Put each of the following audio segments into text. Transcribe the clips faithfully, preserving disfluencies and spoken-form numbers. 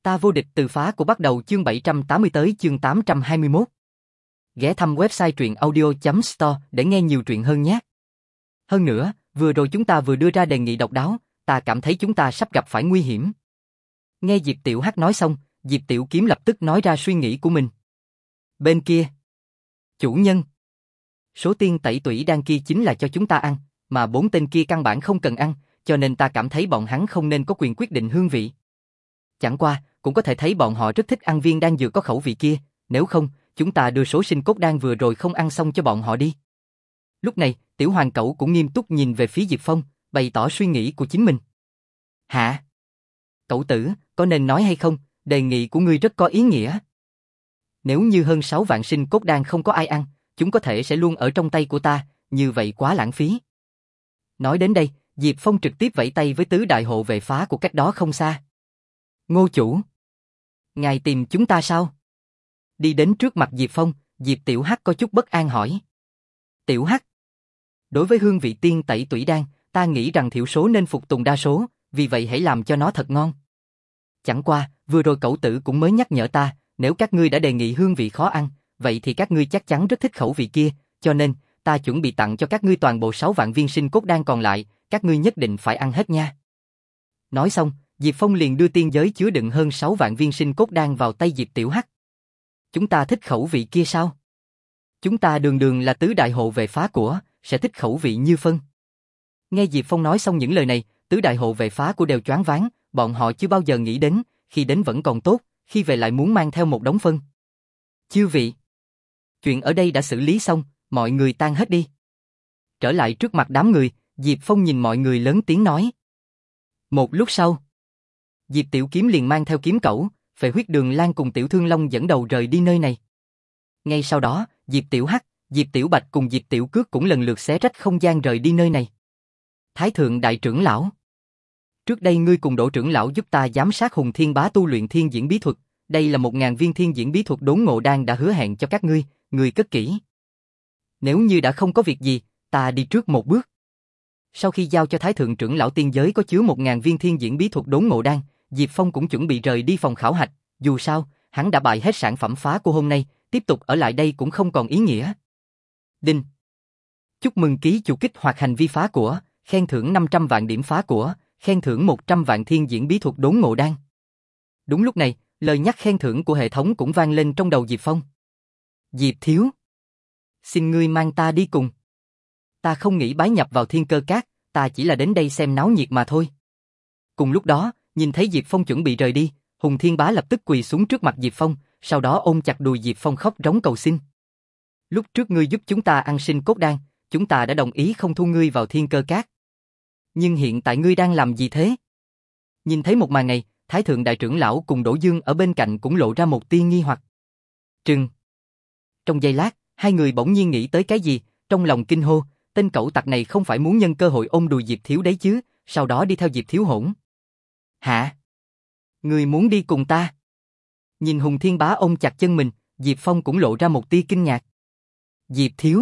Ta vô địch từ phá của bắt đầu chương bảy trăm tám mươi tới chương tám trăm hai mươi mốt. Ghé thăm website truyện audio chấm store để nghe nhiều truyện hơn nhé. Hơn nữa, vừa rồi chúng ta vừa đưa ra đề nghị độc đáo, ta cảm thấy chúng ta sắp gặp phải nguy hiểm. Nghe Diệp Tiểu Hắc nói xong, Diệp Tiểu Kiếm lập tức nói ra suy nghĩ của mình. Bên kia, chủ nhân, số tiên tẩy tủy đan kia chính là cho chúng ta ăn, mà bốn tên kia căn bản không cần ăn, cho nên ta cảm thấy bọn hắn không nên có quyền quyết định hương vị. Chẳng qua, cũng có thể thấy bọn họ rất thích ăn viên đan dược có khẩu vị kia, nếu không, chúng ta đưa số sinh cốt đan vừa rồi không ăn xong cho bọn họ đi. Lúc này, Tiểu Hoàng Cẩu cũng nghiêm túc nhìn về phía Diệp Phong, bày tỏ suy nghĩ của chính mình. Hả? Cẩu tử, có nên nói hay không, đề nghị của ngươi rất có ý nghĩa. Nếu như hơn sáu vạn sinh cốt đan không có ai ăn, chúng có thể sẽ luôn ở trong tay của ta, như vậy quá lãng phí. Nói đến đây, Diệp Phong trực tiếp vẫy tay với tứ đại hộ vệ phá của cách đó không xa. Ngô chủ, ngài tìm chúng ta sao? Đi đến trước mặt Diệp Phong, Diệp Tiểu Hắc có chút bất an hỏi. Tiểu Hắc, đối với hương vị tiên tẩy tủy đan, ta nghĩ rằng thiểu số nên phục tùng đa số, vì vậy hãy làm cho nó thật ngon. Chẳng qua, vừa rồi cẩu tử cũng mới nhắc nhở ta, nếu các ngươi đã đề nghị hương vị khó ăn, vậy thì các ngươi chắc chắn rất thích khẩu vị kia, cho nên, ta chuẩn bị tặng cho các ngươi toàn bộ sáu vạn viên sinh cốt đan còn lại, các ngươi nhất định phải ăn hết nha. Nói xong, Diệp Phong liền đưa tiên giới chứa đựng hơn sáu vạn viên sinh cốt đan vào tay Diệp Tiểu Hắc. Chúng ta thích khẩu vị kia sao? Chúng ta đường đường là tứ đại hộ vệ phá của, sẽ thích khẩu vị như phân. Nghe Diệp Phong nói xong những lời này, tứ đại hộ vệ phá của đều choáng váng, bọn họ chưa bao giờ nghĩ đến, khi đến vẫn còn tốt, khi về lại muốn mang theo một đống phân. Chư vị, chuyện ở đây đã xử lý xong, mọi người tan hết đi. Trở lại trước mặt đám người, Diệp Phong nhìn mọi người lớn tiếng nói. Một lúc sau, Diệp Tiểu Kiếm liền mang theo kiếm cẩu, Phệ Huyết Đường Lan cùng Tiểu Thương Long dẫn đầu rời đi nơi này. Ngay sau đó, Diệp Tiểu Hắc, Diệp Tiểu Bạch cùng Diệp Tiểu Cước cũng lần lượt xé rách không gian rời đi nơi này. Thái thượng đại trưởng lão, trước đây ngươi cùng Đỗ trưởng lão giúp ta giám sát Hùng Thiên Bá tu luyện thiên diễn bí thuật, đây là một ngàn viên thiên diễn bí thuật đốn ngộ đan đã hứa hẹn cho các ngươi, ngươi cất kỹ. Nếu như đã không có việc gì, ta đi trước một bước. Sau khi giao cho Thái thượng trưởng lão tiên giới có chứa một ngàn viên thiên diễn bí thuật đốn ngộ đan, Diệp Phong cũng chuẩn bị rời đi phòng khảo hạch, dù sao, hắn đã bại hết sản phẩm phá của hôm nay, tiếp tục ở lại đây cũng không còn ý nghĩa. Đinh. Chúc mừng ký chủ kích hoạt hành vi phá của, khen thưởng năm trăm vạn điểm phá của, khen thưởng một trăm vạn thiên diễn bí thuật đốn ngộ đan. Đúng lúc này, lời nhắc khen thưởng của hệ thống cũng vang lên trong đầu Diệp Phong. Diệp thiếu, xin ngươi mang ta đi cùng. Ta không nghĩ bái nhập vào Thiên Cơ Các, ta chỉ là đến đây xem náo nhiệt mà thôi. Cùng lúc đó, nhìn thấy Diệp Phong chuẩn bị rời đi, Hùng Thiên Bá lập tức quỳ xuống trước mặt Diệp Phong, sau đó ôm chặt đùi Diệp Phong khóc rống cầu xin. Lúc trước ngươi giúp chúng ta ăn sinh cốt đan, chúng ta đã đồng ý không thu ngươi vào Thiên Cơ Các. Nhưng hiện tại ngươi đang làm gì thế? Nhìn thấy một màn này, Thái thượng đại trưởng lão cùng Đỗ Dương ở bên cạnh cũng lộ ra một tia nghi hoặc. Trừng. Trong giây lát, hai người bỗng nhiên nghĩ tới cái gì, trong lòng kinh hô, tên cẩu tặc này không phải muốn nhân cơ hội ôm đùi Diệp thiếu đấy chứ, sau đó đi theo Diệp thiếu hỗn. Hả? Ngươi muốn đi cùng ta? Nhìn Hùng Thiên Bá ôm chặt chân mình, Diệp Phong cũng lộ ra một tia kinh ngạc. Diệp thiếu,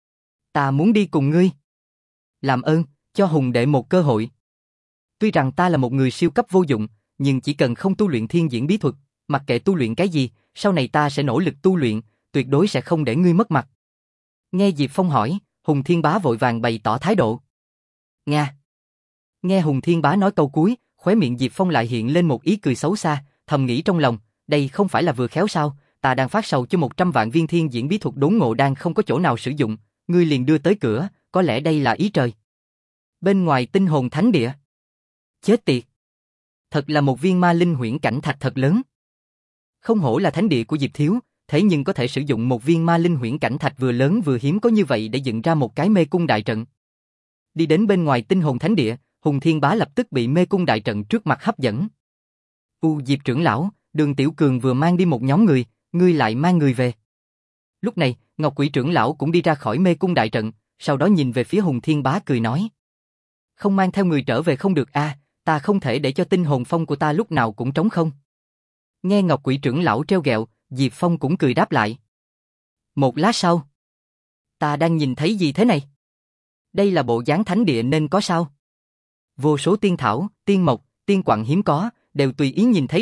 ta muốn đi cùng ngươi. Làm ơn, cho Hùng đệ một cơ hội. Tuy rằng ta là một người siêu cấp vô dụng, nhưng chỉ cần không tu luyện thiên diễn bí thuật, mặc kệ tu luyện cái gì, sau này ta sẽ nỗ lực tu luyện, tuyệt đối sẽ không để ngươi mất mặt. Nghe Diệp Phong hỏi, Hùng Thiên Bá vội vàng bày tỏ thái độ. Nga. Nghe Hùng Thiên Bá nói câu cuối, khóe miệng Diệp Phong lại hiện lên một ý cười xấu xa, thầm nghĩ trong lòng, đây không phải là vừa khéo sao, ta đang phát sầu cho một trăm vạn viên thiên diễn bí thuật đốn ngộ đan không có chỗ nào sử dụng, ngươi liền đưa tới cửa, có lẽ đây là ý trời. Bên ngoài tinh hồn thánh địa. Chết tiệt. Thật là một viên ma linh huyễn cảnh thạch thật lớn. Không hổ là thánh địa của Diệp thiếu, thế nhưng có thể sử dụng một viên ma linh huyễn cảnh thạch vừa lớn vừa hiếm có như vậy để dựng ra một cái mê cung đại trận. Đi đến bên ngoài tinh hồn thánh địa, Hùng Thiên Bá lập tức bị mê cung đại trận trước mặt hấp dẫn. U Diệp trưởng lão, Đường Tiểu Cường vừa mang đi một nhóm người, ngươi lại mang người về. Lúc này, Ngọc Quỷ trưởng lão cũng đi ra khỏi mê cung đại trận, sau đó nhìn về phía Hùng Thiên Bá cười nói. Không mang theo người trở về không được a, à, ta không thể để cho tinh hồn phong của ta lúc nào cũng trống không. Nghe Ngọc Quỷ trưởng lão trêu ghẹo, Diệp Phong cũng cười đáp lại. Một lát sau, ta đang nhìn thấy gì thế này? Đây là bộ dáng thánh địa nên có sao? Vô số tiên thảo, tiên mộc, tiên quặng hiếm có, đều tùy ý nhìn thấy được,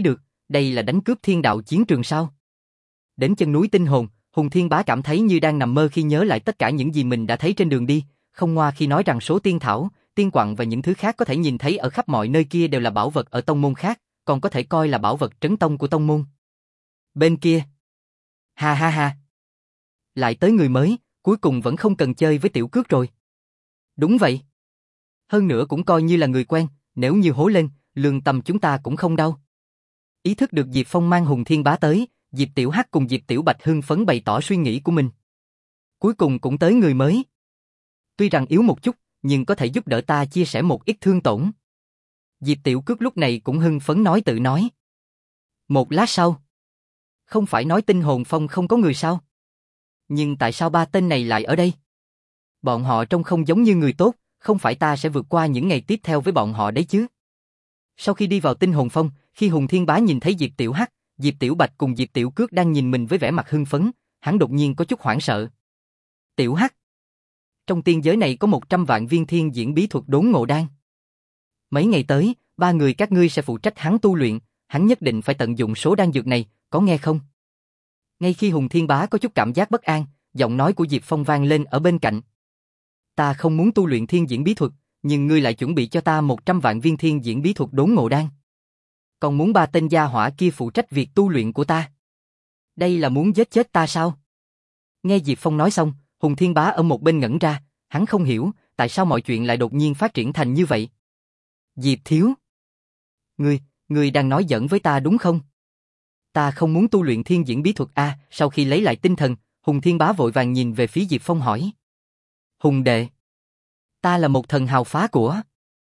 đây là đánh cướp thiên đạo chiến trường sao? Đến chân núi Tinh Hồn, Hùng Thiên Bá cảm thấy như đang nằm mơ khi nhớ lại tất cả những gì mình đã thấy trên đường đi, không ngoa khi nói rằng số tiên thảo, tiên quặng và những thứ khác có thể nhìn thấy ở khắp mọi nơi kia đều là bảo vật ở tông môn khác, còn có thể coi là bảo vật trấn tông của tông môn. Bên kia, ha ha ha, lại tới người mới, cuối cùng vẫn không cần chơi với Tiểu Cước rồi. Đúng vậy. Hơn nữa cũng coi như là người quen, nếu như hố lên, lương tâm chúng ta cũng không đau. Ý thức được Diệp Phong mang Hùng Thiên Bá tới, Diệp Tiểu Hắc cùng Diệp Tiểu Bạch hưng phấn bày tỏ suy nghĩ của mình. Cuối cùng cũng tới người mới. Tuy rằng yếu một chút, nhưng có thể giúp đỡ ta chia sẻ một ít thương tổn. Diệp Tiểu Cước lúc này cũng hưng phấn nói tự nói. Một lát sau, không phải nói Tinh Hồn Phong không có người sao? Nhưng tại sao ba tên này lại ở đây? Bọn họ trông không giống như người tốt, không phải ta sẽ vượt qua những ngày tiếp theo với bọn họ đấy chứ? Sau khi đi vào Tinh Hồn Phong, khi Hùng Thiên Bá nhìn thấy Diệp Tiểu Hắc, Diệp Tiểu Bạch cùng Diệp Tiểu Cước đang nhìn mình với vẻ mặt hưng phấn, hắn đột nhiên có chút hoảng sợ. Tiểu Hắc, trong tiên giới này có một trăm vạn viên thiên diễn bí thuật đốn ngộ đan. Mấy ngày tới, ba người các ngươi sẽ phụ trách hắn tu luyện, hắn nhất định phải tận dụng số đan dược này, có nghe không? Ngay khi Hùng Thiên Bá có chút cảm giác bất an, giọng nói của Diệp Phong vang lên ở bên cạnh. Ta không muốn tu luyện thiên diễn bí thuật, nhưng ngươi lại chuẩn bị cho ta một trăm vạn viên thiên diễn bí thuật đốn ngộ đan. Còn muốn ba tên gia hỏa kia phụ trách việc tu luyện của ta. Đây là muốn giết chết ta sao? Nghe Diệp Phong nói xong, Hùng Thiên Bá ở một bên ngẩn ra, hắn không hiểu, tại sao mọi chuyện lại đột nhiên phát triển thành như vậy. Diệp Thiếu. Ngươi, ngươi đang nói giỡn với ta đúng không? Ta không muốn tu luyện thiên diễn bí thuật a. À, sau khi lấy lại tinh thần, Hùng Thiên Bá vội vàng nhìn về phía Diệp Phong hỏi. Hùng đệ. Ta là một thần hào phá của.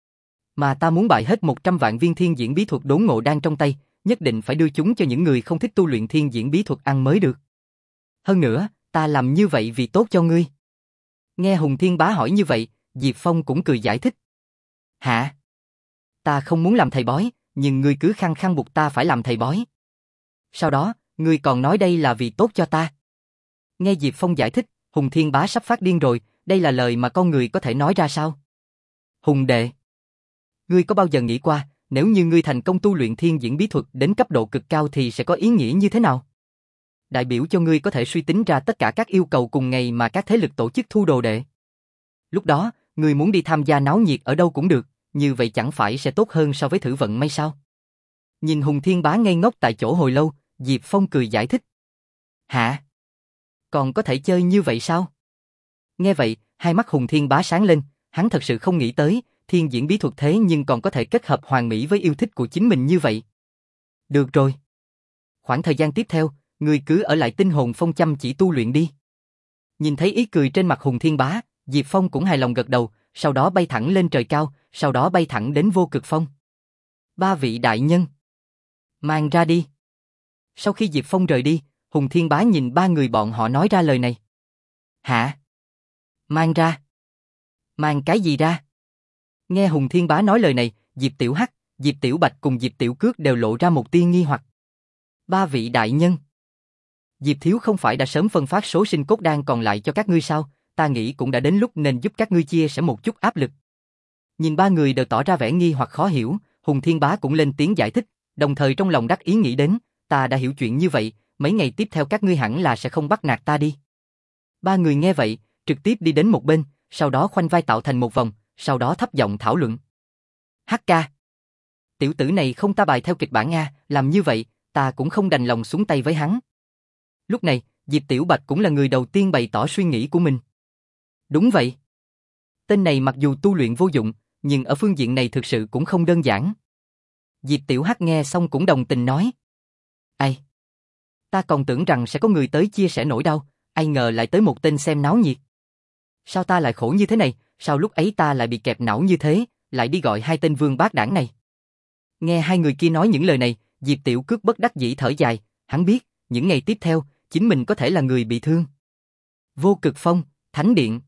Mà ta muốn bại hết một trăm vạn viên thiên diễn bí thuật đốn ngộ đan trong tay, nhất định phải đưa chúng cho những người không thích tu luyện thiên diễn bí thuật ăn mới được. Hơn nữa, ta làm như vậy vì tốt cho ngươi. Nghe Hùng Thiên Bá hỏi như vậy, Diệp Phong cũng cười giải thích. Hả? Ta không muốn làm thầy bói, nhưng ngươi cứ khăng khăng buộc ta phải làm thầy bói. Sau đó, ngươi còn nói đây là vì tốt cho ta. Nghe Diệp Phong giải thích, Hùng Thiên Bá sắp phát điên rồi, đây là lời mà con người có thể nói ra sao? Hùng đệ. Ngươi có bao giờ nghĩ qua, nếu như ngươi thành công tu luyện thiên diễn bí thuật đến cấp độ cực cao thì sẽ có ý nghĩa như thế nào? Đại biểu cho ngươi có thể suy tính ra tất cả các yêu cầu cùng ngày mà các thế lực tổ chức thu đồ đệ. Lúc đó, ngươi muốn đi tham gia náo nhiệt ở đâu cũng được, như vậy chẳng phải sẽ tốt hơn so với thử vận may sao? Nhìn Hùng Thiên Bá ngây ngốc tại chỗ hồi lâu, Diệp Phong cười giải thích. Hả? Còn có thể chơi như vậy sao? Nghe vậy, hai mắt Hùng Thiên Bá sáng lên, hắn thật sự không nghĩ tới, thiên diễn bí thuật thế nhưng còn có thể kết hợp hoàn mỹ với yêu thích của chính mình như vậy. Được rồi. Khoảng thời gian tiếp theo, ngươi cứ ở lại Tinh Hồn Phong chăm chỉ tu luyện đi. Nhìn thấy ý cười trên mặt Hùng Thiên Bá, Diệp Phong cũng hài lòng gật đầu, sau đó bay thẳng lên trời cao, sau đó bay thẳng đến Vô Cực Phong. Ba vị đại nhân. Mang ra đi. Sau khi Diệp Phong rời đi, Hùng Thiên Bá nhìn ba người bọn họ nói ra lời này. Hả? Mang ra? Mang cái gì ra? Nghe Hùng Thiên Bá nói lời này, Diệp Tiểu Hắc, Diệp Tiểu Bạch cùng Diệp Tiểu Cước đều lộ ra một tia nghi hoặc. Ba vị đại nhân. Diệp Thiếu không phải đã sớm phân phát số sinh cốt đan còn lại cho các ngươi sao? Ta nghĩ cũng đã đến lúc nên giúp các ngươi chia sẻ một chút áp lực. Nhìn ba người đều tỏ ra vẻ nghi hoặc khó hiểu, Hùng Thiên Bá cũng lên tiếng giải thích, đồng thời trong lòng đắc ý nghĩ đến, ta đã hiểu chuyện như vậy, mấy ngày tiếp theo các ngươi hẳn là sẽ không bắt nạt ta đi. Ba người nghe vậy, trực tiếp đi đến một bên, sau đó khoanh vai tạo thành một vòng, sau đó thấp giọng thảo luận. Hắc ca. Tiểu tử này không ta bài theo kịch bản Nga, làm như vậy, ta cũng không đành lòng xuống tay với hắn. Lúc này, Diệp Tiểu Bạch cũng là người đầu tiên bày tỏ suy nghĩ của mình. Đúng vậy. Tên này mặc dù tu luyện vô dụng, nhưng ở phương diện này thực sự cũng không đơn giản. Diệp Tiểu Hắc nghe xong cũng đồng tình nói. Ai? Ta còn tưởng rằng sẽ có người tới chia sẻ nỗi đau, ai ngờ lại tới một tên xem náo nhiệt. Sao ta lại khổ như thế này, sao lúc ấy ta lại bị kẹp não như thế, lại đi gọi hai tên vương bát đảng này. Nghe hai người kia nói những lời này, Diệp Tiểu Cước bất đắc dĩ thở dài, hắn biết, những ngày tiếp theo, chính mình có thể là người bị thương. Vô Cực Phong, Thánh Điện.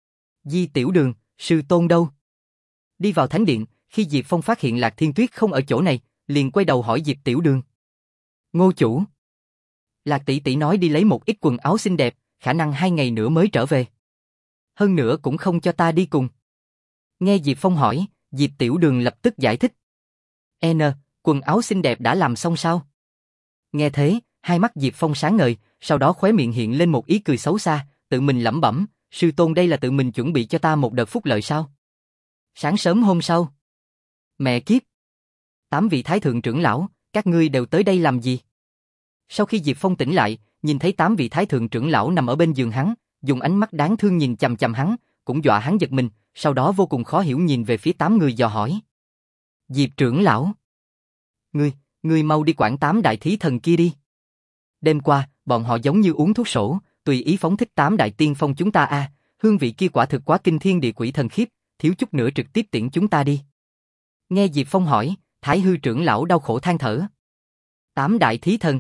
Di Tiểu Đường, sư tôn đâu? Đi vào Thánh Điện, khi Diệp Phong phát hiện Lạc Thiên Tuyết không ở chỗ này, liền quay đầu hỏi Diệp Tiểu Đường. Ngô chủ. Lạc tỷ tỷ nói đi lấy một ít quần áo xinh đẹp, khả năng hai ngày nữa mới trở về. Hơn nữa cũng không cho ta đi cùng. Nghe Diệp Phong hỏi, Diệp Tiểu Đường lập tức giải thích. N, quần áo xinh đẹp đã làm xong sao? Nghe thế, hai mắt Diệp Phong sáng ngời, sau đó khóe miệng hiện lên một ý cười xấu xa, tự mình lẩm bẩm, sư tôn đây là tự mình chuẩn bị cho ta một đợt phúc lợi sao? Sáng sớm hôm sau. Mẹ kiếp! Tám vị thái thượng trưởng lão, các ngươi đều tới đây làm gì? Sau khi Diệp Phong tỉnh lại, nhìn thấy tám vị thái thượng trưởng lão nằm ở bên giường hắn, dùng ánh mắt đáng thương nhìn chằm chằm hắn, cũng dọa hắn giật mình, sau đó vô cùng khó hiểu nhìn về phía tám người dò hỏi. Diệp trưởng lão! Ngươi, ngươi mau đi quản tám đại thí thần kia đi. Đêm qua, bọn họ giống như uống thuốc sổ, tùy ý phóng thích tám đại tiên phong chúng ta a, hương vị kia quả thực quá kinh thiên địa quỷ thần khiếp, thiếu chút nữa trực tiếp tiễn chúng ta đi. Nghe Diệp Phong hỏi, Thái hư trưởng lão đau khổ than thở. Tám đại thí thần.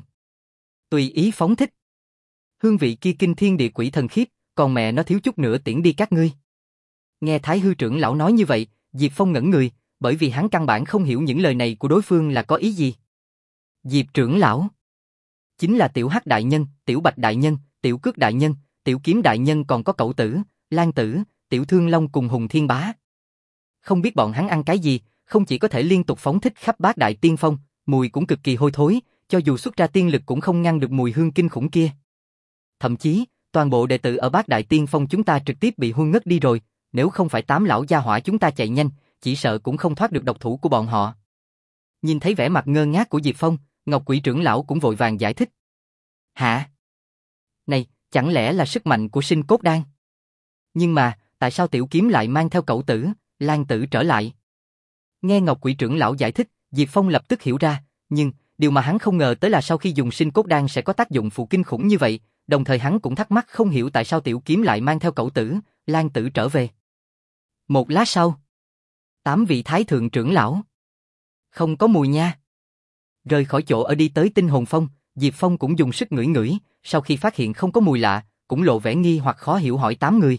Tùy ý phóng thích. Hương vị kia kinh thiên địa quỷ thần khiếp, còn mẹ nó thiếu chút nữa tiễn đi các ngươi. Nghe Thái hư trưởng lão nói như vậy, Diệp Phong ngẩn người, bởi vì hắn căn bản không hiểu những lời này của đối phương là có ý gì. Diệp trưởng lão chính là Tiểu Hắc đại nhân, Tiểu Bạch đại nhân, Tiểu Cước đại nhân, Tiểu Kiếm đại nhân, còn có Cẩu tử, Lan tử, Tiểu Thương Long cùng Hùng Thiên Bá. Không biết bọn hắn ăn cái gì, không chỉ có thể liên tục phóng thích khắp bát đại tiên phong, mùi cũng cực kỳ hôi thối, cho dù xuất ra tiên lực cũng không ngăn được mùi hương kinh khủng kia. Thậm chí, toàn bộ đệ tử ở bát đại tiên phong chúng ta trực tiếp bị hôn ngất đi rồi, nếu không phải tám lão gia hỏa chúng ta chạy nhanh, chỉ sợ cũng không thoát được độc thủ của bọn họ. Nhìn thấy vẻ mặt ngơ ngác của Diệp Phong, Ngọc Quỷ trưởng lão cũng vội vàng giải thích. Hả? Này, chẳng lẽ là sức mạnh của sinh cốt đan? Nhưng mà, tại sao Tiểu Kiếm lại mang theo Cẩu tử, Lan tử trở lại? Nghe Ngọc Quỷ trưởng lão giải thích, Diệp Phong lập tức hiểu ra, nhưng điều mà hắn không ngờ tới là sau khi dùng sinh cốt đan sẽ có tác dụng phụ kinh khủng như vậy, đồng thời hắn cũng thắc mắc không hiểu tại sao Tiểu Kiếm lại mang theo Cẩu tử, Lan tử trở về. Một lát sau, tám vị thái thượng trưởng lão. Không có mùi nha. Rời khỏi chỗ ở đi tới Tinh Hồn Phong, Diệp Phong cũng dùng sức ngửi ngửi, sau khi phát hiện không có mùi lạ, cũng lộ vẻ nghi hoặc khó hiểu hỏi tám người.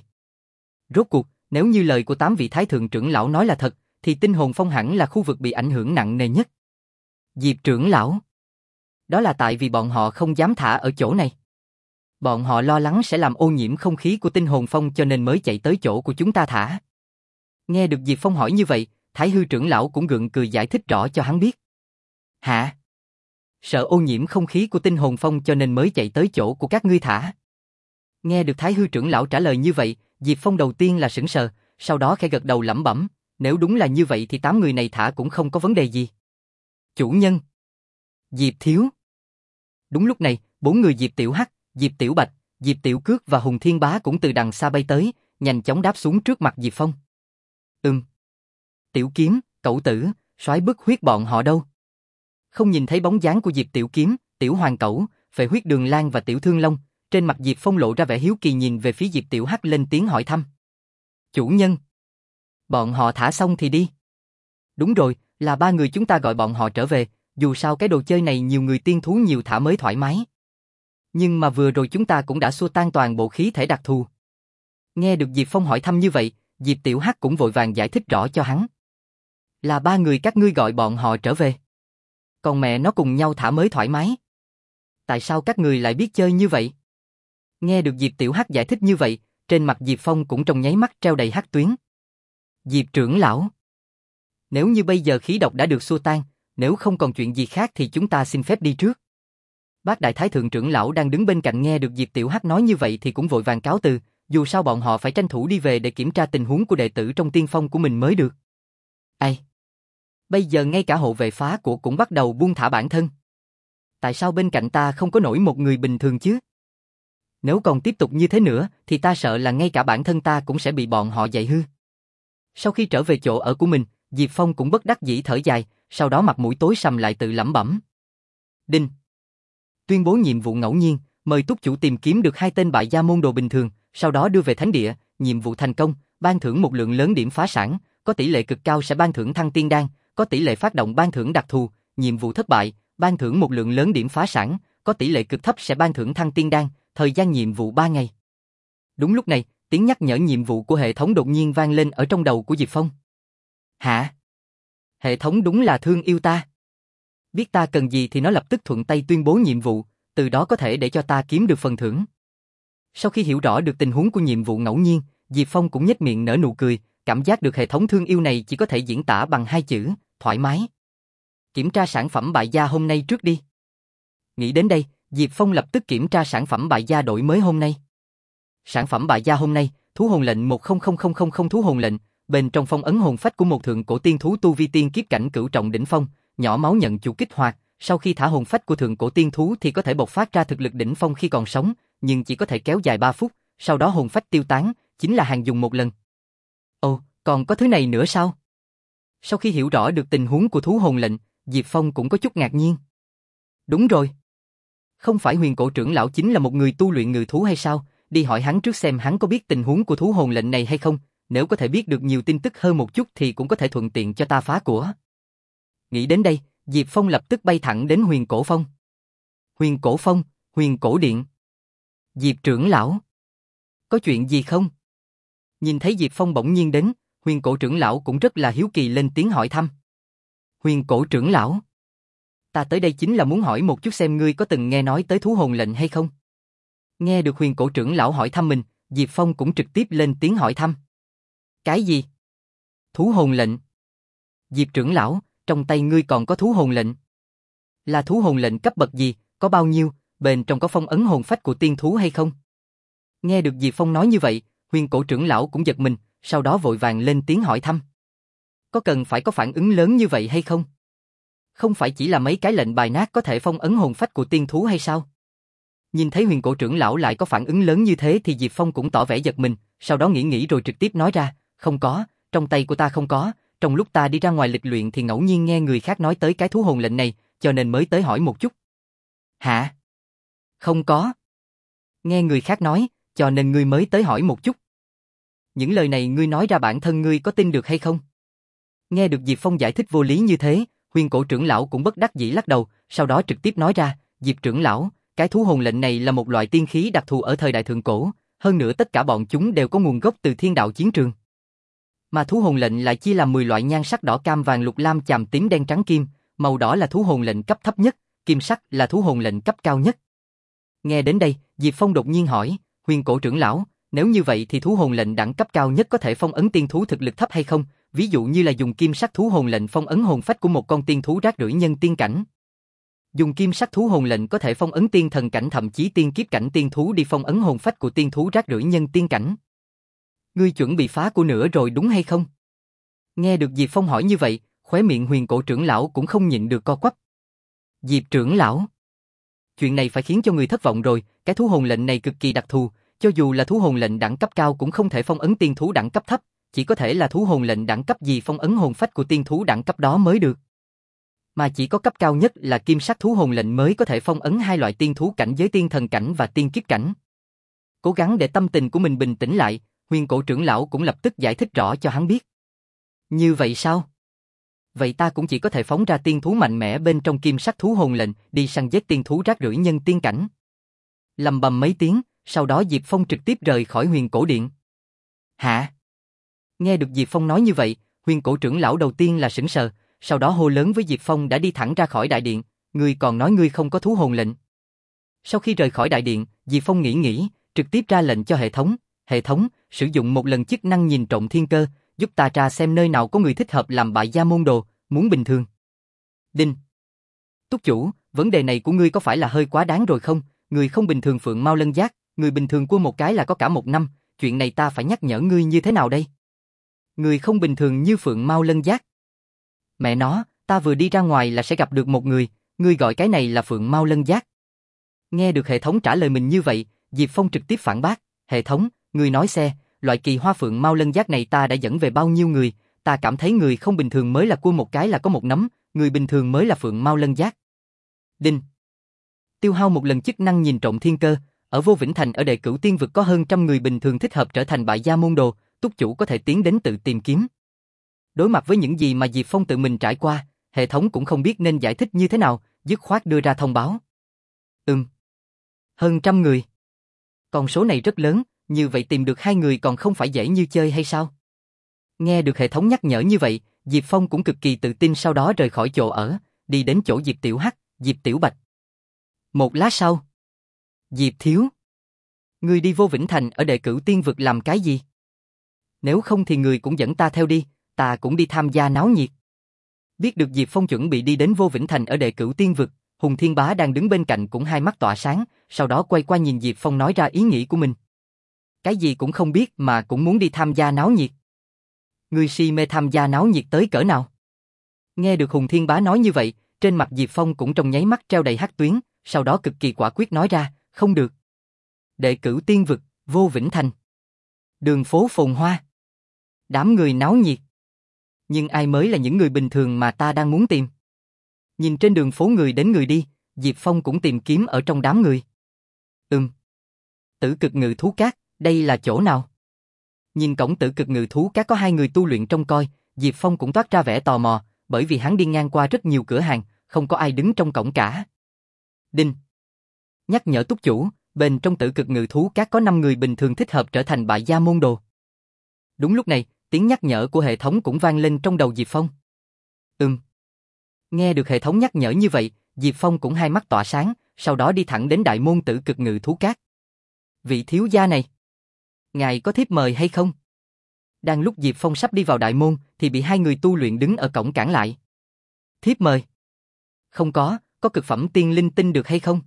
Rốt cuộc, nếu như lời của tám vị thái thượng trưởng lão nói là thật, thì Tinh Hồn Phong hẳn là khu vực bị ảnh hưởng nặng nề nhất. Diệp trưởng lão. Đó là tại vì bọn họ không dám thả ở chỗ này. Bọn họ lo lắng sẽ làm ô nhiễm không khí của Tinh Hồn Phong cho nên mới chạy tới chỗ của chúng ta thả. Nghe được Diệp Phong hỏi như vậy, Thái hư trưởng lão cũng gượng cười giải thích rõ cho hắn biết. Hả? Sợ ô nhiễm không khí của Tinh Hồn Phong cho nên mới chạy tới chỗ của các ngươi thả. Nghe được Thái hư trưởng lão trả lời như vậy, Diệp Phong đầu tiên là sững sờ, sau đó khẽ gật đầu lẩm bẩm, nếu đúng là như vậy thì tám người này thả cũng không có vấn đề gì. Chủ nhân. Diệp thiếu. Đúng lúc này, bốn người Diệp Tiểu Hắc, Diệp Tiểu Bạch, Diệp Tiểu Cước và Hùng Thiên Bá cũng từ đằng xa bay tới, nhanh chóng đáp xuống trước mặt Diệp Phong. Ừm. Tiểu Kiếm, Cẩu tử, Soái Bức Huyết bọn họ đâu? Không nhìn thấy bóng dáng của Diệp Tiểu Kiếm, Tiểu Hoàng Cẩu, Phệ Huyết Đường Lan và Tiểu Thương Long, trên mặt Diệp Phong lộ ra vẻ hiếu kỳ nhìn về phía Diệp Tiểu Hắc lên tiếng hỏi thăm. Chủ nhân. Bọn họ thả xong thì đi. Đúng rồi, là ba người chúng ta gọi bọn họ trở về, dù sao cái đồ chơi này nhiều người tiên thú nhiều thả mới thoải mái. Nhưng mà vừa rồi chúng ta cũng đã xua tan toàn bộ khí thể đặc thù. Nghe được Diệp Phong hỏi thăm như vậy, Diệp Tiểu Hắc cũng vội vàng giải thích rõ cho hắn. Là ba người các ngươi gọi bọn họ trở về. Còn mẹ nó cùng nhau thả mới thoải mái. Tại sao các người lại biết chơi như vậy? Nghe được Diệp Tiểu Hắc giải thích như vậy, trên mặt Diệp Phong cũng trong nháy mắt treo đầy hắc tuyến. Diệp trưởng lão. Nếu như bây giờ khí độc đã được xua tan, nếu không còn chuyện gì khác thì chúng ta xin phép đi trước. Bác Đại Thái Thượng trưởng lão đang đứng bên cạnh nghe được Diệp Tiểu Hắc nói như vậy thì cũng vội vàng cáo từ, dù sao bọn họ phải tranh thủ đi về để kiểm tra tình huống của đệ tử trong tiên phong của mình mới được. Ai? Bây giờ ngay cả hộ vệ phá của cũng bắt đầu buông thả bản thân. Tại sao bên cạnh ta không có nổi một người bình thường chứ? Nếu còn tiếp tục như thế nữa thì ta sợ là ngay cả bản thân ta cũng sẽ bị bọn họ dạy hư. Sau khi trở về chỗ ở của mình, Diệp Phong cũng bất đắc dĩ thở dài, sau đó mặt mũi tối sầm lại tự lẩm bẩm. Đinh. Tuyên bố nhiệm vụ ngẫu nhiên, mời túc chủ tìm kiếm được hai tên bại gia môn đồ bình thường, sau đó đưa về thánh địa, nhiệm vụ thành công, ban thưởng một lượng lớn điểm phá sản, có tỷ lệ cực cao sẽ ban thưởng thăng tiên đan, có tỷ lệ phát động ban thưởng đặc thù, nhiệm vụ thất bại, ban thưởng một lượng lớn điểm phá sản, có tỷ lệ cực thấp sẽ ban thưởng thăng tiên đan, thời gian nhiệm vụ ba ngày. Đúng lúc này, tiếng nhắc nhở nhiệm vụ của hệ thống đột nhiên vang lên ở trong đầu của Diệp Phong. Hả? Hệ thống đúng là thương yêu ta. Biết ta cần gì thì nó lập tức thuận tay tuyên bố nhiệm vụ, từ đó có thể để cho ta kiếm được phần thưởng. Sau khi hiểu rõ được tình huống của nhiệm vụ ngẫu nhiên, Diệp Phong cũng nhếch miệng nở nụ cười, cảm giác được hệ thống thương yêu này chỉ có thể diễn tả bằng hai chữ, thoải mái. Kiểm tra sản phẩm bại gia hôm nay trước đi. Nghĩ đến đây, Diệp Phong lập tức kiểm tra sản phẩm bại gia đổi mới hôm nay. Sản phẩm bại gia hôm nay, thú hồn lệnh một không không không không không thú hồn lệnh, bên trong phong ấn hồn phách của một thượng cổ tiên thú tu vi tiên kiếp cảnh cửu trọng đỉnh phong, nhỏ máu nhận chủ kích hoạt, sau khi thả hồn phách của thượng cổ tiên thú thì có thể bộc phát ra thực lực đỉnh phong khi còn sống, nhưng chỉ có thể kéo dài ba phút, sau đó hồn phách tiêu tán, chính là hàng dùng một lần. Ồ, còn có thứ này nữa sao? Sau khi hiểu rõ được tình huống của thú hồn lệnh, Diệp Phong cũng có chút ngạc nhiên. Đúng rồi. Không phải Huyền Cổ trưởng lão chính là một người tu luyện ngự thú hay sao? Đi hỏi hắn trước xem hắn có biết tình huống của thú hồn lệnh này hay không, nếu có thể biết được nhiều tin tức hơn một chút thì cũng có thể thuận tiện cho ta phá của. Nghĩ đến đây, Diệp Phong lập tức bay thẳng đến Huyền Cổ Phong. Huyền Cổ Phong, Huyền Cổ Điện. Diệp trưởng lão. Có chuyện gì không? Nhìn thấy Diệp Phong bỗng nhiên đến, Huyền Cổ trưởng lão cũng rất là hiếu kỳ lên tiếng hỏi thăm. Huyền Cổ trưởng lão. Ta tới đây chính là muốn hỏi một chút xem ngươi có từng nghe nói tới thú hồn lệnh hay không? Nghe được Huyền Cổ trưởng lão hỏi thăm mình, Diệp Phong cũng trực tiếp lên tiếng hỏi thăm. Cái gì? Thú hồn lệnh? Diệp trưởng lão, trong tay ngươi còn có thú hồn lệnh? Là thú hồn lệnh cấp bậc gì, có bao nhiêu, bên trong có phong ấn hồn phách của tiên thú hay không? Nghe được Diệp Phong nói như vậy, Huyền Cổ trưởng lão cũng giật mình, sau đó vội vàng lên tiếng hỏi thăm. Có cần phải có phản ứng lớn như vậy hay không? Không phải chỉ là mấy cái lệnh bài nát có thể phong ấn hồn phách của tiên thú hay sao? Nhìn thấy Huyền Cổ trưởng lão lại có phản ứng lớn như thế thì Diệp Phong cũng tỏ vẻ giật mình, sau đó nghĩ nghĩ rồi trực tiếp nói ra, không có, trong tay của ta không có, trong lúc ta đi ra ngoài lịch luyện thì ngẫu nhiên nghe người khác nói tới cái thú hồn lệnh này, cho nên mới tới hỏi một chút. Hả? Không có. Nghe người khác nói, cho nên ngươi mới tới hỏi một chút. Những lời này ngươi nói ra bản thân ngươi có tin được hay không? Nghe được Diệp Phong giải thích vô lý như thế, Huyền Cổ trưởng lão cũng bất đắc dĩ lắc đầu, sau đó trực tiếp nói ra, Diệp trưởng lão, cái thú hồn lệnh này là một loại tiên khí đặc thù ở thời đại thượng cổ, hơn nữa tất cả bọn chúng đều có nguồn gốc từ thiên đạo chiến trường. Mà thú hồn lệnh lại chia làm mười loại nhan sắc đỏ cam vàng lục lam chàm tím đen trắng kim, màu đỏ là thú hồn lệnh cấp thấp nhất, kim sắc là thú hồn lệnh cấp cao nhất. Nghe đến đây, Diệp Phong đột nhiên hỏi, Huyền Cổ trưởng lão, nếu như vậy thì thú hồn lệnh đẳng cấp cao nhất có thể phong ấn tiên thú thực lực thấp hay không? Ví dụ như là dùng kim sắc thú hồn lệnh phong ấn hồn phách của một con tiên thú rác rưởi nhân tiên cảnh. Dùng kim sắc thú hồn lệnh có thể phong ấn tiên thần cảnh thậm chí tiên kiếp cảnh tiên thú đi phong ấn hồn phách của tiên thú rác rưởi nhân tiên cảnh. Ngươi chuẩn bị phá của nữa rồi đúng hay không? Nghe được Diệp Phong hỏi như vậy, khóe miệng Huyền Cổ trưởng lão cũng không nhịn được co quắp. Diệp trưởng lão, chuyện này phải khiến cho người thất vọng rồi, cái thú hồn lệnh này cực kỳ đặc thù, cho dù là thú hồn lệnh đẳng cấp cao cũng không thể phong ấn tiên thú đẳng cấp thấp, chỉ có thể là thú hồn lệnh đẳng cấp gì phong ấn hồn phách của tiên thú đẳng cấp đó mới được. Mà chỉ có cấp cao nhất là kim sắc thú hồn lệnh mới có thể phong ấn hai loại tiên thú cảnh giới tiên thần cảnh và tiên kiếp cảnh. Cố gắng để tâm tình của mình bình tĩnh lại, Huyền Cổ trưởng lão cũng lập tức giải thích rõ cho hắn biết. Như vậy sao? Vậy ta cũng chỉ có thể phóng ra tiên thú mạnh mẽ bên trong kim sắc thú hồn lệnh đi săn giết tiên thú rác rưởi nhân tiên cảnh. Lầm bầm mấy tiếng, sau đó Diệp Phong trực tiếp rời khỏi Huyền Cổ Điện. Hả? Nghe được Diệp Phong nói như vậy, Huyền Cổ trưởng lão đầu tiên là sững sờ, sau đó hô lớn với Diệp Phong đã đi thẳng ra khỏi đại điện, ngươi còn nói ngươi không có thú hồn lệnh. Sau khi rời khỏi đại điện, Diệp Phong nghĩ nghĩ, trực tiếp ra lệnh cho hệ thống, hệ thống, sử dụng một lần chức năng nhìn trộm thiên cơ, giúp ta tra xem nơi nào có người thích hợp làm bại gia môn đồ, muốn bình thường. Đinh. Túc chủ, vấn đề này của ngươi có phải là hơi quá đáng rồi không? Người không bình thường phượng mau lân giác, người bình thường cua một cái là có cả một năm, chuyện này ta phải nhắc nhở ngươi như thế nào đây? Người không bình thường như phượng mau lân giác. Mẹ nó, ta vừa đi ra ngoài là sẽ gặp được một người, ngươi gọi cái này là phượng mau lân giác. Nghe được hệ thống trả lời mình như vậy, Diệp Phong trực tiếp phản bác, hệ thống, ngươi nói xe, loại kỳ hoa phượng mau lân giác này ta đã dẫn về bao nhiêu người, ta cảm thấy người không bình thường mới là cua một cái là có một nắm, người bình thường mới là phượng mau lân giác. Đinh. Tiêu hao một lần chức năng nhìn trộm thiên cơ, ở Vô Vĩnh Thành ở Đệ Cửu Tiên Vực có hơn trăm người bình thường thích hợp trở thành bại gia môn đồ, túc chủ có thể tiến đến tự tìm kiếm. Đối mặt với những gì mà Diệp Phong tự mình trải qua, hệ thống cũng không biết nên giải thích như thế nào, dứt khoát đưa ra thông báo. Ừm. Hơn trăm người. Con số này rất lớn, như vậy tìm được hai người còn không phải dễ như chơi hay sao? Nghe được hệ thống nhắc nhở như vậy, Diệp Phong cũng cực kỳ tự tin sau đó rời khỏi chỗ ở, đi đến chỗ Diệp Tiểu Hắc, Diệp Tiểu Bạch. Một lát sau. Diệp Thiếu. Ngươi đi Vô Vĩnh Thành ở Đệ Cửu Tiên Vực làm cái gì? Nếu không thì người cũng dẫn ta theo đi, ta cũng đi tham gia náo nhiệt. Biết được Diệp Phong chuẩn bị đi đến Vô Vĩnh Thành ở Đệ Cửu Tiên Vực, Hùng Thiên Bá đang đứng bên cạnh cũng hai mắt tỏa sáng, sau đó quay qua nhìn Diệp Phong nói ra ý nghĩ của mình. Cái gì cũng không biết mà cũng muốn đi tham gia náo nhiệt. Ngươi si mê tham gia náo nhiệt tới cỡ nào? Nghe được Hùng Thiên Bá nói như vậy, trên mặt Diệp Phong cũng trong nháy mắt treo đầy hắc tuyến, sau đó cực kỳ quả quyết nói ra, không được. Đệ cửu tiên vực, vô Vĩnh Thành. Đường phố phồn hoa. Đám người náo nhiệt. Nhưng ai mới là những người bình thường mà ta đang muốn tìm? Nhìn trên đường phố người đến người đi, Diệp Phong cũng tìm kiếm ở trong đám người. Ừm. Tử Cực Ngự Thú Các, đây là chỗ nào? Nhìn cổng Tử Cực Ngự Thú Các có hai người tu luyện trông coi, Diệp Phong cũng toát ra vẻ tò mò, bởi vì hắn đi ngang qua rất nhiều cửa hàng, không có ai đứng trong cổng cả. Đinh. Nhắc nhở túc chủ, bên trong Tử Cực Ngự Thú Các có năm người bình thường thích hợp trở thành bại gia môn đồ. Đúng lúc này, tiếng nhắc nhở của hệ thống cũng vang lên trong đầu Diệp Phong. Ừm. Nghe được hệ thống nhắc nhở như vậy, Diệp Phong cũng hai mắt tỏa sáng, sau đó đi thẳng đến đại môn Tử Cực Ngự Thú Các. Vị thiếu gia này, ngài có thiếp mời hay không? Đang lúc Diệp Phong sắp đi vào đại môn, thì bị hai người tu luyện đứng ở cổng cản lại. Thiếp mời? Không có, có cực phẩm tiên linh tinh được hay không?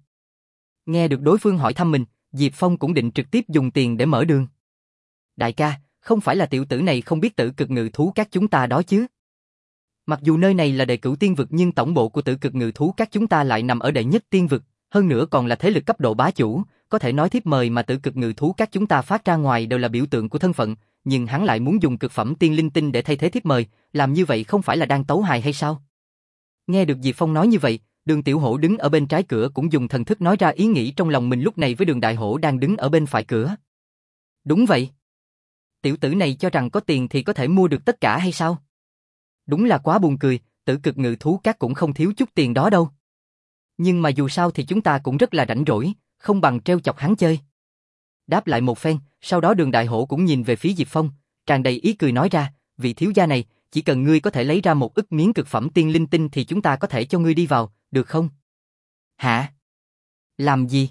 Nghe được đối phương hỏi thăm mình, Diệp Phong cũng định trực tiếp dùng tiền để mở đường. Đại ca, không phải là tiểu tử này không biết Tử Cực Ngự Thú Các chúng ta đó chứ? Mặc dù nơi này là đệ cửu tiên vực nhưng tổng bộ của Tử Cực Ngự Thú Các chúng ta lại nằm ở đệ nhất tiên vực, hơn nữa còn là thế lực cấp độ bá chủ, có thể nói thiếp mời mà Tử Cực Ngự Thú Các chúng ta phát ra ngoài đều là biểu tượng của thân phận, nhưng hắn lại muốn dùng cực phẩm tiên linh tinh để thay thế thiếp mời, làm như vậy không phải là đang tấu hài hay sao? Nghe được Diệp Phong nói như vậy, Đường Tiểu Hổ đứng ở bên trái cửa cũng dùng thần thức nói ra ý nghĩ trong lòng mình lúc này với Đường Đại Hổ đang đứng ở bên phải cửa. Đúng vậy. Tiểu tử này cho rằng có tiền thì có thể mua được tất cả hay sao? Đúng là quá buồn cười, Tử Cực Ngự Thú Các cũng không thiếu chút tiền đó đâu. Nhưng mà dù sao thì chúng ta cũng rất là rảnh rỗi, không bằng treo chọc hắn chơi. Đáp lại một phen, sau đó Đường Đại Hổ cũng nhìn về phía Diệp Phong, tràn đầy ý cười nói ra, vị thiếu gia này, chỉ cần ngươi có thể lấy ra một ức miếng cực phẩm tiên linh tinh thì chúng ta có thể cho ngươi đi vào, được không? Hả? Làm gì?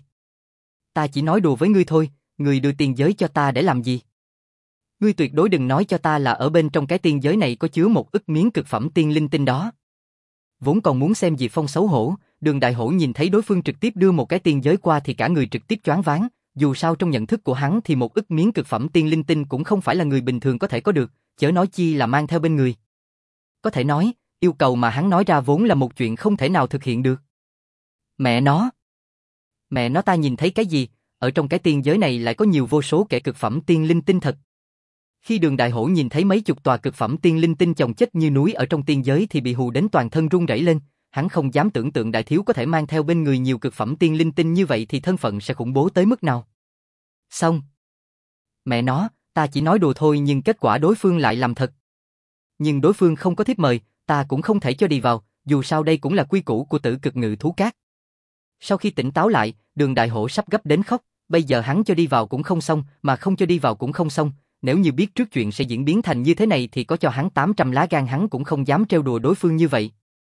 Ta chỉ nói đùa với ngươi thôi, ngươi đưa tiên giới cho ta để làm gì? Ngươi tuyệt đối đừng nói cho ta là ở bên trong cái tiên giới này có chứa một ức miếng cực phẩm tiên linh tinh đó. Vốn còn muốn xem Diệp Phong xấu hổ, Đường Đại Hổ nhìn thấy đối phương trực tiếp đưa một cái tiên giới qua thì cả người trực tiếp choáng váng, dù sao trong nhận thức của hắn thì một ức miếng cực phẩm tiên linh tinh cũng không phải là người bình thường có thể có được, chớ nói chi là mang theo bên người. Có thể nói, yêu cầu mà hắn nói ra vốn là một chuyện không thể nào thực hiện được. Mẹ nó! Mẹ nó ta nhìn thấy cái gì, ở trong cái tiên giới này lại có nhiều vô số kẻ cực phẩm tiên linh tinh thật. Khi Đường Đại Hổ nhìn thấy mấy chục tòa cực phẩm tiên linh tinh chồng chất như núi ở trong tiên giới thì bị hù đến toàn thân run rẩy lên, hắn không dám tưởng tượng đại thiếu có thể mang theo bên người nhiều cực phẩm tiên linh tinh như vậy thì thân phận sẽ khủng bố tới mức nào. Xong. Mẹ nó, ta chỉ nói đùa thôi nhưng kết quả đối phương lại làm thật. Nhưng đối phương không có thiếp mời, ta cũng không thể cho đi vào, dù sao đây cũng là quy củ của Tử Cực Ngự Thú Các. Sau khi tỉnh táo lại, Đường Đại Hổ sắp gấp đến khóc, bây giờ hắn cho đi vào cũng không xong, mà không cho đi vào cũng không xong, nếu như biết trước chuyện sẽ diễn biến thành như thế này thì có cho hắn tám trăm lá gan hắn cũng không dám trêu đùa đối phương như vậy.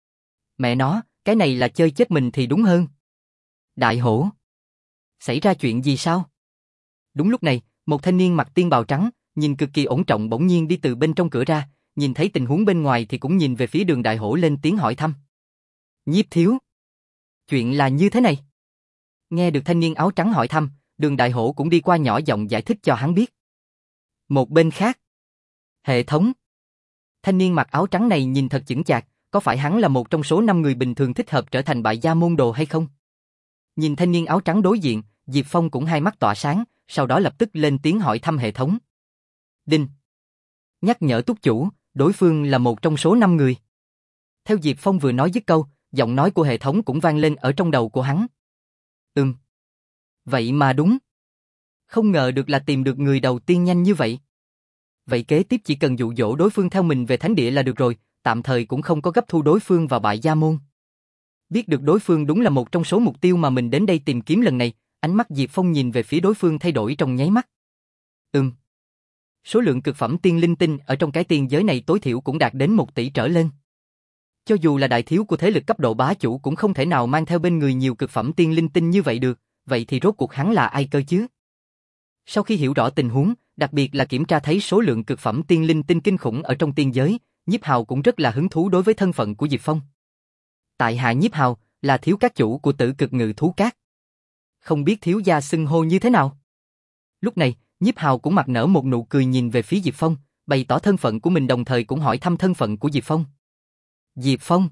Mẹ nó, cái này là chơi chết mình thì đúng hơn. Đại Hổ, xảy ra chuyện gì sao? Đúng lúc này, một thanh niên mặc tiên bào trắng, nhìn cực kỳ ổn trọng bỗng nhiên đi từ bên trong cửa ra, nhìn thấy tình huống bên ngoài thì cũng nhìn về phía Đường Đại Hổ lên tiếng hỏi thăm. Nhiếp thiếu, chuyện là như thế này. Nghe được thanh niên áo trắng hỏi thăm, Đường Đại Hổ cũng đi qua nhỏ giọng giải thích cho hắn biết. Một bên khác, hệ thống. Thanh niên mặc áo trắng này nhìn thật chững chạc, có phải hắn là một trong số năm người bình thường thích hợp trở thành bại gia môn đồ hay không? Nhìn thanh niên áo trắng đối diện, Diệp Phong cũng hai mắt tỏa sáng, sau đó lập tức lên tiếng hỏi thăm hệ thống. Đinh. Nhắc nhở túc chủ, đối phương là một trong số năm người. Theo Diệp Phong vừa nói dứt câu, giọng nói của hệ thống cũng vang lên ở trong đầu của hắn. Ừm. Vậy mà đúng. Không ngờ được là tìm được người đầu tiên nhanh như vậy. Vậy kế tiếp chỉ cần dụ dỗ đối phương theo mình về thánh địa là được rồi, tạm thời cũng không có gấp thu đối phương vào bại gia môn. Biết được đối phương đúng là một trong số mục tiêu mà mình đến đây tìm kiếm lần này, ánh mắt Diệp Phong nhìn về phía đối phương thay đổi trong nháy mắt. Ừm. Số lượng cực phẩm tiên linh tinh ở trong cái tiên giới này tối thiểu cũng đạt đến một tỷ trở lên. Cho dù là đại thiếu của thế lực cấp độ bá chủ cũng không thể nào mang theo bên người nhiều cực phẩm tiên linh tinh như vậy được, vậy thì rốt cuộc hắn là ai cơ chứ? Sau khi hiểu rõ tình huống, đặc biệt là kiểm tra thấy số lượng cực phẩm tiên linh tinh kinh khủng ở trong tiên giới, Nhiếp Hào cũng rất là hứng thú đối với thân phận của Diệp Phong. Tại hạ Nhiếp Hào Là thiếu các chủ của Tử Cực Ngự Thú Các. Không biết thiếu gia xưng hô như thế nào? Lúc này, Nhiếp Hào cũng mặt nở một nụ cười nhìn về phía Diệp Phong, bày tỏ thân phận của mình đồng thời cũng hỏi thăm thân phận của Diệp Phong. Diệp Phong,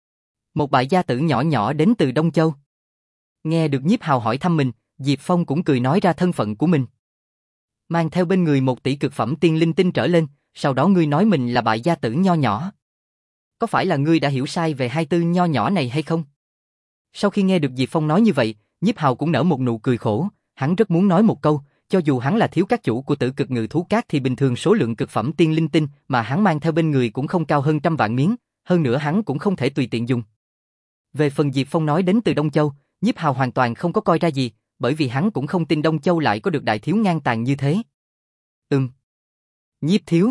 một bại gia tử nhỏ nhỏ đến từ Đông Châu. Nghe được Nhiếp Hào hỏi thăm mình, Diệp Phong cũng cười nói ra thân phận của mình. Mang theo bên người một tỷ cực phẩm tiên linh tinh trở lên, sau đó ngươi nói mình là bại gia tử nho nhỏ. Có phải là ngươi đã hiểu sai về hai tư nho nhỏ này hay không? Sau khi nghe được Diệp Phong nói như vậy, Nhiếp Hào cũng nở một nụ cười khổ, hắn rất muốn nói một câu, cho dù hắn là thiếu các chủ của Tử Cực Ngự Thú Các thì bình thường số lượng cực phẩm tiên linh tinh mà hắn mang theo bên người cũng không cao hơn trăm vạn miếng, hơn nữa hắn cũng không thể tùy tiện dùng. Về phần Diệp Phong nói đến từ Đông Châu, Nhiếp Hào hoàn toàn không có coi ra gì, bởi vì hắn cũng không tin Đông Châu lại có được đại thiếu ngang tàn như thế. Ừm. Nhiếp thiếu.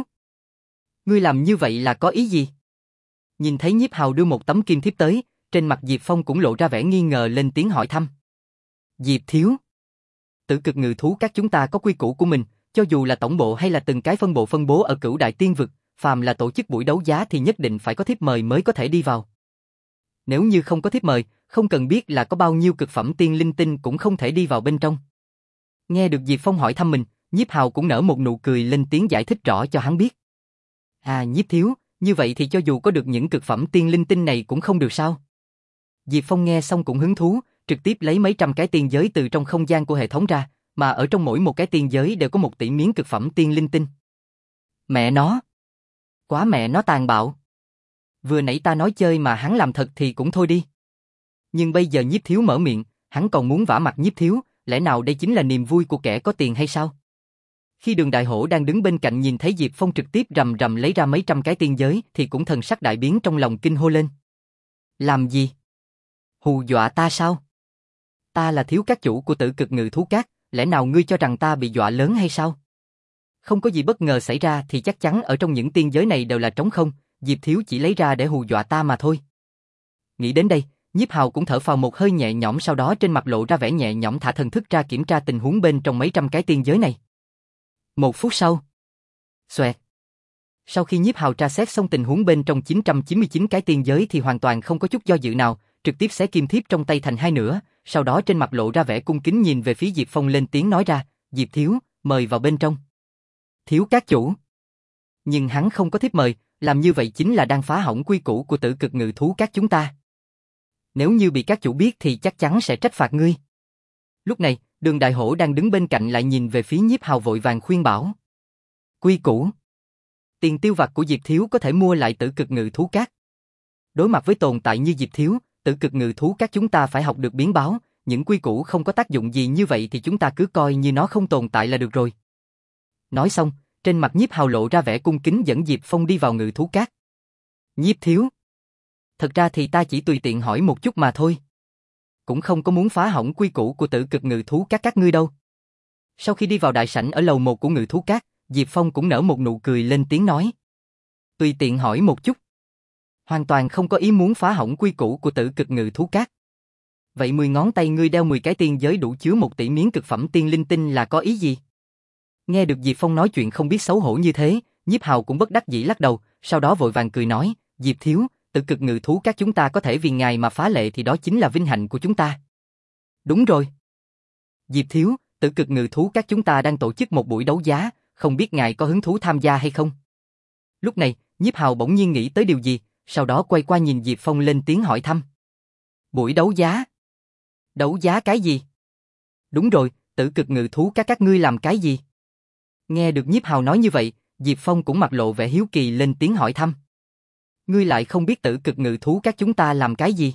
Ngươi làm như vậy là có ý gì? Nhìn thấy Nhiếp Hào đưa một tấm kim thiếp tới, trên mặt Diệp Phong cũng lộ ra vẻ nghi ngờ lên tiếng hỏi thăm. Diệp thiếu. Tử Cực Ngự Thú Các chúng ta có quy củ của mình, cho dù là tổng bộ hay là từng cái phân bộ phân bố ở Cửu Đại Tiên Vực, phàm là tổ chức buổi đấu giá thì nhất định phải có thiếp mời mới có thể đi vào. Nếu như không có thiếp mời, không cần biết là có bao nhiêu cực phẩm tiên linh tinh cũng không thể đi vào bên trong. Nghe được Diệp Phong hỏi thăm mình, Nhiếp Hào cũng nở một nụ cười lên tiếng giải thích rõ cho hắn biết. À Nhiếp thiếu, như vậy thì cho dù có được những cực phẩm tiên linh tinh này cũng không được sao? Diệp Phong nghe xong cũng hứng thú, trực tiếp lấy mấy trăm cái tiên giới từ trong không gian của hệ thống ra, mà ở trong mỗi một cái tiên giới đều có một tỷ miếng cực phẩm tiên linh tinh. Mẹ nó! Quá mẹ nó tàn bạo! Vừa nãy ta nói chơi mà hắn làm thật thì cũng thôi đi. Nhưng bây giờ Nhiếp thiếu mở miệng, hắn còn muốn vả mặt Nhiếp thiếu, lẽ nào đây chính là niềm vui của kẻ có tiền hay sao? Khi Đường Đại Hổ đang đứng bên cạnh nhìn thấy Diệp Phong trực tiếp rầm rầm lấy ra mấy trăm cái tiên giới thì cũng thần sắc đại biến trong lòng kinh hô lên. Làm gì? Hù dọa ta sao? Ta là thiếu các chủ của Tử Cực Ngự Thú Các, lẽ nào ngươi cho rằng ta bị dọa lớn hay sao? Không có gì bất ngờ xảy ra thì chắc chắn ở trong những tiên giới này đều là trống không, Diệp thiếu chỉ lấy ra để hù dọa ta mà thôi. Nghĩ đến đây, Nhiếp Hào cũng thở phào một hơi nhẹ nhõm, sau đó trên mặt lộ ra vẻ nhẹ nhõm thả thần thức ra kiểm tra tình huống bên trong mấy trăm cái tiên giới này. Một phút sau, xoẹt. Sau khi Nhiếp Hào tra xét xong tình huống bên trong chín trăm chín mươi chín cái tiên giới thì hoàn toàn không có chút do dự nào, trực tiếp xé kim thiếp trong tay thành hai nửa, sau đó trên mặt lộ ra vẻ cung kính nhìn về phía Diệp Phong lên tiếng nói ra, Diệp thiếu, mời vào bên trong. Thiếu các chủ. Nhưng hắn không có thiếp mời, làm như vậy chính là đang phá hỏng quy củ của Tử Cực Ngự Thú Các chúng ta. Nếu như bị các chủ biết thì chắc chắn sẽ trách phạt ngươi. Lúc này, Đường Đại Hổ đang đứng bên cạnh lại nhìn về phía Nhiếp Hào vội vàng khuyên bảo. Quy củ. Tiền tiêu vặt của Diệp thiếu có thể mua lại Tử Cực Ngự Thú Các. Đối mặt với tồn tại như Diệp thiếu, Tử Cực Ngự Thú Các chúng ta phải học được biến báo, những quy củ không có tác dụng gì như vậy thì chúng ta cứ coi như nó không tồn tại là được rồi. Nói xong, trên mặt Nhiếp Hào lộ ra vẻ cung kính dẫn Diệp Phong đi vào Ngự Thú Các. Nhiếp thiếu. Thật ra thì ta chỉ tùy tiện hỏi một chút mà thôi. Cũng không có muốn phá hỏng quy củ của Tử Cực Ngự Thú Các các ngươi đâu. Sau khi đi vào đại sảnh ở lầu một của Ngự Thú Các, Diệp Phong cũng nở một nụ cười lên tiếng nói. Tùy tiện hỏi một chút. Hoàn toàn không có ý muốn phá hỏng quy củ của Tử Cực Ngự Thú Các. Vậy mười ngón tay ngươi đeo mười cái tiên giới đủ chứa một tỷ miếng cực phẩm tiên linh tinh là có ý gì? Nghe được Diệp Phong nói chuyện không biết xấu hổ như thế, Nhiếp Hào cũng bất đắc dĩ lắc đầu, sau đó vội vàng cười nói, Diệp thiếu, Tử Cực Ngự Thú Các chúng ta có thể vì ngài mà phá lệ thì đó chính là vinh hạnh của chúng ta. Đúng rồi. Diệp thiếu, Tử Cực Ngự Thú Các chúng ta đang tổ chức một buổi đấu giá, không biết ngài có hứng thú tham gia hay không? Lúc này, Nhiếp Hào bỗng nhiên nghĩ tới điều gì, sau đó quay qua nhìn Diệp Phong lên tiếng hỏi thăm. Buổi đấu giá? Đấu giá cái gì? Đúng rồi, Tử Cực Ngự Thú Các các ngươi làm cái gì? Nghe được Nhiếp Hào nói như vậy, Diệp Phong cũng mặt lộ vẻ hiếu kỳ lên tiếng hỏi thăm. Ngươi lại không biết Tử Cực Ngự Thú Các chúng ta làm cái gì?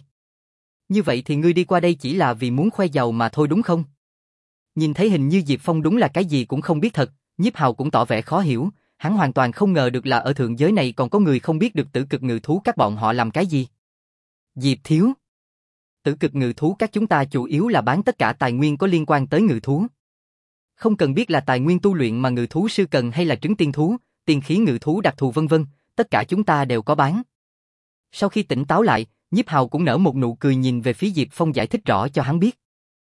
Như vậy thì ngươi đi qua đây chỉ là vì muốn khoe giàu mà thôi đúng không? Nhìn thấy hình như Diệp Phong đúng là cái gì cũng không biết thật, Nhiếp Hào cũng tỏ vẻ khó hiểu, hắn hoàn toàn không ngờ được là ở thượng giới này còn có người không biết được Tử Cực Ngự Thú Các bọn họ làm cái gì. Diệp thiếu. Tử Cực Ngự Thú Các chúng ta chủ yếu là bán tất cả tài nguyên có liên quan tới ngự thú. Không cần biết là tài nguyên tu luyện mà ngự thú sư cần hay là trứng tiên thú, tiên khí ngự thú đặc thù vân vân, tất cả chúng ta đều có bán. Sau khi tỉnh táo lại, Nhiếp Hào cũng nở một nụ cười nhìn về phía Diệp Phong giải thích rõ cho hắn biết.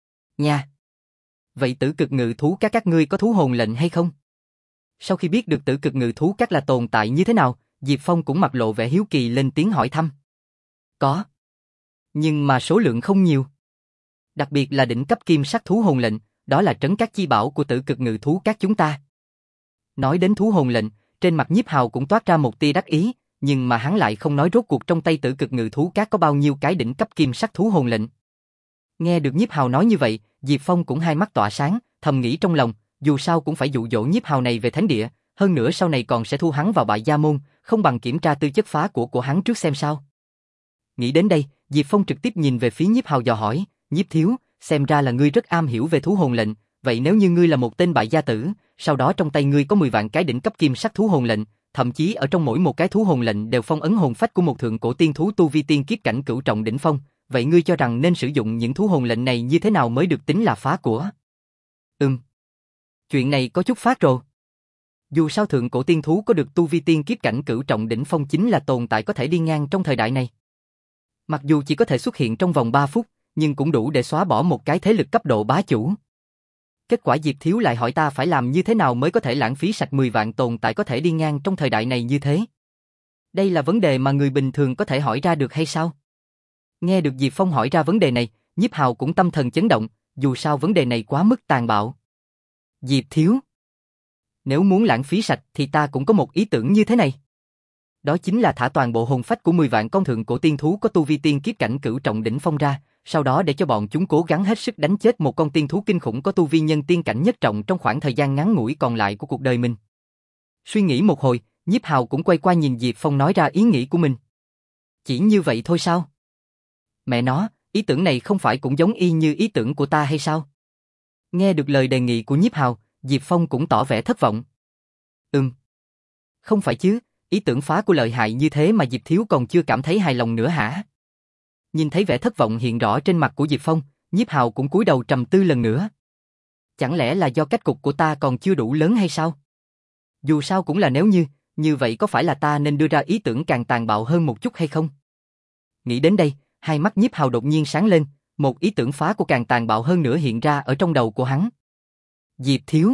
Nha. Vậy Tử Cực Ngự Thú Các các ngươi có thú hồn lệnh hay không? Sau khi biết được Tử Cực Ngự Thú Các là tồn tại như thế nào, Diệp Phong cũng mặt lộ vẻ hiếu kỳ lên tiếng hỏi thăm. Có. Nhưng mà số lượng không nhiều. Đặc biệt là đỉnh cấp kim sắc thú hồn lệnh, đó là trấn các chi bảo của Tử Cực Ngự Thú các chúng ta. Nói đến thú hồn lệnh, trên mặt Nhiếp Hào cũng toát ra một tia đắc ý, nhưng mà hắn lại không nói rốt cuộc trong tay Tử Cực Ngự Thú các có bao nhiêu cái đỉnh cấp kim sắc thú hồn lệnh. Nghe được Nhiếp Hào nói như vậy, Diệp Phong cũng hai mắt tỏa sáng, thầm nghĩ trong lòng, dù sao cũng phải dụ dỗ Nhiếp Hào này về thánh địa, hơn nữa sau này còn sẽ thu hắn vào Bại Gia môn, không bằng kiểm tra tư chất phá của của hắn trước xem sao. Nghĩ đến đây, Diệp Phong trực tiếp nhìn về phía Nhiếp Hào dò hỏi, Nhiếp thiếu, xem ra là ngươi rất am hiểu về thú hồn lệnh, vậy nếu như ngươi là một tên bại gia tử, sau đó trong tay ngươi có mười vạn cái đỉnh cấp kim sắc thú hồn lệnh, thậm chí ở trong mỗi một cái thú hồn lệnh đều phong ấn hồn phách của một thượng cổ tiên thú tu vi tiên kiếp cảnh cửu trọng đỉnh phong, vậy ngươi cho rằng nên sử dụng những thú hồn lệnh này như thế nào mới được tính là phá của? Ừm. Chuyện này có chút phát rồ. Dù sao thượng cổ tiên thú có được tu vi tiên kiếp cảnh cửu trọng đỉnh phong chính là tồn tại có thể đi ngang trong thời đại này. Mặc dù chỉ có thể xuất hiện trong vòng ba phút, nhưng cũng đủ để xóa bỏ một cái thế lực cấp độ bá chủ. Kết quả Diệp Thiếu lại hỏi ta phải làm như thế nào mới có thể lãng phí sạch mười vạn tồn tại có thể đi ngang trong thời đại này như thế. Đây là vấn đề mà người bình thường có thể hỏi ra được hay sao? Nghe được Diệp Phong hỏi ra vấn đề này, Nhiếp Hào cũng tâm thần chấn động, dù sao vấn đề này quá mức tàn bạo. Diệp Thiếu, nếu muốn lãng phí sạch thì ta cũng có một ý tưởng như thế này. Đó chính là thả toàn bộ hồn phách của mười vạn con thượng cổ tiên thú có tu vi tiên kiếp cảnh cửu trọng đỉnh phong ra, sau đó để cho bọn chúng cố gắng hết sức đánh chết một con tiên thú kinh khủng có tu vi nhân tiên cảnh nhất trọng trong khoảng thời gian ngắn ngủi còn lại của cuộc đời mình. Suy nghĩ một hồi, Nhiếp Hào cũng quay qua nhìn Diệp Phong nói ra ý nghĩ của mình. Chỉ như vậy thôi sao? Mẹ nó, ý tưởng này không phải cũng giống y như ý tưởng của ta hay sao? Nghe được lời đề nghị của Nhiếp Hào, Diệp Phong cũng tỏ vẻ thất vọng. Ừm. Không phải chứ, ý tưởng phá của lợi hại như thế mà Diệp Thiếu còn chưa cảm thấy hài lòng nữa hả? Nhìn thấy vẻ thất vọng hiện rõ trên mặt của Diệp Phong, Nhiếp Hào cũng cúi đầu trầm tư lần nữa. Chẳng lẽ là do cách cục của ta còn chưa đủ lớn hay sao? Dù sao cũng là nếu như, như vậy có phải là ta nên đưa ra ý tưởng càng tàn bạo hơn một chút hay không? Nghĩ đến đây, hai mắt Nhiếp Hào đột nhiên sáng lên, một ý tưởng phá của càng tàn bạo hơn nữa hiện ra ở trong đầu của hắn. Diệp Thiếu,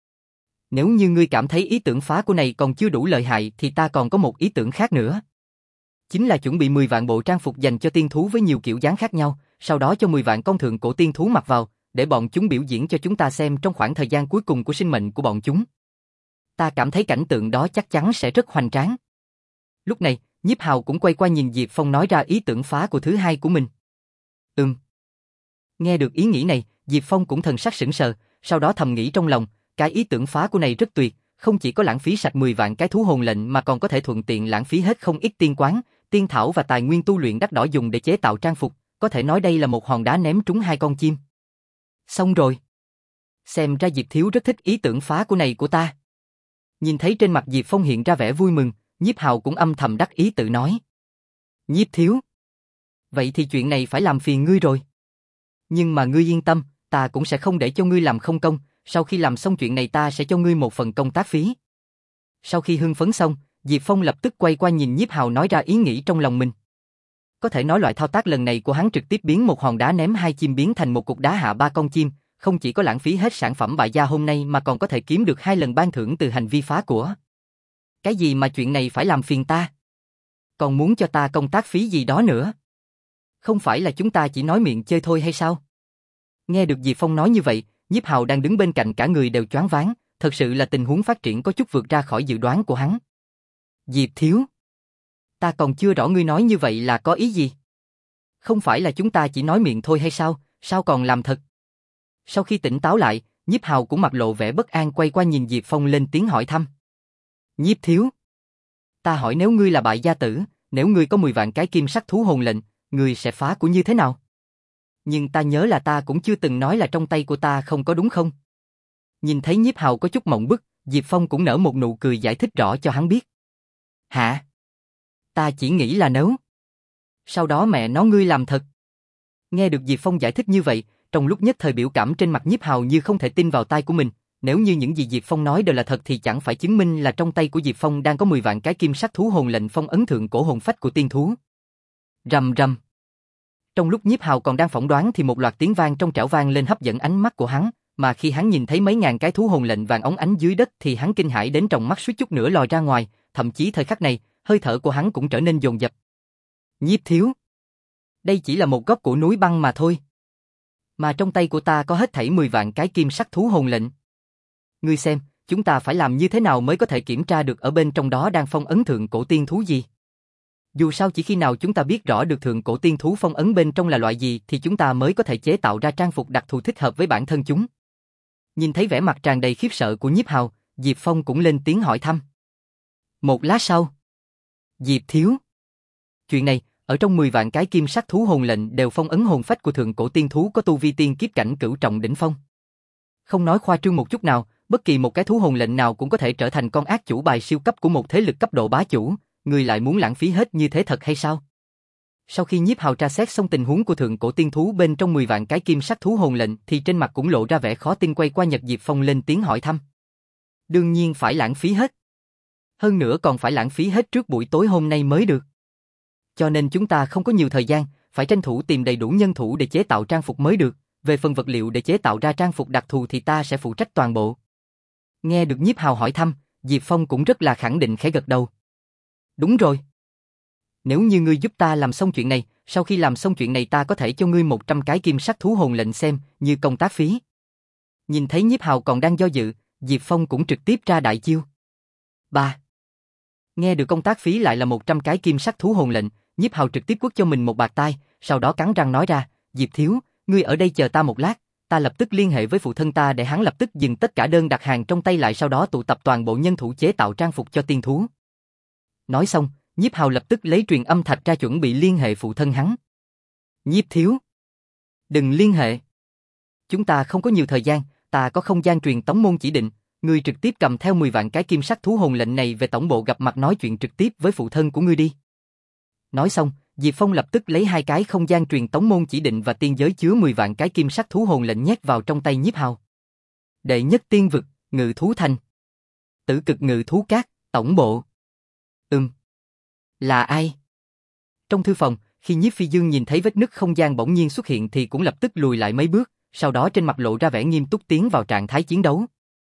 nếu như ngươi cảm thấy ý tưởng phá của này còn chưa đủ lợi hại thì ta còn có một ý tưởng khác nữa. Chính là chuẩn bị mười vạn bộ trang phục dành cho tiên thú với nhiều kiểu dáng khác nhau, sau đó cho mười vạn con thượng cổ tiên thú mặc vào, để bọn chúng biểu diễn cho chúng ta xem trong khoảng thời gian cuối cùng của sinh mệnh của bọn chúng. Ta cảm thấy cảnh tượng đó chắc chắn sẽ rất hoành tráng. Lúc này, Nhiếp Hào cũng quay qua nhìn Diệp Phong nói ra ý tưởng phá của thứ hai của mình. Ừm. Nghe được ý nghĩ này, Diệp Phong cũng thần sắc sững sờ, sau đó thầm nghĩ trong lòng, cái ý tưởng phá của này rất tuyệt, không chỉ có lãng phí sạch mười vạn cái thú hồn lệnh mà còn có thể thuận tiện lãng phí hết không ít tiên quán, tiên thảo và tài nguyên tu luyện đắt đỏ dùng để chế tạo trang phục, có thể nói đây là một hòn đá ném trúng hai con chim. Xong rồi. Xem ra Diệp Thiếu rất thích ý tưởng phá của này của ta. Nhìn thấy trên mặt Diệp Phong hiện ra vẻ vui mừng, Nhiếp Hào cũng âm thầm đắc ý tự nói. Nhiếp Thiếu, vậy thì chuyện này phải làm phiền ngươi rồi. Nhưng mà ngươi yên tâm, ta cũng sẽ không để cho ngươi làm không công, sau khi làm xong chuyện này ta sẽ cho ngươi một phần công tác phí. Sau khi hưng phấn xong, Diệp Phong lập tức quay qua nhìn Nhiếp Hào nói ra ý nghĩ trong lòng mình. Có thể nói loại thao tác lần này của hắn trực tiếp biến một hòn đá ném hai chim biến thành một cục đá hạ ba con chim, không chỉ có lãng phí hết sản phẩm bại gia hôm nay mà còn có thể kiếm được hai lần ban thưởng từ hành vi phá của. Cái gì mà chuyện này phải làm phiền ta? Còn muốn cho ta công tác phí gì đó nữa? Không phải là chúng ta chỉ nói miệng chơi thôi hay sao? Nghe được Diệp Phong nói như vậy, Nhiếp Hào đang đứng bên cạnh cả người đều choáng váng, thật sự là tình huống phát triển có chút vượt ra khỏi dự đoán của hắn. Diệp Thiếu, ta còn chưa rõ ngươi nói như vậy là có ý gì? Không phải là chúng ta chỉ nói miệng thôi hay sao, sao còn làm thật? Sau khi tỉnh táo lại, Nhiếp Hào cũng mặt lộ vẻ bất an quay qua nhìn Diệp Phong lên tiếng hỏi thăm. Nhiếp Thiếu, ta hỏi nếu ngươi là bại gia tử, nếu ngươi có mười vạn cái kim sắc thú hồn lệnh, ngươi sẽ phá của như thế nào? Nhưng ta nhớ là ta cũng chưa từng nói là trong tay của ta không có đúng không? Nhìn thấy Nhiếp Hào có chút mộng bức, Diệp Phong cũng nở một nụ cười giải thích rõ cho hắn biết. Hả? Ta chỉ nghĩ là nếu. Sau đó mẹ nó ngươi làm thật. Nghe được Diệp Phong giải thích như vậy, trong lúc nhất thời biểu cảm trên mặt Nhiếp Hào như không thể tin vào tai của mình. Nếu như những gì Diệp Phong nói đều là thật thì chẳng phải chứng minh là trong tay của Diệp Phong đang có mười vạn cái kim sắc thú hồn lệnh phong ấn thượng cổ hồn phách của tiên thú. Rầm rầm. Trong lúc Nhiếp Hào còn đang phỏng đoán thì một loạt tiếng vang trong trẻo vang lên hấp dẫn ánh mắt của hắn, mà khi hắn nhìn thấy mấy ngàn cái thú hồn lệnh vàng óng ánh dưới đất thì hắn kinh hãi đến trong mắt suýt chút nữa lòi ra ngoài, thậm chí thời khắc này, hơi thở của hắn cũng trở nên dồn dập. Nhiếp Thiếu, Đây chỉ là một góc của núi băng mà thôi. Mà trong tay của ta có hết thảy mười vạn cái kim sắc thú hồn lệnh. Ngươi xem, chúng ta phải làm như thế nào mới có thể kiểm tra được ở bên trong đó đang phong ấn thượng cổ tiên thú gì? Dù sao chỉ khi nào chúng ta biết rõ được thượng cổ tiên thú phong ấn bên trong là loại gì thì chúng ta mới có thể chế tạo ra trang phục đặc thù thích hợp với bản thân chúng. Nhìn thấy vẻ mặt tràn đầy khiếp sợ của Nhiếp Hào, Diệp Phong cũng lên tiếng hỏi thăm. Một lát sau, Diệp thiếu. Chuyện này, ở trong mười vạn cái kim sắc thú hồn lệnh đều phong ấn hồn phách của thượng cổ tiên thú có tu vi tiên kiếp cảnh cửu trọng đỉnh phong. Không nói khoa trương một chút nào, bất kỳ một cái thú hồn lệnh nào cũng có thể trở thành con ác chủ bài siêu cấp của một thế lực cấp độ bá chủ, người lại muốn lãng phí hết như thế thật hay sao? Sau khi Nhiếp Hào tra xét xong tình huống của thượng cổ tiên thú bên trong mười vạn cái kim sắc thú hồn lệnh thì trên mặt cũng lộ ra vẻ khó tin, quay qua Nhật Diệp Phong lên tiếng hỏi thăm. Đương nhiên phải lãng phí hết. Hơn nữa còn phải lãng phí hết trước buổi tối hôm nay mới được. Cho nên chúng ta không có nhiều thời gian, phải tranh thủ tìm đầy đủ nhân thủ để chế tạo trang phục mới được. Về phần vật liệu để chế tạo ra trang phục đặc thù thì ta sẽ phụ trách toàn bộ. Nghe được Nhiếp Hào hỏi thăm, Diệp Phong cũng rất là khẳng định khẽ gật đầu. Đúng rồi. Nếu như ngươi giúp ta làm xong chuyện này, sau khi làm xong chuyện này ta có thể cho ngươi một trăm cái kim sắc thú hồn lệnh xem, như công tác phí. Nhìn thấy Nhiếp Hào còn đang do dự, Diệp Phong cũng trực tiếp ra đại chiêu. Ba. Nghe được công tác phí lại là một trăm cái kim sắc thú hồn lệnh, Nhiếp Hào trực tiếp quất cho mình một bạt tai, sau đó cắn răng nói ra, Diệp thiếu, ngươi ở đây chờ ta một lát, ta lập tức liên hệ với phụ thân ta để hắn lập tức dừng tất cả đơn đặt hàng trong tay lại, sau đó tụ tập toàn bộ nhân thủ chế tạo trang phục cho tiên thú. Nói xong, Nhiếp Hào lập tức lấy truyền âm thạch ra chuẩn bị liên hệ phụ thân hắn. Nhiếp thiếu, đừng liên hệ. Chúng ta không có nhiều thời gian, ta có không gian truyền tống môn chỉ định, ngươi trực tiếp cầm theo mười vạn cái kim sắc thú hồn lệnh này về tổng bộ gặp mặt nói chuyện trực tiếp với phụ thân của ngươi đi. Nói xong, Diệp Phong lập tức lấy hai cái không gian truyền tống môn chỉ định và tiên giới chứa mười vạn cái kim sắc thú hồn lệnh nhét vào trong tay Nhiếp Hào. Đệ nhất tiên vực, Ngự Thú Thành. Tử Cực Ngự Thú Các, tổng bộ. Ừm. Là ai? Trong thư phòng, khi Nhiếp Phi Dương nhìn thấy vết nứt không gian bỗng nhiên xuất hiện thì cũng lập tức lùi lại mấy bước, sau đó trên mặt lộ ra vẻ nghiêm túc tiến vào trạng thái chiến đấu.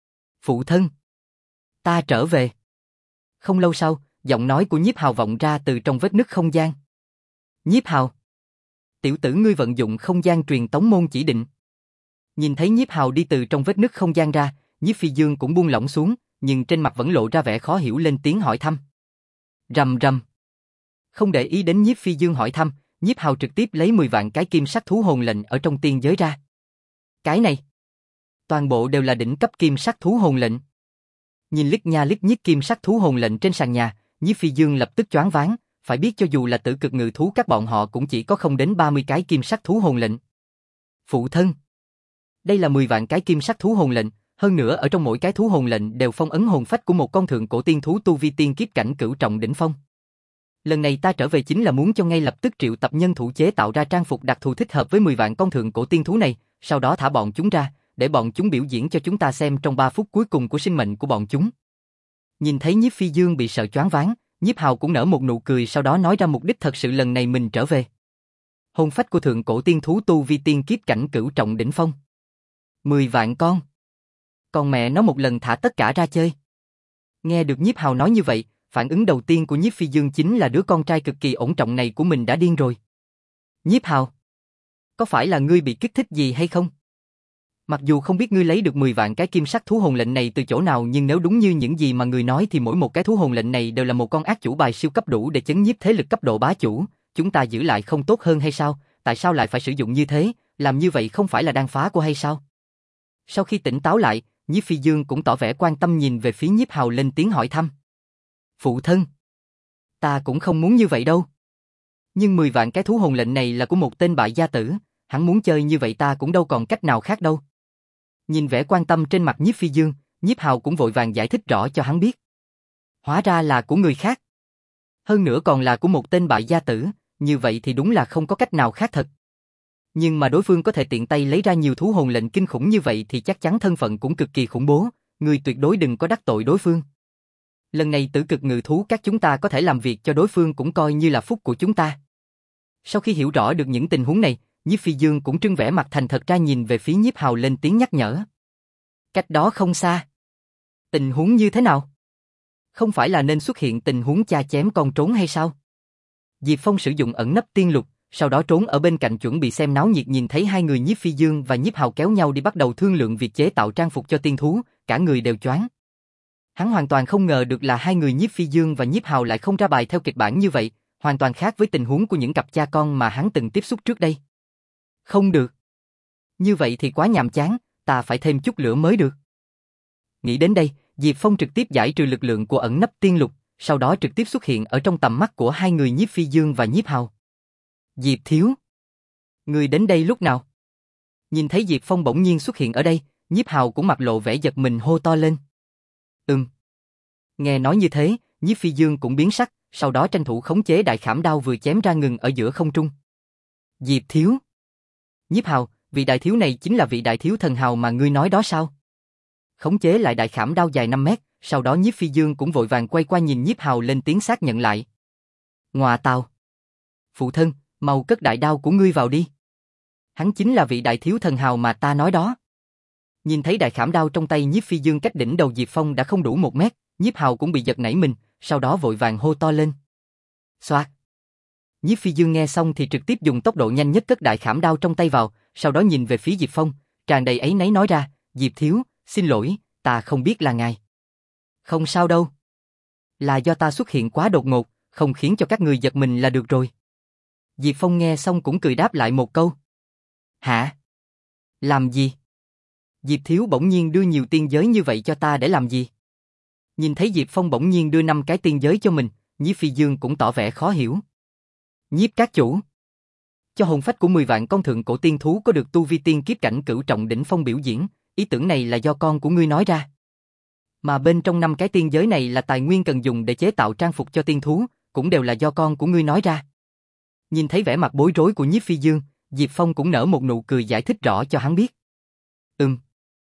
Phụ thân. Ta trở về. Không lâu sau, giọng nói của Nhiếp Hào vọng ra từ trong vết nứt không gian. Nhiếp Hào. Tiểu tử ngươi vận dụng không gian truyền tống môn chỉ định. Nhìn thấy Nhiếp Hào đi từ trong vết nứt không gian ra, Nhiếp Phi Dương cũng buông lỏng xuống, nhưng trên mặt vẫn lộ ra vẻ khó hiểu lên tiếng hỏi thăm. Rầm rầm. Không để ý đến Nhiếp Phi Dương hỏi thăm, Nhiếp Hào trực tiếp lấy mười vạn cái kim sắc thú hồn lệnh ở trong tiên giới ra. Cái này, toàn bộ đều là đỉnh cấp kim sắc thú hồn lệnh. Nhìn lít nha lít nhít kim sắc thú hồn lệnh trên sàn nhà, Nhiếp Phi Dương lập tức choáng váng, phải biết cho dù là Tử Cực Ngự Thú các bọn họ cũng chỉ có không đến ba mươi cái kim sắc thú hồn lệnh. Phụ thân, đây là mười vạn cái kim sắc thú hồn lệnh, hơn nữa ở trong mỗi cái thú hồn lệnh đều phong ấn hồn phách của một con thượng cổ tiên thú tu vi tiên kiếp cảnh cửu trọng đỉnh phong. Lần này ta trở về chính là muốn cho ngay lập tức triệu tập nhân thủ chế tạo ra trang phục đặc thù thích hợp với mười vạn con thượng cổ tiên thú này, sau đó thả bọn chúng ra, để bọn chúng biểu diễn cho chúng ta xem trong ba phút cuối cùng của sinh mệnh của bọn chúng. Nhìn thấy Nhiếp Phi Dương bị sợ choáng váng, Nhiếp Hào cũng nở một nụ cười, sau đó nói ra mục đích thật sự lần này mình trở về. Hồn phách của thượng cổ tiên thú tu vi tiên kiếp cảnh cửu trọng đỉnh phong. Mười vạn con. Còn mẹ nó một lần thả tất cả ra chơi. Nghe được Nhiếp Hào nói như vậy, phản ứng đầu tiên của Nhiếp Phi Dương chính là đứa con trai cực kỳ ổn trọng này của mình đã điên rồi. Nhiếp Hào, có phải là ngươi bị kích thích gì hay không? Mặc dù không biết ngươi lấy được mười vạn cái kim sắc thú hồn lệnh này từ chỗ nào, nhưng nếu đúng như những gì mà ngươi nói thì mỗi một cái thú hồn lệnh này đều là một con ác chủ bài siêu cấp đủ để chấn nhiếp thế lực cấp độ bá chủ, chúng ta giữ lại không tốt hơn hay sao? Tại sao lại phải sử dụng như thế? Làm như vậy không phải là đang phá của hay sao? Sau khi tỉnh táo lại, Nhiếp Phi Dương cũng tỏ vẻ quan tâm nhìn về phía Nhiếp Hào lên tiếng hỏi thăm. Phụ thân, ta cũng không muốn như vậy đâu. Nhưng mười vạn cái thú hồn lệnh này là của một tên bại gia tử, hắn muốn chơi như vậy ta cũng đâu còn cách nào khác đâu. Nhìn vẻ quan tâm trên mặt Nhiếp Phi Dương, Nhiếp Hào cũng vội vàng giải thích rõ cho hắn biết. Hóa ra là của người khác. Hơn nữa còn là của một tên bại gia tử, như vậy thì đúng là không có cách nào khác thật. Nhưng mà đối phương có thể tiện tay lấy ra nhiều thú hồn lệnh kinh khủng như vậy thì chắc chắn thân phận cũng cực kỳ khủng bố, người tuyệt đối đừng có đắc tội đối phương. Lần này Tử Cực Ngự Thú các chúng ta có thể làm việc cho đối phương cũng coi như là phúc của chúng ta. Sau khi hiểu rõ được những tình huống này, Nhiếp Phi Dương cũng trưng vẻ mặt thành thật ra nhìn về phía Nhiếp Hào lên tiếng nhắc nhở. Cách đó không xa. Tình huống như thế nào? Không phải là nên xuất hiện tình huống cha chém con trốn hay sao? Diệp Phong sử dụng ẩn nấp tiên lục, sau đó trốn ở bên cạnh chuẩn bị xem náo nhiệt. Nhìn thấy hai người Nhiếp Phi Dương và Nhiếp Hào kéo nhau đi bắt đầu thương lượng việc chế tạo trang phục cho tiên thú, cả người đều choáng. Hắn hoàn toàn không ngờ được là hai người Nhiếp Phi Dương và Nhiếp Hào lại không ra bài theo kịch bản như vậy, hoàn toàn khác với tình huống của những cặp cha con mà hắn từng tiếp xúc trước đây. Không được. Như vậy thì quá nhàm chán, ta phải thêm chút lửa mới được. Nghĩ đến đây, Diệp Phong trực tiếp giải trừ lực lượng của ẩn nấp tiên lục, sau đó trực tiếp xuất hiện ở trong tầm mắt của hai người Nhiếp Phi Dương và Nhiếp Hào. Diệp thiếu, người đến đây lúc nào? Nhìn thấy Diệp Phong bỗng nhiên xuất hiện ở đây, Nhiếp Hào cũng mặt lộ vẻ giật mình hô to lên. Ừm. Nghe nói như thế, Nhiếp Phi Dương cũng biến sắc, sau đó tranh thủ khống chế đại khảm đao vừa chém ra ngừng ở giữa không trung. Diệp thiếu. Nhiếp Hào, vị đại thiếu này chính là vị đại thiếu thần hào mà ngươi nói đó sao? Khống chế lại đại khảm đao dài năm mét, sau đó Nhiếp Phi Dương cũng vội vàng quay qua nhìn Nhiếp Hào lên tiếng xác nhận lại. Ngọa tào. Phụ thân, mau cất đại đao của ngươi vào đi. Hắn chính là vị đại thiếu thần hào mà ta nói đó. Nhìn thấy đại khảm đao trong tay Nhiếp Phi Dương cách đỉnh đầu Diệp Phong đã không đủ một mét, Nhiếp Hào cũng bị giật nảy mình, sau đó vội vàng hô to lên. Xoạt. Nhiếp Phi Dương nghe xong thì trực tiếp dùng tốc độ nhanh nhất cất đại khảm đao trong tay vào, sau đó nhìn về phía Diệp Phong, tràn đầy áy náy nói ra, Diệp thiếu, xin lỗi, ta không biết là ngài. Không sao đâu. Là do ta xuất hiện quá đột ngột, không khiến cho các người giật mình là được rồi. Diệp Phong nghe xong cũng cười đáp lại một câu. Hả? Làm gì? Diệp thiếu bỗng nhiên đưa nhiều tiên giới như vậy cho ta để làm gì? Nhìn thấy Diệp Phong bỗng nhiên đưa năm cái tiên giới cho mình, Nhiếp Phi Dương cũng tỏ vẻ khó hiểu. Nhiếp các chủ, cho hồn phách của mười vạn con thượng cổ tiên thú có được tu vi tiên kiếp cảnh cửu trọng đỉnh phong biểu diễn, ý tưởng này là do con của ngươi nói ra. Mà bên trong năm cái tiên giới này là tài nguyên cần dùng để chế tạo trang phục cho tiên thú, cũng đều là do con của ngươi nói ra. Nhìn thấy vẻ mặt bối rối của Nhiếp Phi Dương, Diệp Phong cũng nở một nụ cười giải thích rõ cho hắn biết. Ừm.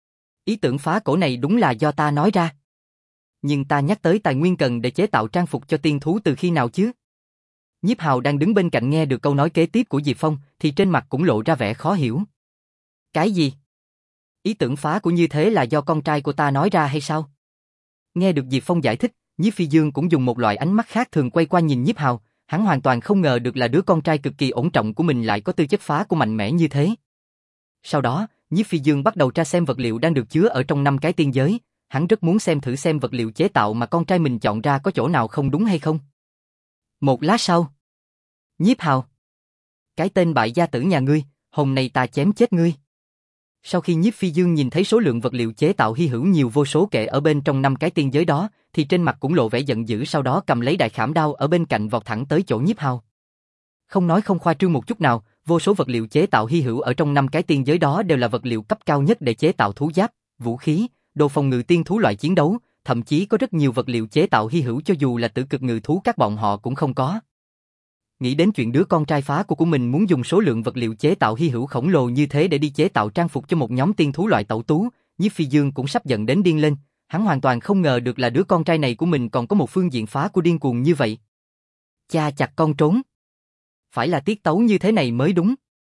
Ý tưởng phá cổ này đúng là do ta nói ra. Nhưng ta nhắc tới tài nguyên cần để chế tạo trang phục cho tiên thú từ khi nào chứ? Nhiếp Hào đang đứng bên cạnh nghe được câu nói kế tiếp của Diệp Phong thì trên mặt cũng lộ ra vẻ khó hiểu. Cái gì? Ý tưởng phá của như thế là do con trai của ta nói ra hay sao? Nghe được Diệp Phong giải thích, Nhiếp Phi Dương cũng dùng một loại ánh mắt khác thường quay qua nhìn Nhiếp Hào, hắn hoàn toàn không ngờ được là đứa con trai cực kỳ ổn trọng của mình lại có tư chất phá của mạnh mẽ như thế. Sau đó, Nhiếp Phi Dương bắt đầu tra xem vật liệu đang được chứa ở trong năm cái tiên giới, hắn rất muốn xem thử xem vật liệu chế tạo mà con trai mình chọn ra có chỗ nào không đúng hay không. Một lát sau, Nhiếp Hào, cái tên bại gia tử nhà ngươi, hôm nay ta chém chết ngươi. Sau khi Nhiếp Phi Dương nhìn thấy số lượng vật liệu chế tạo hy hữu nhiều vô số kể ở bên trong năm cái tiên giới đó, thì trên mặt cũng lộ vẻ giận dữ, sau đó cầm lấy đại khảm đao ở bên cạnh vọt thẳng tới chỗ Nhiếp Hào. Không nói không khoa trương một chút nào, vô số vật liệu chế tạo hy hữu ở trong năm cái tiên giới đó đều là vật liệu cấp cao nhất để chế tạo thú giáp, vũ khí, đồ phòng ngự tiên thú loại chiến đấu, thậm chí có rất nhiều vật liệu chế tạo hy hữu cho dù là tử cực ngự thú các bọn họ cũng không có. Nghĩ đến chuyện đứa con trai phá của của mình muốn dùng số lượng vật liệu chế tạo hy hữu khổng lồ như thế để đi chế tạo trang phục cho một nhóm tiên thú loại tẩu tú, Nhiếp Phi Dương cũng sắp giận đến điên lên, hắn hoàn toàn không ngờ được là đứa con trai này của mình còn có một phương diện phá của điên cuồng như vậy. Cha chặt con trốn. Phải là tiết tấu như thế này mới đúng.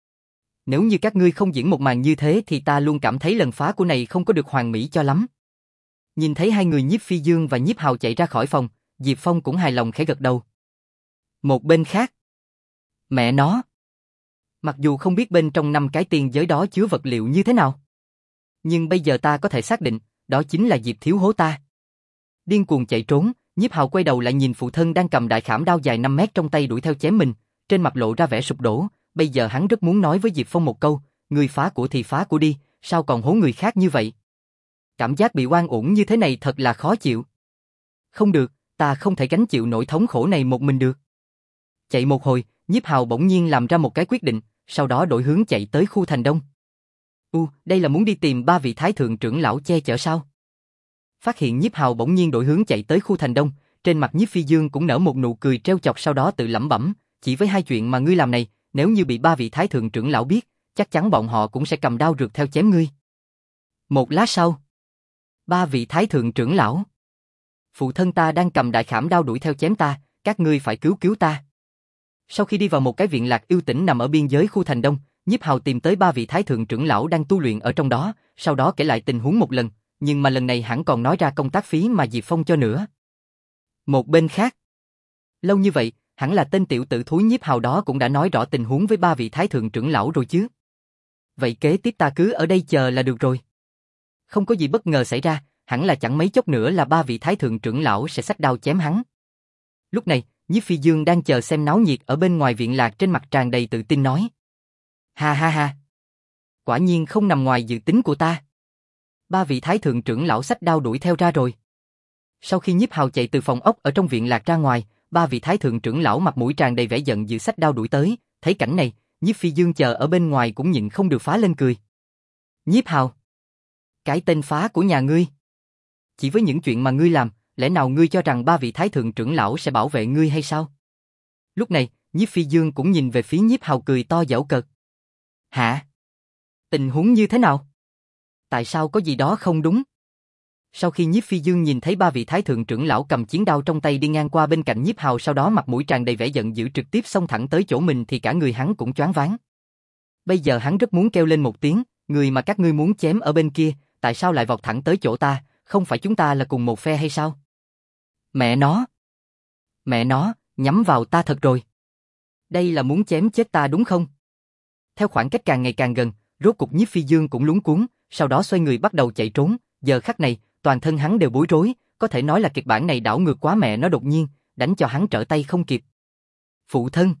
Nếu như các ngươi không diễn một màn như thế thì ta luôn cảm thấy lần phá của này không có được hoàn mỹ cho lắm. Nhìn thấy hai người Nhiếp Phi Dương và Nhiếp Hào chạy ra khỏi phòng, Diệp Phong cũng hài lòng khẽ gật đầu. Một bên khác, mẹ nó, mặc dù không biết bên trong năm cái tiên giới đó chứa vật liệu như thế nào, nhưng bây giờ ta có thể xác định, đó chính là Diệp thiếu hố ta. Điên cuồng chạy trốn, Nhiếp Hào quay đầu lại nhìn phụ thân đang cầm đại khảm đao dài năm mét trong tay đuổi theo chém mình, trên mặt lộ ra vẻ sụp đổ, bây giờ hắn rất muốn nói với Diệp Phong một câu, người phá của thì phá của đi, sao còn hố người khác như vậy? Cảm giác bị oan uổng như thế này thật là khó chịu. Không được, ta không thể gánh chịu nỗi thống khổ này một mình được. Chạy một hồi, Nhiếp Hào bỗng nhiên làm ra một cái quyết định, sau đó đổi hướng chạy tới khu thành đông. U, đây là muốn đi tìm ba vị thái thượng trưởng lão che chở sao? Phát hiện Nhiếp Hào bỗng nhiên đổi hướng chạy tới khu thành đông, trên mặt Nhiếp Phi Dương cũng nở một nụ cười trêu chọc, sau đó tự lẩm bẩm, chỉ với hai chuyện mà ngươi làm này, nếu như bị ba vị thái thượng trưởng lão biết, chắc chắn bọn họ cũng sẽ cầm đao rượt theo chém ngươi. Một lát sau, ba vị thái thượng trưởng lão, phụ thân ta đang cầm đại khảm đao đuổi theo chém ta, các ngươi phải cứu cứu ta. Sau khi đi vào một cái viện lạc yêu tĩnh nằm ở biên giới khu thành đông, Nhiếp Hào tìm tới ba vị thái thượng trưởng lão đang tu luyện ở trong đó, sau đó kể lại tình huống một lần, nhưng mà lần này hắn còn nói ra công tác phí mà Diệp Phong cho nữa. Một bên khác, lâu như vậy, hẳn là tên tiểu tử thúi Nhiếp Hào đó cũng đã nói rõ tình huống với ba vị thái thượng trưởng lão rồi chứ. Vậy kế tiếp ta cứ ở đây chờ là được rồi. Không có gì bất ngờ xảy ra, hẳn là chẳng mấy chốc nữa là ba vị thái thượng trưởng lão sẽ xách đao chém hắn. Lúc này, Nhiếp Phi Dương đang chờ xem náo nhiệt ở bên ngoài viện lạc, trên mặt tràn đầy tự tin nói. Ha ha ha. Quả nhiên không nằm ngoài dự tính của ta. Ba vị thái thượng trưởng lão xách đao đuổi theo ra rồi. Sau khi Nhiếp Hào chạy từ phòng ốc ở trong viện lạc ra ngoài, ba vị thái thượng trưởng lão mặt mũi tràn đầy vẻ giận dữ xách đao đuổi tới. Thấy cảnh này, Nhiếp Phi Dương chờ ở bên ngoài cũng nhịn không được phá lên cười. Nhiếp Hào, cái tên phá của nhà ngươi. Chỉ với những chuyện mà ngươi làm, lẽ nào ngươi cho rằng ba vị thái thượng trưởng lão sẽ bảo vệ ngươi hay sao? Lúc này, Nhiếp Phi Dương cũng nhìn về phía Nhiếp Hào cười to giễu cợt. Hả? Tình huống như thế nào? Tại sao có gì đó không đúng? Sau khi Nhiếp Phi Dương nhìn thấy ba vị thái thượng trưởng lão cầm chiến đao trong tay đi ngang qua bên cạnh Nhiếp Hào, sau đó mặt mũi tràn đầy vẻ giận dữ trực tiếp xông thẳng tới chỗ mình, thì cả người hắn cũng choáng váng. Bây giờ hắn rất muốn kêu lên một tiếng, người mà các ngươi muốn chém ở bên kia, tại sao lại vọt thẳng tới chỗ ta, không phải chúng ta là cùng một phe hay sao? Mẹ nó! Mẹ nó, nhắm vào ta thật rồi. Đây là muốn chém chết ta đúng không? Theo khoảng cách càng ngày càng gần, rốt cục Nhiếp Phi Dương cũng luống cuống, sau đó xoay người bắt đầu chạy trốn. Giờ khắc này, toàn thân hắn đều bối rối, có thể nói là kịch bản này đảo ngược quá mẹ nó đột nhiên, đánh cho hắn trở tay không kịp. Phụ thân!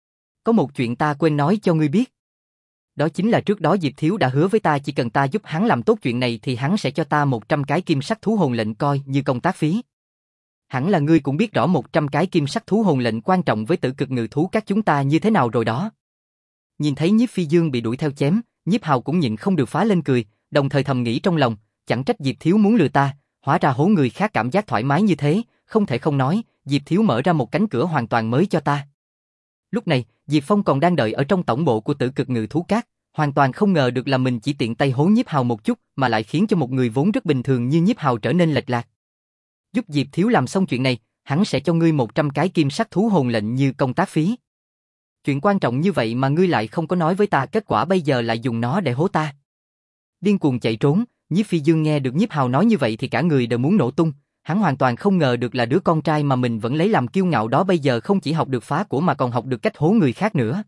Có một chuyện ta quên nói cho ngươi biết. Đó chính là trước đó Diệp Thiếu đã hứa với ta chỉ cần ta giúp hắn làm tốt chuyện này thì hắn sẽ cho ta một trăm cái kim sắc thú hồn lệnh coi như công tác phí. Hẳn là ngươi cũng biết rõ một trăm cái kim sắc thú hồn lệnh quan trọng với Tử Cực Ngự Thú các chúng ta như thế nào rồi đó. Nhìn thấy Nhiếp Phi Dương bị đuổi theo chém, Nhiếp Hào cũng nhịn không được phá lên cười, đồng thời thầm nghĩ trong lòng, chẳng trách Diệp Thiếu muốn lừa ta, hóa ra hố người khác cảm giác thoải mái như thế, không thể không nói, Diệp Thiếu mở ra một cánh cửa hoàn toàn mới cho ta. Lúc này, Diệp Phong còn đang đợi ở trong tổng bộ của Tử Cực Ngự Thú Các, hoàn toàn không ngờ được là mình chỉ tiện tay hố Nhiếp Hào một chút mà lại khiến cho một người vốn rất bình thường như Nhiếp Hào trở nên lệch lạc. Giúp Diệp Thiếu làm xong chuyện này, hắn sẽ cho ngươi một trăm cái kim sắc thú hồn lệnh như công tác phí. Chuyện quan trọng như vậy mà ngươi lại không có nói với ta, kết quả bây giờ lại dùng nó để hố ta. Điên cuồng chạy trốn, Nhiếp Phi Dương nghe được Nhiếp Hào nói như vậy thì cả người đều muốn nổ tung, hắn hoàn toàn không ngờ được là đứa con trai mà mình vẫn lấy làm kiêu ngạo đó bây giờ không chỉ học được phá của mà còn học được cách hố người khác nữa.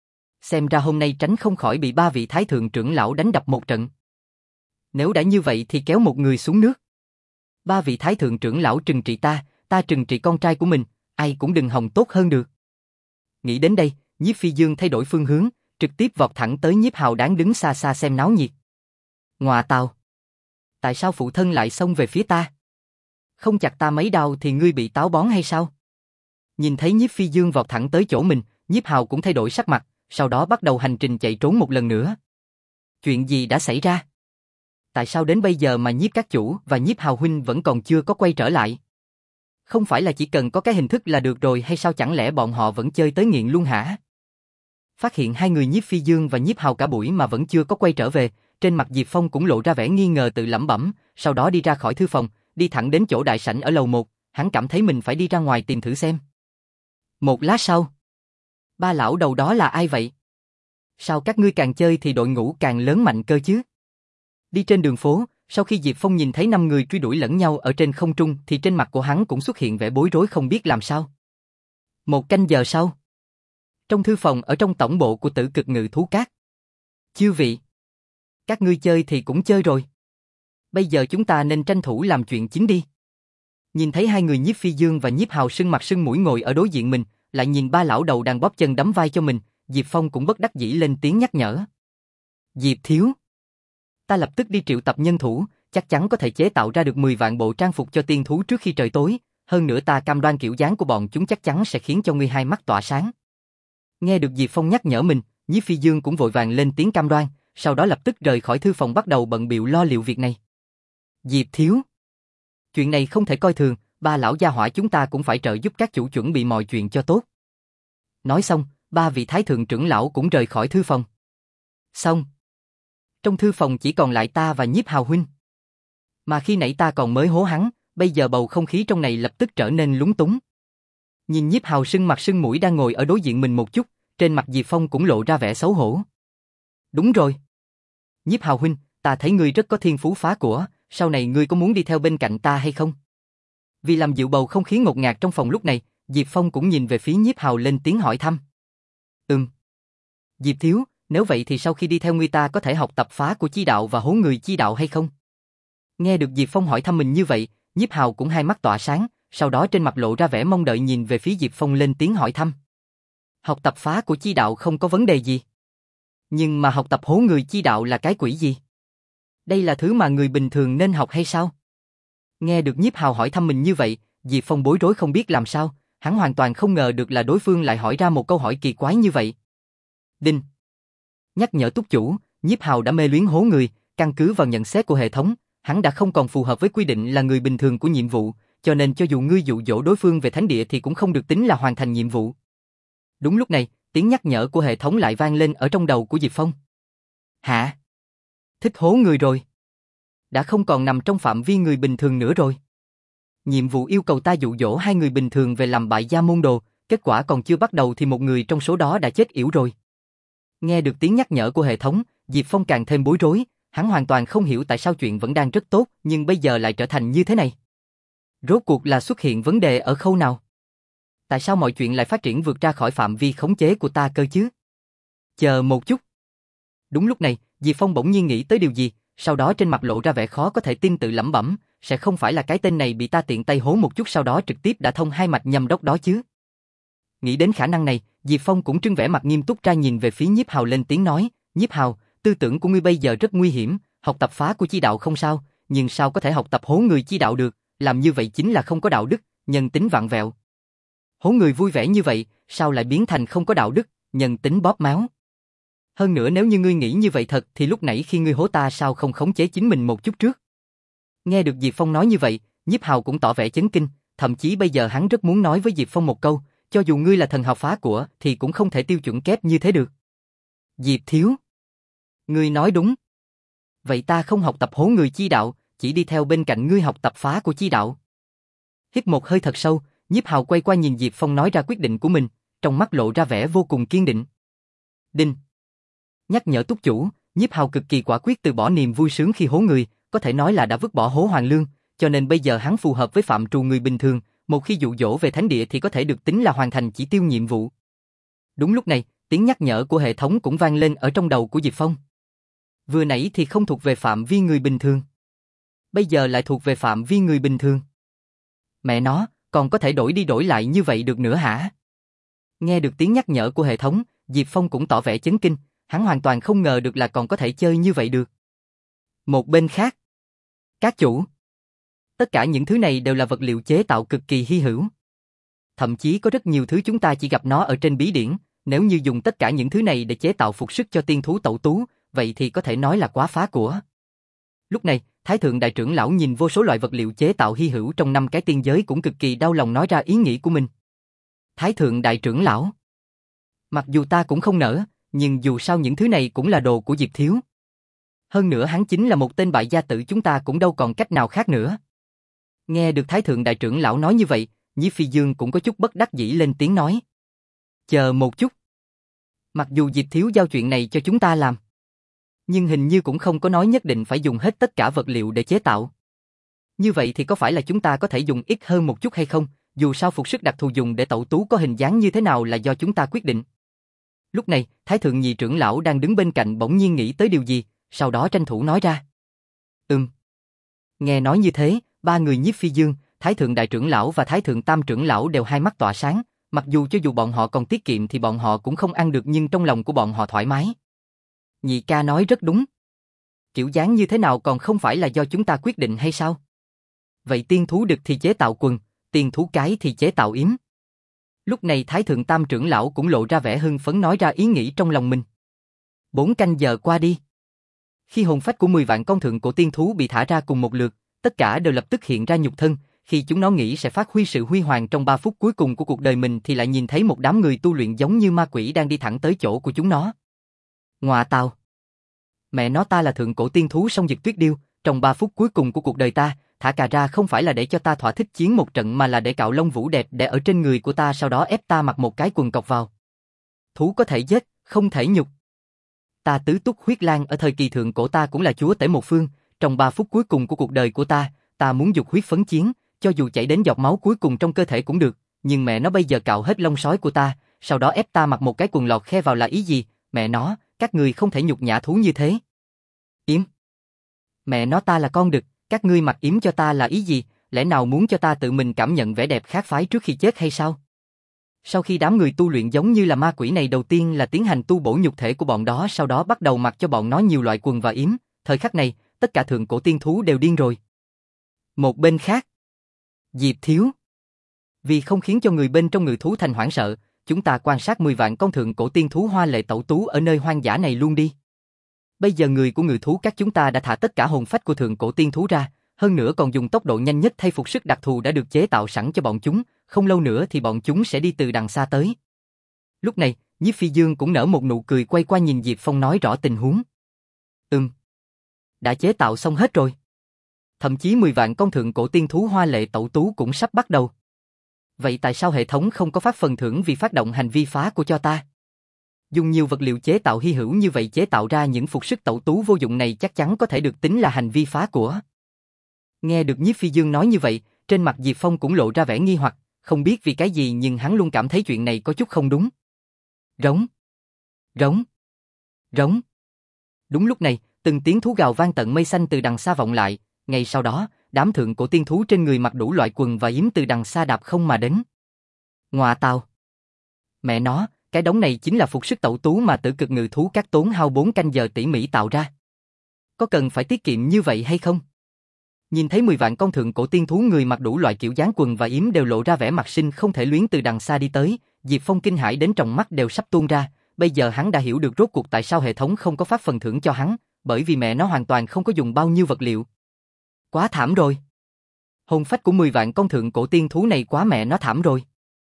Xem ra hôm nay tránh không khỏi bị ba vị thái thượng trưởng lão đánh đập một trận. Nếu đã như vậy thì kéo một người xuống nước. Ba vị thái thượng trưởng lão trừng trị ta, ta trừng trị con trai của mình, ai cũng đừng hòng tốt hơn được. Nghĩ đến đây, Nhiếp Phi Dương thay đổi phương hướng, trực tiếp vọt thẳng tới Nhiếp Hào đang đứng xa xa xem náo nhiệt. Ngọa tào! Tại sao phụ thân lại xông về phía ta? Không chặt ta mấy đao thì ngươi bị táo bón hay sao? Nhìn thấy Nhiếp Phi Dương vọt thẳng tới chỗ mình, Nhiếp Hào cũng thay đổi sắc mặt, sau đó bắt đầu hành trình chạy trốn một lần nữa. Chuyện gì đã xảy ra? Tại sao đến bây giờ mà Nhiếp các chủ và Nhiếp Hào huynh vẫn còn chưa có quay trở lại? Không phải là chỉ cần có cái hình thức là được rồi hay sao, chẳng lẽ bọn họ vẫn chơi tới nghiện luôn hả? Phát hiện hai người Nhiếp Phi Dương và Nhiếp Hào cả buổi mà vẫn chưa có quay trở về, trên mặt Diệp Phong cũng lộ ra vẻ nghi ngờ, tự lẩm bẩm, sau đó đi ra khỏi thư phòng, đi thẳng đến chỗ đại sảnh ở lầu một, hắn cảm thấy mình phải đi ra ngoài tìm thử xem. Một lát sau, ba lão đầu đó là ai vậy? Sao các ngươi càng chơi thì đội ngũ càng lớn mạnh cơ chứ? Đi trên đường phố, sau khi Diệp Phong nhìn thấy năm người truy đuổi lẫn nhau ở trên không trung thì trên mặt của hắn cũng xuất hiện vẻ bối rối không biết làm sao. Một canh giờ sau, trong thư phòng ở trong tổng bộ của Tử Cực Ngự Thú Các. Chư vị, các ngươi chơi thì cũng chơi rồi. Bây giờ chúng ta nên tranh thủ làm chuyện chính đi. Nhìn thấy hai người Nhiếp Phi Dương và Nhiếp Hào sưng mặt sưng mũi ngồi ở đối diện mình, lại nhìn ba lão đầu đang bóp chân đấm vai cho mình, Diệp Phong cũng bất đắc dĩ lên tiếng nhắc nhở. Diệp Thiếu, ta lập tức đi triệu tập nhân thủ, chắc chắn có thể chế tạo ra được mười vạn bộ trang phục cho tiên thú trước khi trời tối, hơn nữa ta cam đoan kiểu dáng của bọn chúng chắc chắn sẽ khiến cho ngươi hai mắt tỏa sáng. Nghe được Diệp Phong nhắc nhở mình, Nhiếp Phi Dương cũng vội vàng lên tiếng cam đoan, sau đó lập tức rời khỏi thư phòng bắt đầu bận bịu lo liệu việc này. Diệp Thiếu, chuyện này không thể coi thường, ba lão gia hỏa chúng ta cũng phải trợ giúp các chủ chuẩn bị mọi chuyện cho tốt. Nói xong, ba vị thái thượng trưởng lão cũng rời khỏi thư phòng. Xong. Trong thư phòng chỉ còn lại ta và Nhiếp Hào huynh. Mà khi nãy ta còn mới hố hắn, bây giờ bầu không khí trong này lập tức trở nên lúng túng. Nhìn Nhiếp Hào sưng mặt sưng mũi đang ngồi ở đối diện mình một chút, trên mặt Diệp Phong cũng lộ ra vẻ xấu hổ. Đúng rồi. Nhiếp Hào huynh, ta thấy ngươi rất có thiên phú phá của, sau này ngươi có muốn đi theo bên cạnh ta hay không? Vì làm dịu bầu không khí ngột ngạt trong phòng lúc này, Diệp Phong cũng nhìn về phía Nhiếp Hào lên tiếng hỏi thăm. Ừm. Diệp thiếu, nếu vậy thì sau khi đi theo ngươi ta có thể học tập phá của chi đạo và hố người chi đạo hay không? Nghe được Diệp Phong hỏi thăm mình như vậy, Nhiếp Hào cũng hai mắt tỏa sáng, sau đó trên mặt lộ ra vẻ mong đợi nhìn về phía Diệp Phong lên tiếng hỏi thăm. Học tập phá của chi đạo không có vấn đề gì. Nhưng mà học tập hố người chi đạo là cái quỷ gì? Đây là thứ mà người bình thường nên học hay sao? Nghe được Nhiếp Hào hỏi thăm mình như vậy, Diệp Phong bối rối không biết làm sao, hắn hoàn toàn không ngờ được là đối phương lại hỏi ra một câu hỏi kỳ quái như vậy. Đinh. Nhắc nhở túc chủ, Nhiếp Hào đã mê luyến hố người, căn cứ vào nhận xét của hệ thống, hắn đã không còn phù hợp với quy định là người bình thường của nhiệm vụ, cho nên cho dù ngươi dụ dỗ đối phương về thánh địa thì cũng không được tính là hoàn thành nhiệm vụ. Đúng lúc này, tiếng nhắc nhở của hệ thống lại vang lên ở trong đầu của Diệp Phong. Hả? Thích hố người rồi. Đã không còn nằm trong phạm vi người bình thường nữa rồi. Nhiệm vụ yêu cầu ta dụ dỗ hai người bình thường về làm bại gia môn đồ, kết quả còn chưa bắt đầu thì một người trong số đó đã chết yểu rồi. Nghe được tiếng nhắc nhở của hệ thống, Diệp Phong càng thêm bối rối, hắn hoàn toàn không hiểu tại sao chuyện vẫn đang rất tốt nhưng bây giờ lại trở thành như thế này. Rốt cuộc là xuất hiện vấn đề ở khâu nào? Tại sao mọi chuyện lại phát triển vượt ra khỏi phạm vi khống chế của ta cơ chứ? Chờ một chút. Đúng lúc này, Diệp Phong bỗng nhiên nghĩ tới điều gì, sau đó trên mặt lộ ra vẻ khó có thể tin tự lẩm bẩm, sẽ không phải là cái tên này bị ta tiện tay hố một chút sau đó trực tiếp đã thông hai mạch nhâm đốc đó chứ? Nghĩ đến khả năng này, Diệp Phong cũng trưng vẻ mặt nghiêm túc ra nhìn về phía Nhiếp Hào lên tiếng nói, Nhiếp Hào, tư tưởng của ngươi bây giờ rất nguy hiểm, học tập phá của chi đạo không sao, nhưng sao có thể học tập hố người chi đạo được, làm như vậy chính là không có đạo đức, nhân tính vặn vẹo. Hố người vui vẻ như vậy, sao lại biến thành không có đạo đức, nhân tính bóp máu? Hơn nữa nếu như ngươi nghĩ như vậy thật thì lúc nãy khi ngươi hố ta sao không khống chế chính mình một chút trước? Nghe được Diệp Phong nói như vậy, Nhiếp Hào cũng tỏ vẻ chấn kinh, thậm chí bây giờ hắn rất muốn nói với Diệp Phong một câu, cho dù ngươi là thần hào phá của thì cũng không thể tiêu chuẩn kép như thế được. Diệp thiếu. Ngươi nói đúng. Vậy ta không học tập hố người chi đạo, chỉ đi theo bên cạnh ngươi học tập phá của chi đạo. Hít một hơi thật sâu, Nhiếp Hào quay qua nhìn Diệp Phong nói ra quyết định của mình, trong mắt lộ ra vẻ vô cùng kiên định. Đinh. Nhắc nhở túc chủ, Nhiếp Hào cực kỳ quả quyết từ bỏ niềm vui sướng khi hố người, có thể nói là đã vứt bỏ hố hoàng lương, cho nên bây giờ hắn phù hợp với phạm trù người bình thường, một khi dụ dỗ về thánh địa thì có thể được tính là hoàn thành chỉ tiêu nhiệm vụ. Đúng lúc này, tiếng nhắc nhở của hệ thống cũng vang lên ở trong đầu của Diệp Phong. Vừa nãy thì không thuộc về phạm vi người bình thường, bây giờ lại thuộc về phạm vi người bình thường. Mẹ nó, còn có thể đổi đi đổi lại như vậy được nữa hả? Nghe được tiếng nhắc nhở của hệ thống, Diệp Phong cũng tỏ vẻ chấn kinh, hắn hoàn toàn không ngờ được là còn có thể chơi như vậy được. Một bên khác, các chủ, tất cả những thứ này đều là vật liệu chế tạo cực kỳ hy hữu. Thậm chí có rất nhiều thứ chúng ta chỉ gặp nó ở trên bí điển, nếu như dùng tất cả những thứ này để chế tạo phục sức cho tiên thú tẩu tú, vậy thì có thể nói là quá phá của. Lúc này, Thái Thượng Đại Trưởng Lão nhìn vô số loại vật liệu chế tạo hy hữu trong năm cái tiên giới cũng cực kỳ đau lòng nói ra ý nghĩ của mình. Thái Thượng Đại Trưởng Lão, mặc dù ta cũng không nỡ, nhưng dù sao những thứ này cũng là đồ của Diệp Thiếu. Hơn nữa hắn chính là một tên bại gia tử, chúng ta cũng đâu còn cách nào khác nữa. Nghe được Thái Thượng Đại Trưởng Lão nói như vậy, Nhiếp Phi Dương cũng có chút bất đắc dĩ lên tiếng nói. Chờ một chút. Mặc dù Diệp Thiếu giao chuyện này cho chúng ta làm, nhưng hình như cũng không có nói nhất định phải dùng hết tất cả vật liệu để chế tạo. Như vậy thì có phải là chúng ta có thể dùng ít hơn một chút hay không? Dù sao phục sức đặc thù dùng để tẩu tú có hình dáng như thế nào là do chúng ta quyết định. Lúc này, Thái Thượng Nhị Trưởng Lão đang đứng bên cạnh bỗng nhiên nghĩ tới điều gì, sau đó tranh thủ nói ra. Ừm. Nghe nói như thế, ba người Nhiếp Phi Dương, Thái Thượng Đại Trưởng Lão và Thái Thượng Tam Trưởng Lão đều hai mắt tỏa sáng, mặc dù cho dù bọn họ còn tiết kiệm thì bọn họ cũng không ăn được nhưng trong lòng của bọn họ thoải mái. Nhị ca nói rất đúng. Kiểu dáng như thế nào còn không phải là do chúng ta quyết định hay sao? Vậy tiên thú đực thì chế tạo quần, tiên thú cái thì chế tạo yếm. Lúc này Thái Thượng Tam Trưởng Lão cũng lộ ra vẻ hưng phấn nói ra ý nghĩ trong lòng mình. Bốn canh giờ qua đi. Khi hồn phách của mười vạn con thượng cổ tiên thú bị thả ra cùng một lượt, tất cả đều lập tức hiện ra nhục thân, khi chúng nó nghĩ sẽ phát huy sự huy hoàng trong ba phút cuối cùng của cuộc đời mình thì lại nhìn thấy một đám người tu luyện giống như ma quỷ đang đi thẳng tới chỗ của chúng nó. Ngoạ tào. Mẹ nó, ta là thượng cổ tiên thú song Dực Tuyết Điêu, trong ba phút cuối cùng của cuộc đời ta, thả cà ra không phải là để cho ta thỏa thích chiến một trận mà là để cạo lông vũ đẹp để ở trên người của ta sau đó ép ta mặc một cái quần cộc vào. Thú có thể giết, không thể nhục. Ta tứ túc huyết lang ở thời kỳ thượng cổ ta cũng là chúa tể một phương, trong ba phút cuối cùng của cuộc đời của ta, ta muốn dục huyết phấn chiến, cho dù chảy đến giọt máu cuối cùng trong cơ thể cũng được, Nhưng mẹ nó bây giờ cạo hết lông sói của ta, sau đó ép ta mặc một cái quần lọt khe vào là ý gì? Mẹ nó, các ngươi không thể nhục nhã thú như thế. Yếm. Mẹ nó, ta là con đực, các ngươi mặc yếm cho ta là ý gì? Lẽ nào muốn cho ta tự mình cảm nhận vẻ đẹp khác phái trước khi chết hay sao? Sau khi đám người tu luyện giống như là ma quỷ này đầu tiên là tiến hành tu bổ nhục thể của bọn đó, sau đó bắt đầu mặc cho bọn nó nhiều loại quần và yếm, thời khắc này, tất cả thượng cổ tiên thú đều điên rồi. Một bên khác, Diệp Thiếu. Vì không khiến cho người bên trong ngự thú thành hoảng sợ, chúng ta quan sát mười vạn con thượng cổ tiên thú hoa lệ tẩu tú ở nơi hoang dã này luôn đi. Bây giờ người của ngự thú các chúng ta đã thả tất cả hồn phách của thượng cổ tiên thú ra, hơn nữa còn dùng tốc độ nhanh nhất thay phục sức đặc thù đã được chế tạo sẵn cho bọn chúng, không lâu nữa thì bọn chúng sẽ đi từ đằng xa tới. Lúc này, Nhiếp Phi Dương cũng nở một nụ cười quay qua nhìn Diệp Phong nói rõ tình huống. Ừm. Đã chế tạo xong hết rồi. Thậm chí mười vạn con thượng cổ tiên thú hoa lệ tẩu tú cũng sắp bắt đầu. Vậy tại sao hệ thống không có phát phần thưởng vì phát động hành vi phá của cho ta? Dùng nhiều vật liệu chế tạo hy hữu như vậy chế tạo ra những phục sức tẩu tú vô dụng này chắc chắn có thể được tính là hành vi phá của. Nghe được Nhiếp Phi Dương nói như vậy, trên mặt Diệp Phong cũng lộ ra vẻ nghi hoặc, không biết vì cái gì nhưng hắn luôn cảm thấy chuyện này có chút không đúng. Rống. Rống. Rống. Đúng lúc này, từng tiếng thú gào vang tận mây xanh từ đằng xa vọng lại, ngay sau đó, đám thượng cổ tiên thú trên người mặc đủ loại quần và yếm từ đằng xa đạp không mà đến. Ngoạ tào. Mẹ nó, cái đống này chính là phục sức tẩu tú mà Tử Cực Ngự Thú Các tốn hao bốn canh giờ tỉ mỉ tạo ra. Có cần phải tiết kiệm như vậy hay không? Nhìn thấy mười vạn con thượng cổ tiên thú người mặc đủ loại kiểu dáng quần và yếm đều lộ ra vẻ mặt sinh không thể luyến từ đằng xa đi tới, Diệp Phong kinh hãi đến tròng mắt đều sắp tuôn ra, bây giờ hắn đã hiểu được rốt cuộc tại sao hệ thống không có phát phần thưởng cho hắn, bởi vì mẹ nó hoàn toàn không có dùng bao nhiêu vật liệu. Quá thảm rồi. Hồn phách của mười vạn con thượng cổ tiên thú này quá mẹ nó thảm rồi.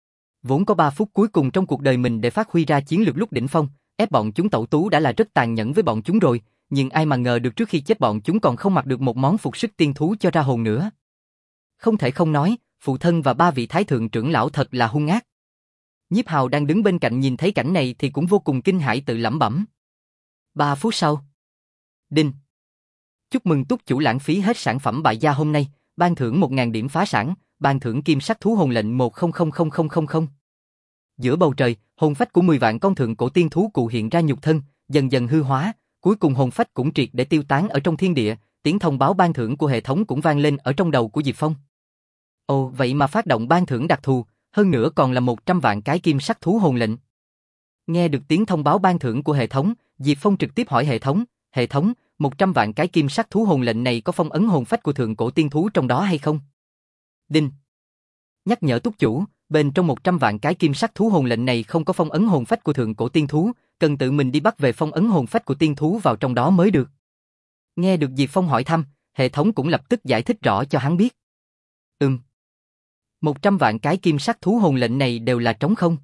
Vốn có ba phút cuối cùng trong cuộc đời mình để phát huy ra chiến lược lúc đỉnh phong, ép bọn chúng tẩu tú đã là rất tàn nhẫn với bọn chúng rồi, nhưng ai mà ngờ được trước khi chết bọn chúng còn không mặc được một món phục sức tiên thú cho ra hồn nữa. Không thể không nói, phụ thân và ba vị thái thượng trưởng lão thật là hung ác. Nhiếp Hào đang đứng bên cạnh nhìn thấy cảnh này thì cũng vô cùng kinh hãi tự lẩm bẩm. Ba phút sau. Đinh. Chúc mừng túc chủ lãng phí hết sản phẩm bại gia hôm nay, ban thưởng một nghìn điểm phá sản, ban thưởng kim sắc thú hồn lệnh một không không không không không không. Giữa bầu trời, hồn phách của mười vạn con thượng cổ tiên thú cụ hiện ra nhục thân, dần dần hư hóa, cuối cùng hồn phách cũng triệt để tiêu tán ở trong thiên địa, tiếng thông báo ban thưởng của hệ thống cũng vang lên ở trong đầu của Diệp Phong. Ồ, vậy mà phát động ban thưởng đặc thù, hơn nữa còn là một trăm vạn cái kim sắc thú hồn lệnh. Nghe được tiếng thông báo ban thưởng của hệ thống, Diệp Phong trực tiếp hỏi hệ thống, hệ thống, một trăm vạn cái kim sắc thú hồn lệnh này có phong ấn hồn phách của thượng cổ tiên thú trong đó hay không? Đinh. Nhắc nhở túc chủ, bên trong một trăm vạn cái kim sắc thú hồn lệnh này không có phong ấn hồn phách của thượng cổ tiên thú, cần tự mình đi bắt về phong ấn hồn phách của tiên thú vào trong đó mới được. Nghe được Diệp Phong hỏi thăm, hệ thống cũng lập tức giải thích rõ cho hắn biết. Ừm. một trăm vạn cái kim sắc thú hồn lệnh này đều là trống không.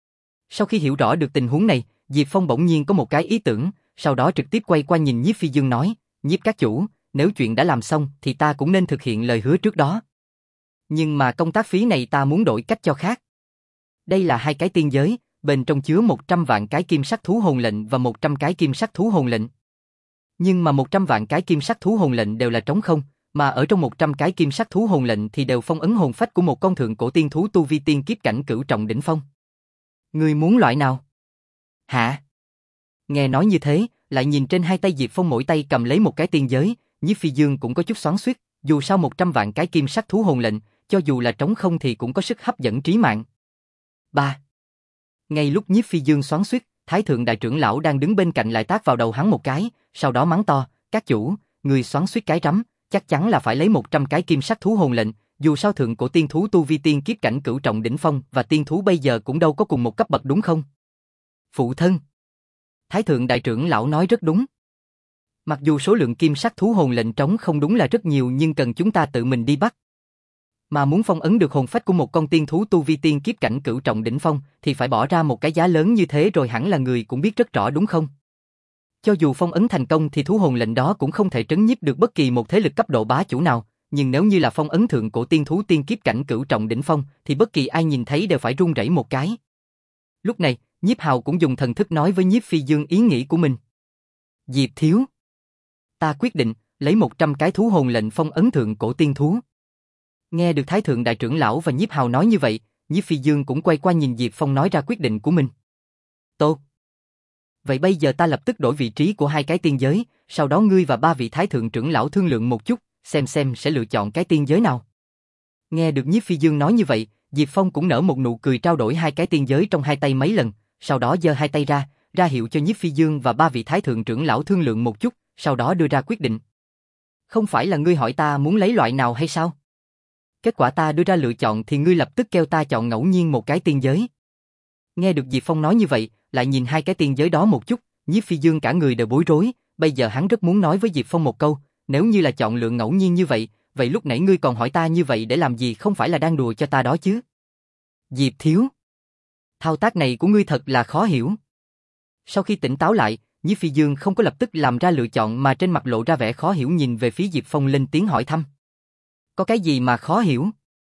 Sau khi hiểu rõ được tình huống này, Diệp Phong bỗng nhiên có một cái ý tưởng, sau đó trực tiếp quay qua nhìn Nhiếp Phi Dương nói, Nhiếp các chủ, nếu chuyện đã làm xong thì ta cũng nên thực hiện lời hứa trước đó. Nhưng mà công tác phí này ta muốn đổi cách cho khác. Đây là hai cái tiên giới, bên trong chứa một trăm vạn cái kim sắc thú hồn lệnh và một trăm cái kim sắc thú hồn lệnh. Nhưng mà một trăm vạn cái kim sắc thú hồn lệnh đều là trống không, mà ở trong một trăm cái kim sắc thú hồn lệnh thì đều phong ấn hồn phách của một con thượng cổ tiên thú tu vi tiên kiếp cảnh cửu trọng đỉnh phong. Ngươi muốn loại nào? Hả? Nghe nói như thế, lại nhìn trên hai tay Diệp Phong mỗi tay cầm lấy một cái tiên giới, Nhiếp Phi Dương cũng có chút xoắn xuýt, dù sao một trăm vạn cái kim sắc thú hồn lệnh, cho dù là trống không thì cũng có sức hấp dẫn trí mạng. Ba. Ngay lúc Nhiếp Phi Dương xoắn xuýt, Thái thượng đại trưởng lão đang đứng bên cạnh lại tát vào đầu hắn một cái, sau đó mắng to, các chủ, người xoắn xuýt cái rắm, chắc chắn là phải lấy một trăm cái kim sắc thú hồn lệnh, dù sao thượng cổ tiên thú tu vi tiên kiếp cảnh cửu trọng đỉnh phong và tiên thú bây giờ cũng đâu có cùng một cấp bậc đúng không? Phụ thân. Thái thượng đại trưởng lão nói rất đúng. Mặc dù số lượng kim sắc thú hồn lệnh trống không đúng là rất nhiều nhưng cần chúng ta tự mình đi bắt. Mà muốn phong ấn được hồn phách của một con tiên thú tu vi tiên kiếp cảnh cửu trọng đỉnh phong thì phải bỏ ra một cái giá lớn như thế rồi hẳn là người cũng biết rất rõ đúng không? Cho dù phong ấn thành công thì thú hồn lệnh đó cũng không thể trấn nhiếp được bất kỳ một thế lực cấp độ bá chủ nào, nhưng nếu như là phong ấn thượng cổ tiên thú tiên kiếp cảnh cửu trọng đỉnh phong thì bất kỳ ai nhìn thấy đều phải run rẩy một cái. Lúc này, Nhiếp Hào cũng dùng thần thức nói với Nhiếp Phi Dương ý nghĩ của mình. Diệp thiếu, ta quyết định lấy một trăm cái thú hồn lệnh phong ấn thượng cổ tiên thú. Nghe được Thái thượng đại trưởng lão và Nhiếp Hào nói như vậy, Nhiếp Phi Dương cũng quay qua nhìn Diệp Phong nói ra quyết định của mình. Tốt. Vậy bây giờ ta lập tức đổi vị trí của hai cái tiên giới, sau đó ngươi và ba vị thái thượng trưởng lão thương lượng một chút, xem xem sẽ lựa chọn cái tiên giới nào. Nghe được Nhiếp Phi Dương nói như vậy, Diệp Phong cũng nở một nụ cười trao đổi hai cái tiên giới trong hai tay mấy lần, sau đó giơ hai tay ra, ra hiệu cho Nhiếp Phi Dương và ba vị thái thượng trưởng lão thương lượng một chút, sau đó đưa ra quyết định. Không phải là ngươi hỏi ta muốn lấy loại nào hay sao? Kết quả ta đưa ra lựa chọn thì ngươi lập tức kêu ta chọn ngẫu nhiên một cái tiên giới. Nghe được Diệp Phong nói như vậy, lại nhìn hai cái tiên giới đó một chút, Nhiếp Phi Dương cả người đều bối rối, bây giờ hắn rất muốn nói với Diệp Phong một câu, nếu như là chọn lựa ngẫu nhiên như vậy, vậy lúc nãy ngươi còn hỏi ta như vậy để làm gì, không phải là đang đùa cho ta đó chứ? Diệp thiếu, thao tác này của ngươi thật là khó hiểu. Sau khi tỉnh táo lại, Nhiếp Phi Dương không có lập tức làm ra lựa chọn mà trên mặt lộ ra vẻ khó hiểu nhìn về phía Diệp Phong lên tiếng hỏi thăm. Có cái gì mà khó hiểu?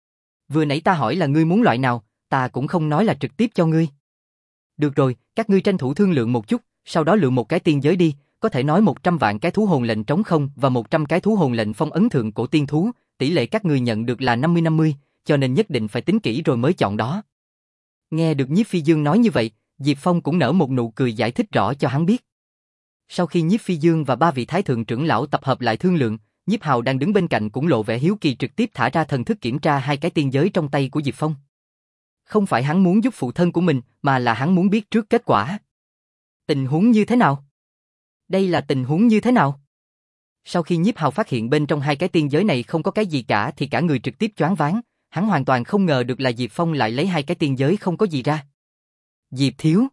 Vừa nãy ta hỏi là ngươi muốn loại nào, ta cũng không nói là trực tiếp cho ngươi. Được rồi, các ngươi tranh thủ thương lượng một chút, sau đó lựa một cái tiên giới đi, có thể nói một trăm vạn cái thú hồn lệnh trống không và một trăm cái thú hồn lệnh phong ấn thượng cổ tiên thú, tỷ lệ các ngươi nhận được là năm mươi năm mươi, cho nên nhất định phải tính kỹ rồi mới chọn đó. Nghe được Nhiếp Phi Dương nói như vậy, Diệp Phong cũng nở một nụ cười giải thích rõ cho hắn biết. Sau khi Nhiếp Phi Dương và ba vị thái thượng trưởng lão tập hợp lại thương lượng, Nhiếp Hào đang đứng bên cạnh cũng lộ vẻ hiếu kỳ trực tiếp thả ra thần thức kiểm tra hai cái tiên giới trong tay của Diệp Phong. Không phải hắn muốn giúp phụ thân của mình, mà là hắn muốn biết trước kết quả. Tình huống như thế nào? Đây là tình huống như thế nào? Sau khi Nhiếp Hào phát hiện bên trong hai cái tiên giới này không có cái gì cả thì cả người trực tiếp choáng váng, hắn hoàn toàn không ngờ được là Diệp Phong lại lấy hai cái tiên giới không có gì ra. Diệp thiếu,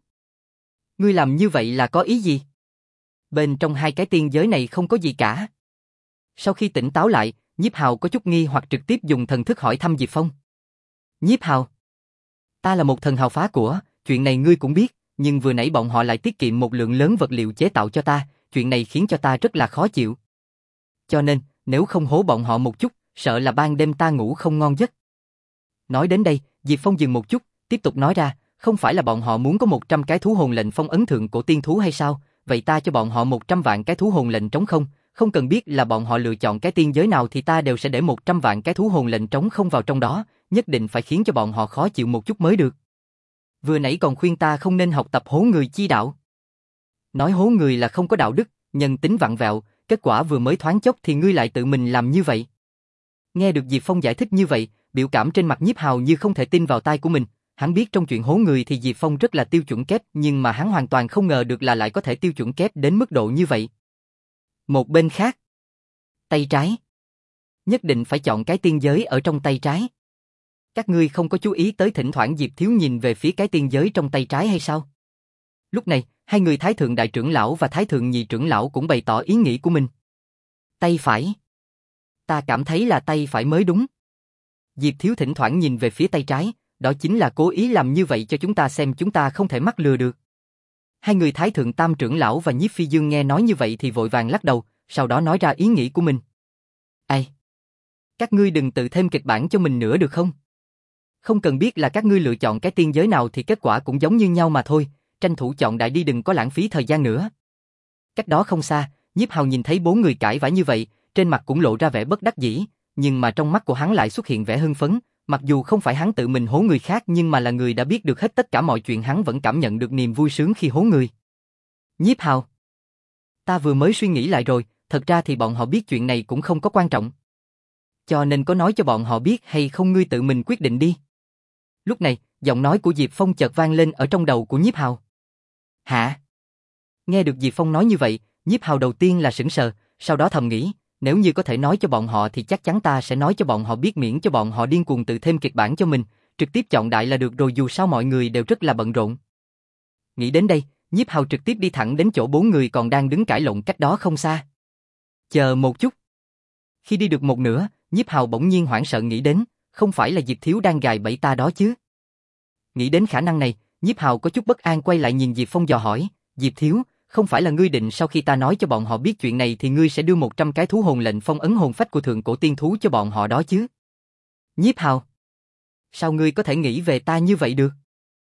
ngươi làm như vậy là có ý gì? Bên trong hai cái tiên giới này không có gì cả. Sau khi tỉnh táo lại, Nhiếp Hào có chút nghi hoặc trực tiếp dùng thần thức hỏi thăm Diệp Phong. Nhiếp Hào, ta là một thần hào phá của, chuyện này ngươi cũng biết, nhưng vừa nãy bọn họ lại tiết kiệm một lượng lớn vật liệu chế tạo cho ta, chuyện này khiến cho ta rất là khó chịu. Cho nên, nếu không hố bọn họ một chút, sợ là ban đêm ta ngủ không ngon giấc. Nói đến đây, Diệp Phong dừng một chút, tiếp tục nói ra, không phải là bọn họ muốn có một trăm cái thú hồn lệnh phong ấn thượng cổ tiên thú hay sao, vậy ta cho bọn họ một trăm vạn cái thú hồn lệnh trống không, không cần biết là bọn họ lựa chọn cái tiên giới nào thì ta đều sẽ để một trăm vạn cái thú hồn lệnh trống không vào trong đó, nhất định phải khiến cho bọn họ khó chịu một chút mới được. Vừa nãy còn khuyên ta không nên học tập hố người chi đạo. Nói hố người là không có đạo đức, nhân tính vặn vẹo, kết quả vừa mới thoáng chốc thì ngươi lại tự mình làm như vậy. Nghe được Diệp Phong giải thích như vậy, biểu cảm trên mặt Nhiếp Hào như không thể tin vào tai của mình, hắn biết trong chuyện hố người thì Diệp Phong rất là tiêu chuẩn kép, nhưng mà hắn hoàn toàn không ngờ được là lại có thể tiêu chuẩn kép đến mức độ như vậy. Một bên khác, tay trái. Nhất định phải chọn cái tiên giới ở trong tay trái. Các ngươi không có chú ý tới thỉnh thoảng Diệp thiếu nhìn về phía cái tiên giới trong tay trái hay sao? Lúc này, hai người Thái thượng đại trưởng lão và Thái thượng nhị trưởng lão cũng bày tỏ ý nghĩ của mình. Tay phải. Ta cảm thấy là tay phải mới đúng. Diệp thiếu thỉnh thoảng nhìn về phía tay trái, đó chính là cố ý làm như vậy cho chúng ta xem chúng ta không thể mắc lừa được. Hai người Thái thượng tam trưởng lão và Nhiếp Phi Dương nghe nói như vậy thì vội vàng lắc đầu, sau đó nói ra ý nghĩ của mình. Ai? Các ngươi đừng tự thêm kịch bản cho mình nữa được không? Không cần biết là các ngươi lựa chọn cái tiên giới nào thì kết quả cũng giống như nhau mà thôi, tranh thủ chọn đại đi đừng có lãng phí thời gian nữa. Cách đó không xa, Nhiếp Hào nhìn thấy bốn người cãi vã như vậy, trên mặt cũng lộ ra vẻ bất đắc dĩ, nhưng mà trong mắt của hắn lại xuất hiện vẻ hưng phấn, mặc dù không phải hắn tự mình hố người khác nhưng mà là người đã biết được hết tất cả mọi chuyện hắn vẫn cảm nhận được niềm vui sướng khi hố người. Nhiếp Hào, ta vừa mới suy nghĩ lại rồi, thật ra thì bọn họ biết chuyện này cũng không có quan trọng. Cho nên có nói cho bọn họ biết hay không ngươi tự mình quyết định đi. Lúc này, giọng nói của Diệp Phong chợt vang lên ở trong đầu của Nhiếp Hào. Hả? Nghe được Diệp Phong nói như vậy, Nhiếp Hào đầu tiên là sững sờ, sau đó thầm nghĩ, nếu như có thể nói cho bọn họ thì chắc chắn ta sẽ nói cho bọn họ biết miễn cho bọn họ điên cuồng tự thêm kịch bản cho mình, trực tiếp chọn đại là được rồi dù sao mọi người đều rất là bận rộn. Nghĩ đến đây, Nhiếp Hào trực tiếp đi thẳng đến chỗ bốn người còn đang đứng cãi lộn cách đó không xa. Chờ một chút. Khi đi được một nửa, Nhiếp Hào bỗng nhiên hoảng sợ nghĩ đến, không phải là Diệp thiếu đang gài bẫy ta đó chứ? Nghĩ đến khả năng này, Nhiếp Hào có chút bất an quay lại nhìn Diệp Phong dò hỏi, Diệp thiếu, không phải là ngươi định sau khi ta nói cho bọn họ biết chuyện này thì ngươi sẽ đưa một trăm cái thú hồn lệnh phong ấn hồn phách của thượng cổ tiên thú cho bọn họ đó chứ? Nhiếp Hào, sao ngươi có thể nghĩ về ta như vậy được?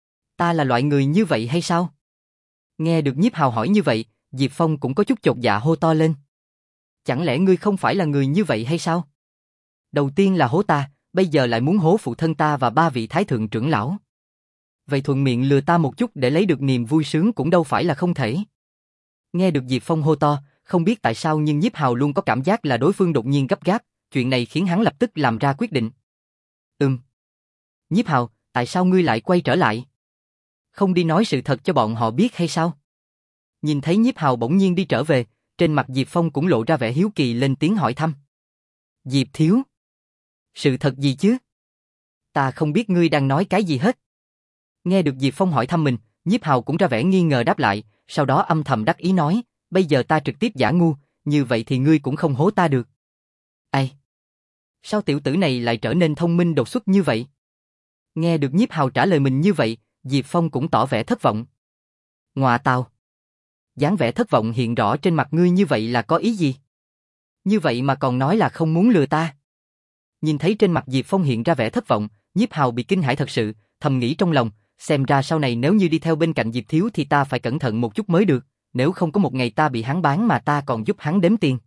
Ta là loại người như vậy hay sao? Nghe được Nhiếp Hào hỏi như vậy, Diệp Phong cũng có chút chột dạ hô to lên. Chẳng lẽ ngươi không phải là người như vậy hay sao? Đầu tiên là hố ta, bây giờ lại muốn hố phụ thân ta và ba vị thái thượng trưởng lão. Vậy thuận miệng lừa ta một chút để lấy được niềm vui sướng cũng đâu phải là không thể. Nghe được Diệp Phong hô to, không biết tại sao nhưng Nhiếp Hào luôn có cảm giác là đối phương đột nhiên gấp gáp, chuyện này khiến hắn lập tức làm ra quyết định. Ừm. Nhiếp Hào, tại sao ngươi lại quay trở lại? Không đi nói sự thật cho bọn họ biết hay sao? Nhìn thấy Nhiếp Hào bỗng nhiên đi trở về, trên mặt Diệp Phong cũng lộ ra vẻ hiếu kỳ lên tiếng hỏi thăm. Diệp thiếu. Sự thật gì chứ? Ta không biết ngươi đang nói cái gì hết. Nghe được Diệp Phong hỏi thăm mình, Nhiếp Hào cũng ra vẻ nghi ngờ đáp lại, sau đó âm thầm đắc ý nói, bây giờ ta trực tiếp giả ngu, như vậy thì ngươi cũng không hố ta được. Ai? Sao tiểu tử này lại trở nên thông minh đột xuất như vậy? Nghe được Nhiếp Hào trả lời mình như vậy, Diệp Phong cũng tỏ vẻ thất vọng. Ngọa tào. Dáng vẻ thất vọng hiện rõ trên mặt ngươi như vậy là có ý gì? Như vậy mà còn nói là không muốn lừa ta. Nhìn thấy trên mặt Diệp Phong hiện ra vẻ thất vọng, Nhiếp Hào bị kinh hãi thật sự, thầm nghĩ trong lòng, xem ra sau này nếu như đi theo bên cạnh Diệp thiếu thì ta phải cẩn thận một chút mới được, nếu không có một ngày ta bị hắn bán mà ta còn giúp hắn đếm tiền.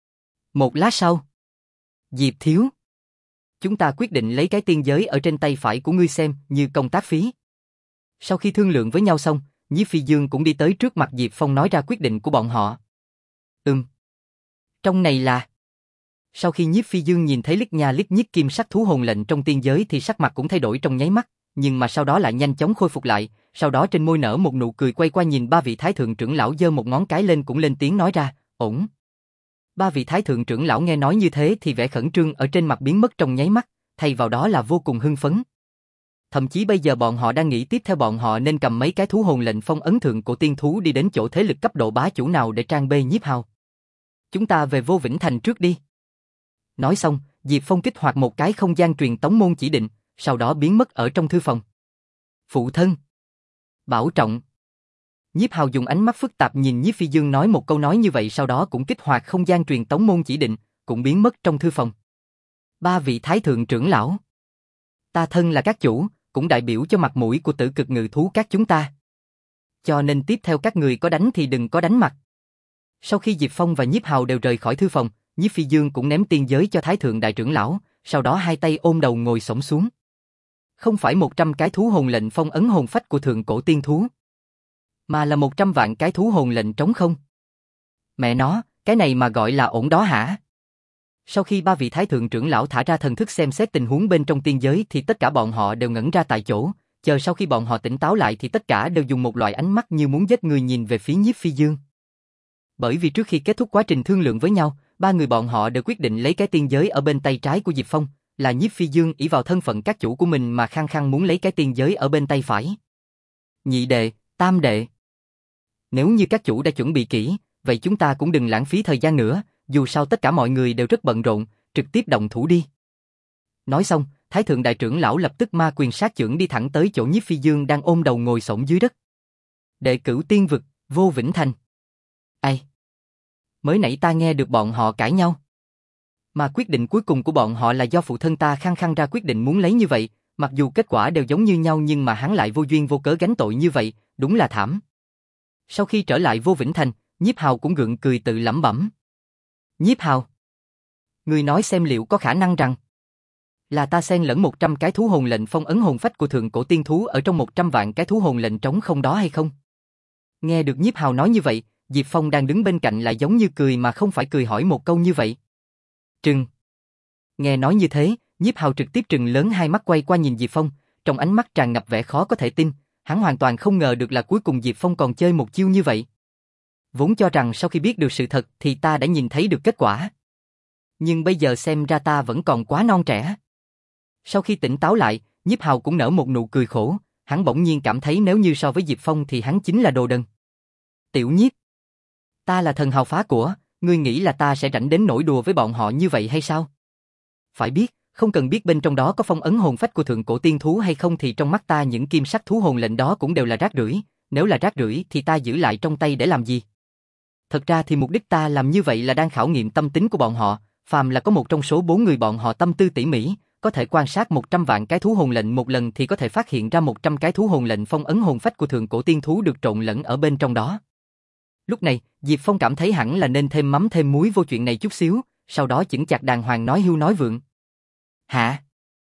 Một lát sau, Diệp thiếu, chúng ta quyết định lấy cái tiên giới ở trên tay phải của ngươi xem như công tác phí. Sau khi thương lượng với nhau xong, Nhiếp Phi Dương cũng đi tới trước mặt Diệp Phong nói ra quyết định của bọn họ. Ừm. Trong này là... Sau khi Nhiếp Phi Dương nhìn thấy liếc nha liếc nhíp kim sắc thú hồn lệnh trong tiên giới thì sắc mặt cũng thay đổi trong nháy mắt, nhưng mà sau đó lại nhanh chóng khôi phục lại, sau đó trên môi nở một nụ cười quay qua nhìn ba vị thái thượng trưởng lão giơ một ngón cái lên cũng lên tiếng nói ra, ổn. Ba vị thái thượng trưởng lão nghe nói như thế thì vẻ khẩn trương ở trên mặt biến mất trong nháy mắt, thay vào đó là vô cùng hưng phấn. Thậm chí bây giờ bọn họ đang nghĩ tiếp theo bọn họ nên cầm mấy cái thú hồn lệnh phong ấn thượng cổ tiên thú đi đến chỗ thế lực cấp độ bá chủ nào để trang bê Nhiếp Hào. Chúng ta về Vô Vĩnh Thành trước đi. Nói xong, Diệp Phong kích hoạt một cái không gian truyền tống môn chỉ định, sau đó biến mất ở trong thư phòng. Phụ thân. Bảo trọng. Nhiếp Hào dùng ánh mắt phức tạp nhìn Nhiếp Phi Dương nói một câu nói như vậy sau đó cũng kích hoạt không gian truyền tống môn chỉ định, cũng biến mất trong thư phòng. Ba vị thái thượng trưởng lão. Ta thân là các chủ, cũng đại biểu cho mặt mũi của Tử Cực Ngự Thú các chúng ta. Cho nên tiếp theo các người có đánh thì đừng có đánh mặt. Sau khi Diệp Phong và Nhiếp Hào đều rời khỏi thư phòng, Nhiếp Phi Dương cũng ném tiên giới cho Thái Thượng Đại trưởng lão, sau đó hai tay ôm đầu ngồi xổm xuống. Không phải một trăm cái thú hồn lệnh phong ấn hồn phách của thượng cổ tiên thú, mà là một trăm vạn cái thú hồn lệnh trống không. Mẹ nó, cái này mà gọi là ổn đó hả? Sau khi ba vị Thái Thượng trưởng lão thả ra thần thức xem xét tình huống bên trong tiên giới thì tất cả bọn họ đều ngẩn ra tại chỗ, chờ sau khi bọn họ tỉnh táo lại thì tất cả đều dùng một loại ánh mắt như muốn giết người nhìn về phía Nhiếp Phi Dương. Bởi vì trước khi kết thúc quá trình thương lượng với nhau, ba người bọn họ đều quyết định lấy cái tiên giới ở bên tay trái của Diệp Phong, là Nhiếp Phi Dương ỷ vào thân phận các chủ của mình mà khăng khăng muốn lấy cái tiên giới ở bên tay phải. Nhị đệ, tam đệ. Nếu như các chủ đã chuẩn bị kỹ, vậy chúng ta cũng đừng lãng phí thời gian nữa, dù sao tất cả mọi người đều rất bận rộn, trực tiếp động thủ đi. Nói xong, Thái Thượng Đại trưởng lão lập tức ma quyền sát chưởng đi thẳng tới chỗ Nhiếp Phi Dương đang ôm đầu ngồi xổm dưới đất. Đệ cửu tiên vực, Vô Vĩnh Thành. Ai? Mới nãy ta nghe được bọn họ cãi nhau. Mà quyết định cuối cùng của bọn họ là do phụ thân ta khăng khăng ra quyết định muốn lấy như vậy, mặc dù kết quả đều giống như nhau nhưng mà hắn lại vô duyên vô cớ gánh tội như vậy, đúng là thảm. Sau khi trở lại Vô Vĩnh Thành, Nhiếp Hào cũng gượng cười tự lẩm bẩm. Nhiếp Hào, ngươi nói xem liệu có khả năng rằng là ta xen lẫn một trăm cái thú hồn lệnh phong ấn hồn phách của thượng cổ tiên thú ở trong một trăm vạn cái thú hồn lệnh trống không đó hay không? Nghe được Nhiếp Hào nói như vậy, Diệp Phong đang đứng bên cạnh lại giống như cười mà không phải cười hỏi một câu như vậy. Trừng. Nghe nói như thế, Nhiếp Hào trực tiếp trừng lớn hai mắt quay qua nhìn Diệp Phong, trong ánh mắt tràn ngập vẻ khó có thể tin, hắn hoàn toàn không ngờ được là cuối cùng Diệp Phong còn chơi một chiêu như vậy. Vốn cho rằng sau khi biết được sự thật thì ta đã nhìn thấy được kết quả. Nhưng bây giờ xem ra ta vẫn còn quá non trẻ. Sau khi tỉnh táo lại, Nhiếp Hào cũng nở một nụ cười khổ, hắn bỗng nhiên cảm thấy nếu như so với Diệp Phong thì hắn chính là đồ đần. Tiểu Nhiếp, ta là thần hào phá của, ngươi nghĩ là ta sẽ rảnh đến nỗi đùa với bọn họ như vậy hay sao? Phải biết, không cần biết bên trong đó có phong ấn hồn phách của thượng cổ tiên thú hay không thì trong mắt ta những kim sắc thú hồn lệnh đó cũng đều là rác rưởi, nếu là rác rưởi thì ta giữ lại trong tay để làm gì? Thật ra thì mục đích ta làm như vậy là đang khảo nghiệm tâm tính của bọn họ, phàm là có một trong số bốn người bọn họ tâm tư tỉ mỉ, có thể quan sát một trăm vạn cái thú hồn lệnh một lần thì có thể phát hiện ra một trăm cái thú hồn lệnh phong ấn hồn phách của thượng cổ tiên thú được trộn lẫn ở bên trong đó. Lúc này, Diệp Phong cảm thấy hẳn là nên thêm mắm thêm muối vô chuyện này chút xíu, sau đó chỉnh chạc đàng hoàng nói hưu nói vượng. Hả?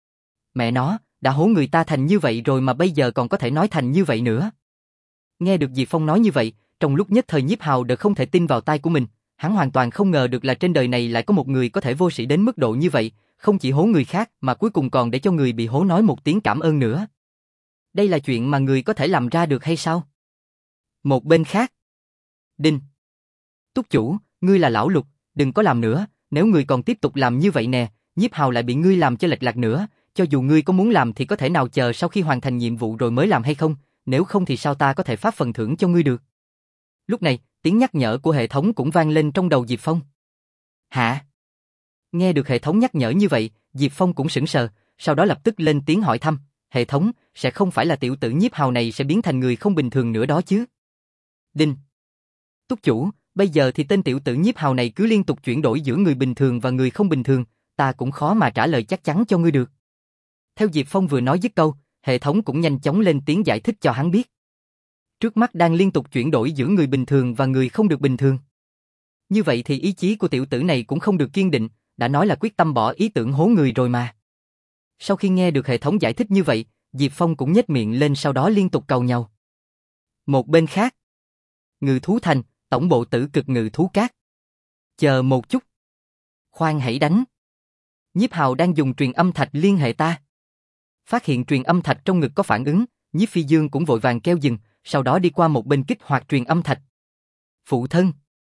Mẹ nó, đã hố người ta thành như vậy rồi mà bây giờ còn có thể nói thành như vậy nữa. Nghe được Diệp Phong nói như vậy, trong lúc nhất thời Nhiếp Hào đều không thể tin vào tai của mình, hắn hoàn toàn không ngờ được là trên đời này lại có một người có thể vô sĩ đến mức độ như vậy, không chỉ hố người khác mà cuối cùng còn để cho người bị hố nói một tiếng cảm ơn nữa. Đây là chuyện mà người có thể làm ra được hay sao? Một bên khác. Đinh. Túc chủ, ngươi là lão Lục, đừng có làm nữa, nếu ngươi còn tiếp tục làm như vậy nè, Nhiếp Hào lại bị ngươi làm cho lệch lạc nữa, cho dù ngươi có muốn làm thì có thể nào chờ sau khi hoàn thành nhiệm vụ rồi mới làm hay không, nếu không thì sao ta có thể phát phần thưởng cho ngươi được. Lúc này, tiếng nhắc nhở của hệ thống cũng vang lên trong đầu Diệp Phong. Hả? Nghe được hệ thống nhắc nhở như vậy, Diệp Phong cũng sững sờ, sau đó lập tức lên tiếng hỏi thăm, hệ thống, sẽ không phải là tiểu tử Nhiếp Hào này sẽ biến thành người không bình thường nữa đó chứ? Đinh. Túc chủ, bây giờ thì tên tiểu tử Nhiếp Hào này cứ liên tục chuyển đổi giữa người bình thường và người không bình thường, ta cũng khó mà trả lời chắc chắn cho ngươi được. Theo Diệp Phong vừa nói dứt câu, hệ thống cũng nhanh chóng lên tiếng giải thích cho hắn biết. Trước mắt đang liên tục chuyển đổi giữa người bình thường và người không được bình thường. Như vậy thì ý chí của tiểu tử này cũng không được kiên định, đã nói là quyết tâm bỏ ý tưởng hố người rồi mà. Sau khi nghe được hệ thống giải thích như vậy, Diệp Phong cũng nhếch miệng lên sau đó liên tục cầu nhau. Một bên khác. Ngự thú thành, tổng bộ Tử Cực Ngự Thú Cát. Chờ một chút. Khoan hãy đánh. Nhiếp Hào đang dùng truyền âm thạch liên hệ ta. Phát hiện truyền âm thạch trong ngực có phản ứng, Nhiếp Phi Dương cũng vội vàng kêu dừng, sau đó đi qua một bên kích hoạt truyền âm thạch. Phụ thân.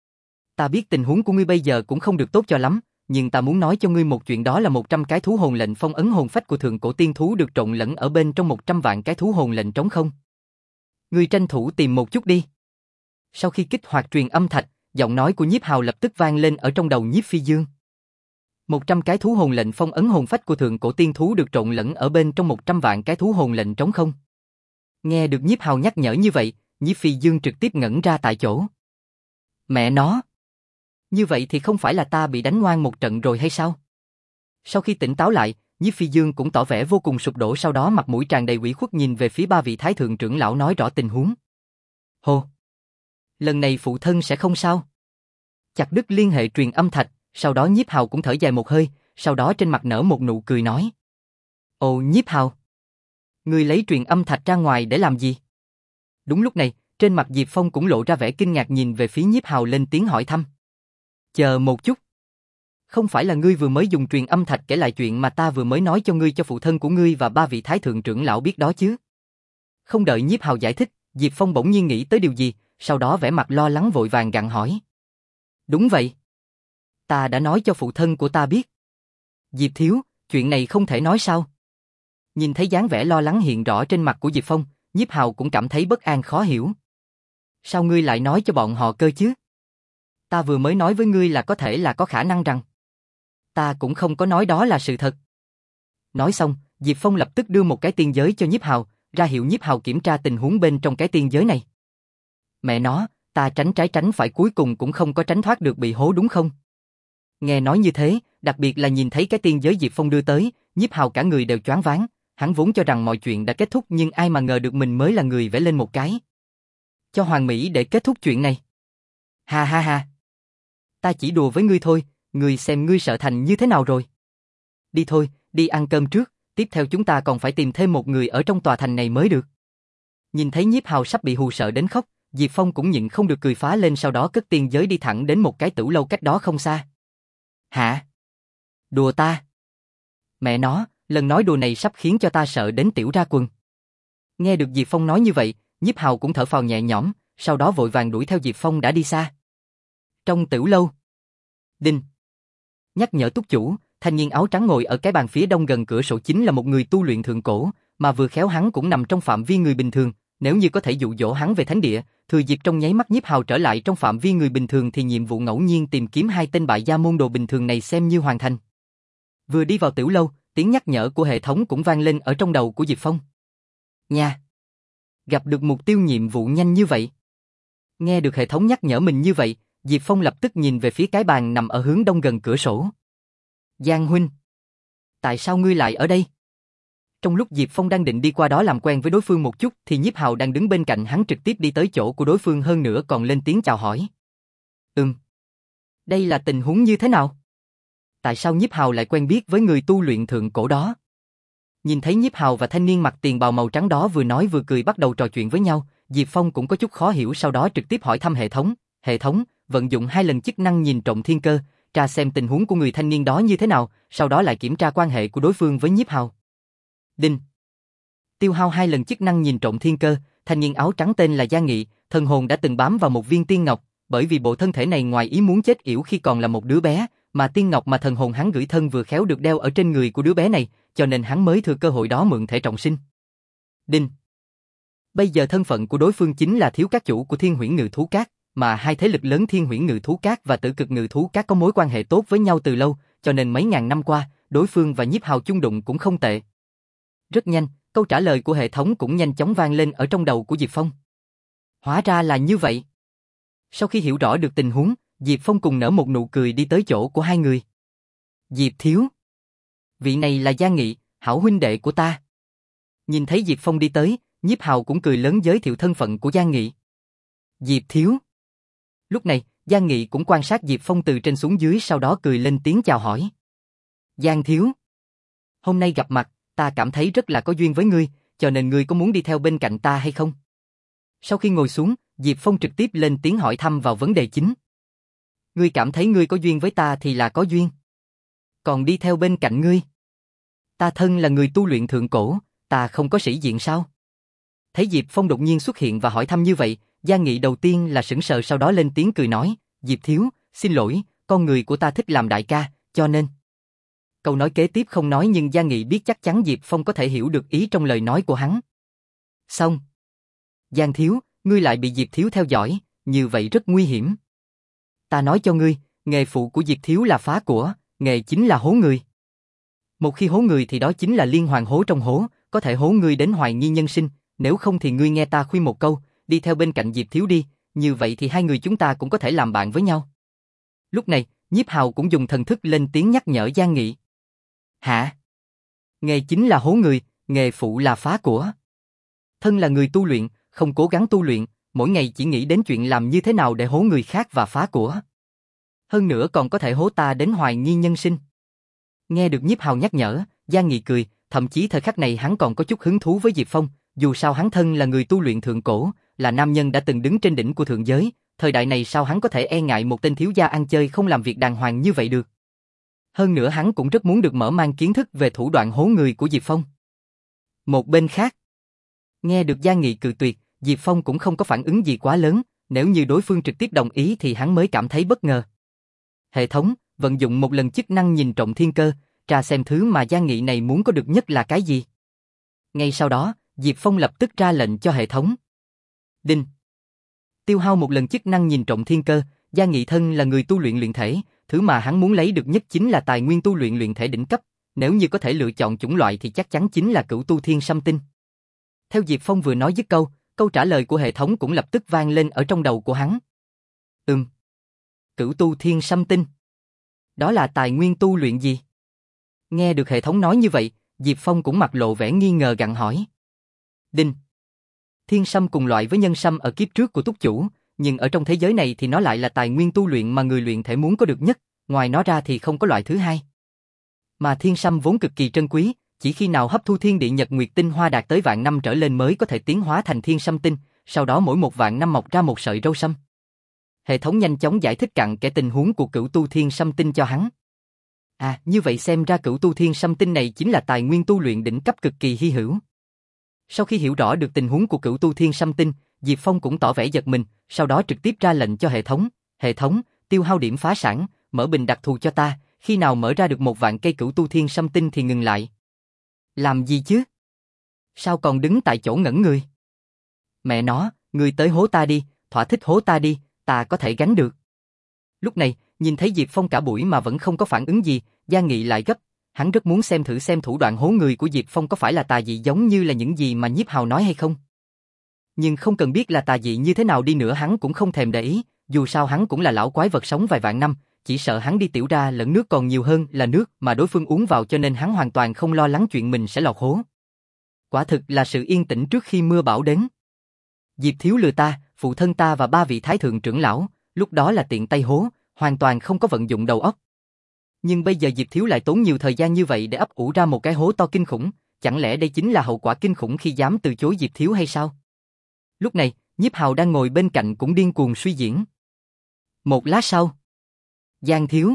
Ta biết tình huống của ngươi bây giờ cũng không được tốt cho lắm, nhưng ta muốn nói cho ngươi một chuyện, đó là một trăm cái thú hồn lệnh phong ấn hồn phách của thượng cổ tiên thú được trộn lẫn ở bên trong một trăm vạn cái thú hồn lệnh trống không. Ngươi tranh thủ tìm một chút đi. Sau khi kích hoạt truyền âm thạch, giọng nói của Nhiếp Hào lập tức vang lên ở trong đầu Nhiếp Phi Dương. một trăm cái thú hồn lệnh phong ấn hồn phách của thượng cổ tiên thú được trộn lẫn ở bên trong một trăm vạn cái thú hồn lệnh trống không. Nghe được Nhiếp Hào nhắc nhở như vậy, Nhiếp Phi Dương trực tiếp ngẩn ra tại chỗ. Mẹ nó! Như vậy thì không phải là ta bị đánh ngoan một trận rồi hay sao? Sau khi tỉnh táo lại, Nhiếp Phi Dương cũng tỏ vẻ vô cùng sụp đổ, sau đó mặt mũi tràn đầy ủy khuất nhìn về phía ba vị thái thượng trưởng lão nói rõ tình huống. Hô! Lần này phụ thân sẽ không sao? Chặt đứt liên hệ truyền âm thạch, sau đó Nhiếp Hào cũng thở dài một hơi, sau đó trên mặt nở một nụ cười nói. Ồ Nhiếp Hào! Ngươi lấy truyền âm thạch ra ngoài để làm gì? Đúng lúc này, trên mặt Diệp Phong cũng lộ ra vẻ kinh ngạc nhìn về phía Nhiếp Hào lên tiếng hỏi thăm. Chờ một chút. Không phải là ngươi vừa mới dùng truyền âm thạch kể lại chuyện mà ta vừa mới nói cho ngươi cho phụ thân của ngươi và ba vị thái thượng trưởng lão biết đó chứ? Không đợi Nhiếp Hào giải thích, Diệp Phong bỗng nhiên nghĩ tới điều gì, sau đó vẻ mặt lo lắng vội vàng gặng hỏi. Đúng vậy. Ta đã nói cho phụ thân của ta biết. Diệp thiếu, chuyện này không thể nói sao? Nhìn thấy dáng vẻ lo lắng hiện rõ trên mặt của Diệp Phong, Nhiếp Hào cũng cảm thấy bất an khó hiểu. Sao ngươi lại nói cho bọn họ cơ chứ? Ta vừa mới nói với ngươi là có thể là có khả năng rằng. Ta cũng không có nói đó là sự thật. Nói xong, Diệp Phong lập tức đưa một cái tiên giới cho Nhiếp Hào, ra hiệu Nhiếp Hào kiểm tra tình huống bên trong cái tiên giới này. Mẹ nó, ta tránh trái tránh phải cuối cùng cũng không có tránh thoát được bị hố đúng không? Nghe nói như thế, đặc biệt là nhìn thấy cái tiên giới Diệp Phong đưa tới, Nhiếp Hào cả người đều choáng váng, hắn vốn cho rằng mọi chuyện đã kết thúc nhưng ai mà ngờ được mình mới là người vẽ lên một cái. Cho Hoàng Mỹ để kết thúc chuyện này. Ha ha ha. Ta chỉ đùa với ngươi thôi, ngươi xem ngươi sợ thành như thế nào rồi. Đi thôi, đi ăn cơm trước, tiếp theo chúng ta còn phải tìm thêm một người ở trong tòa thành này mới được. Nhìn thấy Nhiếp Hào sắp bị hù sợ đến khóc, Diệp Phong cũng nhịn không được cười phá lên, sau đó cất tiên giới đi thẳng đến một cái tửu lâu cách đó không xa. Hả? Đùa ta? Mẹ nó, lần nói đùa này sắp khiến cho ta sợ đến tiểu ra quần. Nghe được Diệp Phong nói như vậy, Nhiếp Hào cũng thở phào nhẹ nhõm, sau đó vội vàng đuổi theo Diệp Phong đã đi xa. Trong tửu lâu. Đinh. Nhắc nhở túc chủ, thanh niên áo trắng ngồi ở cái bàn phía đông gần cửa sổ chính là một người tu luyện thượng cổ, mà vừa khéo hắn cũng nằm trong phạm vi người bình thường, nếu như có thể dụ dỗ hắn về thánh địa, thừa dịp trong nháy mắt Nhiếp Hào trở lại trong phạm vi người bình thường thì nhiệm vụ ngẫu nhiên tìm kiếm hai tên bại gia môn đồ bình thường này xem như hoàn thành. Vừa đi vào tiểu lâu, tiếng nhắc nhở của hệ thống cũng vang lên ở trong đầu của Diệp Phong. Nha! Gặp được mục tiêu nhiệm vụ nhanh như vậy. Nghe được hệ thống nhắc nhở mình như vậy, Diệp Phong lập tức nhìn về phía cái bàn nằm ở hướng đông gần cửa sổ. Giang huynh! Tại sao ngươi lại ở đây? Trong lúc Diệp Phong đang định đi qua đó làm quen với đối phương một chút thì Nhiếp Hào đang đứng bên cạnh hắn trực tiếp đi tới chỗ của đối phương, hơn nữa còn lên tiếng chào hỏi. Ừm. Đây là tình huống như thế nào? Tại sao Nhiếp Hào lại quen biết với người tu luyện thượng cổ đó? Nhìn thấy Nhiếp Hào và thanh niên mặc tiền bào màu trắng đó vừa nói vừa cười bắt đầu trò chuyện với nhau, Diệp Phong cũng có chút khó hiểu, sau đó trực tiếp hỏi thăm hệ thống. Hệ thống, vận dụng hai lần chức năng nhìn trộm thiên cơ, tra xem tình huống của người thanh niên đó như thế nào, sau đó lại kiểm tra quan hệ của đối phương với Nhiếp Hào. Đinh. Tiêu hao hai lần chức năng nhìn trộm thiên cơ, thanh niên áo trắng tên là Giang Nghị, thần hồn đã từng bám vào một viên tiên ngọc, bởi vì bộ thân thể này ngoài ý muốn chết yểu khi còn là một đứa bé, mà tiên ngọc mà thần hồn hắn gửi thân vừa khéo được đeo ở trên người của đứa bé này, cho nên hắn mới thừa cơ hội đó mượn thể trọng sinh. Đinh. Bây giờ thân phận của đối phương chính là thiếu các chủ của Thiên Huyễn Ngự Thú Các, mà hai thế lực lớn Thiên Huyễn Ngự Thú Các và Tử Cực Ngự Thú Các có mối quan hệ tốt với nhau từ lâu, cho nên mấy ngàn năm qua, đối phương và Nhiếp Hào chung đụng cũng không tệ. Rất nhanh, câu trả lời của hệ thống cũng nhanh chóng vang lên ở trong đầu của Diệp Phong. Hóa ra là như vậy. Sau khi hiểu rõ được tình huống, Diệp Phong cùng nở một nụ cười đi tới chỗ của hai người. Diệp thiếu. Vị này là Giang Nghị, hảo huynh đệ của ta. Nhìn thấy Diệp Phong đi tới, Nhiếp Hào cũng cười lớn giới thiệu thân phận của Giang Nghị. Diệp thiếu. Lúc này, Giang Nghị cũng quan sát Diệp Phong từ trên xuống dưới, sau đó cười lên tiếng chào hỏi. Giang thiếu. Hôm nay gặp mặt, ta cảm thấy rất là có duyên với ngươi, cho nên ngươi có muốn đi theo bên cạnh ta hay không? Sau khi ngồi xuống, Diệp Phong trực tiếp lên tiếng hỏi thăm vào vấn đề chính. Ngươi cảm thấy ngươi có duyên với ta thì là có duyên. Còn đi theo bên cạnh ngươi? Ta thân là người tu luyện thượng cổ, ta không có sĩ diện sao? Thấy Diệp Phong đột nhiên xuất hiện và hỏi thăm như vậy, Giang Nghị đầu tiên là sững sờ, sau đó lên tiếng cười nói, Diệp thiếu, xin lỗi, con người của ta thích làm đại ca, cho nên... Câu nói kế tiếp không nói nhưng Giang Nghị biết chắc chắn Diệp Phong có thể hiểu được ý trong lời nói của hắn. Xong. Giang thiếu, ngươi lại bị Diệp thiếu theo dõi, như vậy rất nguy hiểm. Ta nói cho ngươi, nghề phụ của Diệp thiếu là phá của, nghề chính là hố người. Một khi hố người thì đó chính là liên hoàn hố trong hố, có thể hố ngươi đến hoài nghi nhân sinh, nếu không thì ngươi nghe ta khuyên một câu, đi theo bên cạnh Diệp thiếu đi, như vậy thì hai người chúng ta cũng có thể làm bạn với nhau. Lúc này, Nhiếp Hào cũng dùng thần thức lên tiếng nhắc nhở Giang Nghị. Hả? Nghề chính là hố người, nghề phụ là phá của. Thân là người tu luyện, không cố gắng tu luyện, mỗi ngày chỉ nghĩ đến chuyện làm như thế nào để hố người khác và phá của. Hơn nữa còn có thể hố ta đến hoài nghi nhân sinh. Nghe được Nhiếp Hào nhắc nhở, Giang Nghị cười, thậm chí thời khắc này hắn còn có chút hứng thú với Diệp Phong, dù sao hắn thân là người tu luyện thượng cổ, là nam nhân đã từng đứng trên đỉnh của thượng giới, thời đại này sao hắn có thể e ngại một tên thiếu gia ăn chơi không làm việc đàng hoàng như vậy được. Hơn nữa hắn cũng rất muốn được mở mang kiến thức về thủ đoạn hố người của Diệp Phong. Một bên khác, nghe được Giang Nghị cự tuyệt, Diệp Phong cũng không có phản ứng gì quá lớn, nếu như đối phương trực tiếp đồng ý thì hắn mới cảm thấy bất ngờ. Hệ thống, vận dụng một lần chức năng nhìn trộm thiên cơ, tra xem thứ mà Giang Nghị này muốn có được nhất là cái gì. Ngay sau đó, Diệp Phong lập tức ra lệnh cho hệ thống. Đinh. Tiêu hao một lần chức năng nhìn trộm thiên cơ, Giang Nghị thân là người tu luyện luyện thể, thứ mà hắn muốn lấy được nhất chính là tài nguyên tu luyện luyện thể đỉnh cấp, nếu như có thể lựa chọn chủng loại thì chắc chắn chính là Cửu Tu Thiên Sâm Tinh. Theo Diệp Phong vừa nói dứt câu, câu trả lời của hệ thống cũng lập tức vang lên ở trong đầu của hắn. Ừm. Cửu Tu Thiên Sâm Tinh. Đó là tài nguyên tu luyện gì? Nghe được hệ thống nói như vậy, Diệp Phong cũng mặt lộ vẻ nghi ngờ gặng hỏi. Đinh. Thiên sâm cùng loại với nhân sâm ở kiếp trước của túc chủ, nhưng ở trong thế giới này thì nó lại là tài nguyên tu luyện mà người luyện thể muốn có được nhất, ngoài nó ra thì không có loại thứ hai. Mà thiên sâm vốn cực kỳ trân quý, chỉ khi nào hấp thu thiên địa nhật nguyệt tinh hoa đạt tới vạn năm trở lên mới có thể tiến hóa thành thiên sâm tinh, sau đó mỗi một vạn năm mọc ra một sợi râu sâm. Hệ thống nhanh chóng giải thích cặn kẽ tình huống của Cửu Tu Thiên Sâm Tinh cho hắn. À, như vậy xem ra Cửu Tu Thiên Sâm Tinh này chính là tài nguyên tu luyện đỉnh cấp cực kỳ hy hữu. Sau khi hiểu rõ được tình huống của Cửu Tu Thiên Sâm Tinh, Diệp Phong cũng tỏ vẻ giật mình, sau đó trực tiếp ra lệnh cho hệ thống. Hệ thống, tiêu hao điểm phá sản, mở bình đặc thù cho ta, khi nào mở ra được một vạn cây Cửu Tu Thiên Sâm Tinh thì ngừng lại. Làm gì chứ? Sao còn đứng tại chỗ ngẩn người? Mẹ nó, ngươi tới hố ta đi, thỏa thích hố ta đi, ta có thể gánh được. Lúc này, nhìn thấy Diệp Phong cả buổi mà vẫn không có phản ứng gì, Giang Nghị lại gấp, hắn rất muốn xem thử xem thủ đoạn hố người của Diệp Phong có phải là tà dị giống như là những gì mà Nhiếp Hào nói hay không. Nhưng không cần biết là tà dị như thế nào đi nữa hắn cũng không thèm để ý, dù sao hắn cũng là lão quái vật sống vài vạn năm, chỉ sợ hắn đi tiểu ra lẫn nước còn nhiều hơn là nước mà đối phương uống vào, cho nên hắn hoàn toàn không lo lắng chuyện mình sẽ lọt hố. Quả thực là sự yên tĩnh trước khi mưa bão đến. Diệp thiếu lừa ta, phụ thân ta và ba vị thái thượng trưởng lão, lúc đó là tiện tay hố, hoàn toàn không có vận dụng đầu óc. Nhưng bây giờ Diệp thiếu lại tốn nhiều thời gian như vậy để ấp ủ ra một cái hố to kinh khủng, chẳng lẽ đây chính là hậu quả kinh khủng khi dám từ chối Diệp Thiếu hay sao? Lúc này, Nhiếp Hào đang ngồi bên cạnh cũng điên cuồng suy diễn. Một lát sau, Giang Thiếu,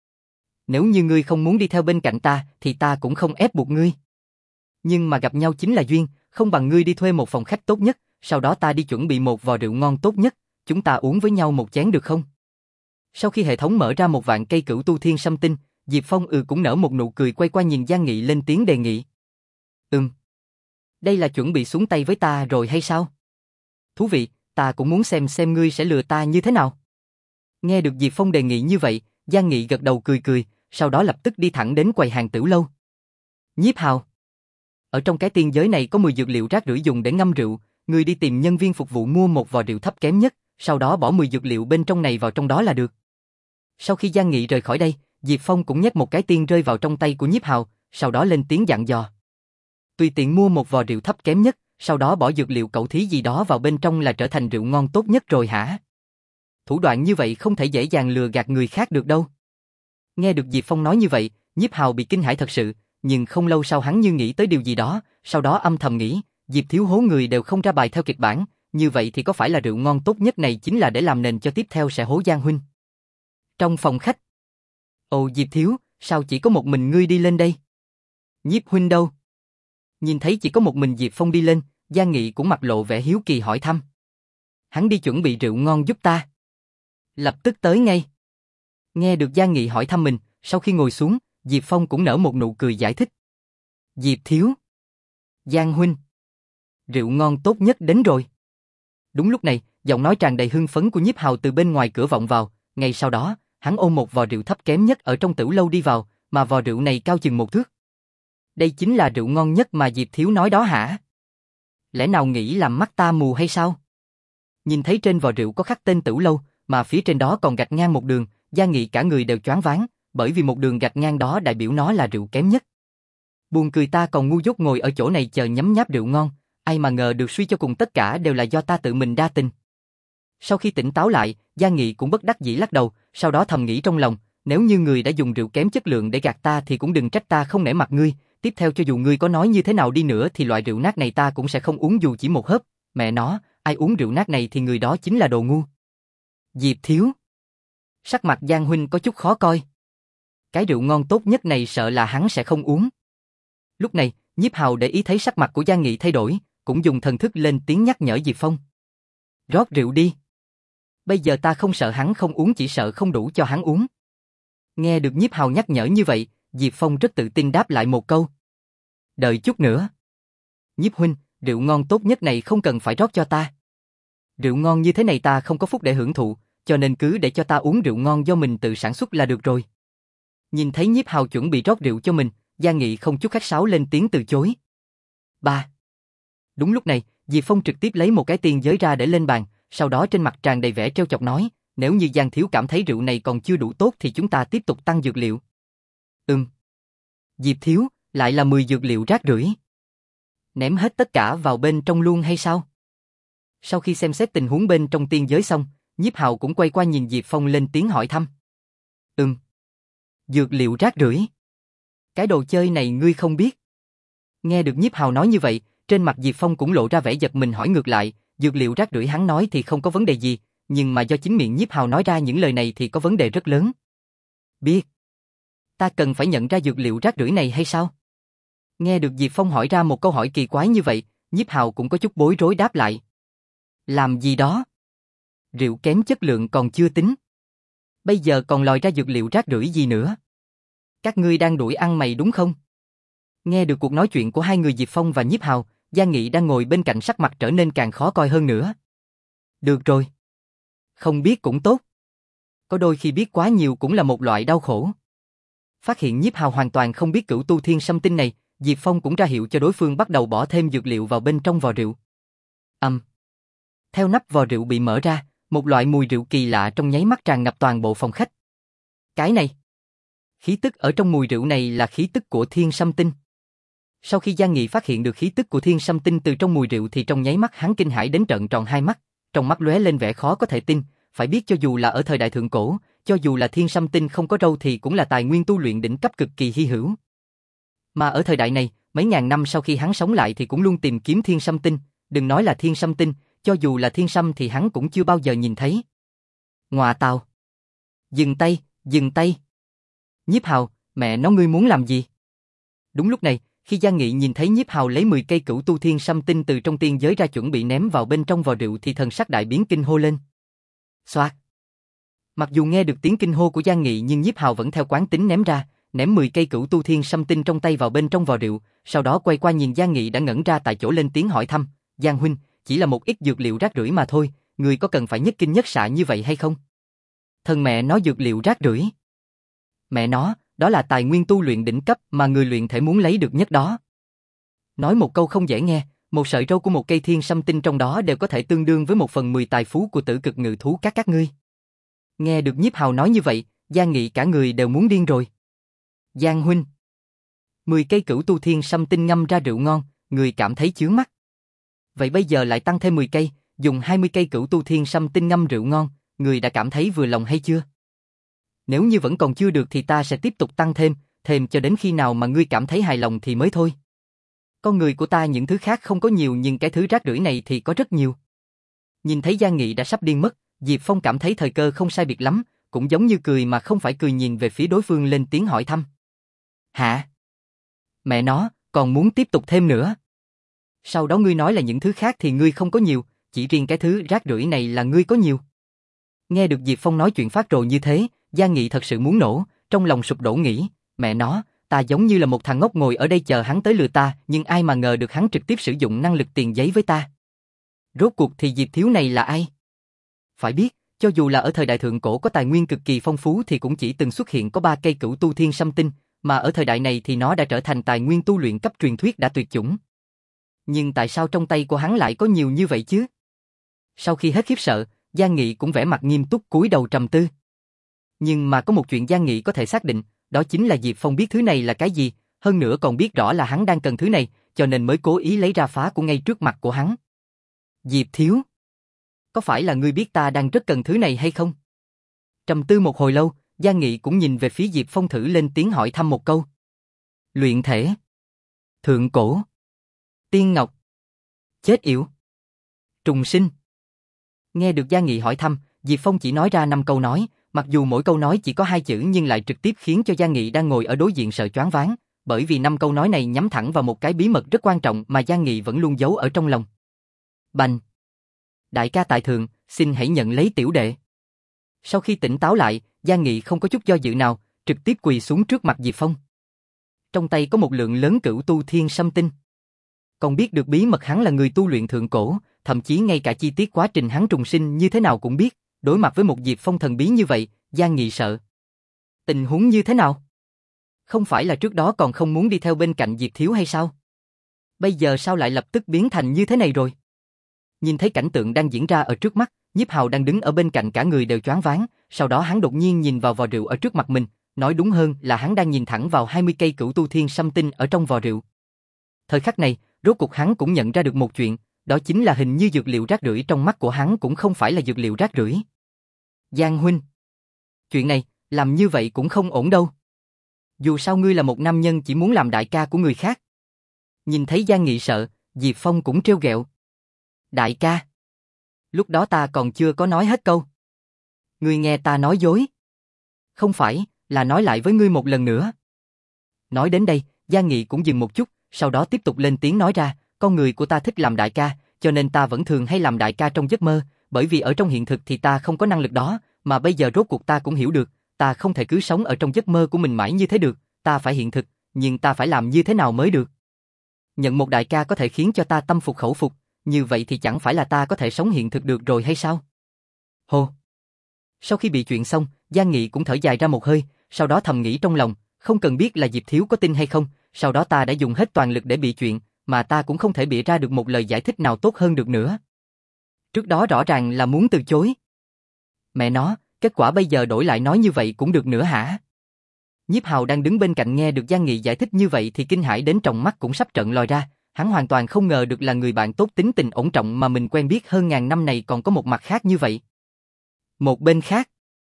nếu như ngươi không muốn đi theo bên cạnh ta thì ta cũng không ép buộc ngươi. Nhưng mà gặp nhau chính là duyên, không bằng ngươi đi thuê một phòng khách tốt nhất, sau đó ta đi chuẩn bị một vò rượu ngon tốt nhất, chúng ta uống với nhau một chén được không? Sau khi hệ thống mở ra một vạn cây cửu tu thiên sâm tinh, Diệp Phong ừ cũng nở một nụ cười, quay qua nhìn Giang Nghị lên tiếng đề nghị. Ừm. Đây là chuẩn bị xuống tay với ta rồi hay sao? Thú vị, ta cũng muốn xem xem ngươi sẽ lừa ta như thế nào. Nghe được Diệp Phong đề nghị như vậy, Giang Nghị gật đầu cười cười, sau đó lập tức đi thẳng đến quầy hàng Tiểu Lâu. Nhiếp Hào, ở trong cái tiên giới này có mười dược liệu rác rưởi dùng để ngâm rượu, ngươi đi tìm nhân viên phục vụ mua một vò rượu thấp kém nhất, sau đó bỏ mười dược liệu bên trong này vào trong đó là được. Sau khi Giang Nghị rời khỏi đây, Diệp Phong cũng nhét một cái tiên rơi vào trong tay của Nhiếp Hào, sau đó lên tiếng dặn dò. Tùy tiện mua một vò rượu thấp kém nhất, sau đó bỏ dược liệu cẩu thí gì đó vào bên trong là trở thành rượu ngon tốt nhất rồi hả? Thủ đoạn như vậy không thể dễ dàng lừa gạt người khác được đâu. Nghe được Diệp Phong nói như vậy, Nhiếp Hào bị kinh hãi thật sự, nhưng không lâu sau hắn như nghĩ tới điều gì đó, sau đó âm thầm nghĩ, Diệp Thiếu hố người đều không ra bài theo kịch bản, như vậy thì có phải là rượu ngon tốt nhất này chính là để làm nền cho tiếp theo sẽ hố Giang huynh. Trong phòng khách. Ồ Diệp Thiếu, sao chỉ có một mình ngươi đi lên đây? Nhiếp huynh đâu? Nhìn thấy chỉ có một mình Diệp Phong đi lên, Giang Nghị cũng mặt lộ vẻ hiếu kỳ hỏi thăm. Hắn đi chuẩn bị rượu ngon giúp ta. Lập tức tới ngay. Nghe được Giang Nghị hỏi thăm mình, sau khi ngồi xuống, Diệp Phong cũng nở một nụ cười giải thích. Diệp Thiếu. Giang huynh. Rượu ngon tốt nhất đến rồi. Đúng lúc này, giọng nói tràn đầy hưng phấn của Nhiếp Hào từ bên ngoài cửa vọng vào, ngay sau đó, hắn ôm một vò rượu thấp kém nhất ở trong Tiểu Lâu đi vào, mà vò rượu này cao chừng một thước. Đây chính là rượu ngon nhất mà Diệp Thiếu nói đó hả? Lẽ nào nghĩ làm mắt ta mù hay sao? Nhìn thấy trên vò rượu có khắc tên Tiểu Lâu, mà phía trên đó còn gạch ngang một đường, Giang Nghị cả người đều choáng váng, bởi vì một đường gạch ngang đó đại biểu nó là rượu kém nhất. Buồn cười, ta còn ngu dốt ngồi ở chỗ này chờ nhấm nháp rượu ngon, ai mà ngờ được suy cho cùng tất cả đều là do ta tự mình đa tình. Sau khi tỉnh táo lại, Giang Nghị cũng bất đắc dĩ lắc đầu, sau đó thầm nghĩ trong lòng, nếu như người đã dùng rượu kém chất lượng để gạt ta thì cũng đừng trách ta không nể mặt ngươi, tiếp theo cho dù ngươi có nói như thế nào đi nữa thì loại rượu nát này ta cũng sẽ không uống dù chỉ một hớp, mẹ nó, ai uống rượu nát này thì người đó chính là đồ ngu. Diệp Thiếu. Sắc mặt Giang huynh có chút khó coi. Cái rượu ngon tốt nhất này sợ là hắn sẽ không uống. Lúc này, Nhiếp Hào để ý thấy sắc mặt của Giang Nghị thay đổi, cũng dùng thần thức lên tiếng nhắc nhở Diệp Phong. Rót rượu đi. Bây giờ ta không sợ hắn không uống, chỉ sợ không đủ cho hắn uống. Nghe được Nhiếp Hào nhắc nhở như vậy, Diệp Phong rất tự tin đáp lại một câu. Đợi chút nữa. Nhiếp huynh, rượu ngon tốt nhất này không cần phải rót cho ta. Rượu ngon như thế này ta không có phúc để hưởng thụ, cho nên cứ để cho ta uống rượu ngon do mình tự sản xuất là được rồi. Nhìn thấy Nhiếp Hào chuẩn bị rót rượu cho mình, Giang Nghị không chút khách sáo lên tiếng từ chối. Ba. Đúng lúc này, Diệp Phong trực tiếp lấy một cái tiền giới ra để lên bàn, sau đó trên mặt tràn đầy vẻ trêu chọc nói, nếu như Giang Thiếu cảm thấy rượu này còn chưa đủ tốt thì chúng ta tiếp tục tăng dược liệu. Ừm. Diệp Thiếu, lại là mười dược liệu rác rưởi. Ném hết tất cả vào bên trong luôn hay sao? Sau khi xem xét tình huống bên trong tiên giới xong, Nhiếp Hào cũng quay qua nhìn Diệp Phong lên tiếng hỏi thăm. Ừm. Dược liệu rác rưởi. Cái đồ chơi này ngươi không biết. Nghe được Nhiếp Hào nói như vậy, trên mặt Diệp Phong cũng lộ ra vẻ giật mình hỏi ngược lại, dược liệu rác rưởi hắn nói thì không có vấn đề gì, nhưng mà do chính miệng Nhiếp Hào nói ra những lời này thì có vấn đề rất lớn. Biết. Ta cần phải nhận ra dược liệu rác rưởi này hay sao? Nghe được Diệp Phong hỏi ra một câu hỏi kỳ quái như vậy, Nhiếp Hào cũng có chút bối rối đáp lại. Làm gì đó? Rượu kém chất lượng còn chưa tính. Bây giờ còn lòi ra dược liệu rác rưởi gì nữa? Các ngươi đang đuổi ăn mày đúng không? Nghe được cuộc nói chuyện của hai người Diệp Phong và Nhiếp Hào, Giang Nghị đang ngồi bên cạnh sắc mặt trở nên càng khó coi hơn nữa. Được rồi. Không biết cũng tốt. Có đôi khi biết quá nhiều cũng là một loại đau khổ. Phát hiện Nhiếp Hào hoàn toàn không biết cửu tu thiên sâm tinh này, Diệp Phong cũng ra hiệu cho đối phương bắt đầu bỏ thêm dược liệu vào bên trong vò rượu. Ầm. Um. Theo nắp vò rượu bị mở ra, một loại mùi rượu kỳ lạ trong nháy mắt tràn ngập toàn bộ phòng khách. Cái này. Khí tức ở trong mùi rượu này là khí tức của thiên sâm tinh. Sau khi Giang Nghị phát hiện được khí tức của thiên sâm tinh từ trong mùi rượu thì trong nháy mắt hắn kinh hãi đến trợn tròn hai mắt, trong mắt lóe lên vẻ khó có thể tin, phải biết cho dù là ở thời đại thượng cổ, cho dù là thiên sâm tinh không có râu thì cũng là tài nguyên tu luyện đỉnh cấp cực kỳ hy hữu. Mà ở thời đại này, mấy ngàn năm sau khi hắn sống lại thì cũng luôn tìm kiếm thiên sâm tinh, đừng nói là thiên sâm tinh, cho dù là thiên sâm thì hắn cũng chưa bao giờ nhìn thấy. Ngọa tào! Dừng tay, dừng tay! Nhiếp Hào, mẹ nó ngươi muốn làm gì? Đúng lúc này, khi Giang Nghị nhìn thấy Nhiếp Hào lấy mười cây cửu tu thiên sâm tinh từ trong tiên giới ra chuẩn bị ném vào bên trong vò rượu thì thần sắc đại biến kinh hô lên. Xoạt! Mặc dù nghe được tiếng kinh hô của Giang Nghị nhưng Nhiếp Hào vẫn theo quán tính ném ra, ném mười cây cửu tu thiên sâm tinh trong tay vào bên trong vò rượu, sau đó quay qua nhìn Giang Nghị đã ngẩn ra tại chỗ lên tiếng hỏi thăm, Giang huynh, chỉ là một ít dược liệu rác rưởi mà thôi, người có cần phải nhất kinh nhất xạ như vậy hay không? Thần mẹ nói dược liệu rác rưởi. Mẹ nó, đó là tài nguyên tu luyện đỉnh cấp mà người luyện thể muốn lấy được nhất đó. Nói một câu không dễ nghe, một sợi râu của một cây thiên sâm tinh trong đó đều có thể tương đương với một phần mười tài phú của tử cực ngự thú các các ngươi. Nghe được Nhiếp Hào nói như vậy, Giang Nghị cả người đều muốn điên rồi. Giang huynh, mười cây cửu tu thiên sâm tinh ngâm ra rượu ngon, người cảm thấy chướng mắt. Vậy bây giờ lại tăng thêm mười cây, dùng hai mươi cây cửu tu thiên sâm tinh ngâm rượu ngon, người đã cảm thấy vừa lòng hay chưa? Nếu như vẫn còn chưa được thì ta sẽ tiếp tục tăng thêm, thêm cho đến khi nào mà ngươi cảm thấy hài lòng thì mới thôi. Con người của ta những thứ khác không có nhiều nhưng cái thứ rác rưởi này thì có rất nhiều. Nhìn thấy Giang Nghị đã sắp điên mất, Diệp Phong cảm thấy thời cơ không sai biệt lắm, cũng giống như cười mà không phải cười nhìn về phía đối phương lên tiếng hỏi thăm. Hả? Mẹ nó, còn muốn tiếp tục thêm nữa? Sau đó ngươi nói là những thứ khác thì ngươi không có nhiều, chỉ riêng cái thứ rác rưởi này là ngươi có nhiều. Nghe được Diệp Phong nói chuyện phát rồ như thế, Giang Nghị thật sự muốn nổ, trong lòng sụp đổ nghĩ, mẹ nó, ta giống như là một thằng ngốc ngồi ở đây chờ hắn tới lừa ta, nhưng ai mà ngờ được hắn trực tiếp sử dụng năng lực tiền giấy với ta. Rốt cuộc thì Diệp thiếu này là ai? Phải biết, cho dù là ở thời đại thượng cổ có tài nguyên cực kỳ phong phú thì cũng chỉ từng xuất hiện có ba cây cửu tu thiên sâm tinh, mà ở thời đại này thì nó đã trở thành tài nguyên tu luyện cấp truyền thuyết đã tuyệt chủng. Nhưng tại sao trong tay của hắn lại có nhiều như vậy chứ? Sau khi hết khiếp sợ, Giang Nghị cũng vẻ mặt nghiêm túc cúi đầu trầm tư. Nhưng mà có một chuyện Giang Nghị có thể xác định, đó chính là Diệp Phong biết thứ này là cái gì, hơn nữa còn biết rõ là hắn đang cần thứ này, cho nên mới cố ý lấy ra phá của ngay trước mặt của hắn. Diệp thiếu, có phải là ngươi biết ta đang rất cần thứ này hay không? Trầm tư một hồi lâu, Giang Nghị cũng nhìn về phía Diệp Phong thử lên tiếng hỏi thăm một câu. Luyện thể, thượng cổ, tiên ngọc, chết yểu, trùng sinh. Nghe được Giang Nghị hỏi thăm, Diệp Phong chỉ nói ra năm câu nói, mặc dù mỗi câu nói chỉ có hai chữ nhưng lại trực tiếp khiến cho Giang Nghị đang ngồi ở đối diện sợ choáng váng, bởi vì năm câu nói này nhắm thẳng vào một cái bí mật rất quan trọng mà Giang Nghị vẫn luôn giấu ở trong lòng. Bành! Đại ca tại thượng, xin hãy nhận lấy tiểu đệ. Sau khi tỉnh táo lại, Giang Nghị không có chút do dự nào, trực tiếp quỳ xuống trước mặt Diệp Phong. Trong tay có một lượng lớn cửu tu thiên sâm tinh. Còn biết được bí mật hắn là người tu luyện thượng cổ, thậm chí ngay cả chi tiết quá trình hắn trùng sinh như thế nào cũng biết, đối mặt với một Diệp Phong thần bí như vậy, Giang Nghị sợ. Tình huống như thế nào? Không phải là trước đó còn không muốn đi theo bên cạnh Diệp thiếu hay sao? Bây giờ sao lại lập tức biến thành như thế này rồi? Nhìn thấy cảnh tượng đang diễn ra ở trước mắt, Nhiếp Hào đang đứng ở bên cạnh cả người đều choáng váng, sau đó hắn đột nhiên nhìn vào vò rượu ở trước mặt mình, nói đúng hơn là hắn đang nhìn thẳng vào hai mươi cây cửu tu thiên sâm tinh ở trong vò rượu. Thời khắc này, rốt cuộc hắn cũng nhận ra được một chuyện, đó chính là hình như dược liệu rác rưởi trong mắt của hắn cũng không phải là dược liệu rác rưởi. Giang huynh, chuyện này, làm như vậy cũng không ổn đâu. Dù sao ngươi là một nam nhân chỉ muốn làm đại ca của người khác. Nhìn thấy Giang Nghị sợ, Diệp Phong cũng trêu ghẹo. Đại ca. Lúc đó ta còn chưa có nói hết câu. Ngươi nghe ta nói dối. Không phải, là nói lại với ngươi một lần nữa. Nói đến đây, Giang Nghị cũng dừng một chút, sau đó tiếp tục lên tiếng nói ra, con người của ta thích làm đại ca, cho nên ta vẫn thường hay làm đại ca trong giấc mơ, bởi vì ở trong hiện thực thì ta không có năng lực đó, mà bây giờ rốt cuộc ta cũng hiểu được, ta không thể cứ sống ở trong giấc mơ của mình mãi như thế được, ta phải hiện thực, nhưng ta phải làm như thế nào mới được? Nhận một đại ca có thể khiến cho ta tâm phục khẩu phục, như vậy thì chẳng phải là ta có thể sống hiện thực được rồi hay sao? Hồ! Sau khi bị chuyện xong, Giang Nghị cũng thở dài ra một hơi, sau đó thầm nghĩ trong lòng, không cần biết là Diệp thiếu có tin hay không, sau đó ta đã dùng hết toàn lực để bị chuyện, mà ta cũng không thể bịa ra được một lời giải thích nào tốt hơn được nữa. Trước đó rõ ràng là muốn từ chối. Mẹ nó, kết quả bây giờ đổi lại nói như vậy cũng được nữa hả? Nhiếp Hào đang đứng bên cạnh nghe được Giang Nghị giải thích như vậy thì kinh hãi đến tròng mắt cũng sắp trợn lòi ra, hắn hoàn toàn không ngờ được là người bạn tốt tính tình ổn trọng mà mình quen biết hơn ngàn năm này còn có một mặt khác như vậy. Một bên khác,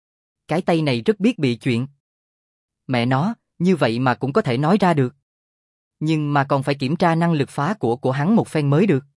cái tay này rất biết bị chuyện. Mẹ nó, như vậy mà cũng có thể nói ra được. Nhưng mà còn phải kiểm tra năng lực phá của của hắn một phen mới được.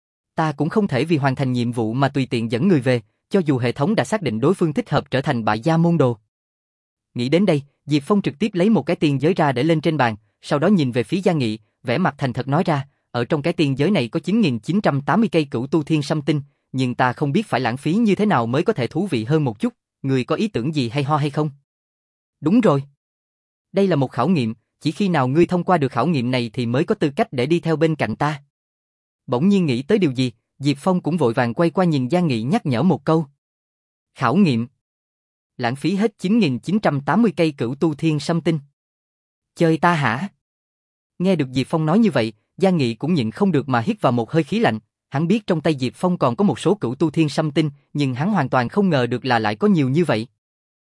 Ta cũng không thể vì hoàn thành nhiệm vụ mà tùy tiện dẫn người về, cho dù hệ thống đã xác định đối phương thích hợp trở thành bại gia môn đồ. Nghĩ đến đây, Diệp Phong trực tiếp lấy một cái tiên giới ra để lên trên bàn, sau đó nhìn về phía Giang Nghị, vẻ mặt thành thật nói ra, ở trong cái tiên giới này có chín nghìn chín trăm tám mươi cây cửu tu thiên sâm tinh, nhưng ta không biết phải lãng phí như thế nào mới có thể thú vị hơn một chút, người có ý tưởng gì hay ho hay không? Đúng rồi. Đây là một khảo nghiệm, chỉ khi nào ngươi thông qua được khảo nghiệm này thì mới có tư cách để đi theo bên cạnh ta. Bỗng nhiên nghĩ tới điều gì, Diệp Phong cũng vội vàng quay qua nhìn Giang Nghị nhắc nhở một câu. Khảo nghiệm. Lãng phí hết chín nghìn chín trăm tám mươi cây cửu tu thiên sâm tinh. Chơi ta hả? Nghe được Diệp Phong nói như vậy, Giang Nghị cũng nhịn không được mà hít vào một hơi khí lạnh. Hắn biết trong tay Diệp Phong còn có một số cửu tu thiên sâm tinh, nhưng hắn hoàn toàn không ngờ được là lại có nhiều như vậy.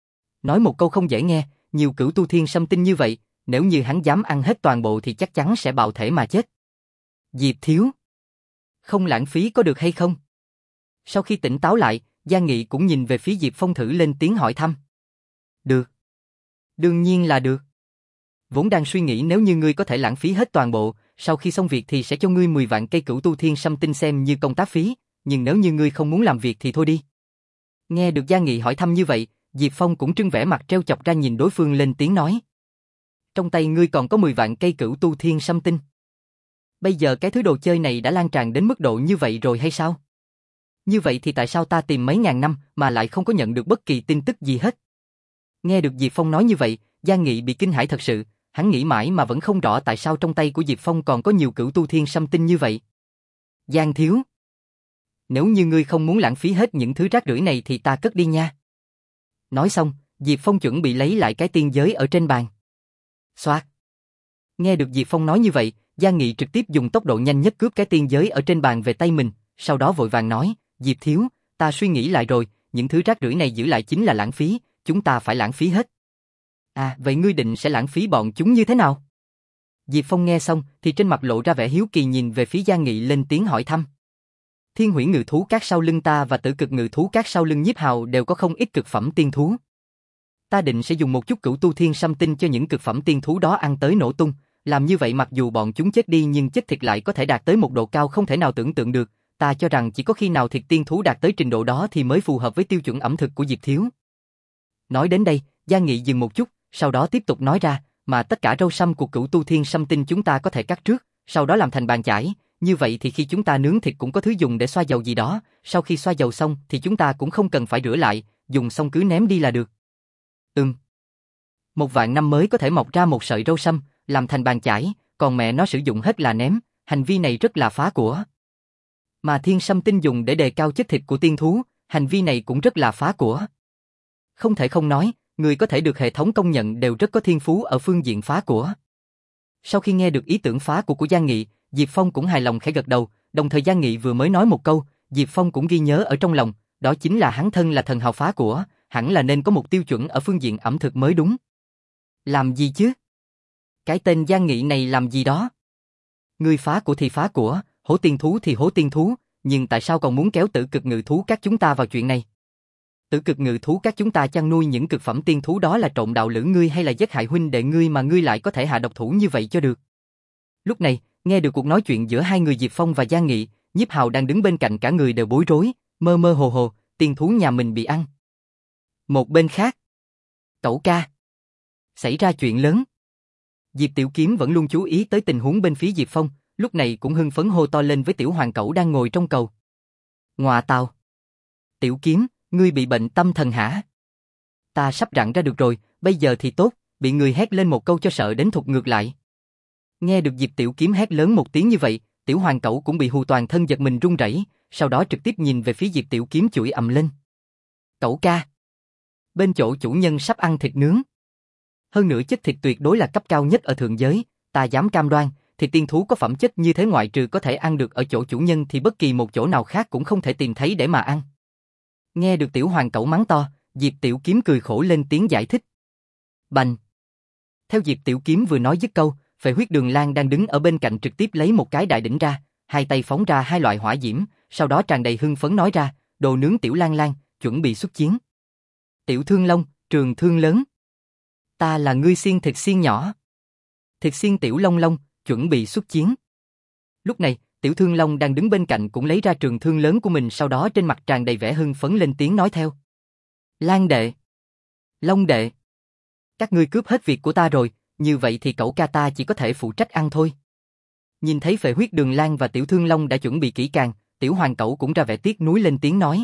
Nói một câu không dễ nghe, nhiều cửu tu thiên sâm tinh như vậy, nếu như hắn dám ăn hết toàn bộ thì chắc chắn sẽ bạo thể mà chết. Diệp thiếu, không lãng phí có được hay không? Sau khi tỉnh táo lại, Giang Nghị cũng nhìn về phía Diệp Phong thử lên tiếng hỏi thăm. Được. Đương nhiên là được. Vốn đang suy nghĩ nếu như ngươi có thể lãng phí hết toàn bộ, sau khi xong việc thì sẽ cho ngươi mười vạn cây cửu tu thiên sâm tinh xem như công tác phí, nhưng nếu như ngươi không muốn làm việc thì thôi đi. Nghe được Giang Nghị hỏi thăm như vậy, Diệp Phong cũng trưng vẻ mặt trêu chọc ra nhìn đối phương lên tiếng nói. Trong tay ngươi còn có mười vạn cây cửu tu thiên sâm tinh. Bây giờ cái thứ đồ chơi này đã lan tràn đến mức độ như vậy rồi hay sao? Như vậy thì tại sao ta tìm mấy ngàn năm mà lại không có nhận được bất kỳ tin tức gì hết? Nghe được Diệp Phong nói như vậy, Giang Nghị bị kinh hãi thật sự, hắn nghĩ mãi mà vẫn không rõ tại sao trong tay của Diệp Phong còn có nhiều cửu tu thiên sâm tinh như vậy. Giang thiếu, nếu như ngươi không muốn lãng phí hết những thứ rác rưởi này thì ta cất đi nha. Nói xong, Diệp Phong chuẩn bị lấy lại cái tiên giới ở trên bàn. Xoát. Nghe được Diệp Phong nói như vậy, Giang Nghị trực tiếp dùng tốc độ nhanh nhất cướp cái tiên giới ở trên bàn về tay mình, sau đó vội vàng nói, Diệp thiếu, ta suy nghĩ lại rồi, những thứ rác rưởi này giữ lại chính là lãng phí, chúng ta phải lãng phí hết. À, vậy ngươi định sẽ lãng phí bọn chúng như thế nào? Diệp Phong nghe xong thì trên mặt lộ ra vẻ hiếu kỳ nhìn về phía Giang Nghị lên tiếng hỏi thăm. Thiên Hủy Ngự Thú Các sau lưng ta và Tử Cực Ngự Thú Các sau lưng Nhiếp Hào đều có không ít cực phẩm tiên thú. Ta định sẽ dùng một chút cửu tu thiên sâm tinh cho những cực phẩm tiên thú đó ăn tới nổ tung, làm như vậy mặc dù bọn chúng chết đi nhưng chất thịt lại có thể đạt tới một độ cao không thể nào tưởng tượng được, ta cho rằng chỉ có khi nào thịt tiên thú đạt tới trình độ đó thì mới phù hợp với tiêu chuẩn ẩm thực của Diệp thiếu. Nói đến đây, Giang Nghị dừng một chút, sau đó tiếp tục nói ra, mà tất cả rau sâm của cửu tu thiên sâm tinh chúng ta có thể cắt trước, sau đó làm thành bàn chải, như vậy thì khi chúng ta nướng thịt cũng có thứ dùng để xoa dầu gì đó, sau khi xoa dầu xong thì chúng ta cũng không cần phải rửa lại, dùng xong cứ ném đi là được. Ừm. Một vạn năm mới có thể mọc ra một sợi rau sâm, làm thành bàn chải, còn mẹ nó sử dụng hết là ném, hành vi này rất là phá của. Mà thiên sâm tinh dùng để đề cao chất thịt của tiên thú, hành vi này cũng rất là phá của. Không thể không nói, người có thể được hệ thống công nhận đều rất có thiên phú ở phương diện phá của. Sau khi nghe được ý tưởng phá của của Giang Nghị, Diệp Phong cũng hài lòng khẽ gật đầu, đồng thời Giang Nghị vừa mới nói một câu, Diệp Phong cũng ghi nhớ ở trong lòng, đó chính là hắn thân là thần hào phá của, hẳn là nên có một tiêu chuẩn ở phương diện ẩm thực mới đúng. Làm gì chứ? Cái tên Giang Nghị này làm gì đó? Ngươi phá của thì phá của, hổ tiên thú thì hổ tiên thú, nhưng tại sao còn muốn kéo Tử Cực Ngự Thú Các chúng ta vào chuyện này? Tử Cực Ngự Thú Các chúng ta chăn nuôi những cực phẩm tiên thú đó là trộn đạo lữ ngươi hay là giết hại huynh đệ ngươi mà ngươi lại có thể hạ độc thủ như vậy cho được? Lúc này, nghe được cuộc nói chuyện giữa hai người Diệp Phong và Giang Nghị, Nhiếp Hào đang đứng bên cạnh cả người đều bối rối, mơ mơ hồ hồ, tiên thú nhà mình bị ăn. Một bên khác, Cẩu ca, xảy ra chuyện lớn. Diệp Tiểu Kiếm vẫn luôn chú ý tới tình huống bên phía Diệp Phong, lúc này cũng hưng phấn hô to lên với Tiểu Hoàng Cẩu đang ngồi trong cầu. Ngọa tào, Tiểu Kiếm, ngươi bị bệnh tâm thần hả? Ta sắp rặn ra được rồi, bây giờ thì tốt, bị người hét lên một câu cho sợ đến thụt ngược lại. Nghe được Diệp Tiểu Kiếm hét lớn một tiếng như vậy, Tiểu Hoàng Cẩu cũng bị hù toàn thân giật mình run rẩy, sau đó trực tiếp nhìn về phía Diệp Tiểu Kiếm chửi ầm lên. Cẩu ca, bên chỗ chủ nhân sắp ăn thịt nướng. Hơn nữa chất thịt tuyệt đối là cấp cao nhất ở thượng giới, ta dám cam đoan, thịt tiên thú có phẩm chất như thế ngoại trừ có thể ăn được ở chỗ chủ nhân thì bất kỳ một chỗ nào khác cũng không thể tìm thấy để mà ăn. Nghe được Tiểu Hoàng Cẩu mắng to, Diệp Tiểu Kiếm cười khổ lên tiếng giải thích. Bành! Theo Diệp Tiểu Kiếm vừa nói dứt câu, Phệ Huyết Đường Lang đang đứng ở bên cạnh trực tiếp lấy một cái đại đỉnh ra, hai tay phóng ra hai loại hỏa diễm, sau đó tràn đầy hưng phấn nói ra, đồ nướng Tiểu Lang Lang, chuẩn bị xuất chiến. Tiểu Thương Long, trường thương lớn. Ta là ngươi xiên thịt xiên nhỏ. Thịt xiên Tiểu Long Long, chuẩn bị xuất chiến. Lúc này, Tiểu Thương Long đang đứng bên cạnh cũng lấy ra trường thương lớn của mình, sau đó trên mặt tràn đầy vẻ hưng phấn lên tiếng nói theo. Lan đệ, Long đệ, các ngươi cướp hết việc của ta rồi, như vậy thì cậu ca ta chỉ có thể phụ trách ăn thôi. Nhìn thấy Phệ Huyết Đường Lan và Tiểu Thương Long đã chuẩn bị kỹ càng, Tiểu Hoàng Cẩu cũng ra vẻ tiếc nuối lên tiếng nói.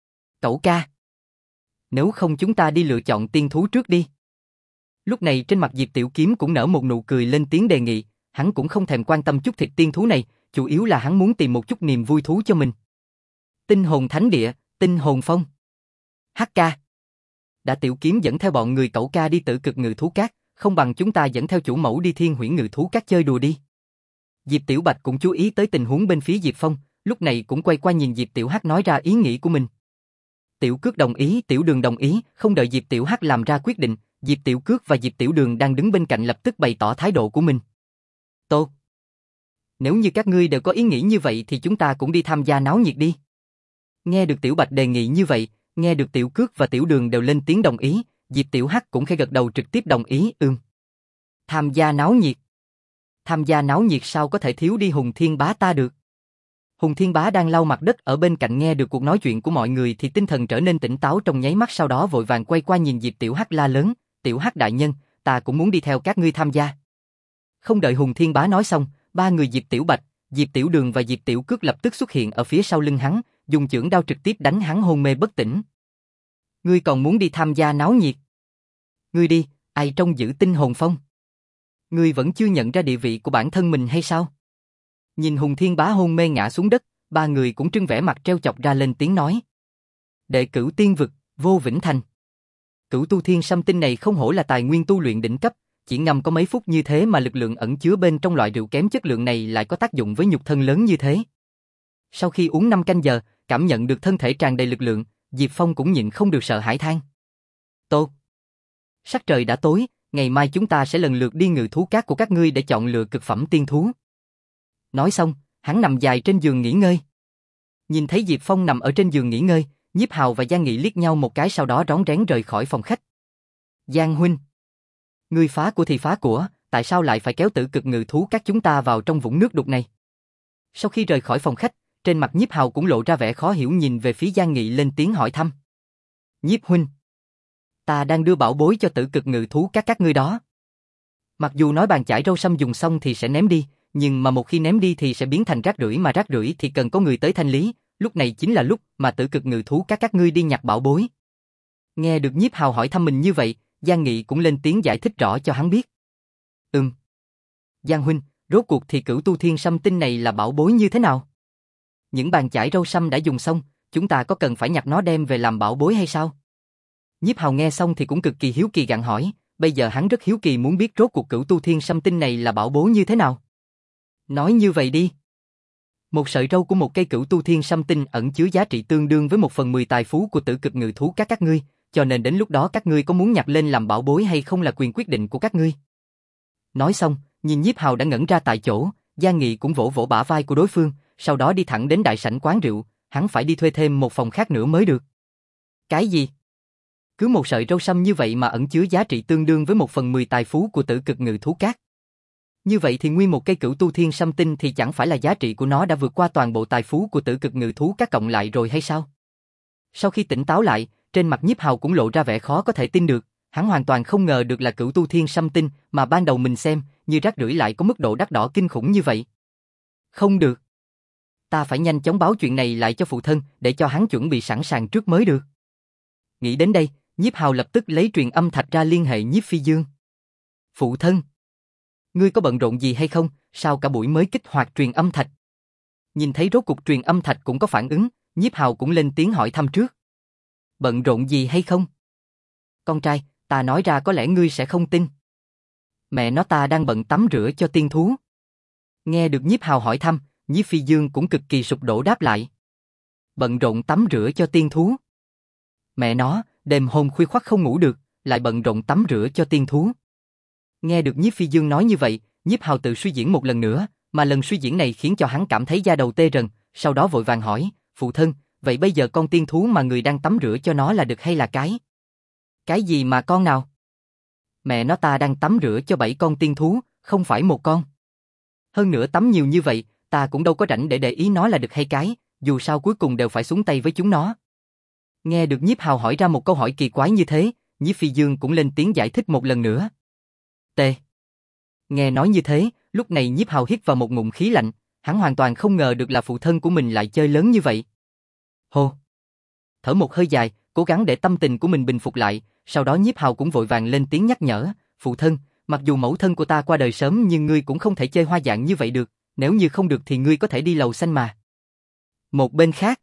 Cẩu ca, nếu không chúng ta đi lựa chọn tiên thú trước đi. Lúc này trên mặt Diệp Tiểu Kiếm cũng nở một nụ cười lên tiếng đề nghị, hắn cũng không thèm quan tâm chút thịt tiên thú này, chủ yếu là hắn muốn tìm một chút niềm vui thú cho mình. Tinh hồn thánh địa, tinh hồn phong. Hắc ca. Đã Tiểu Kiếm dẫn theo bọn người cẩu ca đi Tử Cực Ngự Thú Các, không bằng chúng ta dẫn theo chủ mẫu đi Thiên Huyễn Ngự Thú Các chơi đùa đi. Diệp Tiểu Bạch cũng chú ý tới tình huống bên phía Diệp Phong, lúc này cũng quay qua nhìn Diệp Tiểu Hắc nói ra ý nghĩ của mình. Tiểu Cước đồng ý, Tiểu Đường đồng ý, không đợi Diệp Tiểu Hắc làm ra quyết định, Diệp Tiểu Cước và Diệp Tiểu Đường đang đứng bên cạnh lập tức bày tỏ thái độ của mình. Tốt. Nếu như các ngươi đều có ý nghĩ như vậy thì chúng ta cũng đi tham gia náo nhiệt đi. Nghe được Tiểu Bạch đề nghị như vậy, nghe được Tiểu Cước và Tiểu Đường đều lên tiếng đồng ý, Diệp Tiểu Hắc cũng khẽ gật đầu trực tiếp đồng ý, ừm. Tham gia náo nhiệt. Tham gia náo nhiệt sao có thể thiếu đi Hùng Thiên Bá ta được. Hùng Thiên Bá đang lau mặt đất ở bên cạnh nghe được cuộc nói chuyện của mọi người thì tinh thần trở nên tỉnh táo trong nháy mắt, sau đó vội vàng quay qua nhìn Diệp Tiểu Hắc la lớn, Tiểu Hắc đại nhân, ta cũng muốn đi theo các ngươi tham gia. Không đợi Hùng Thiên Bá nói xong, ba người Diệp Tiểu Bạch, Diệp Tiểu Đường và Diệp Tiểu Cước lập tức xuất hiện ở phía sau lưng hắn, dùng chưởng đao trực tiếp đánh hắn hôn mê bất tỉnh. Ngươi còn muốn đi tham gia náo nhiệt? Ngươi đi, ai trông giữ tinh hồn phong? Ngươi vẫn chưa nhận ra địa vị của bản thân mình hay sao? Nhìn Hùng Thiên Bá hôn mê ngã xuống đất, ba người cũng trưng vẻ mặt trêu chọc ra lên tiếng nói. Đệ cửu tiên vực, vô vĩnh thành. Cửu tu thiên sâm tinh này không hổ là tài nguyên tu luyện đỉnh cấp, chỉ ngâm có mấy phút như thế mà lực lượng ẩn chứa bên trong loại rượu kém chất lượng này lại có tác dụng với nhục thân lớn như thế. Sau khi uống năm canh giờ, cảm nhận được thân thể tràn đầy lực lượng, Diệp Phong cũng nhịn không được sợ hãi than. Tốt. Sắc trời đã tối, ngày mai chúng ta sẽ lần lượt đi ngự thú cát của các ngươi để chọn lựa cực phẩm tiên thú. Nói xong, hắn nằm dài trên giường nghỉ ngơi. Nhìn thấy Diệp Phong nằm ở trên giường nghỉ ngơi, Nhiếp Hào và Giang Nghị liếc nhau một cái sau đó rón rén rời khỏi phòng khách. Giang huynh, ngươi phá của thì phá của, tại sao lại phải kéo Tử Cực Ngự Thú Các chúng ta vào trong vũng nước đục này? Sau khi rời khỏi phòng khách, trên mặt Nhiếp Hào cũng lộ ra vẻ khó hiểu nhìn về phía Giang Nghị lên tiếng hỏi thăm. Nhiếp huynh, ta đang đưa bảo bối cho Tử Cực Ngự Thú Các các ngươi đó. Mặc dù nói bàn chải rau sâm dùng xong thì sẽ ném đi, nhưng mà một khi ném đi thì sẽ biến thành rác rưởi, mà rác rưởi thì cần có người tới thanh lý, lúc này chính là lúc mà Tử Cực Ngự Thú Các các ngươi đi nhặt bảo bối. Nghe được Nhiếp Hào hỏi thăm mình như vậy, Giang Nghị cũng lên tiếng giải thích rõ cho hắn biết. Ừm. Giang huynh, rốt cuộc thì cửu tu thiên sâm tinh này là bảo bối như thế nào? Những bàn chải rau sâm đã dùng xong, chúng ta có cần phải nhặt nó đem về làm bảo bối hay sao? Nhiếp Hào nghe xong thì cũng cực kỳ hiếu kỳ gặng hỏi, bây giờ hắn rất hiếu kỳ muốn biết rốt cuộc cửu tu thiên sâm tinh này là bảo bối như thế nào. Nói như vậy đi. Một sợi râu của một cây cửu tu thiên sâm tinh ẩn chứa giá trị tương đương với một phần mười tài phú của Tử Cực Ngự Thú Các các ngươi, cho nên đến lúc đó các ngươi có muốn nhặt lên làm bảo bối hay không là quyền quyết định của các ngươi. Nói xong, nhìn Nhiếp Hào đã ngẩn ra tại chỗ, Giang Nghị cũng vỗ vỗ bả vai của đối phương, sau đó đi thẳng đến đại sảnh quán rượu, hắn phải đi thuê thêm một phòng khác nữa mới được. Cái gì? Cứ một sợi râu sâm như vậy mà ẩn chứa giá trị tương đương với một phần mười tài phú của Tử Cực Ngự Thú Các. Như vậy thì nguyên một cây cửu tu thiên sâm tinh thì chẳng phải là giá trị của nó đã vượt qua toàn bộ tài phú của Tử Cực Ngự Thú Các cộng lại rồi hay sao? Sau khi tỉnh táo lại, trên mặt Nhiếp Hào cũng lộ ra vẻ khó có thể tin được, hắn hoàn toàn không ngờ được là cửu tu thiên sâm tinh mà ban đầu mình xem như rác rưởi lại có mức độ đắt đỏ kinh khủng như vậy. Không được. Ta phải nhanh chóng báo chuyện này lại cho phụ thân để cho hắn chuẩn bị sẵn sàng trước mới được. Nghĩ đến đây, Nhiếp Hào lập tức lấy truyền âm thạch ra liên hệ Nhiếp Phi Dương. Phụ thân, ngươi có bận rộn gì hay không, sao cả buổi mới kích hoạt truyền âm thạch? Nhìn thấy rốt cục truyền âm thạch cũng có phản ứng, Nhiếp Hào cũng lên tiếng hỏi thăm trước. Bận rộn gì hay không? Con trai, ta nói ra có lẽ ngươi sẽ không tin. Mẹ nó ta đang bận tắm rửa cho tiên thú. Nghe được Nhiếp Hào hỏi thăm, Nhiếp Phi Dương cũng cực kỳ sụp đổ đáp lại. Bận rộn tắm rửa cho tiên thú. Mẹ nó, đêm hôm khuya khoắt không ngủ được, lại bận rộn tắm rửa cho tiên thú. Nghe được Nhiếp Phi Dương nói như vậy, Nhiếp Hào tự suy diễn một lần nữa, mà lần suy diễn này khiến cho hắn cảm thấy da đầu tê rần, sau đó vội vàng hỏi, phụ thân, vậy bây giờ con tiên thú mà người đang tắm rửa cho nó là đực hay là cái? Cái gì mà con nào? Mẹ nó ta đang tắm rửa cho bảy con tiên thú, không phải một con. Hơn nữa tắm nhiều như vậy, ta cũng đâu có rảnh để để ý nó là được hay cái, dù sao cuối cùng đều phải xuống tay với chúng nó. Nghe được Nhiếp Hào hỏi ra một câu hỏi kỳ quái như thế, Nhiếp Phi Dương cũng lên tiếng giải thích một lần nữa. T. Nghe nói như thế, lúc này Nhiếp Hào hít vào một ngụm khí lạnh, hắn hoàn toàn không ngờ được là phụ thân của mình lại chơi lớn như vậy. Hô. Thở một hơi dài, cố gắng để tâm tình của mình bình phục lại, sau đó Nhiếp Hào cũng vội vàng lên tiếng nhắc nhở, phụ thân, mặc dù mẫu thân của ta qua đời sớm nhưng ngươi cũng không thể chơi hoa dạng như vậy được, nếu như không được thì ngươi có thể đi lầu xanh mà. Một bên khác.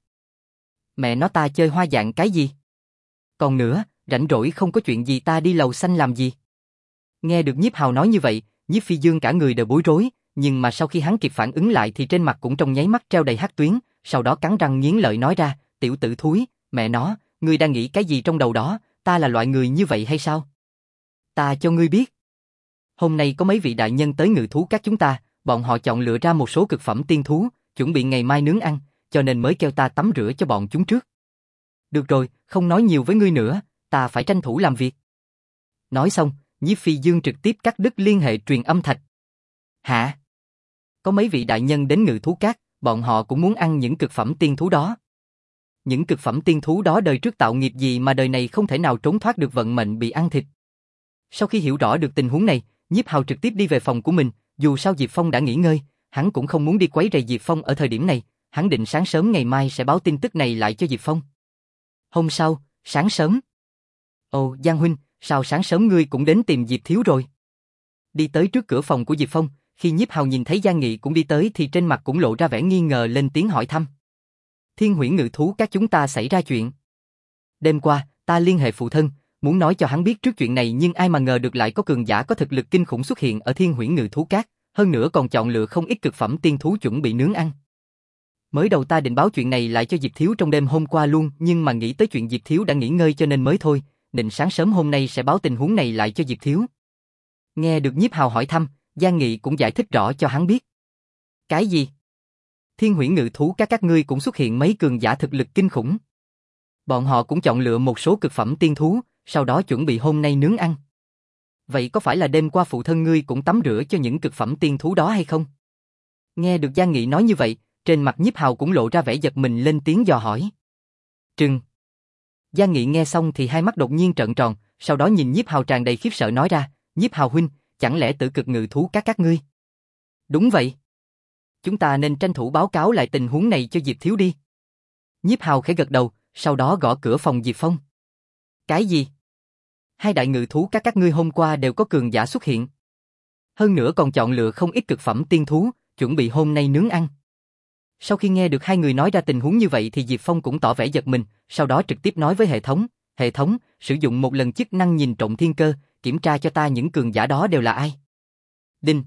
Mẹ nó ta chơi hoa dạng cái gì? Còn nữa, rảnh rỗi không có chuyện gì ta đi lầu xanh làm gì? Nghe được Nhiếp Hào nói như vậy, Nhiếp Phi Dương cả người đều bối rối, nhưng mà sau khi hắn kịp phản ứng lại thì trên mặt cũng trong nháy mắt treo đầy hắc tuyến, sau đó cắn răng nghiến lợi nói ra, tiểu tử thúi, mẹ nó, ngươi đang nghĩ cái gì trong đầu đó, ta là loại người như vậy hay sao? Ta cho ngươi biết. Hôm nay có mấy vị đại nhân tới Ngự Thú Các chúng ta, bọn họ chọn lựa ra một số cực phẩm tiên thú, chuẩn bị ngày mai nướng ăn, cho nên mới kêu ta tắm rửa cho bọn chúng trước. Được rồi, không nói nhiều với ngươi nữa, ta phải tranh thủ làm việc. Nói xong, Nhiếp Phi Dương trực tiếp cắt đứt liên hệ truyền âm thạch. Hả? Có mấy vị đại nhân đến Ngự Thú Các, bọn họ cũng muốn ăn những cực phẩm tiên thú đó. Những cực phẩm tiên thú đó đời trước tạo nghiệp gì mà đời này không thể nào trốn thoát được vận mệnh bị ăn thịt. Sau khi hiểu rõ được tình huống này, Nhiếp Hào trực tiếp đi về phòng của mình, dù sao Diệp Phong đã nghỉ ngơi, hắn cũng không muốn đi quấy rầy Diệp Phong ở thời điểm này, hắn định sáng sớm ngày mai sẽ báo tin tức này lại cho Diệp Phong. Hôm sau, sáng sớm. Ồ, Giang huynh, sao sáng sớm ngươi cũng đến tìm Diệp thiếu rồi? Đi tới trước cửa phòng của Diệp Phong, khi Nhiếp Hào nhìn thấy Giang Nghị cũng đi tới thì trên mặt cũng lộ ra vẻ nghi ngờ lên tiếng hỏi thăm. Thiên Huyễn Ngự Thú Các chúng ta xảy ra chuyện. Đêm qua, ta liên hệ phụ thân, muốn nói cho hắn biết trước chuyện này nhưng ai mà ngờ được lại có cường giả có thực lực kinh khủng xuất hiện ở Thiên Huyễn Ngự Thú Các, hơn nữa còn chọn lựa không ít cực phẩm tiên thú chuẩn bị nướng ăn. Mới đầu ta định báo chuyện này lại cho Diệp thiếu trong đêm hôm qua luôn, nhưng mà nghĩ tới chuyện Diệp thiếu đã nghỉ ngơi cho nên mới thôi, định sáng sớm hôm nay sẽ báo tình huống này lại cho Diệp thiếu. Nghe được Nhiếp Hào hỏi thăm, Giang Nghị cũng giải thích rõ cho hắn biết. Cái gì? Thiên Huyễn Ngự Thú Các các ngươi cũng xuất hiện mấy cường giả thực lực kinh khủng. Bọn họ cũng chọn lựa một số cực phẩm tiên thú, sau đó chuẩn bị hôm nay nướng ăn. Vậy có phải là đêm qua phụ thân ngươi cũng tắm rửa cho những cực phẩm tiên thú đó hay không? Nghe được Giang Nghị nói như vậy, trên mặt Nhiếp Hào cũng lộ ra vẻ giật mình lên tiếng dò hỏi. Trừng. Giang Nghị nghe xong thì hai mắt đột nhiên trợn tròn, sau đó nhìn Nhiếp Hào tràn đầy khiếp sợ nói ra, Nhiếp Hào huynh, chẳng lẽ Tử Cực Ngự Thú Các các ngươi? Đúng vậy. Chúng ta nên tranh thủ báo cáo lại tình huống này cho Diệp thiếu đi. Nhiếp Hào khẽ gật đầu, sau đó gõ cửa phòng Diệp Phong. Cái gì? Hai đại ngự thú các các ngươi hôm qua đều có cường giả xuất hiện. Hơn nữa còn chọn lựa không ít cực phẩm tiên thú, chuẩn bị hôm nay nướng ăn. Sau khi nghe được hai người nói ra tình huống như vậy thì Diệp Phong cũng tỏ vẻ giật mình, sau đó trực tiếp nói với hệ thống, hệ thống, sử dụng một lần chức năng nhìn trộm thiên cơ, kiểm tra cho ta những cường giả đó đều là ai. Đinh.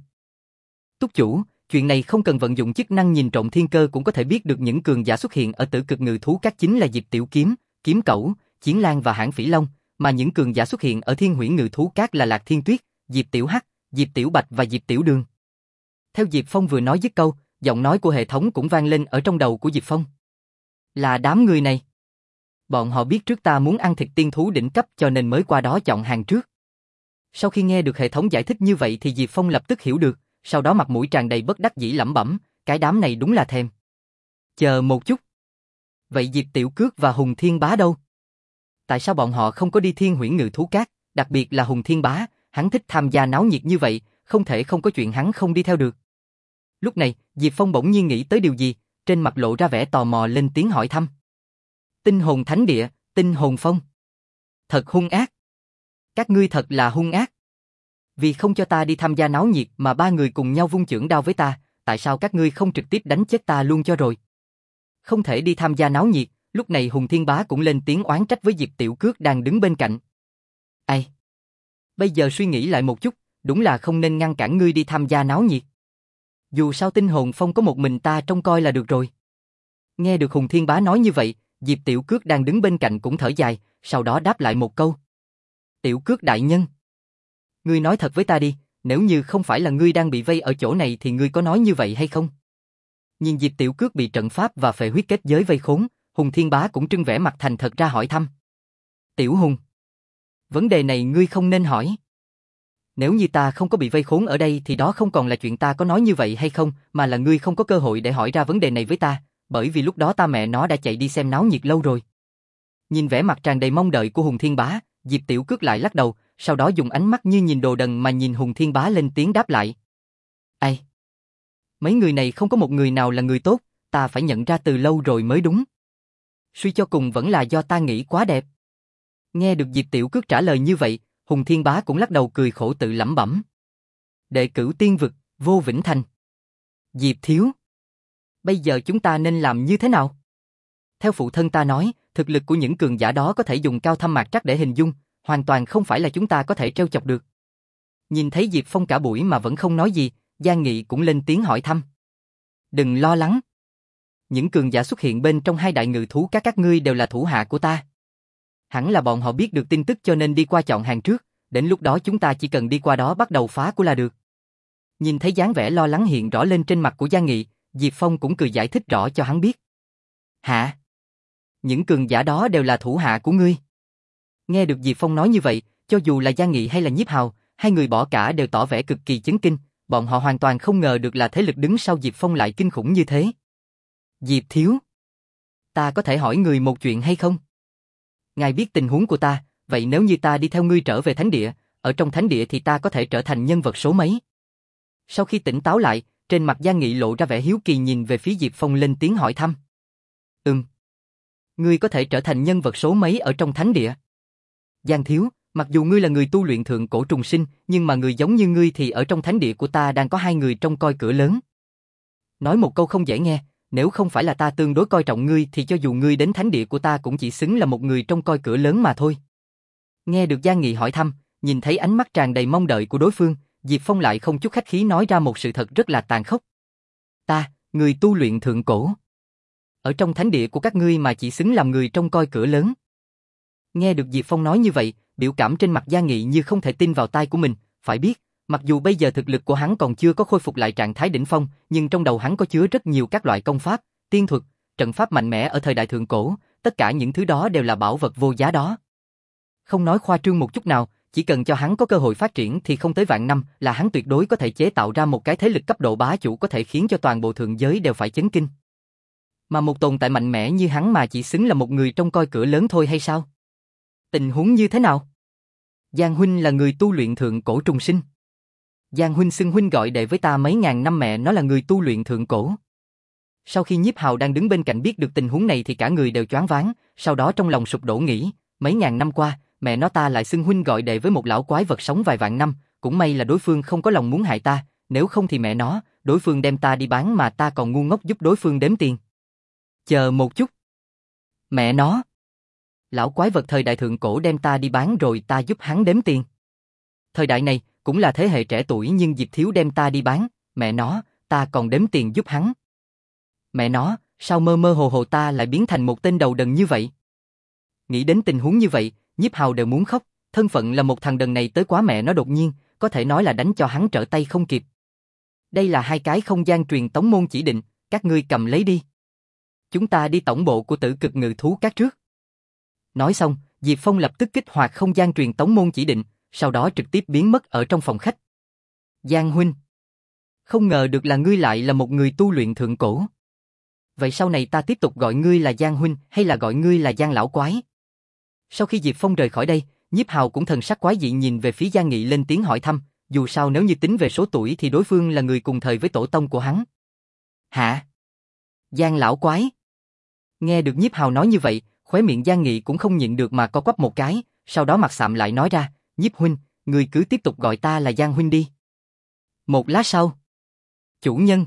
Túc chủ, chuyện này không cần vận dụng chức năng nhìn trộm thiên cơ cũng có thể biết được những cường giả xuất hiện ở Tử Cực Ngự Thú Các chính là Diệp Tiểu Kiếm, Kiếm Cẩu, Chiến Lang và Hãn Phỉ Long, mà những cường giả xuất hiện ở Thiên Huyễn Ngự Thú Các là Lạc Thiên Tuyết, Diệp Tiểu Hắc, Diệp Tiểu Bạch và Diệp Tiểu Đường. Theo Diệp Phong vừa nói dứt câu, giọng nói của hệ thống cũng vang lên ở trong đầu của Diệp Phong. Là đám người này. Bọn họ biết trước ta muốn ăn thịt tiên thú đỉnh cấp cho nên mới qua đó chọn hàng trước. Sau khi nghe được hệ thống giải thích như vậy thì Diệp Phong lập tức hiểu được, sau đó mặt mũi tràn đầy bất đắc dĩ lẩm bẩm, cái đám này đúng là thèm. Chờ một chút. Vậy Diệp Tiểu Cước và Hùng Thiên Bá đâu? Tại sao bọn họ không có đi Thiên Huyễn Ngự Thú Các, đặc biệt là Hùng Thiên Bá, hắn thích tham gia náo nhiệt như vậy, không thể không có chuyện hắn không đi theo được. Lúc này, Diệp Phong bỗng nhiên nghĩ tới điều gì, trên mặt lộ ra vẻ tò mò lên tiếng hỏi thăm. Tinh Hồn Thánh Địa, Tinh Hồn Phong. Thật hung ác. Các ngươi thật là hung ác. Vì không cho ta đi tham gia náo nhiệt mà ba người cùng nhau vung chưởng đao với ta, tại sao các ngươi không trực tiếp đánh chết ta luôn cho rồi? Không thể đi tham gia náo nhiệt, lúc này Hùng Thiên Bá cũng lên tiếng oán trách với Diệp Tiểu Cước đang đứng bên cạnh. Ai? Bây giờ suy nghĩ lại một chút, đúng là không nên ngăn cản ngươi đi tham gia náo nhiệt. Dù sao Tinh Hồn Phong có một mình ta trông coi là được rồi. Nghe được Hùng Thiên Bá nói như vậy, Diệp Tiểu Cước đang đứng bên cạnh cũng thở dài, sau đó đáp lại một câu. Tiểu Cước đại nhân. Ngươi nói thật với ta đi, nếu như không phải là ngươi đang bị vây ở chỗ này thì ngươi có nói như vậy hay không? Nhìn Diệp Tiểu Cước bị trận pháp và phệ huyết kết giới vây khốn, Hùng Thiên Bá cũng trưng vẻ mặt thành thật ra hỏi thăm. Tiểu Hùng. Vấn đề này ngươi không nên hỏi. Nếu như ta không có bị vây khốn ở đây thì đó không còn là chuyện ta có nói như vậy hay không, mà là ngươi không có cơ hội để hỏi ra vấn đề này với ta, bởi vì lúc đó ta mẹ nó đã chạy đi xem náo nhiệt lâu rồi. Nhìn vẻ mặt tràn đầy mong đợi của Hùng Thiên Bá, Diệp Tiểu Cước lại lắc đầu, sau đó dùng ánh mắt như nhìn đồ đần mà nhìn Hùng Thiên Bá lên tiếng đáp lại. Ai? Mấy người này không có một người nào là người tốt, ta phải nhận ra từ lâu rồi mới đúng. Suy cho cùng vẫn là do ta nghĩ quá đẹp. Nghe được Diệp Tiểu Cước trả lời như vậy, Hùng Thiên Bá cũng lắc đầu cười khổ tự lẩm bẩm. Đệ cửu tiên vực, vô vĩnh thành. Diệp Thiếu. Bây giờ chúng ta nên làm như thế nào? Theo phụ thân ta nói, thực lực của những cường giả đó có thể dùng cao thâm mạc trắc để hình dung, hoàn toàn không phải là chúng ta có thể trêu chọc được. Nhìn thấy Diệp Phong cả buổi mà vẫn không nói gì, Giang Nghị cũng lên tiếng hỏi thăm. Đừng lo lắng. Những cường giả xuất hiện bên trong hai đại ngự thú các các ngươi đều là thủ hạ của ta. Hẳn là bọn họ biết được tin tức cho nên đi qua chọn hàng trước, đến lúc đó chúng ta chỉ cần đi qua đó bắt đầu phá của là được. Nhìn thấy dáng vẻ lo lắng hiện rõ lên trên mặt của Giang Nghị, Diệp Phong cũng cười giải thích rõ cho hắn biết. Hả? Những cường giả đó đều là thủ hạ của ngươi. Nghe được Diệp Phong nói như vậy, cho dù là Giang Nghị hay là Nhiếp Hào, hai người bỏ cả đều tỏ vẻ cực kỳ chấn kinh, bọn họ hoàn toàn không ngờ được là thế lực đứng sau Diệp Phong lại kinh khủng như thế. Diệp Thiếu, ta có thể hỏi người một chuyện hay không? Ngài biết tình huống của ta, vậy nếu như ta đi theo ngươi trở về thánh địa, ở trong thánh địa thì ta có thể trở thành nhân vật số mấy? Sau khi tỉnh táo lại, trên mặt Giang Nghị lộ ra vẻ hiếu kỳ nhìn về phía Diệp Phong lên tiếng hỏi thăm. Ừm. Ngươi có thể trở thành nhân vật số mấy ở trong thánh địa? Giang Thiếu, mặc dù ngươi là người tu luyện thượng cổ trùng sinh, nhưng mà người giống như ngươi thì ở trong thánh địa của ta đang có hai người trông coi cửa lớn. Nói một câu không dễ nghe, nếu không phải là ta tương đối coi trọng ngươi thì cho dù ngươi đến thánh địa của ta cũng chỉ xứng là một người trông coi cửa lớn mà thôi. Nghe được Giang Nghị hỏi thăm, nhìn thấy ánh mắt tràn đầy mong đợi của đối phương, Diệp Phong lại không chút khách khí nói ra một sự thật rất là tàn khốc. Ta, người tu luyện thượng cổ. Ở trong thánh địa của các ngươi mà chỉ xứng làm người trông coi cửa lớn. Nghe được Diệp Phong nói như vậy, biểu cảm trên mặt Giang Nghị như không thể tin vào tai của mình, phải biết, mặc dù bây giờ thực lực của hắn còn chưa có khôi phục lại trạng thái đỉnh phong, nhưng trong đầu hắn có chứa rất nhiều các loại công pháp, tiên thuật, trận pháp mạnh mẽ ở thời đại thượng cổ, tất cả những thứ đó đều là bảo vật vô giá đó. Không nói khoa trương một chút nào, chỉ cần cho hắn có cơ hội phát triển thì không tới vạn năm là hắn tuyệt đối có thể chế tạo ra một cái thế lực cấp độ bá chủ có thể khiến cho toàn bộ thượng giới đều phải chấn kinh. Mà một tồn tại mạnh mẽ như hắn mà chỉ xứng là một người trông coi cửa lớn thôi hay sao? Tình huống như thế nào? Giang huynh là người tu luyện thượng cổ trùng sinh. Giang huynh xưng huynh gọi đệ với ta mấy ngàn năm mẹ nó là người tu luyện thượng cổ. Sau khi Nhiếp Hào đang đứng bên cạnh biết được tình huống này thì cả người đều choáng váng, sau đó trong lòng sụp đổ nghĩ, mấy ngàn năm qua, mẹ nó ta lại xưng huynh gọi đệ với một lão quái vật sống vài vạn năm, cũng may là đối phương không có lòng muốn hại ta, nếu không thì mẹ nó, đối phương đem ta đi bán mà ta còn ngu ngốc giúp đối phương đếm tiền. Chờ một chút. Mẹ nó. Lão quái vật thời đại thượng cổ đem ta đi bán rồi ta giúp hắn đếm tiền. Thời đại này, cũng là thế hệ trẻ tuổi nhưng Diệp Thiếu đem ta đi bán, mẹ nó, ta còn đếm tiền giúp hắn. Mẹ nó, sao mơ mơ hồ hồ ta lại biến thành một tên đầu đần như vậy? Nghĩ đến tình huống như vậy, Nhiếp Hào đều muốn khóc, thân phận là một thằng đần này tới quá mẹ nó đột nhiên, có thể nói là đánh cho hắn trở tay không kịp. Đây là hai cái không gian truyền tống môn chỉ định, các ngươi cầm lấy đi. Chúng ta đi tổng bộ của Tử Cực Ngự Thú Các trước. Nói xong, Diệp Phong lập tức kích hoạt không gian truyền tống môn chỉ định, sau đó trực tiếp biến mất ở trong phòng khách. Giang huynh, không ngờ được là ngươi lại là một người tu luyện thượng cổ. Vậy sau này ta tiếp tục gọi ngươi là Giang huynh hay là gọi ngươi là Giang lão quái? Sau khi Diệp Phong rời khỏi đây, Nhiếp Hào cũng thần sắc quái dị nhìn về phía Giang Nghị lên tiếng hỏi thăm, dù sao nếu như tính về số tuổi thì đối phương là người cùng thời với tổ tông của hắn. Hả? Giang lão quái? Nghe được Nhiếp Hào nói như vậy, khóe miệng Giang Nghị cũng không nhịn được mà co quắp một cái, sau đó mặt sạm lại nói ra, Nhiếp huynh, ngươi cứ tiếp tục gọi ta là Giang huynh đi. Một lát sau. Chủ nhân.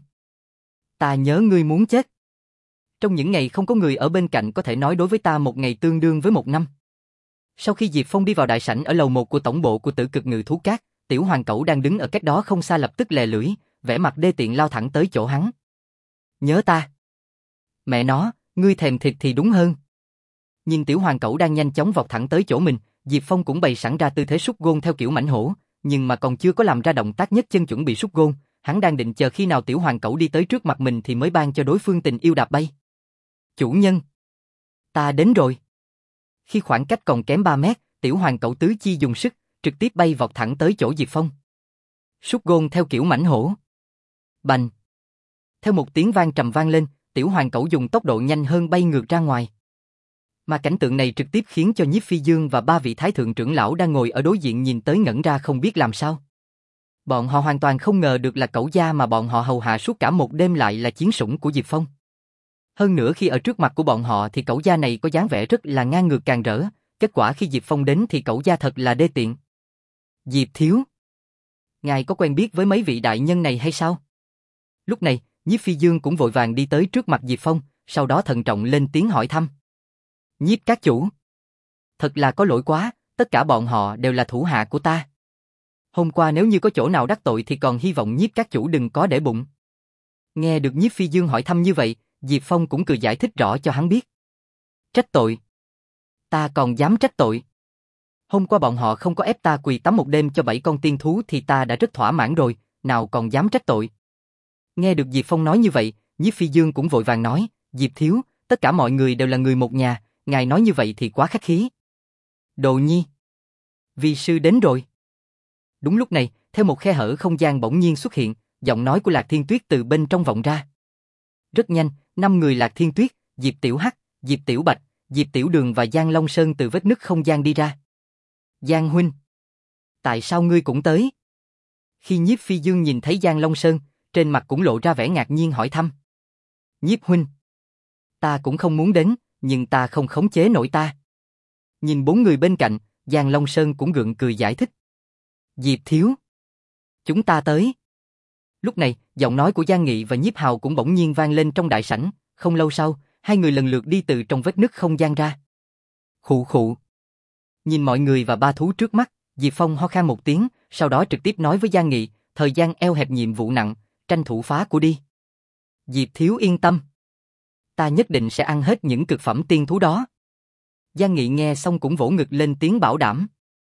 Ta nhớ ngươi muốn chết. Trong những ngày không có người ở bên cạnh có thể nói đối với ta một ngày tương đương với một năm. Sau khi Diệp Phong đi vào đại sảnh ở lầu một của tổng bộ của Tử Cực Ngự Thú Các, Tiểu Hoàng Cẩu đang đứng ở cách đó không xa lập tức lè lưỡi, vẻ mặt đê tiện lao thẳng tới chỗ hắn. Nhớ ta. Mẹ nó, ngươi thèm thịt thì đúng hơn. Nhìn Tiểu Hoàng Cẩu đang nhanh chóng vọt thẳng tới chỗ mình, Diệp Phong cũng bày sẵn ra tư thế sút gôn theo kiểu mãnh hổ, nhưng mà còn chưa có làm ra động tác nhấc chân chuẩn bị sút gôn, hắn đang định chờ khi nào Tiểu Hoàng Cẩu đi tới trước mặt mình thì mới ban cho đối phương tình yêu đạp bay. Chủ nhân, ta đến rồi. Khi khoảng cách còn kém ba mét, Tiểu Hoàng Cẩu tứ chi dùng sức, trực tiếp bay vọt thẳng tới chỗ Diệp Phong. Sút gôn theo kiểu mãnh hổ. Bành. Theo một tiếng vang trầm vang lên, tiểu hoàng cẩu dùng tốc độ nhanh hơn bay ngược ra ngoài. Mà cảnh tượng này trực tiếp khiến cho Nhiếp Phi Dương và ba vị thái thượng trưởng lão đang ngồi ở đối diện nhìn tới ngẩn ra không biết làm sao. Bọn họ hoàn toàn không ngờ được là cẩu gia mà bọn họ hầu hạ suốt cả một đêm lại là chiến sủng của Diệp Phong. Hơn nữa khi ở trước mặt của bọn họ thì cẩu gia này có dáng vẻ rất là ngang ngược càng rỡ, kết quả khi Diệp Phong đến thì cẩu gia thật là đê tiện. Diệp thiếu, ngài có quen biết với mấy vị đại nhân này hay sao? Lúc này, Nhiếp Phi Dương cũng vội vàng đi tới trước mặt Diệp Phong, sau đó thận trọng lên tiếng hỏi thăm. Nhiếp các chủ, thật là có lỗi quá, tất cả bọn họ đều là thủ hạ của ta. Hôm qua nếu như có chỗ nào đắc tội thì còn hy vọng Nhiếp các chủ đừng có để bụng. Nghe được Nhiếp Phi Dương hỏi thăm như vậy, Diệp Phong cũng cười giải thích rõ cho hắn biết. Trách tội? Ta còn dám trách tội? Hôm qua bọn họ không có ép ta quỳ tắm một đêm cho bảy con tiên thú thì ta đã rất thỏa mãn rồi, nào còn dám trách tội. Nghe được Diệp Phong nói như vậy, Nhiếp Phi Dương cũng vội vàng nói, Diệp thiếu, tất cả mọi người đều là người một nhà, ngài nói như vậy thì quá khách khí. Đồ nhi, vi sư đến rồi. Đúng lúc này, theo một khe hở không gian bỗng nhiên xuất hiện, giọng nói của Lạc Thiên Tuyết từ bên trong vọng ra. Rất nhanh, năm người Lạc Thiên Tuyết, Diệp Tiểu Hắc, Diệp Tiểu Bạch, Diệp Tiểu Đường và Giang Long Sơn từ vết nứt không gian đi ra. Giang huynh, tại sao ngươi cũng tới? Khi Nhiếp Phi Dương nhìn thấy Giang Long Sơn, trên mặt cũng lộ ra vẻ ngạc nhiên hỏi thăm. Nhiếp huynh, ta cũng không muốn đến, nhưng ta không khống chế nổi ta. Nhìn bốn người bên cạnh, Giang Long Sơn cũng gượng cười giải thích. Diệp thiếu, chúng ta tới. Lúc này, giọng nói của Giang Nghị và Nhiếp Hào cũng bỗng nhiên vang lên trong đại sảnh, không lâu sau, hai người lần lượt đi từ trong vết nứt không gian ra. Khụ khụ. Nhìn mọi người và ba thú trước mắt, Diệp Phong ho khan một tiếng, sau đó trực tiếp nói với Giang Nghị, thời gian eo hẹp nhiệm vụ nặng, tranh thủ phá của đi. Diệp thiếu yên tâm. Ta nhất định sẽ ăn hết những cực phẩm tiên thú đó. Giang Nghị nghe xong cũng vỗ ngực lên tiếng bảo đảm.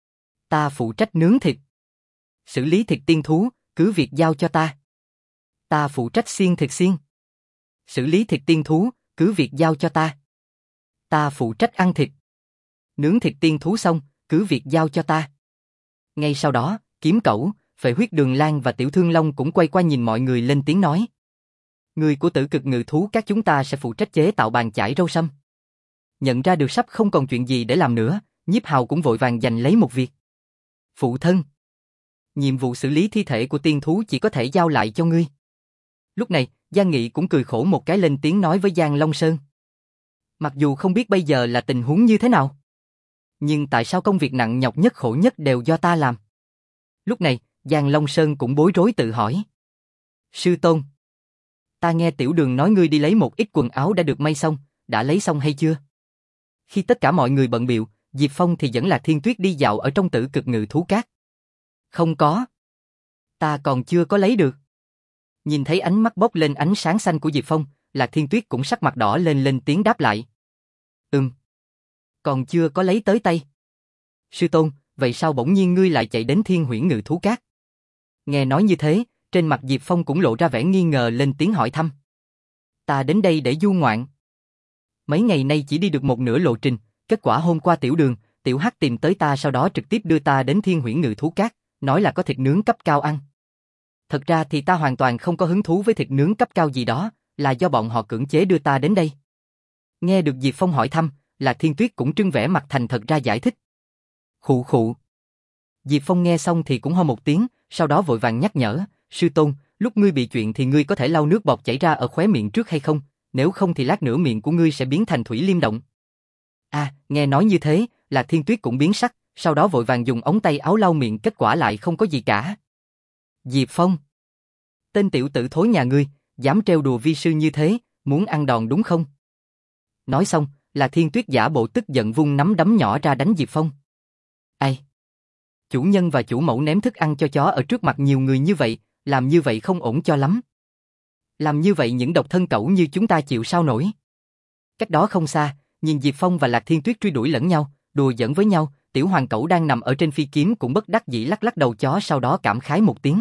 Ta phụ trách nướng thịt. Xử lý thịt tiên thú, cứ việc giao cho ta. Ta phụ trách xiên thịt xiên. Xử lý thịt tiên thú, cứ việc giao cho ta. Ta phụ trách ăn thịt. Nướng thịt tiên thú xong, cứ việc giao cho ta. Ngay sau đó, Kiếm Cẩu, Phệ Huyết Đường Lan và Tiểu Thương Long cũng quay qua nhìn mọi người lên tiếng nói. Người của Tử Cực Ngự Thú các chúng ta sẽ phụ trách chế tạo bàn chải rau sâm. Nhận ra được sắp không còn chuyện gì để làm nữa, Nhiếp Hào cũng vội vàng giành lấy một việc. Phụ thân, nhiệm vụ xử lý thi thể của tiên thú chỉ có thể giao lại cho ngươi. Lúc này, Giang Nghị cũng cười khổ một cái lên tiếng nói với Giang Long Sơn. Mặc dù không biết bây giờ là tình huống như thế nào, nhưng tại sao công việc nặng nhọc nhất khổ nhất đều do ta làm? Lúc này, Giang Long Sơn cũng bối rối tự hỏi. Sư tôn, ta nghe Tiểu Đường nói ngươi đi lấy một ít quần áo đã được may xong, đã lấy xong hay chưa? Khi tất cả mọi người bận bịu, Diệp Phong thì dẫn Lạc Thiên Tuyết đi dạo ở trong Tử Cực Ngự Thú Các. Không có. Ta còn chưa có lấy được. Nhìn thấy ánh mắt bốc lên ánh sáng xanh của Diệp Phong, Lạc Thiên Tuyết cũng sắc mặt đỏ lên lên tiếng đáp lại. Ừm. Còn chưa có lấy tới tay. Sư tôn, vậy sao bỗng nhiên ngươi lại chạy đến Thiên Huyễn Ngự Thú Các? Nghe nói như thế, trên mặt Diệp Phong cũng lộ ra vẻ nghi ngờ lên tiếng hỏi thăm. Ta đến đây để du ngoạn. Mấy ngày nay chỉ đi được một nửa lộ trình, kết quả hôm qua Tiểu Đường, Tiểu Hắc tìm tới ta sau đó trực tiếp đưa ta đến Thiên Huyễn Ngự Thú Các, nói là có thịt nướng cấp cao ăn. Thật ra thì ta hoàn toàn không có hứng thú với thịt nướng cấp cao gì đó, là do bọn họ cưỡng chế đưa ta đến đây. Nghe được Diệp Phong hỏi thăm, Lạc Thiên Tuyết cũng trưng vẻ mặt thành thật ra giải thích. Khụ khụ. Diệp Phong nghe xong thì cũng ho một tiếng, sau đó vội vàng nhắc nhở, sư tôn, lúc ngươi bị chuyện thì ngươi có thể lau nước bọt chảy ra ở khóe miệng trước hay không, nếu không thì lát nữa miệng của ngươi sẽ biến thành thủy liêm động. À, nghe nói như thế, Lạc Thiên Tuyết cũng biến sắc, sau đó vội vàng dùng ống tay áo lau miệng, kết quả lại không có gì cả. Diệp Phong, tên tiểu tử thối nhà ngươi, dám trêu đùa vi sư như thế, muốn ăn đòn đúng không? Nói xong, Lạc Thiên Tuyết giả bộ tức giận vung nắm đấm nhỏ ra đánh Diệp Phong. Ai? Chủ nhân và chủ mẫu ném thức ăn cho chó ở trước mặt nhiều người như vậy, làm như vậy không ổn cho lắm. Làm như vậy những độc thân cẩu như chúng ta chịu sao nổi? Cách đó không xa, nhìn Diệp Phong và Lạc Thiên Tuyết truy đuổi lẫn nhau, đùa giỡn với nhau, tiểu hoàng cẩu đang nằm ở trên phi kiếm cũng bất đắc dĩ lắc lắc đầu chó, sau đó cảm khái một tiếng.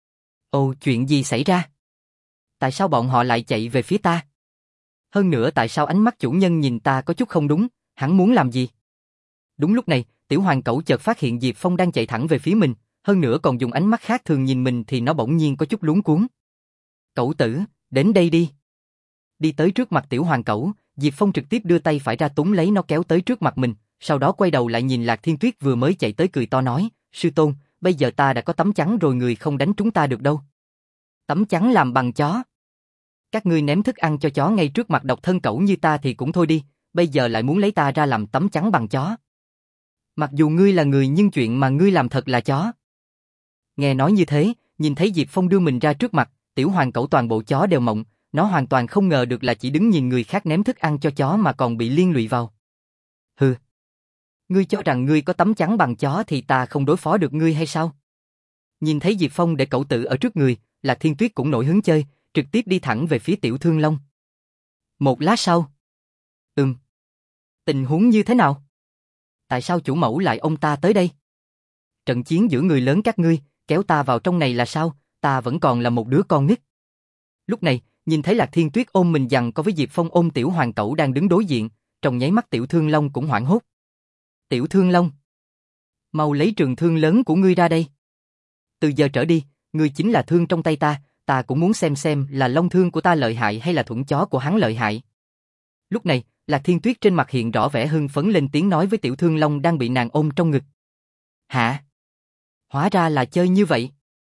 Ồ, chuyện gì xảy ra? Tại sao bọn họ lại chạy về phía ta? Hơn nữa tại sao ánh mắt chủ nhân nhìn ta có chút không đúng, hắn muốn làm gì? Đúng lúc này, tiểu hoàng cẩu chợt phát hiện Diệp Phong đang chạy thẳng về phía mình, hơn nữa còn dùng ánh mắt khác thường nhìn mình thì nó bỗng nhiên có chút luống cuống. Cẩu tử, đến đây đi. Đi tới trước mặt tiểu hoàng cẩu, Diệp Phong trực tiếp đưa tay phải ra túm lấy nó kéo tới trước mặt mình, sau đó quay đầu lại nhìn Lạc Thiên Tuyết vừa mới chạy tới cười to nói, sư tôn, bây giờ ta đã có tấm chắn rồi, người không đánh chúng ta được đâu. Tấm chắn làm bằng chó. Các ngươi ném thức ăn cho chó ngay trước mặt độc thân cẩu như ta thì cũng thôi đi, bây giờ lại muốn lấy ta ra làm tấm chắn bằng chó. Mặc dù ngươi là người nhưng chuyện mà ngươi làm thật là chó. Nghe nói như thế, nhìn thấy Diệp Phong đưa mình ra trước mặt, tiểu hoàng cẩu toàn bộ chó đều mộng, nó hoàn toàn không ngờ được là chỉ đứng nhìn người khác ném thức ăn cho chó mà còn bị liên lụy vào. Hừ. Ngươi cho rằng ngươi có tấm chắn bằng chó thì ta không đối phó được ngươi hay sao? Nhìn thấy Diệp Phong để cẩu tử ở trước người, Lạc Thiên Tuyết cũng nổi hứng chơi, trực tiếp đi thẳng về phía Tiểu Thương Long. Một lát sau. Ừm. Tình huống như thế nào? Tại sao chủ mẫu lại ông ta tới đây? Trận chiến giữa người lớn các ngươi, kéo ta vào trong này là sao? Ta vẫn còn là một đứa con nít. Lúc này, nhìn thấy Lạc Thiên Tuyết ôm mình giằng co với Diệp Phong ôm tiểu hoàng cẩu đang đứng đối diện, trong nháy mắt Tiểu Thương Long cũng hoảng hốt. Tiểu Thương Long, mau lấy trường thương lớn của ngươi ra đây. Từ giờ trở đi, ngươi chính là thương trong tay ta, ta cũng muốn xem xem là long thương của ta lợi hại hay là thuẫn chó của hắn lợi hại. Lúc này, Lạc Thiên Tuyết trên mặt hiện rõ vẻ hưng phấn lên tiếng nói với Tiểu Thương Long đang bị nàng ôm trong ngực. Hả? Hóa ra là chơi như vậy.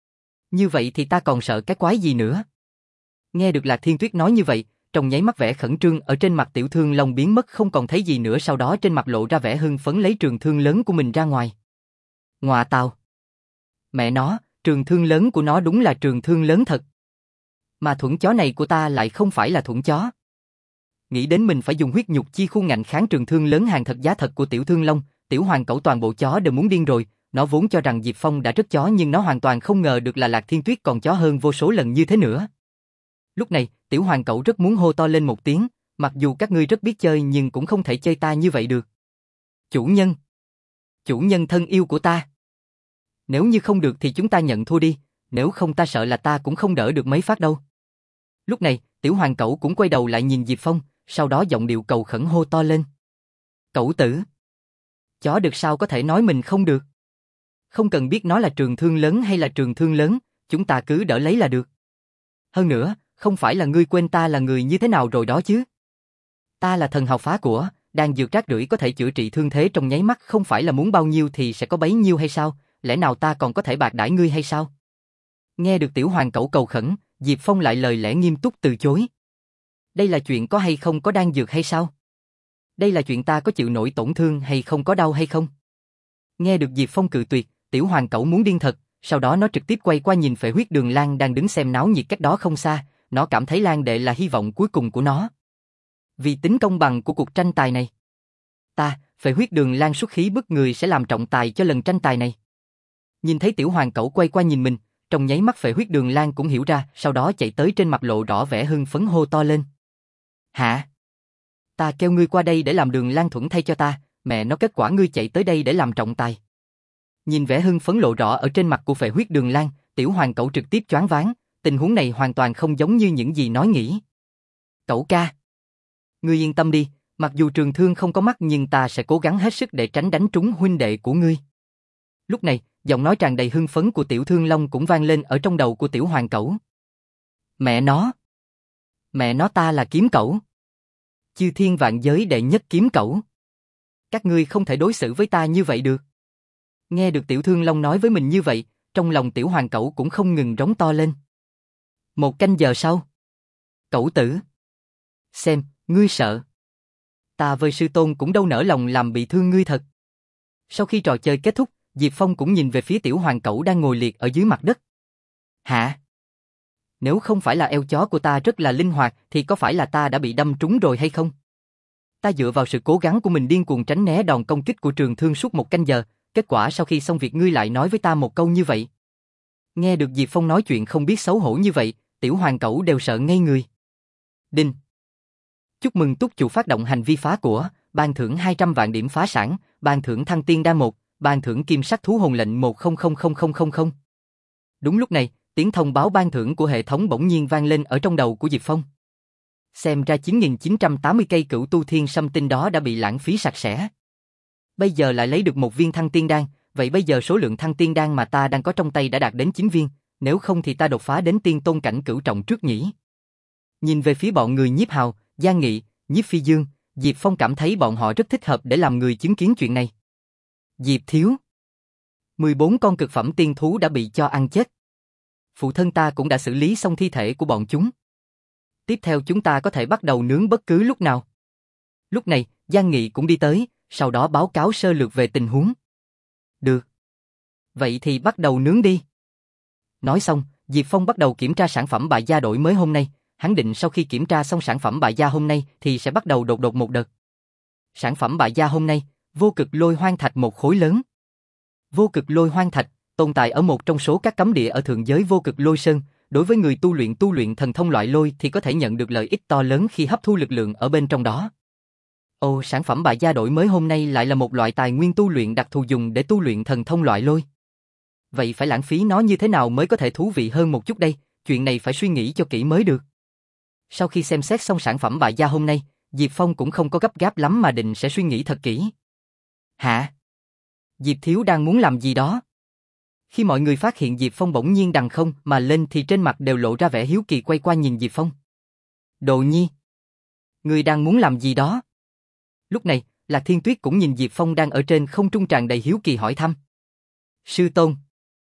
Như vậy thì ta còn sợ cái quái gì nữa? Nghe được Lạc Thiên Tuyết nói như vậy, trong nháy mắt vẻ khẩn trương ở trên mặt Tiểu Thương Long biến mất không còn thấy gì nữa, sau đó trên mặt lộ ra vẻ hưng phấn lấy trường thương lớn của mình ra ngoài. Ngọa tào. Mẹ nó, trường thương lớn của nó đúng là trường thương lớn thật. Mà thuẫn chó này của ta lại không phải là thuẫn chó. Nghĩ đến mình phải dùng huyết nhục chi khu ngạnh kháng trường thương lớn hàng thật giá thật của Tiểu Thương Long, tiểu hoàng cẩu toàn bộ chó đều muốn điên rồi, nó vốn cho rằng Diệp Phong đã rất chó nhưng nó hoàn toàn không ngờ được là Lạc Thiên Tuyết còn chó hơn vô số lần như thế nữa. Lúc này, tiểu hoàng cẩu rất muốn hô to lên một tiếng, mặc dù các ngươi rất biết chơi nhưng cũng không thể chơi ta như vậy được. Chủ nhân! Chủ nhân thân yêu của ta! Nếu như không được thì chúng ta nhận thua đi, nếu không ta sợ là ta cũng không đỡ được mấy phát đâu. Lúc này, tiểu hoàng cẩu cũng quay đầu lại nhìn Diệp Phong, sau đó giọng điệu cầu khẩn hô to lên. Cẩu tử! Chó được sao có thể nói mình không được? Không cần biết nó là trường thương lớn hay là trường thương lớn, chúng ta cứ đỡ lấy là được. Hơn nữa, không phải là ngươi quên ta là người như thế nào rồi đó chứ? Ta là thần hào phá của, đan dược rác rưởi có thể chữa trị thương thế trong nháy mắt, không phải là muốn bao nhiêu thì sẽ có bấy nhiêu hay sao? Lẽ nào ta còn có thể bạc đãi ngươi hay sao? Nghe được tiểu hoàng cẩu cầu khẩn, Diệp Phong lại lời lẽ nghiêm túc từ chối. Đây là chuyện có hay không có đan dược hay sao? Đây là chuyện ta có chịu nổi tổn thương hay không có đau hay không? Nghe được Diệp Phong cự tuyệt, tiểu hoàng cẩu muốn điên thật, sau đó nó trực tiếp quay qua nhìn Phệ Huyết Đường Lang đang đứng xem náo nhiệt cách đó không xa, nó cảm thấy Lang đệ là hy vọng cuối cùng của nó. Vì tính công bằng của cuộc tranh tài này, ta, Phệ Huyết Đường Lang xuất khí bức người sẽ làm trọng tài cho lần tranh tài này. Nhìn thấy tiểu hoàng cẩu quay qua nhìn mình, trong nháy mắt Phệ Huyết Đường Lang cũng hiểu ra, sau đó chạy tới trên mặt lộ rõ vẻ hưng phấn hô to lên. Hả? Ta kêu ngươi qua đây để làm Đường Lang thuẫn thay cho ta, mẹ nó kết quả ngươi chạy tới đây để làm trọng tài. Nhìn vẻ hưng phấn lộ rõ ở trên mặt của Phệ Huyết Đường Lang, tiểu hoàng cẩu trực tiếp choáng váng, tình huống này hoàn toàn không giống như những gì nói nghĩ. Cẩu ca, ngươi yên tâm đi, mặc dù trường thương không có mắt nhưng ta sẽ cố gắng hết sức để tránh đánh trúng huynh đệ của ngươi. Lúc này, giọng nói tràn đầy hưng phấn của Tiểu Thương Long cũng vang lên ở trong đầu của tiểu hoàng cẩu. Mẹ nó! Mẹ nó ta là kiếm cẩu! Chư thiên vạn giới đệ nhất kiếm cẩu! Các ngươi không thể đối xử với ta như vậy được. Nghe được Tiểu Thương Long nói với mình như vậy, trong lòng tiểu hoàng cẩu cũng không ngừng rống to lên. Một canh giờ sau. Cẩu tử! Xem, ngươi sợ. Ta với sư tôn cũng đâu nỡ lòng làm bị thương ngươi thật. Sau khi trò chơi kết thúc, Diệp Phong cũng nhìn về phía tiểu hoàng cẩu đang ngồi liệt ở dưới mặt đất. Hả? Nếu không phải là eo chó của ta rất là linh hoạt thì có phải là ta đã bị đâm trúng rồi hay không? Ta dựa vào sự cố gắng của mình điên cuồng tránh né đòn công kích của trường thương suốt một canh giờ, kết quả sau khi xong việc ngươi lại nói với ta một câu như vậy. Nghe được Diệp Phong nói chuyện không biết xấu hổ như vậy, tiểu hoàng cẩu đều sợ ngây người. Đinh! Chúc mừng túc chủ phát động hành vi phá của, ban thưởng hai trăm vạn điểm phá sản, ban thưởng thăng tiên đan một, ban thưởng kim sắc thú hồn lệnh một không không không không không không. Đúng lúc này, tiếng thông báo ban thưởng của hệ thống bỗng nhiên vang lên ở trong đầu của Diệp Phong. Xem ra chín nghìn chín trăm tám mươi cây cửu tu thiên sâm tinh đó đã bị lãng phí sạch sẽ. Bây giờ lại lấy được một viên thăng tiên đan, Vậy bây giờ số lượng thăng tiên đan mà ta đang có trong tay đã đạt đến chín viên, nếu không thì ta đột phá đến tiên tôn cảnh cửu trọng trước nhỉ? Nhìn về phía bọn người Nhiếp Hào, Giang Nghị, Nhiếp Phi Dương, Diệp Phong cảm thấy bọn họ rất thích hợp để làm người chứng kiến chuyện này. Diệp thiếu, mười bốn con cực phẩm tiên thú đã bị cho ăn chết. Phụ thân ta cũng đã xử lý xong thi thể của bọn chúng. Tiếp theo chúng ta có thể bắt đầu nướng bất cứ lúc nào. Lúc này, Giang Nghị cũng đi tới, sau đó báo cáo sơ lược về tình huống. Được. Vậy thì bắt đầu nướng đi. Nói xong, Diệp Phong bắt đầu kiểm tra sản phẩm bại gia đổi mới hôm nay. Hắn định sau khi kiểm tra xong sản phẩm bại gia hôm nay thì sẽ bắt đầu đột đột một đợt. Sản phẩm bại gia hôm nay, vô cực lôi hoang thạch một khối lớn. Vô cực lôi hoang thạch tồn tại ở một trong số các cấm địa ở thượng giới vô cực lôi sơn. Đối với người tu luyện tu luyện thần thông loại lôi thì có thể nhận được lợi ích to lớn khi hấp thu lực lượng ở bên trong đó. Ồ, sản phẩm bại gia đổi mới hôm nay lại là một loại tài nguyên tu luyện đặc thù dùng để tu luyện thần thông loại lôi. Vậy phải lãng phí nó như thế nào mới có thể thú vị hơn một chút đây, chuyện này phải suy nghĩ cho kỹ mới được. Sau khi xem xét xong sản phẩm bại gia hôm nay, Diệp Phong cũng không có gấp gáp lắm mà định sẽ suy nghĩ thật kỹ. Hả? Diệp thiếu đang muốn làm gì đó? Khi mọi người phát hiện Diệp Phong bỗng nhiên đằng không mà lên thì trên mặt đều lộ ra vẻ hiếu kỳ quay qua nhìn Diệp Phong. Đồ Nhi, ngươi đang muốn làm gì đó? Lúc này, Lạc Thiên Tuyết cũng nhìn Diệp Phong đang ở trên không trung tràn đầy hiếu kỳ hỏi thăm. Sư tôn,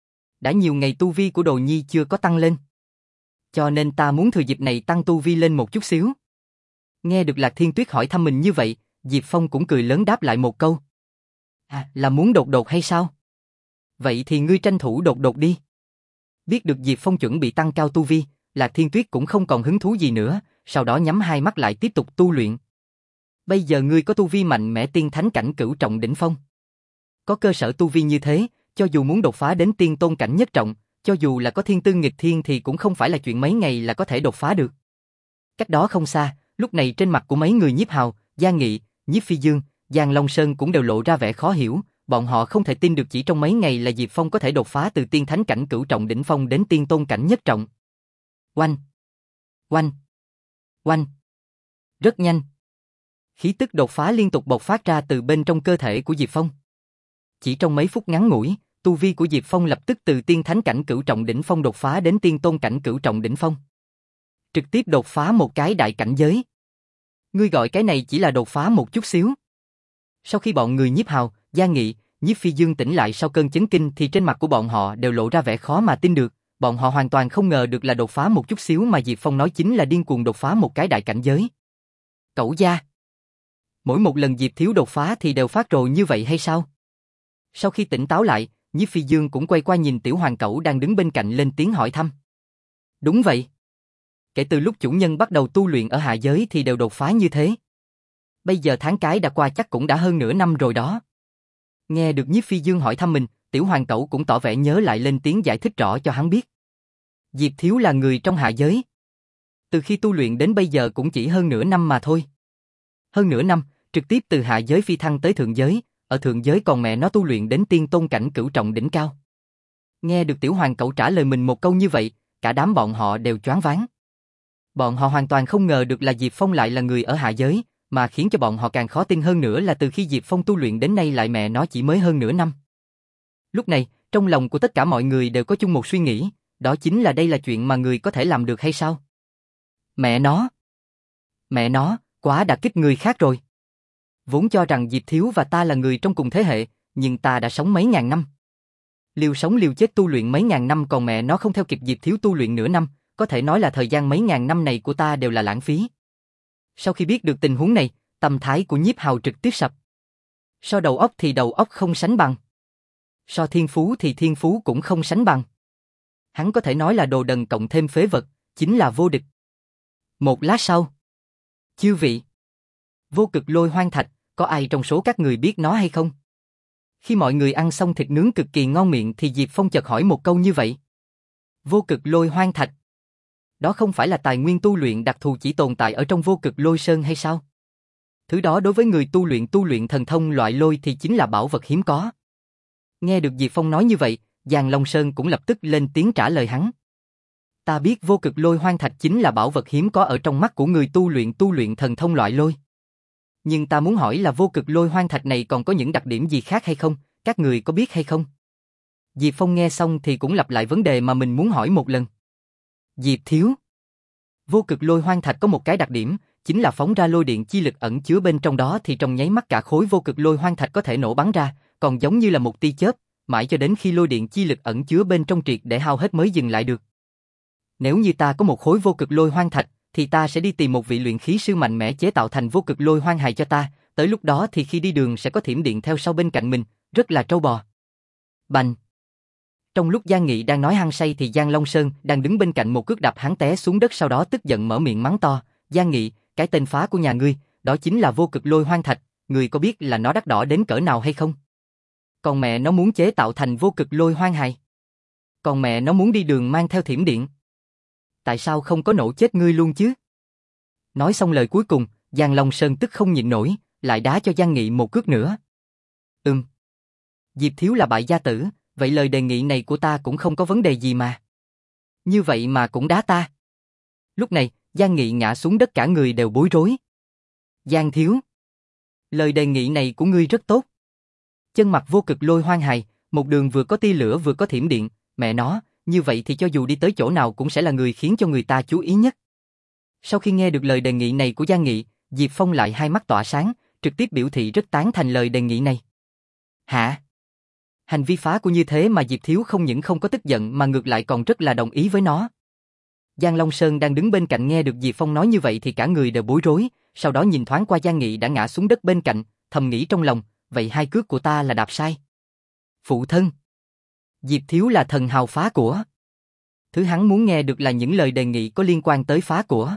đã nhiều ngày tu vi của Đồ Nhi chưa có tăng lên, cho nên ta muốn thừa dịp này tăng tu vi lên một chút xíu. Nghe được Lạc Thiên Tuyết hỏi thăm mình như vậy, Diệp Phong cũng cười lớn đáp lại một câu. À, là muốn đột đột hay sao? Vậy thì ngươi tranh thủ đột đột đi. Biết được Diệp Phong chuẩn bị tăng cao tu vi, Lạc Thiên Tuyết cũng không còn hứng thú gì nữa, sau đó nhắm hai mắt lại tiếp tục tu luyện. Bây giờ ngươi có tu vi mạnh mẽ tiên thánh cảnh cửu trọng đỉnh phong. Có cơ sở tu vi như thế, cho dù muốn đột phá đến tiên tôn cảnh nhất trọng, cho dù là có thiên tư nghịch thiên thì cũng không phải là chuyện mấy ngày là có thể đột phá được. Cách đó không xa, lúc này trên mặt của mấy người Nhiếp Hào, Giang Nghị, Nhiếp Phi Dương, Giang Long Sơn cũng đều lộ ra vẻ khó hiểu, bọn họ không thể tin được chỉ trong mấy ngày là Diệp Phong có thể đột phá từ tiên thánh cảnh cửu trọng đỉnh phong đến tiên tôn cảnh nhất trọng. Oanh! Oanh! Oanh! Rất nhanh. Khí tức đột phá liên tục bộc phát ra từ bên trong cơ thể của Diệp Phong. Chỉ trong mấy phút ngắn ngủi, tu vi của Diệp Phong lập tức từ tiên thánh cảnh cửu trọng đỉnh phong đột phá đến tiên tôn cảnh cửu trọng đỉnh phong. Trực tiếp đột phá một cái đại cảnh giới. Ngươi gọi cái này chỉ là đột phá một chút xíu. Sau khi bọn người Nhiếp Hào, Giang Nghị, Nhiếp Phi Dương tỉnh lại sau cơn chấn kinh thì trên mặt của bọn họ đều lộ ra vẻ khó mà tin được, bọn họ hoàn toàn không ngờ được là đột phá một chút xíu mà Diệp Phong nói chính là điên cuồng đột phá một cái đại cảnh giới. Cẩu gia, mỗi một lần Diệp thiếu đột phá thì đều phát rồ như vậy hay sao? Sau khi tỉnh táo lại, Nhiếp Phi Dương cũng quay qua nhìn tiểu hoàng cẩu đang đứng bên cạnh lên tiếng hỏi thăm. Đúng vậy. Kể từ lúc chủ nhân bắt đầu tu luyện ở hạ giới thì đều đột phá như thế. Bây giờ tháng cái đã qua chắc cũng đã hơn nửa năm rồi đó. Nghe được Nhiếp Phi Dương hỏi thăm mình, tiểu hoàng cẩu cũng tỏ vẻ nhớ lại lên tiếng giải thích rõ cho hắn biết. Diệp thiếu là người trong hạ giới. Từ khi tu luyện đến bây giờ cũng chỉ hơn nửa năm mà thôi. Hơn nửa năm, trực tiếp từ hạ giới phi thăng tới thượng giới, ở thượng giới còn mẹ nó tu luyện đến tiên tôn cảnh cửu trọng đỉnh cao. Nghe được tiểu hoàng cẩu trả lời mình một câu như vậy, cả đám bọn họ đều choáng váng. Bọn họ hoàn toàn không ngờ được là Diệp Phong lại là người ở hạ giới, mà khiến cho bọn họ càng khó tin hơn nữa là từ khi Diệp Phong tu luyện đến nay lại mẹ nó chỉ mới hơn nửa năm. Lúc này, trong lòng của tất cả mọi người đều có chung một suy nghĩ, đó chính là đây là chuyện mà người có thể làm được hay sao? Mẹ nó! Mẹ nó, quá đả kích người khác rồi. Vốn cho rằng Diệp thiếu và ta là người trong cùng thế hệ, nhưng ta đã sống mấy ngàn năm. Liều sống liều chết tu luyện mấy ngàn năm còn mẹ nó không theo kịp Diệp thiếu tu luyện nửa năm, có thể nói là thời gian mấy ngàn năm này của ta đều là lãng phí. Sau khi biết được tình huống này, tâm thái của Nhiếp Hào trực tiếp sập. So đầu óc thì đầu óc không sánh bằng. So thiên phú thì thiên phú cũng không sánh bằng. Hắn có thể nói là đồ đần cộng thêm phế vật, chính là vô địch. Một lát sau. Chư vị. Vô cực lôi hoang thạch, có ai trong số các người biết nó hay không? Khi mọi người ăn xong thịt nướng cực kỳ ngon miệng thì Diệp Phong chợt hỏi một câu như vậy. Vô cực lôi hoang thạch. Đó không phải là tài nguyên tu luyện đặc thù chỉ tồn tại ở trong vô cực lôi sơn hay sao? Thứ đó đối với người tu luyện tu luyện thần thông loại lôi thì chính là bảo vật hiếm có. Nghe được Diệp Phong nói như vậy, Giang Long Sơn cũng lập tức lên tiếng trả lời hắn. Ta biết vô cực lôi hoang thạch chính là bảo vật hiếm có ở trong mắt của người tu luyện tu luyện thần thông loại lôi. Nhưng ta muốn hỏi là vô cực lôi hoang thạch này còn có những đặc điểm gì khác hay không, các người có biết hay không? Diệp Phong nghe xong thì cũng lặp lại vấn đề mà mình muốn hỏi một lần. Diệp thiếu. Vô cực lôi hoang thạch có một cái đặc điểm, chính là phóng ra lôi điện chi lực ẩn chứa bên trong đó thì trong nháy mắt cả khối vô cực lôi hoang thạch có thể nổ bắn ra, còn giống như là một tia chớp, mãi cho đến khi lôi điện chi lực ẩn chứa bên trong triệt để hao hết mới dừng lại được. Nếu như ta có một khối vô cực lôi hoang thạch, thì ta sẽ đi tìm một vị luyện khí sư mạnh mẽ chế tạo thành vô cực lôi hoang hài cho ta, tới lúc đó thì khi đi đường sẽ có thiểm điện theo sau bên cạnh mình, rất là trâu bò. Bành! Trong lúc Giang Nghị đang nói hăng say thì Giang Long Sơn đang đứng bên cạnh một cước đạp hắn té xuống đất, sau đó tức giận mở miệng mắng to, Giang Nghị, cái tên phá của nhà ngươi, đó chính là vô cực lôi hoang thạch, ngươi có biết là nó đắt đỏ đến cỡ nào hay không? Còn mẹ nó muốn chế tạo thành vô cực lôi hoang hài. Còn mẹ nó muốn đi đường mang theo thiểm điện. Tại sao không có nổ chết ngươi luôn chứ? Nói xong lời cuối cùng, Giang Long Sơn tức không nhịn nổi, lại đá cho Giang Nghị một cước nữa. Ừm. Diệp thiếu là bại gia tử, vậy lời đề nghị này của ta cũng không có vấn đề gì mà. Như vậy mà cũng đá ta. Lúc này, Giang Nghị ngã xuống đất cả người đều bối rối. Giang thiếu. Lời đề nghị này của ngươi rất tốt. Chân mặt vô cực lôi hoang hài, một đường vừa có tia lửa vừa có thiểm điện, mẹ nó, như vậy thì cho dù đi tới chỗ nào cũng sẽ là người khiến cho người ta chú ý nhất. Sau khi nghe được lời đề nghị này của Giang Nghị, Diệp Phong lại hai mắt tỏa sáng, trực tiếp biểu thị rất tán thành lời đề nghị này. Hả? Hành vi phá của như thế mà Diệp thiếu không những không có tức giận mà ngược lại còn rất là đồng ý với nó. Giang Long Sơn đang đứng bên cạnh nghe được Diệp Phong nói như vậy thì cả người đều bối rối, sau đó nhìn thoáng qua Giang Nghị đã ngã xuống đất bên cạnh, thầm nghĩ trong lòng, vậy hai cước của ta là đạp sai. Phụ thân. Diệp thiếu là thần hào phá của. Thứ hắn muốn nghe được là những lời đề nghị có liên quan tới phá của.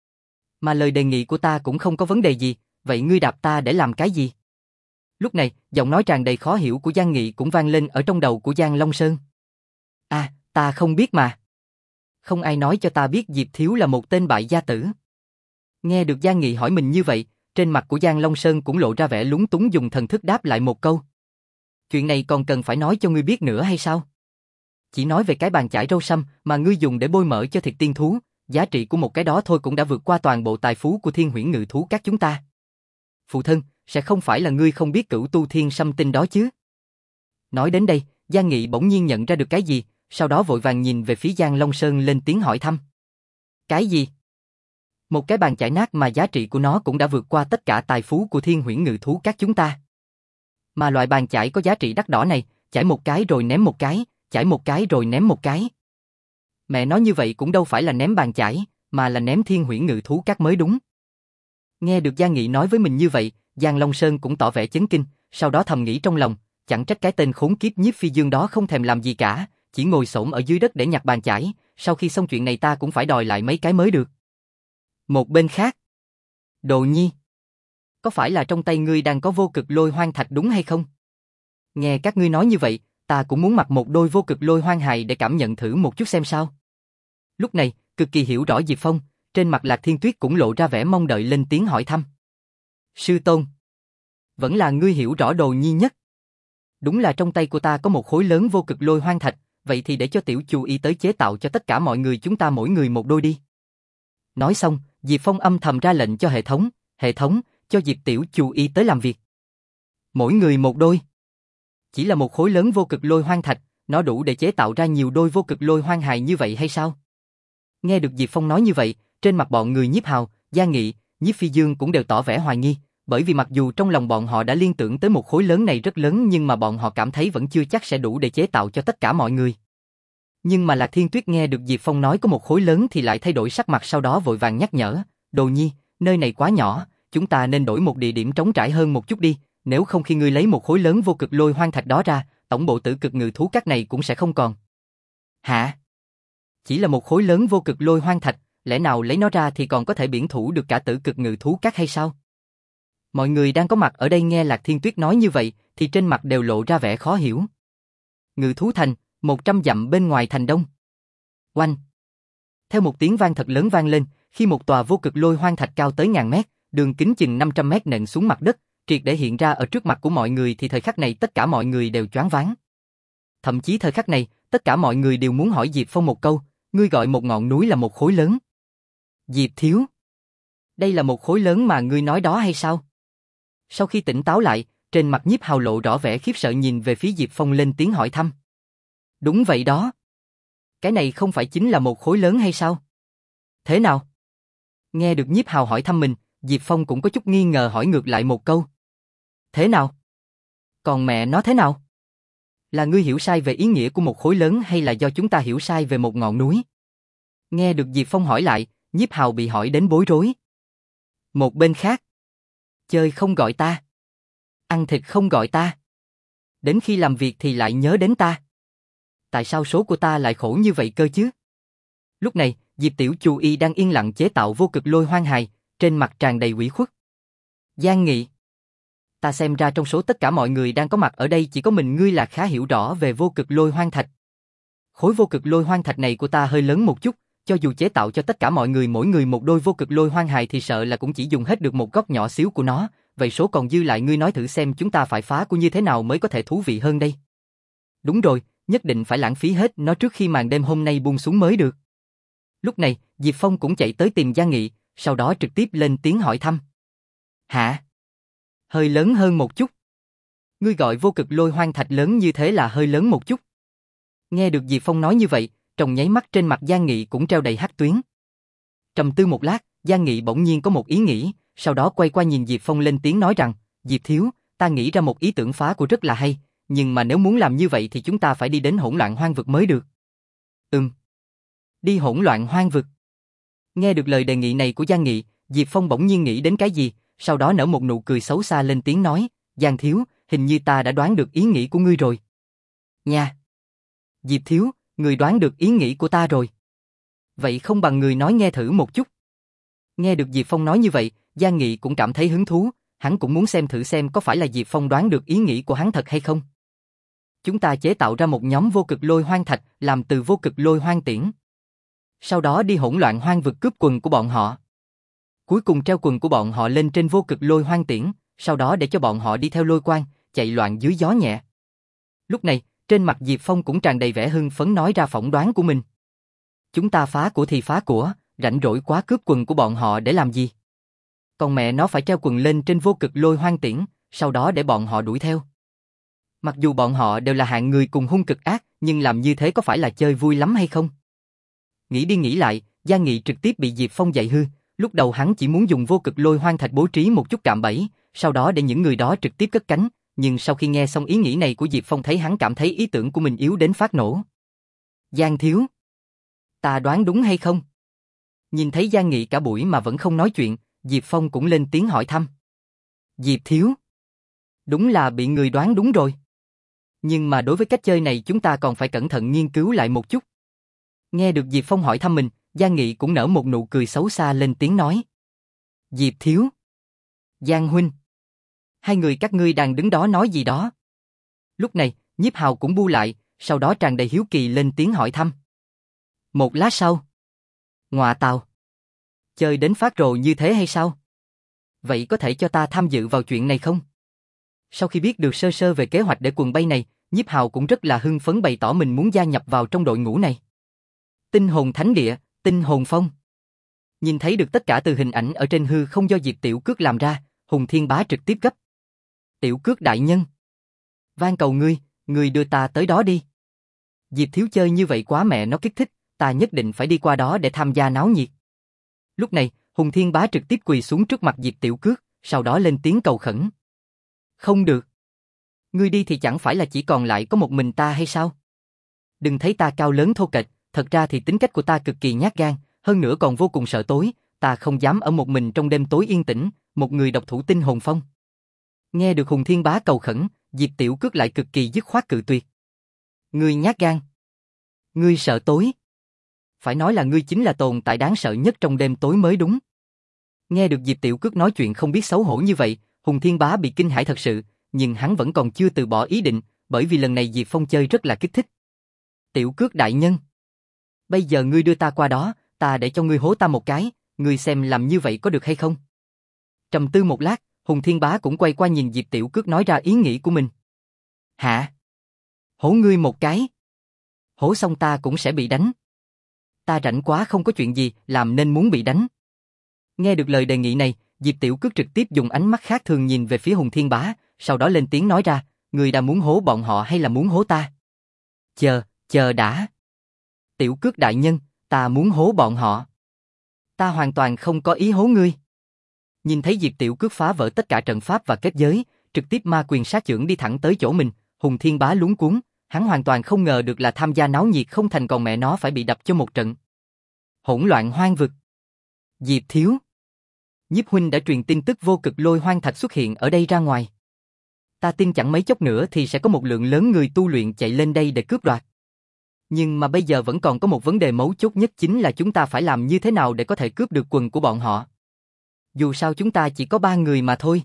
Mà lời đề nghị của ta cũng không có vấn đề gì, vậy ngươi đạp ta để làm cái gì? Lúc này, giọng nói tràn đầy khó hiểu của Giang Nghị cũng vang lên ở trong đầu của Giang Long Sơn. À, ta không biết mà. Không ai nói cho ta biết Diệp thiếu là một tên bại gia tử. Nghe được Giang Nghị hỏi mình như vậy, trên mặt của Giang Long Sơn cũng lộ ra vẻ lúng túng, dùng thần thức đáp lại một câu. Chuyện này còn cần phải nói cho ngươi biết nữa hay sao? Chỉ nói về cái bàn chải râu săm mà ngươi dùng để bôi mỡ cho thịt tiên thú, giá trị của một cái đó thôi cũng đã vượt qua toàn bộ tài phú của Thiên Huyễn Ngự Thú các chúng ta. Phụ thân, sẽ không phải là ngươi không biết cửu tu thiên sâm tinh đó chứ? Nói đến đây, Giang Nghị bỗng nhiên nhận ra được cái gì, sau đó vội vàng nhìn về phía Giang Long Sơn lên tiếng hỏi thăm. Cái gì? Một cái bàn chải nát mà giá trị của nó cũng đã vượt qua tất cả tài phú của Thiên Huyễn Ngự Thú các chúng ta. Mà loại bàn chải có giá trị đắt đỏ này, chải một cái rồi ném một cái, chải một cái rồi ném một cái. Mẹ nói như vậy cũng đâu phải là ném bàn chải, mà là ném Thiên Huyễn Ngự Thú các mới đúng. Nghe được Giang Nghị nói với mình như vậy, Giang Long Sơn cũng tỏ vẻ chấn kinh, sau đó thầm nghĩ trong lòng, chẳng trách cái tên khốn kiếp Nhiếp Phi Dương đó không thèm làm gì cả, chỉ ngồi xổm ở dưới đất để nhặt bàn chải, sau khi xong chuyện này ta cũng phải đòi lại mấy cái mới được. Một bên khác, Đồ Nhi, có phải là trong tay ngươi đang có vô cực lôi hoang thạch đúng hay không? Nghe các ngươi nói như vậy, ta cũng muốn mặc một đôi vô cực lôi hoang hài để cảm nhận thử một chút xem sao. Lúc này, cực kỳ hiểu rõ Diệp Phong, trên mặt Lạc Thiên Tuyết cũng lộ ra vẻ mong đợi lên tiếng hỏi thăm. Sư tôn, vẫn là ngươi hiểu rõ Đồ Nhi nhất. Đúng là trong tay của ta có một khối lớn vô cực lôi hoang thạch, vậy thì để cho tiểu Chu Y tới chế tạo cho tất cả mọi người chúng ta mỗi người một đôi đi. Nói xong, Diệp Phong âm thầm ra lệnh cho hệ thống, hệ thống, cho Diệp tiểu Chu Y tới làm việc. Mỗi người một đôi. Chỉ là một khối lớn vô cực lôi hoang thạch, nó đủ để chế tạo ra nhiều đôi vô cực lôi hoang hài như vậy hay sao? Nghe được Diệp Phong nói như vậy, trên mặt bọn người Nhiếp Hào, Giang Nghị, Nhiếp Phi Dương cũng đều tỏ vẻ hoài nghi, bởi vì mặc dù trong lòng bọn họ đã liên tưởng tới một khối lớn này rất lớn nhưng mà bọn họ cảm thấy vẫn chưa chắc sẽ đủ để chế tạo cho tất cả mọi người. Nhưng mà Lạc Thiên Tuyết nghe được Diệp Phong nói có một khối lớn thì lại thay đổi sắc mặt, sau đó vội vàng nhắc nhở, Đồ Nhi, nơi này quá nhỏ, chúng ta nên đổi một địa điểm trống trải hơn một chút đi, nếu không khi ngươi lấy một khối lớn vô cực lôi hoang thạch đó ra, tổng bộ tử cực ngự thú các này cũng sẽ không còn. Hả? Chỉ là một khối lớn vô cực lôi hoang thạch, lẽ nào lấy nó ra thì còn có thể biển thủ được cả tử cực ngự thú các hay sao? Mọi người đang có mặt ở đây nghe Lạc Thiên Tuyết nói như vậy, thì trên mặt đều lộ ra vẻ khó hiểu. Ngự thú thành, một trăm dặm bên ngoài thành đông. Oanh! Theo một tiếng vang thật lớn vang lên, khi một tòa vô cực lôi hoang thạch cao tới ngàn mét, đường kính chừng năm trăm mét nện xuống mặt đất, triệt để hiện ra ở trước mặt của mọi người thì thời khắc này tất cả mọi người đều choáng váng. Thậm chí thời khắc này, tất cả mọi người đều muốn hỏi Diệp Phong một câu, ngươi gọi một ngọn núi là một khối lớn. Diệp thiếu, đây là một khối lớn mà ngươi nói đó hay sao? Sau khi tỉnh táo lại, Trên mặt Nhiếp Hào lộ rõ vẻ khiếp sợ nhìn về phía Diệp Phong lên tiếng hỏi thăm. Đúng vậy đó. Cái này không phải chính là một khối lớn hay sao? Thế nào? Nghe được Nhiếp Hào hỏi thăm mình, Diệp Phong cũng có chút nghi ngờ hỏi ngược lại một câu. Thế nào? Còn mẹ nó thế nào? Là ngươi hiểu sai về ý nghĩa của một khối lớn hay là do chúng ta hiểu sai về một ngọn núi? Nghe được Diệp Phong hỏi lại, Nhiếp Hào bị hỏi đến bối rối. Một bên khác. Chơi không gọi ta. Ăn thịt không gọi ta. Đến khi làm việc thì lại nhớ đến ta. Tại sao số của ta lại khổ như vậy cơ chứ? Lúc này, Diệp Tiểu Chu Y đang yên lặng chế tạo vô cực lôi hoang hài, trên mặt tràn đầy ủy khuất. Giang Nghị. Ta xem ra trong số tất cả mọi người đang có mặt ở đây chỉ có mình ngươi là khá hiểu rõ về vô cực lôi hoang thạch. Khối vô cực lôi hoang thạch này của ta hơi lớn một chút, cho dù chế tạo cho tất cả mọi người mỗi người một đôi vô cực lôi hoang hài thì sợ là cũng chỉ dùng hết được một góc nhỏ xíu của nó, vậy số còn dư lại ngươi nói thử xem chúng ta phải phá của như thế nào mới có thể thú vị hơn đây. Đúng rồi, nhất định phải lãng phí hết nó trước khi màn đêm hôm nay buông xuống mới được. Lúc này, Diệp Phong cũng chạy tới tìm Giang Nghị, sau đó trực tiếp lên tiếng hỏi thăm. Hả? Hơi lớn hơn một chút. Ngươi gọi vô cực lôi hoang thạch lớn như thế là hơi lớn một chút. Nghe được Diệp Phong nói như vậy, trong nháy mắt trên mặt Giang Nghị cũng treo đầy hắc tuyến. Trầm tư một lát, Giang Nghị bỗng nhiên có một ý nghĩ, sau đó quay qua nhìn Diệp Phong lên tiếng nói rằng, Diệp Thiếu, ta nghĩ ra một ý tưởng phá của rất là hay, nhưng mà nếu muốn làm như vậy thì chúng ta phải đi đến hỗn loạn hoang vực mới được. Ừm. Đi hỗn loạn hoang vực. Nghe được lời đề nghị này của Giang Nghị, Diệp Phong bỗng nhiên nghĩ đến cái gì, sau đó nở một nụ cười xấu xa lên tiếng nói, Giang Thiếu, hình như ta đã đoán được ý nghĩ của ngươi rồi. Nha. Diệp Thiếu, ngươi đoán được ý nghĩ của ta rồi. Vậy không bằng người nói nghe thử một chút. Nghe được Diệp Phong nói như vậy, Giang Nghị cũng cảm thấy hứng thú, hắn cũng muốn xem thử xem có phải là Diệp Phong đoán được ý nghĩ của hắn thật hay không. Chúng ta chế tạo ra một nhóm vô cực lôi hoang thạch làm từ vô cực lôi hoang tiễn. Sau đó đi hỗn loạn hoang vực cướp quần của bọn họ. Cuối cùng treo quần của bọn họ lên trên vô cực lôi hoang tiễn, sau đó để cho bọn họ đi theo lôi quang, chạy loạn dưới gió nhẹ. Lúc này, trên mặt Diệp Phong cũng tràn đầy vẻ hưng phấn nói ra phỏng đoán của mình. Chúng ta phá của thì phá của, rảnh rỗi quá cướp quần của bọn họ để làm gì? Còn mẹ nó phải treo quần lên trên vô cực lôi hoang tiễn, sau đó để bọn họ đuổi theo. Mặc dù bọn họ đều là hạng người cùng hung cực ác, nhưng làm như thế có phải là chơi vui lắm hay không? Nghĩ đi nghĩ lại, Giang Nghị trực tiếp bị Diệp Phong dạy hư, lúc đầu hắn chỉ muốn dùng vô cực lôi hoang thạch bố trí một chút cạm bẫy, sau đó để những người đó trực tiếp cất cánh, nhưng sau khi nghe xong ý nghĩ này của Diệp Phong thấy hắn cảm thấy ý tưởng của mình yếu đến phát nổ. Giang Thiếu, ta đoán đúng hay không? Nhìn thấy Giang Nghị cả buổi mà vẫn không nói chuyện, Diệp Phong cũng lên tiếng hỏi thăm. Diệp Thiếu, đúng là bị người đoán đúng rồi. Nhưng mà đối với cách chơi này chúng ta còn phải cẩn thận nghiên cứu lại một chút. Nghe được Diệp Phong hỏi thăm mình, Giang Nghị cũng nở một nụ cười xấu xa lên tiếng nói. Diệp Thiếu, Giang Huynh, hai người các ngươi đang đứng đó nói gì đó. Lúc này, Nhiếp Hào cũng bu lại, sau đó tràn đầy hiếu kỳ lên tiếng hỏi thăm. Một lát sau, ngọa tào, chơi đến phát rồ như thế hay sao? Vậy có thể cho ta tham dự vào chuyện này không? Sau khi biết được sơ sơ về kế hoạch để quần bay này, Nhiếp Hào cũng rất là hưng phấn bày tỏ mình muốn gia nhập vào trong đội ngũ này. Tinh hồn thánh địa, tinh hồn phong. Nhìn thấy được tất cả từ hình ảnh ở trên hư không do Diệp Tiểu Cước làm ra, Hùng Thiên Bá trực tiếp gấp. Tiểu Cước đại nhân, van cầu ngươi, ngươi đưa ta tới đó đi. Diệp Thiếu chơi như vậy quá mẹ nó kích thích, ta nhất định phải đi qua đó để tham gia náo nhiệt. Lúc này, Hùng Thiên Bá trực tiếp quỳ xuống trước mặt Diệp Tiểu Cước, sau đó lên tiếng cầu khẩn. Không được. Ngươi đi thì chẳng phải là chỉ còn lại có một mình ta hay sao? Đừng thấy ta cao lớn thô kệch, thật ra thì tính cách của ta cực kỳ nhát gan, hơn nữa còn vô cùng sợ tối, ta không dám ở một mình trong đêm tối yên tĩnh, một người độc thủ tinh hồn phong. Nghe được Hùng Thiên Bá cầu khẩn, Diệp Tiểu Cước lại cực kỳ dứt khoát cự tuyệt. Ngươi nhát gan. Ngươi sợ tối. Phải nói là ngươi chính là tồn tại đáng sợ nhất trong đêm tối mới đúng. Nghe được Diệp Tiểu Cước nói chuyện không biết xấu hổ như vậy, Hùng Thiên Bá bị kinh hãi thật sự, nhưng hắn vẫn còn chưa từ bỏ ý định, bởi vì lần này Diệp Phong chơi rất là kích thích. Tiểu Cước đại nhân, bây giờ ngươi đưa ta qua đó, ta để cho ngươi hố ta một cái, ngươi xem làm như vậy có được hay không? Trầm tư một lát, Hùng Thiên Bá cũng quay qua nhìn Diệp Tiểu Cước nói ra ý nghĩ của mình. Hả? Hố ngươi một cái? Hố xong ta cũng sẽ bị đánh. Ta rảnh quá không có chuyện gì, làm nên muốn bị đánh. Nghe được lời đề nghị này, Diệp Tiểu Cước trực tiếp dùng ánh mắt khác thường nhìn về phía Hùng Thiên Bá, sau đó lên tiếng nói ra, ngươi đã muốn hố bọn họ hay là muốn hố ta? Chờ, chờ đã. Tiểu Cước đại nhân, ta muốn hố bọn họ. Ta hoàn toàn không có ý hố ngươi. Nhìn thấy Diệp Tiểu Cước phá vỡ tất cả trận pháp và kết giới, trực tiếp ma quyền sát chưởng đi thẳng tới chỗ mình, Hùng Thiên Bá luống cuống, hắn hoàn toàn không ngờ được là tham gia náo nhiệt không thành còn mẹ nó phải bị đập cho một trận. Hỗn loạn hoang vực. Diệp thiếu. Nhiếp huynh đã truyền tin tức vô cực lôi hoang thạch xuất hiện ở đây ra ngoài. Ta tin chẳng mấy chốc nữa thì sẽ có một lượng lớn người tu luyện chạy lên đây để cướp đoạt. Nhưng mà bây giờ vẫn còn có một vấn đề mấu chốt nhất chính là chúng ta phải làm như thế nào để có thể cướp được quần của bọn họ. Dù sao chúng ta chỉ có ba người mà thôi.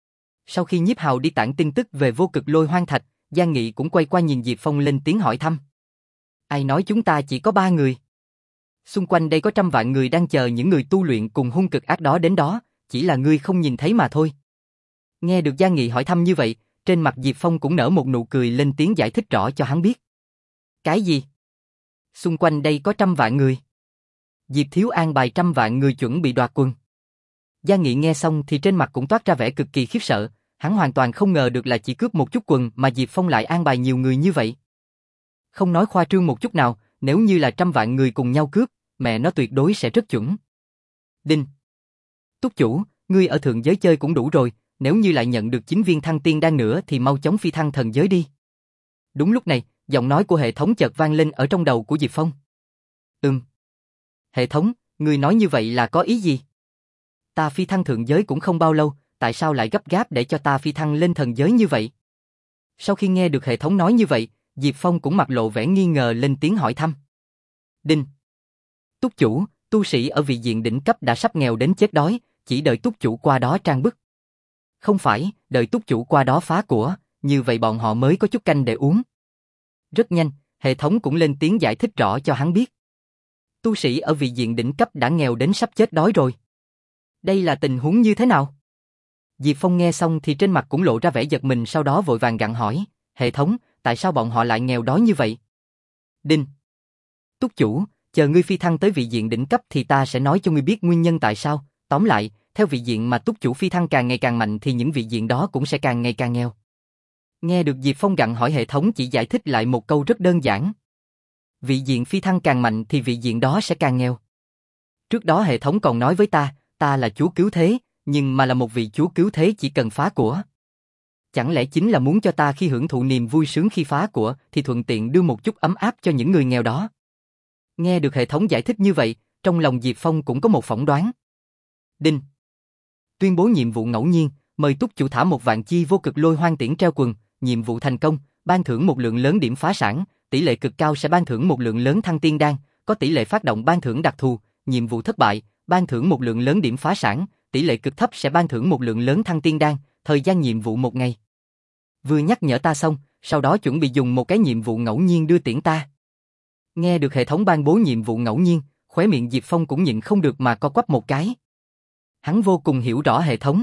Sau khi Nhiếp Hào đi tản tin tức về vô cực lôi hoang thạch, Giang Nghị cũng quay qua nhìn Diệp Phong lên tiếng hỏi thăm. Ai nói chúng ta chỉ có ba người? Xung quanh đây có trăm vạn người đang chờ những người tu luyện cùng hung cực ác đó đến đó, chỉ là ngươi không nhìn thấy mà thôi. Nghe được Giang Nghị hỏi thăm như vậy, trên mặt Diệp Phong cũng nở một nụ cười lên tiếng giải thích rõ cho hắn biết. Cái gì? Xung quanh đây có trăm vạn người. Diệp thiếu an bài trăm vạn người chuẩn bị đoạt quần. Giang Nghị nghe xong thì trên mặt cũng toát ra vẻ cực kỳ khiếp sợ, hắn hoàn toàn không ngờ được là chỉ cướp một chút quần mà Diệp Phong lại an bài nhiều người như vậy. Không nói khoa trương một chút nào, nếu như là trăm vạn người cùng nhau cướp, mẹ nó tuyệt đối sẽ rất chuẩn. Đinh. Túc chủ, ngươi ở thượng giới chơi cũng đủ rồi, nếu như lại nhận được chín viên thăng tiên đan nữa thì mau chóng phi thăng thần giới đi. Đúng lúc này, giọng nói của hệ thống chợt vang lên ở trong đầu của Diệp Phong. Ừm. Hệ thống, ngươi nói như vậy là có ý gì? Ta phi thăng thượng giới cũng không bao lâu, tại sao lại gấp gáp để cho ta phi thăng lên thần giới như vậy? Sau khi nghe được hệ thống nói như vậy, Diệp Phong cũng mặt lộ vẻ nghi ngờ lên tiếng hỏi thăm. Đinh. Túc chủ, tu sĩ ở vị diện đỉnh cấp đã sắp nghèo đến chết đói, chỉ đợi túc chủ qua đó trang bức. Không phải, đợi túc chủ qua đó phá của, như vậy bọn họ mới có chút canh để uống. Rất nhanh, hệ thống cũng lên tiếng giải thích rõ cho hắn biết. Tu sĩ ở vị diện đỉnh cấp đã nghèo đến sắp chết đói rồi. Đây là tình huống như thế nào? Diệp Phong nghe xong thì trên mặt cũng lộ ra vẻ giật mình, sau đó vội vàng gặng hỏi, hệ thống, tại sao bọn họ lại nghèo đói như vậy? Đinh. Túc chủ, chờ ngươi phi thăng tới vị diện đỉnh cấp thì ta sẽ nói cho ngươi biết nguyên nhân tại sao, tóm lại, theo vị diện mà túc chủ phi thăng càng ngày càng mạnh thì những vị diện đó cũng sẽ càng ngày càng nghèo. Nghe được Diệp Phong gặng hỏi, hệ thống chỉ giải thích lại một câu rất đơn giản. Vị diện phi thăng càng mạnh thì vị diện đó sẽ càng nghèo. Trước đó hệ thống còn nói với ta, ta là chúa cứu thế, nhưng mà là một vị chúa cứu thế chỉ cần phá của. Chẳng lẽ chính là muốn cho ta khi hưởng thụ niềm vui sướng khi phá của thì thuận tiện đưa một chút ấm áp cho những người nghèo đó? Nghe được hệ thống giải thích như vậy, trong lòng Diệp Phong cũng có một phỏng đoán. Đinh. Tuyên bố nhiệm vụ ngẫu nhiên, mời túc chủ thả một vạn chi vô cực lôi hoang tiễn treo quần, nhiệm vụ thành công, ban thưởng một lượng lớn điểm phá sản, tỷ lệ cực cao sẽ ban thưởng một lượng lớn thăng tiên đan, có tỷ lệ phát động ban thưởng đặc thù, nhiệm vụ thất bại, ban thưởng một lượng lớn điểm phá sản, tỷ lệ cực thấp sẽ ban thưởng một lượng lớn thăng tiên đan, thời gian nhiệm vụ một ngày. Vừa nhắc nhở ta xong, sau đó chuẩn bị dùng một cái nhiệm vụ ngẫu nhiên đưa tiễn ta. Nghe được hệ thống ban bố nhiệm vụ ngẫu nhiên, khóe miệng Diệp Phong cũng nhịn không được mà co quắp một cái. Hắn vô cùng hiểu rõ hệ thống.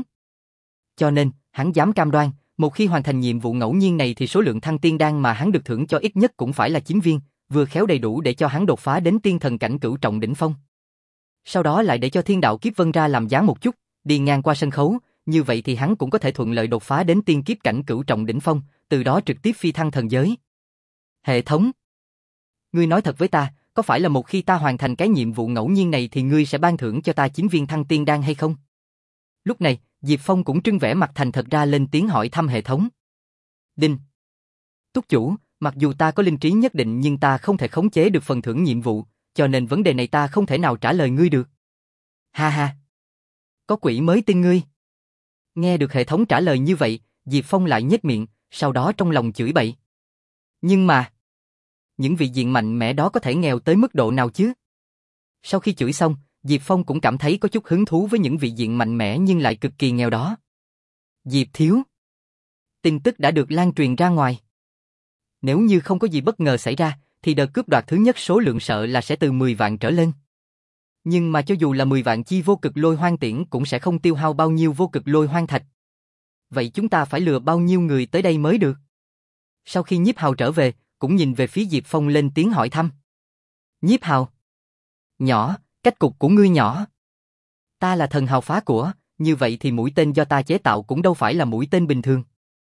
Cho nên, hắn dám cam đoan, một khi hoàn thành nhiệm vụ ngẫu nhiên này thì số lượng thăng tiên đan mà hắn được thưởng cho ít nhất cũng phải là chín viên, vừa khéo đầy đủ để cho hắn đột phá đến tiên thần cảnh cửu trọng đỉnh phong. Sau đó lại để cho thiên đạo kiếp vân ra làm dáng một chút, đi ngang qua sân khấu, như vậy thì hắn cũng có thể thuận lợi đột phá đến tiên kiếp cảnh cửu trọng đỉnh phong, từ đó trực tiếp phi thăng thần giới. Hệ thống, ngươi nói thật với ta, có phải là một khi ta hoàn thành cái nhiệm vụ ngẫu nhiên này thì ngươi sẽ ban thưởng cho ta chín viên thăng tiên đan hay không? Lúc này, Diệp Phong cũng trưng vẻ mặt thành thật ra lên tiếng hỏi thăm hệ thống. Đinh. Túc chủ, mặc dù ta có linh trí nhất định nhưng ta không thể khống chế được phần thưởng nhiệm vụ, cho nên vấn đề này ta không thể nào trả lời ngươi được. Ha ha. Có quỷ mới tin ngươi. Nghe được hệ thống trả lời như vậy, Diệp Phong lại nhếch miệng, sau đó trong lòng chửi bậy. Nhưng mà, những vị diện mạnh mẽ đó có thể nghèo tới mức độ nào chứ? Sau khi chửi xong, Diệp Phong cũng cảm thấy có chút hứng thú với những vị diện mạnh mẽ nhưng lại cực kỳ nghèo đó. Diệp thiếu. Tin tức đã được lan truyền ra ngoài. Nếu như không có gì bất ngờ xảy ra, thì đợt cướp đoạt thứ nhất số lượng sợ là sẽ từ mười vạn trở lên. Nhưng mà cho dù là mười vạn chi vô cực lôi hoang tiễn cũng sẽ không tiêu hao bao nhiêu vô cực lôi hoang thạch. Vậy chúng ta phải lừa bao nhiêu người tới đây mới được? Sau khi Nhiếp Hào trở về, cũng nhìn về phía Diệp Phong lên tiếng hỏi thăm. Nhiếp Hào. Nhỏ, cách cục của ngươi nhỏ. Ta là thần hào phá của, như vậy thì mũi tên do ta chế tạo cũng đâu phải là mũi tên bình thường.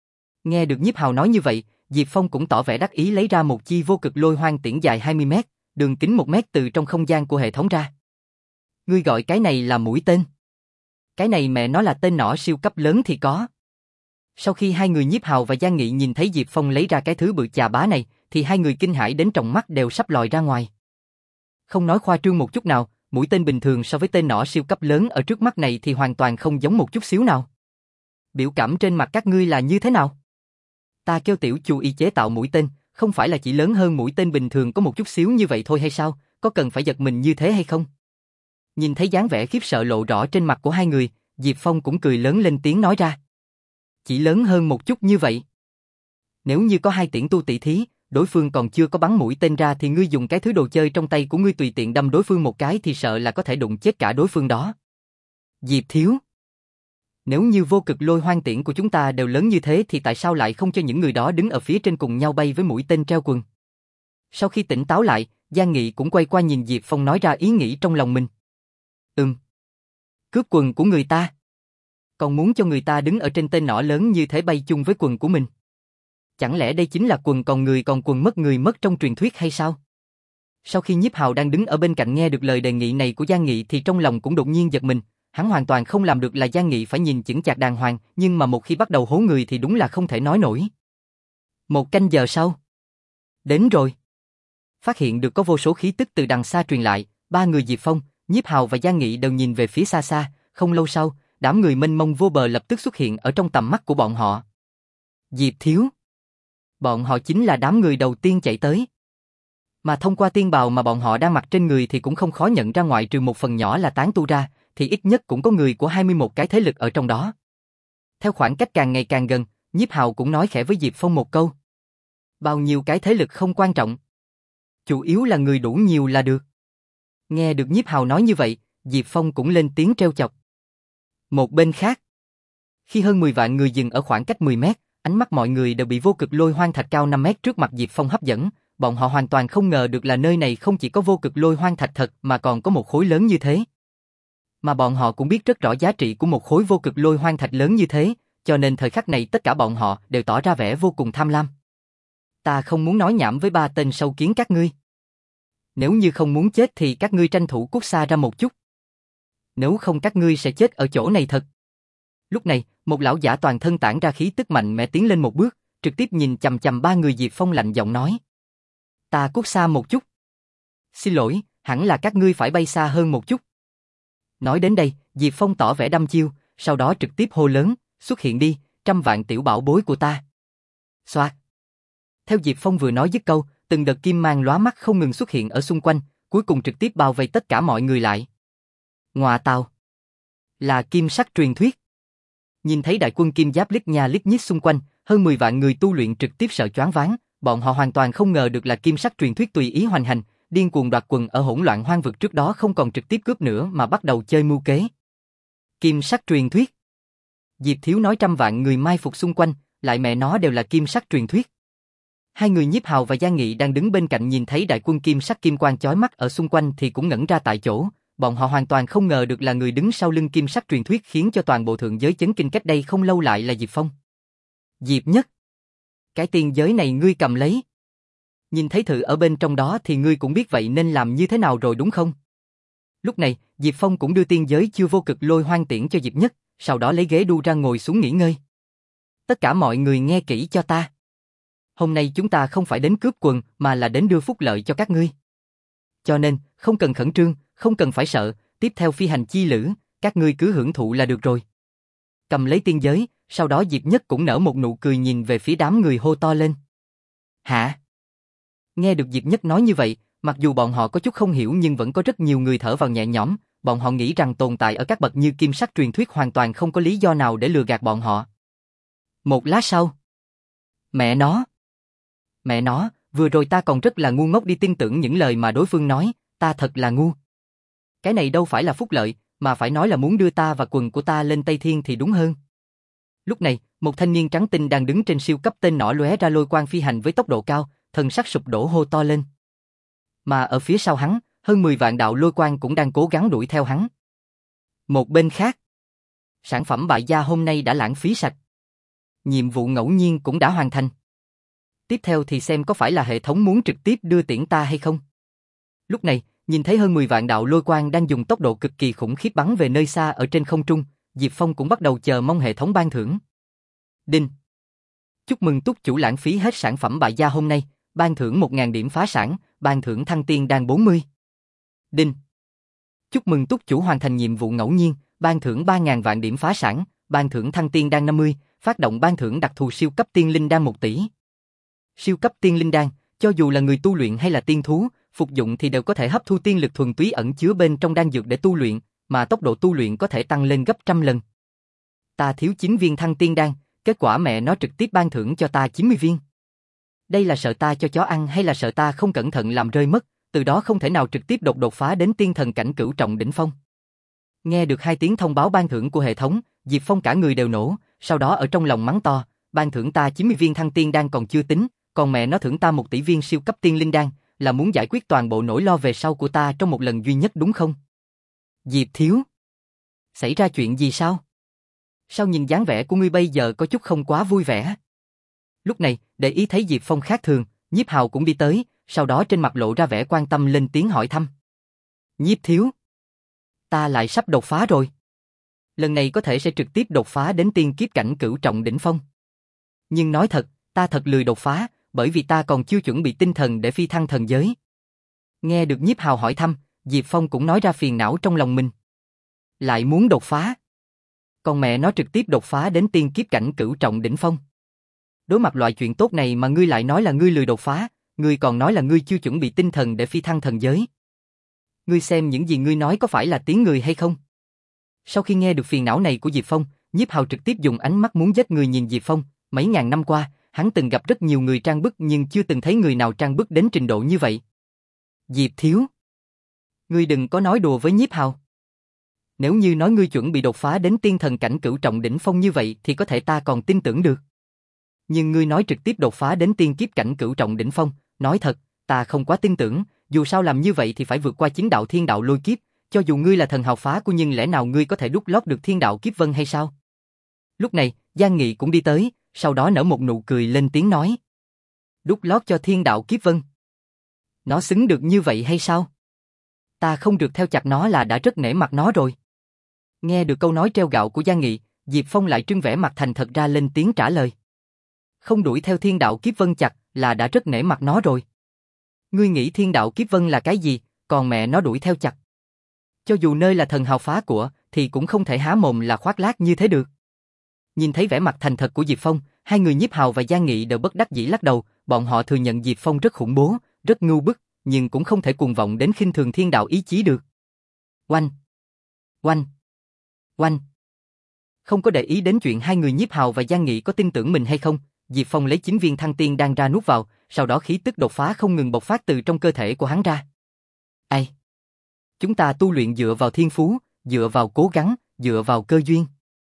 Nghe được Nhiếp Hào nói như vậy, Diệp Phong cũng tỏ vẻ đắc ý lấy ra một chi vô cực lôi hoang tiễn dài hai mươi mét, đường kính một mét từ trong không gian của hệ thống ra. Ngươi gọi cái này là mũi tên? Cái này mẹ nó là tên nỏ siêu cấp lớn thì có. Sau khi hai người Nhiếp Hào và Giang Nghị nhìn thấy Diệp Phong lấy ra cái thứ bự chà bá này, thì hai người kinh hãi đến tròng mắt đều sắp lòi ra ngoài. Không nói khoa trương một chút nào, mũi tên bình thường so với tên nỏ siêu cấp lớn ở trước mắt này thì hoàn toàn không giống một chút xíu nào. Biểu cảm trên mặt các ngươi là như thế nào? Ta kêu tiểu chu y chế tạo mũi tên, không phải là chỉ lớn hơn mũi tên bình thường có một chút xíu như vậy thôi hay sao, có cần phải giật mình như thế hay không? Nhìn thấy dáng vẻ khiếp sợ lộ rõ trên mặt của hai người, Diệp Phong cũng cười lớn lên tiếng nói ra. Chỉ lớn hơn một chút như vậy. Nếu như có hai tiễn tu tỷ thí, đối phương còn chưa có bắn mũi tên ra thì ngươi dùng cái thứ đồ chơi trong tay của ngươi tùy tiện đâm đối phương một cái thì sợ là có thể đụng chết cả đối phương đó. Diệp thiếu. Nếu như vô cực lôi hoang tiễn của chúng ta đều lớn như thế thì tại sao lại không cho những người đó đứng ở phía trên cùng nhau bay với mũi tên treo quần? Sau khi tỉnh táo lại, Giang Nghị cũng quay qua nhìn Diệp Phong nói ra ý nghĩ trong lòng mình. Ừm. Cướp quần của người ta. Còn muốn cho người ta đứng ở trên tên nỏ lớn như thế bay chung với quần của mình. Chẳng lẽ đây chính là quần còn người còn quần mất người mất trong truyền thuyết hay sao? Sau khi Nhiếp Hào đang đứng ở bên cạnh nghe được lời đề nghị này của Giang Nghị thì trong lòng cũng đột nhiên giật mình. Hắn hoàn toàn không làm được là Giang Nghị phải nhìn chững chạc đàng hoàng, nhưng mà một khi bắt đầu hố người thì đúng là không thể nói nổi. Một canh giờ sau. Đến rồi. Phát hiện được có vô số khí tức từ đằng xa truyền lại, ba người Diệp Phong, Nhiếp Hào và Giang Nghị đều nhìn về phía xa xa, không lâu sau, đám người mênh mông vô bờ lập tức xuất hiện ở trong tầm mắt của bọn họ. Diệp thiếu. Bọn họ chính là đám người đầu tiên chạy tới. Mà thông qua tiên bào mà bọn họ đang mặc trên người thì cũng không khó nhận ra ngoại trừ một phần nhỏ là tán tu ra, thì ít nhất cũng có người của hai mươi mốt cái thế lực ở trong đó. Theo khoảng cách càng ngày càng gần, Nhiếp Hào cũng nói khẽ với Diệp Phong một câu. Bao nhiêu cái thế lực không quan trọng. Chủ yếu là người đủ nhiều là được. Nghe được Nhiếp Hào nói như vậy, Diệp Phong cũng lên tiếng trêu chọc. Một bên khác, khi hơn mười vạn người dừng ở khoảng cách mười mét, ánh mắt mọi người đều bị vô cực lôi hoang thạch cao năm mét trước mặt Diệp Phong hấp dẫn, bọn họ hoàn toàn không ngờ được là nơi này không chỉ có vô cực lôi hoang thạch thật mà còn có một khối lớn như thế. Mà bọn họ cũng biết rất rõ giá trị của một khối vô cực lôi hoang thạch lớn như thế, cho nên thời khắc này tất cả bọn họ đều tỏ ra vẻ vô cùng tham lam. Ta không muốn nói nhảm với ba tên sâu kiến các ngươi. Nếu như không muốn chết thì các ngươi tranh thủ cút xa ra một chút. Nếu không các ngươi sẽ chết ở chỗ này thật. Lúc này, một lão giả toàn thân tản ra khí tức mạnh mẽ tiến lên một bước, trực tiếp nhìn chằm chằm ba người Diệp Phong lạnh giọng nói. Ta cút xa một chút. Xin lỗi, hẳn là các ngươi phải bay xa hơn một chút. Nói đến đây, Diệp Phong tỏ vẻ đăm chiêu, sau đó trực tiếp hô lớn, xuất hiện đi, trăm vạn tiểu bảo bối của ta. Xoạt. Theo Diệp Phong vừa nói dứt câu, từng đợt kim mang lóa mắt không ngừng xuất hiện ở xung quanh, cuối cùng trực tiếp bao vây tất cả mọi người lại. Ngọa tào. Là kim sắc truyền thuyết. Nhìn thấy đại quân kim giáp lít nha lít nhít xung quanh, hơn mười vạn người tu luyện trực tiếp sợ choáng váng, bọn họ hoàn toàn không ngờ được là kim sắc truyền thuyết tùy ý hoành hành, điên cuồng đoạt quần ở hỗn loạn hoang vực trước đó không còn trực tiếp cướp nữa mà bắt đầu chơi mưu kế. Kim sắc truyền thuyết. Diệp thiếu nói trăm vạn người mai phục xung quanh, lại mẹ nó đều là kim sắc truyền thuyết. Hai người Nhiếp Hào và Giang Nghị đang đứng bên cạnh nhìn thấy đại quân kim sắc kim quang chói mắt ở xung quanh thì cũng ngẩn ra tại chỗ, bọn họ hoàn toàn không ngờ được là người đứng sau lưng kim sắc truyền thuyết khiến cho toàn bộ thượng giới chấn kinh cách đây không lâu lại là Diệp Phong. Diệp Nhất. Cái tiên giới này ngươi cầm lấy. Nhìn thấy thử ở bên trong đó thì ngươi cũng biết vậy nên làm như thế nào rồi đúng không? Lúc này, Diệp Phong cũng đưa tiên giới chưa vô cực lôi hoang tiễn cho Diệp Nhất, sau đó lấy ghế đu ra ngồi xuống nghỉ ngơi. Tất cả mọi người nghe kỹ cho ta. Hôm nay chúng ta không phải đến cướp quần mà là đến đưa phúc lợi cho các ngươi. Cho nên, không cần khẩn trương, không cần phải sợ, tiếp theo phi hành chi lữ, các ngươi cứ hưởng thụ là được rồi. Cầm lấy tiên giới, sau đó Diệp Nhất cũng nở một nụ cười nhìn về phía đám người hô to lên. Hả? Nghe được Diệp Nhất nói như vậy, mặc dù bọn họ có chút không hiểu nhưng vẫn có rất nhiều người thở vào nhẹ nhõm, bọn họ nghĩ rằng tồn tại ở các bậc như kim sắc truyền thuyết hoàn toàn không có lý do nào để lừa gạt bọn họ. Một lát sau. Mẹ nó. Mẹ nó, vừa rồi ta còn rất là ngu ngốc đi tin tưởng những lời mà đối phương nói, ta thật là ngu. Cái này đâu phải là phúc lợi, mà phải nói là muốn đưa ta và quần của ta lên Tây Thiên thì đúng hơn. Lúc này, một thanh niên trắng tinh đang đứng trên siêu cấp tên nỏ lóe ra lôi quang phi hành với tốc độ cao, thần sắc sụp đổ hô to lên. Mà ở phía sau hắn, hơn mười vạn đạo lôi quang cũng đang cố gắng đuổi theo hắn. Một bên khác, sản phẩm bại gia hôm nay đã lãng phí sạch. Nhiệm vụ ngẫu nhiên cũng đã hoàn thành. Tiếp theo thì xem có phải là hệ thống muốn trực tiếp đưa tiễn ta hay không. Lúc này, nhìn thấy hơn mười vạn đạo lôi quang đang dùng tốc độ cực kỳ khủng khiếp bắn về nơi xa ở trên không trung, Diệp Phong cũng bắt đầu chờ mong hệ thống ban thưởng. Đinh. Chúc mừng túc chủ lãng phí hết sản phẩm bại gia hôm nay, ban thưởng một nghìn điểm phá sản, ban thưởng thăng tiên đan bốn mươi. Đinh. Chúc mừng túc chủ hoàn thành nhiệm vụ ngẫu nhiên, ban thưởng ba nghìn vạn điểm phá sản, ban thưởng thăng tiên đan năm mươi, phát động ban thưởng đặc thù siêu cấp tiên linh đan một tỷ. Siêu cấp tiên linh đan, cho dù là người tu luyện hay là tiên thú, phục dụng thì đều có thể hấp thu tiên lực thuần túy ẩn chứa bên trong đan dược để tu luyện, mà tốc độ tu luyện có thể tăng lên gấp trăm lần. Ta thiếu chín viên thăng tiên đan, kết quả mẹ nó trực tiếp ban thưởng cho ta chín mươi viên. Đây là sợ ta cho chó ăn hay là sợ ta không cẩn thận làm rơi mất, từ đó không thể nào trực tiếp đột đột phá đến tiên thần cảnh cửu trọng đỉnh phong. Nghe được hai tiếng thông báo ban thưởng của hệ thống, Diệp Phong cả người đều nổ, sau đó ở trong lòng mắng to, ban thưởng ta chín mươi viên thăng tiên đan còn chưa tính, còn mẹ nó thưởng ta một tỷ viên siêu cấp tiên linh đan, là muốn giải quyết toàn bộ nỗi lo về sau của ta trong một lần duy nhất đúng không? Diệp thiếu, xảy ra chuyện gì sao? Sao nhìn dáng vẻ của ngươi bây giờ có chút không quá vui vẻ? Lúc này, để ý thấy Diệp Phong khác thường, Nhiếp Hào cũng đi tới, sau đó trên mặt lộ ra vẻ quan tâm lên tiếng hỏi thăm. Nhiếp thiếu, ta lại sắp đột phá rồi. Lần này có thể sẽ trực tiếp đột phá đến tiên kiếp cảnh cửu trọng đỉnh phong. Nhưng nói thật, ta thật lười đột phá, bởi vì ta còn chưa chuẩn bị tinh thần để phi thăng thần giới. Nghe được Nhiếp Hào hỏi thăm, Diệp Phong cũng nói ra phiền não trong lòng mình. Lại muốn đột phá. Còn mẹ nó trực tiếp đột phá đến tiên kiếp cảnh cửu trọng đỉnh phong. Đối mặt loại chuyện tốt này mà ngươi lại nói là ngươi lười đột phá, ngươi còn nói là ngươi chưa chuẩn bị tinh thần để phi thăng thần giới. Ngươi xem những gì ngươi nói có phải là tiếng người hay không? Sau khi nghe được phiền não này của Diệp Phong, Nhiếp Hào trực tiếp dùng ánh mắt muốn giết người nhìn Diệp Phong. Mấy ngàn năm qua, hắn từng gặp rất nhiều người trang bức nhưng chưa từng thấy người nào trang bức đến trình độ như vậy. Diệp thiếu, ngươi đừng có nói đùa với Nhiếp Hào. Nếu như nói ngươi chuẩn bị đột phá đến tiên thần cảnh cửu trọng đỉnh phong như vậy thì có thể ta còn tin tưởng được. Nhưng ngươi nói trực tiếp đột phá đến tiên kiếp cảnh cửu trọng đỉnh phong, nói thật, ta không quá tin tưởng, dù sao làm như vậy thì phải vượt qua chính đạo thiên đạo lôi kiếp, cho dù ngươi là thần hào phá của nhưng lẽ nào ngươi có thể đút lót được thiên đạo kiếp vân hay sao? Lúc này, Giang Nghị cũng đi tới, sau đó nở một nụ cười lên tiếng nói. Đút lót cho thiên đạo kiếp vân? Nó xứng được như vậy hay sao? Ta không được theo chặt nó là đã rất nể mặt nó rồi. Nghe được câu nói trêu gạo của Giang Nghị, Diệp Phong lại trưng vẻ mặt thành thật ra lên tiếng trả lời. Không đuổi theo thiên đạo kiếp vân chặt là đã rất nể mặt nó rồi. Ngươi nghĩ thiên đạo kiếp vân là cái gì, còn mẹ nó đuổi theo chặt. Cho dù nơi là thần hào phá của, thì cũng không thể há mồm là khoác lác như thế được. Nhìn thấy vẻ mặt thành thật của Diệp Phong, hai người Nhiếp Hào và Giang Nghị đều bất đắc dĩ lắc đầu, bọn họ thừa nhận Diệp Phong rất khủng bố, rất ngưu bức, nhưng cũng không thể cuồng vọng đến khinh thường thiên đạo ý chí được. Oanh! Oanh! Oanh! Không có để ý đến chuyện hai người Nhiếp Hào và Giang Nghị có tin tưởng mình hay không, Diệp Phong lấy chín viên thăng tiên đan ra nuốt vào, sau đó khí tức đột phá không ngừng bộc phát từ trong cơ thể của hắn ra. Ai? Chúng ta tu luyện dựa vào thiên phú, dựa vào cố gắng, dựa vào cơ duyên.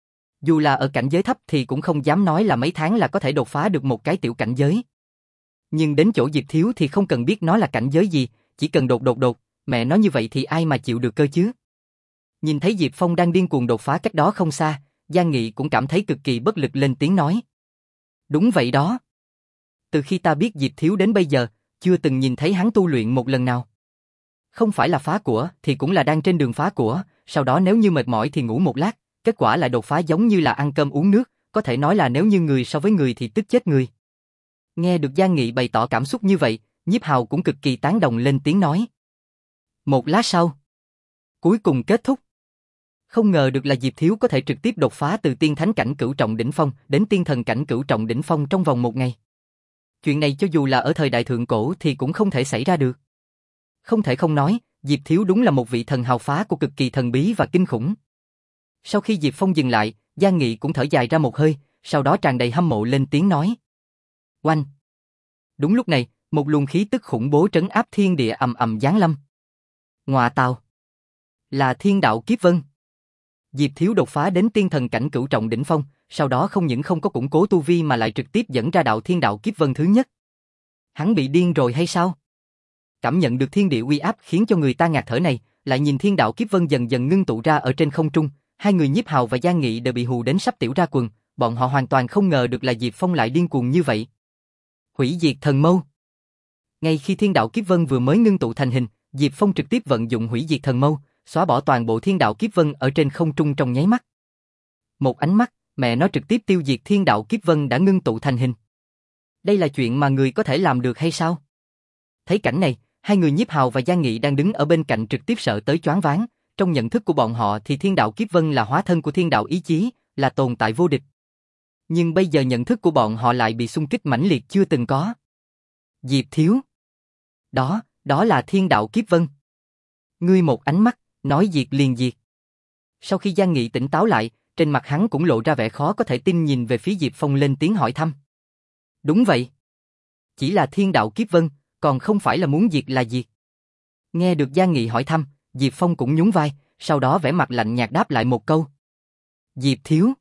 Dù là ở cảnh giới thấp thì cũng không dám nói là mấy tháng là có thể đột phá được một cái tiểu cảnh giới. Nhưng đến chỗ Diệp Thiếu thì không cần biết nó là cảnh giới gì, chỉ cần đột đột đột, mẹ nói như vậy thì ai mà chịu được cơ chứ. Nhìn thấy Diệp Phong đang điên cuồng đột phá cách đó không xa, Giang Nghị cũng cảm thấy cực kỳ bất lực lên tiếng nói. Đúng vậy đó. Từ khi ta biết Diệp Thiếu đến bây giờ, chưa từng nhìn thấy hắn tu luyện một lần nào. Không phải là phá của thì cũng là đang trên đường phá của, sau đó nếu như mệt mỏi thì ngủ một lát, kết quả lại đột phá giống như là ăn cơm uống nước, có thể nói là nếu như người so với người thì tức chết người. Nghe được Giang Nghị bày tỏ cảm xúc như vậy, Nhiếp Hào cũng cực kỳ tán đồng lên tiếng nói. Một lát sau, cuối cùng kết thúc. Không ngờ được là Diệp Thiếu có thể trực tiếp đột phá từ tiên thánh cảnh cửu trọng đỉnh phong đến tiên thần cảnh cửu trọng đỉnh phong trong vòng một ngày. Chuyện này cho dù là ở thời đại thượng cổ thì cũng không thể xảy ra được. Không thể không nói, Diệp Thiếu đúng là một vị thần hào phá của cực kỳ thần bí và kinh khủng. Sau khi Diệp Phong dừng lại, Giang Nghị cũng thở dài ra một hơi, sau đó tràn đầy hâm mộ lên tiếng nói. Oanh! Đúng lúc này, một luồng khí tức khủng bố trấn áp thiên địa ầm ầm giáng lâm. Ngọa tào! Là thiên đạo kiếp vân. Diệp Thiếu đột phá đến tiên thần cảnh cửu trọng đỉnh phong, sau đó không những không có củng cố tu vi mà lại trực tiếp dẫn ra đạo thiên đạo kiếp vân thứ nhất. Hắn bị điên rồi hay sao? Cảm nhận được thiên địa uy áp khiến cho người ta ngạt thở này, lại nhìn thiên đạo kiếp vân dần dần ngưng tụ ra ở trên không trung, hai người Nhiếp Hào và Giang Nghị đều bị hù đến sắp tiểu ra quần, bọn họ hoàn toàn không ngờ được là Diệp Phong lại điên cuồng như vậy. Hủy diệt thần mâu. Ngay khi thiên đạo kiếp vân vừa mới ngưng tụ thành hình, Diệp Phong trực tiếp vận dụng hủy diệt thần mâu, xóa bỏ toàn bộ thiên đạo kiếp vân ở trên không trung trong nháy mắt. Một ánh mắt, mẹ nó trực tiếp tiêu diệt thiên đạo kiếp vân đã ngưng tụ thành hình. Đây là chuyện mà người có thể làm được hay sao? Thấy cảnh này, hai người Nhiếp Hào và Giang Nghị đang đứng ở bên cạnh trực tiếp sợ tới choáng váng. Trong nhận thức của bọn họ thì thiên đạo kiếp vân là hóa thân của thiên đạo ý chí, là tồn tại vô địch. Nhưng bây giờ nhận thức của bọn họ lại bị xung kích mãnh liệt chưa từng có. Diệp Thiếu. Đó, đó là thiên đạo kiếp vân. Ngươi một ánh mắt, nói diệt liền diệt. Sau khi Giang Nghị tỉnh táo lại, trên mặt hắn cũng lộ ra vẻ khó có thể tin nhìn về phía Diệp Phong lên tiếng hỏi thăm. Đúng vậy. Chỉ là thiên đạo kiếp vân, còn không phải là muốn diệt là diệt. Nghe được Giang Nghị hỏi thăm, Diệp Phong cũng nhún vai, sau đó vẻ mặt lạnh nhạt đáp lại một câu. Diệp Thiếu.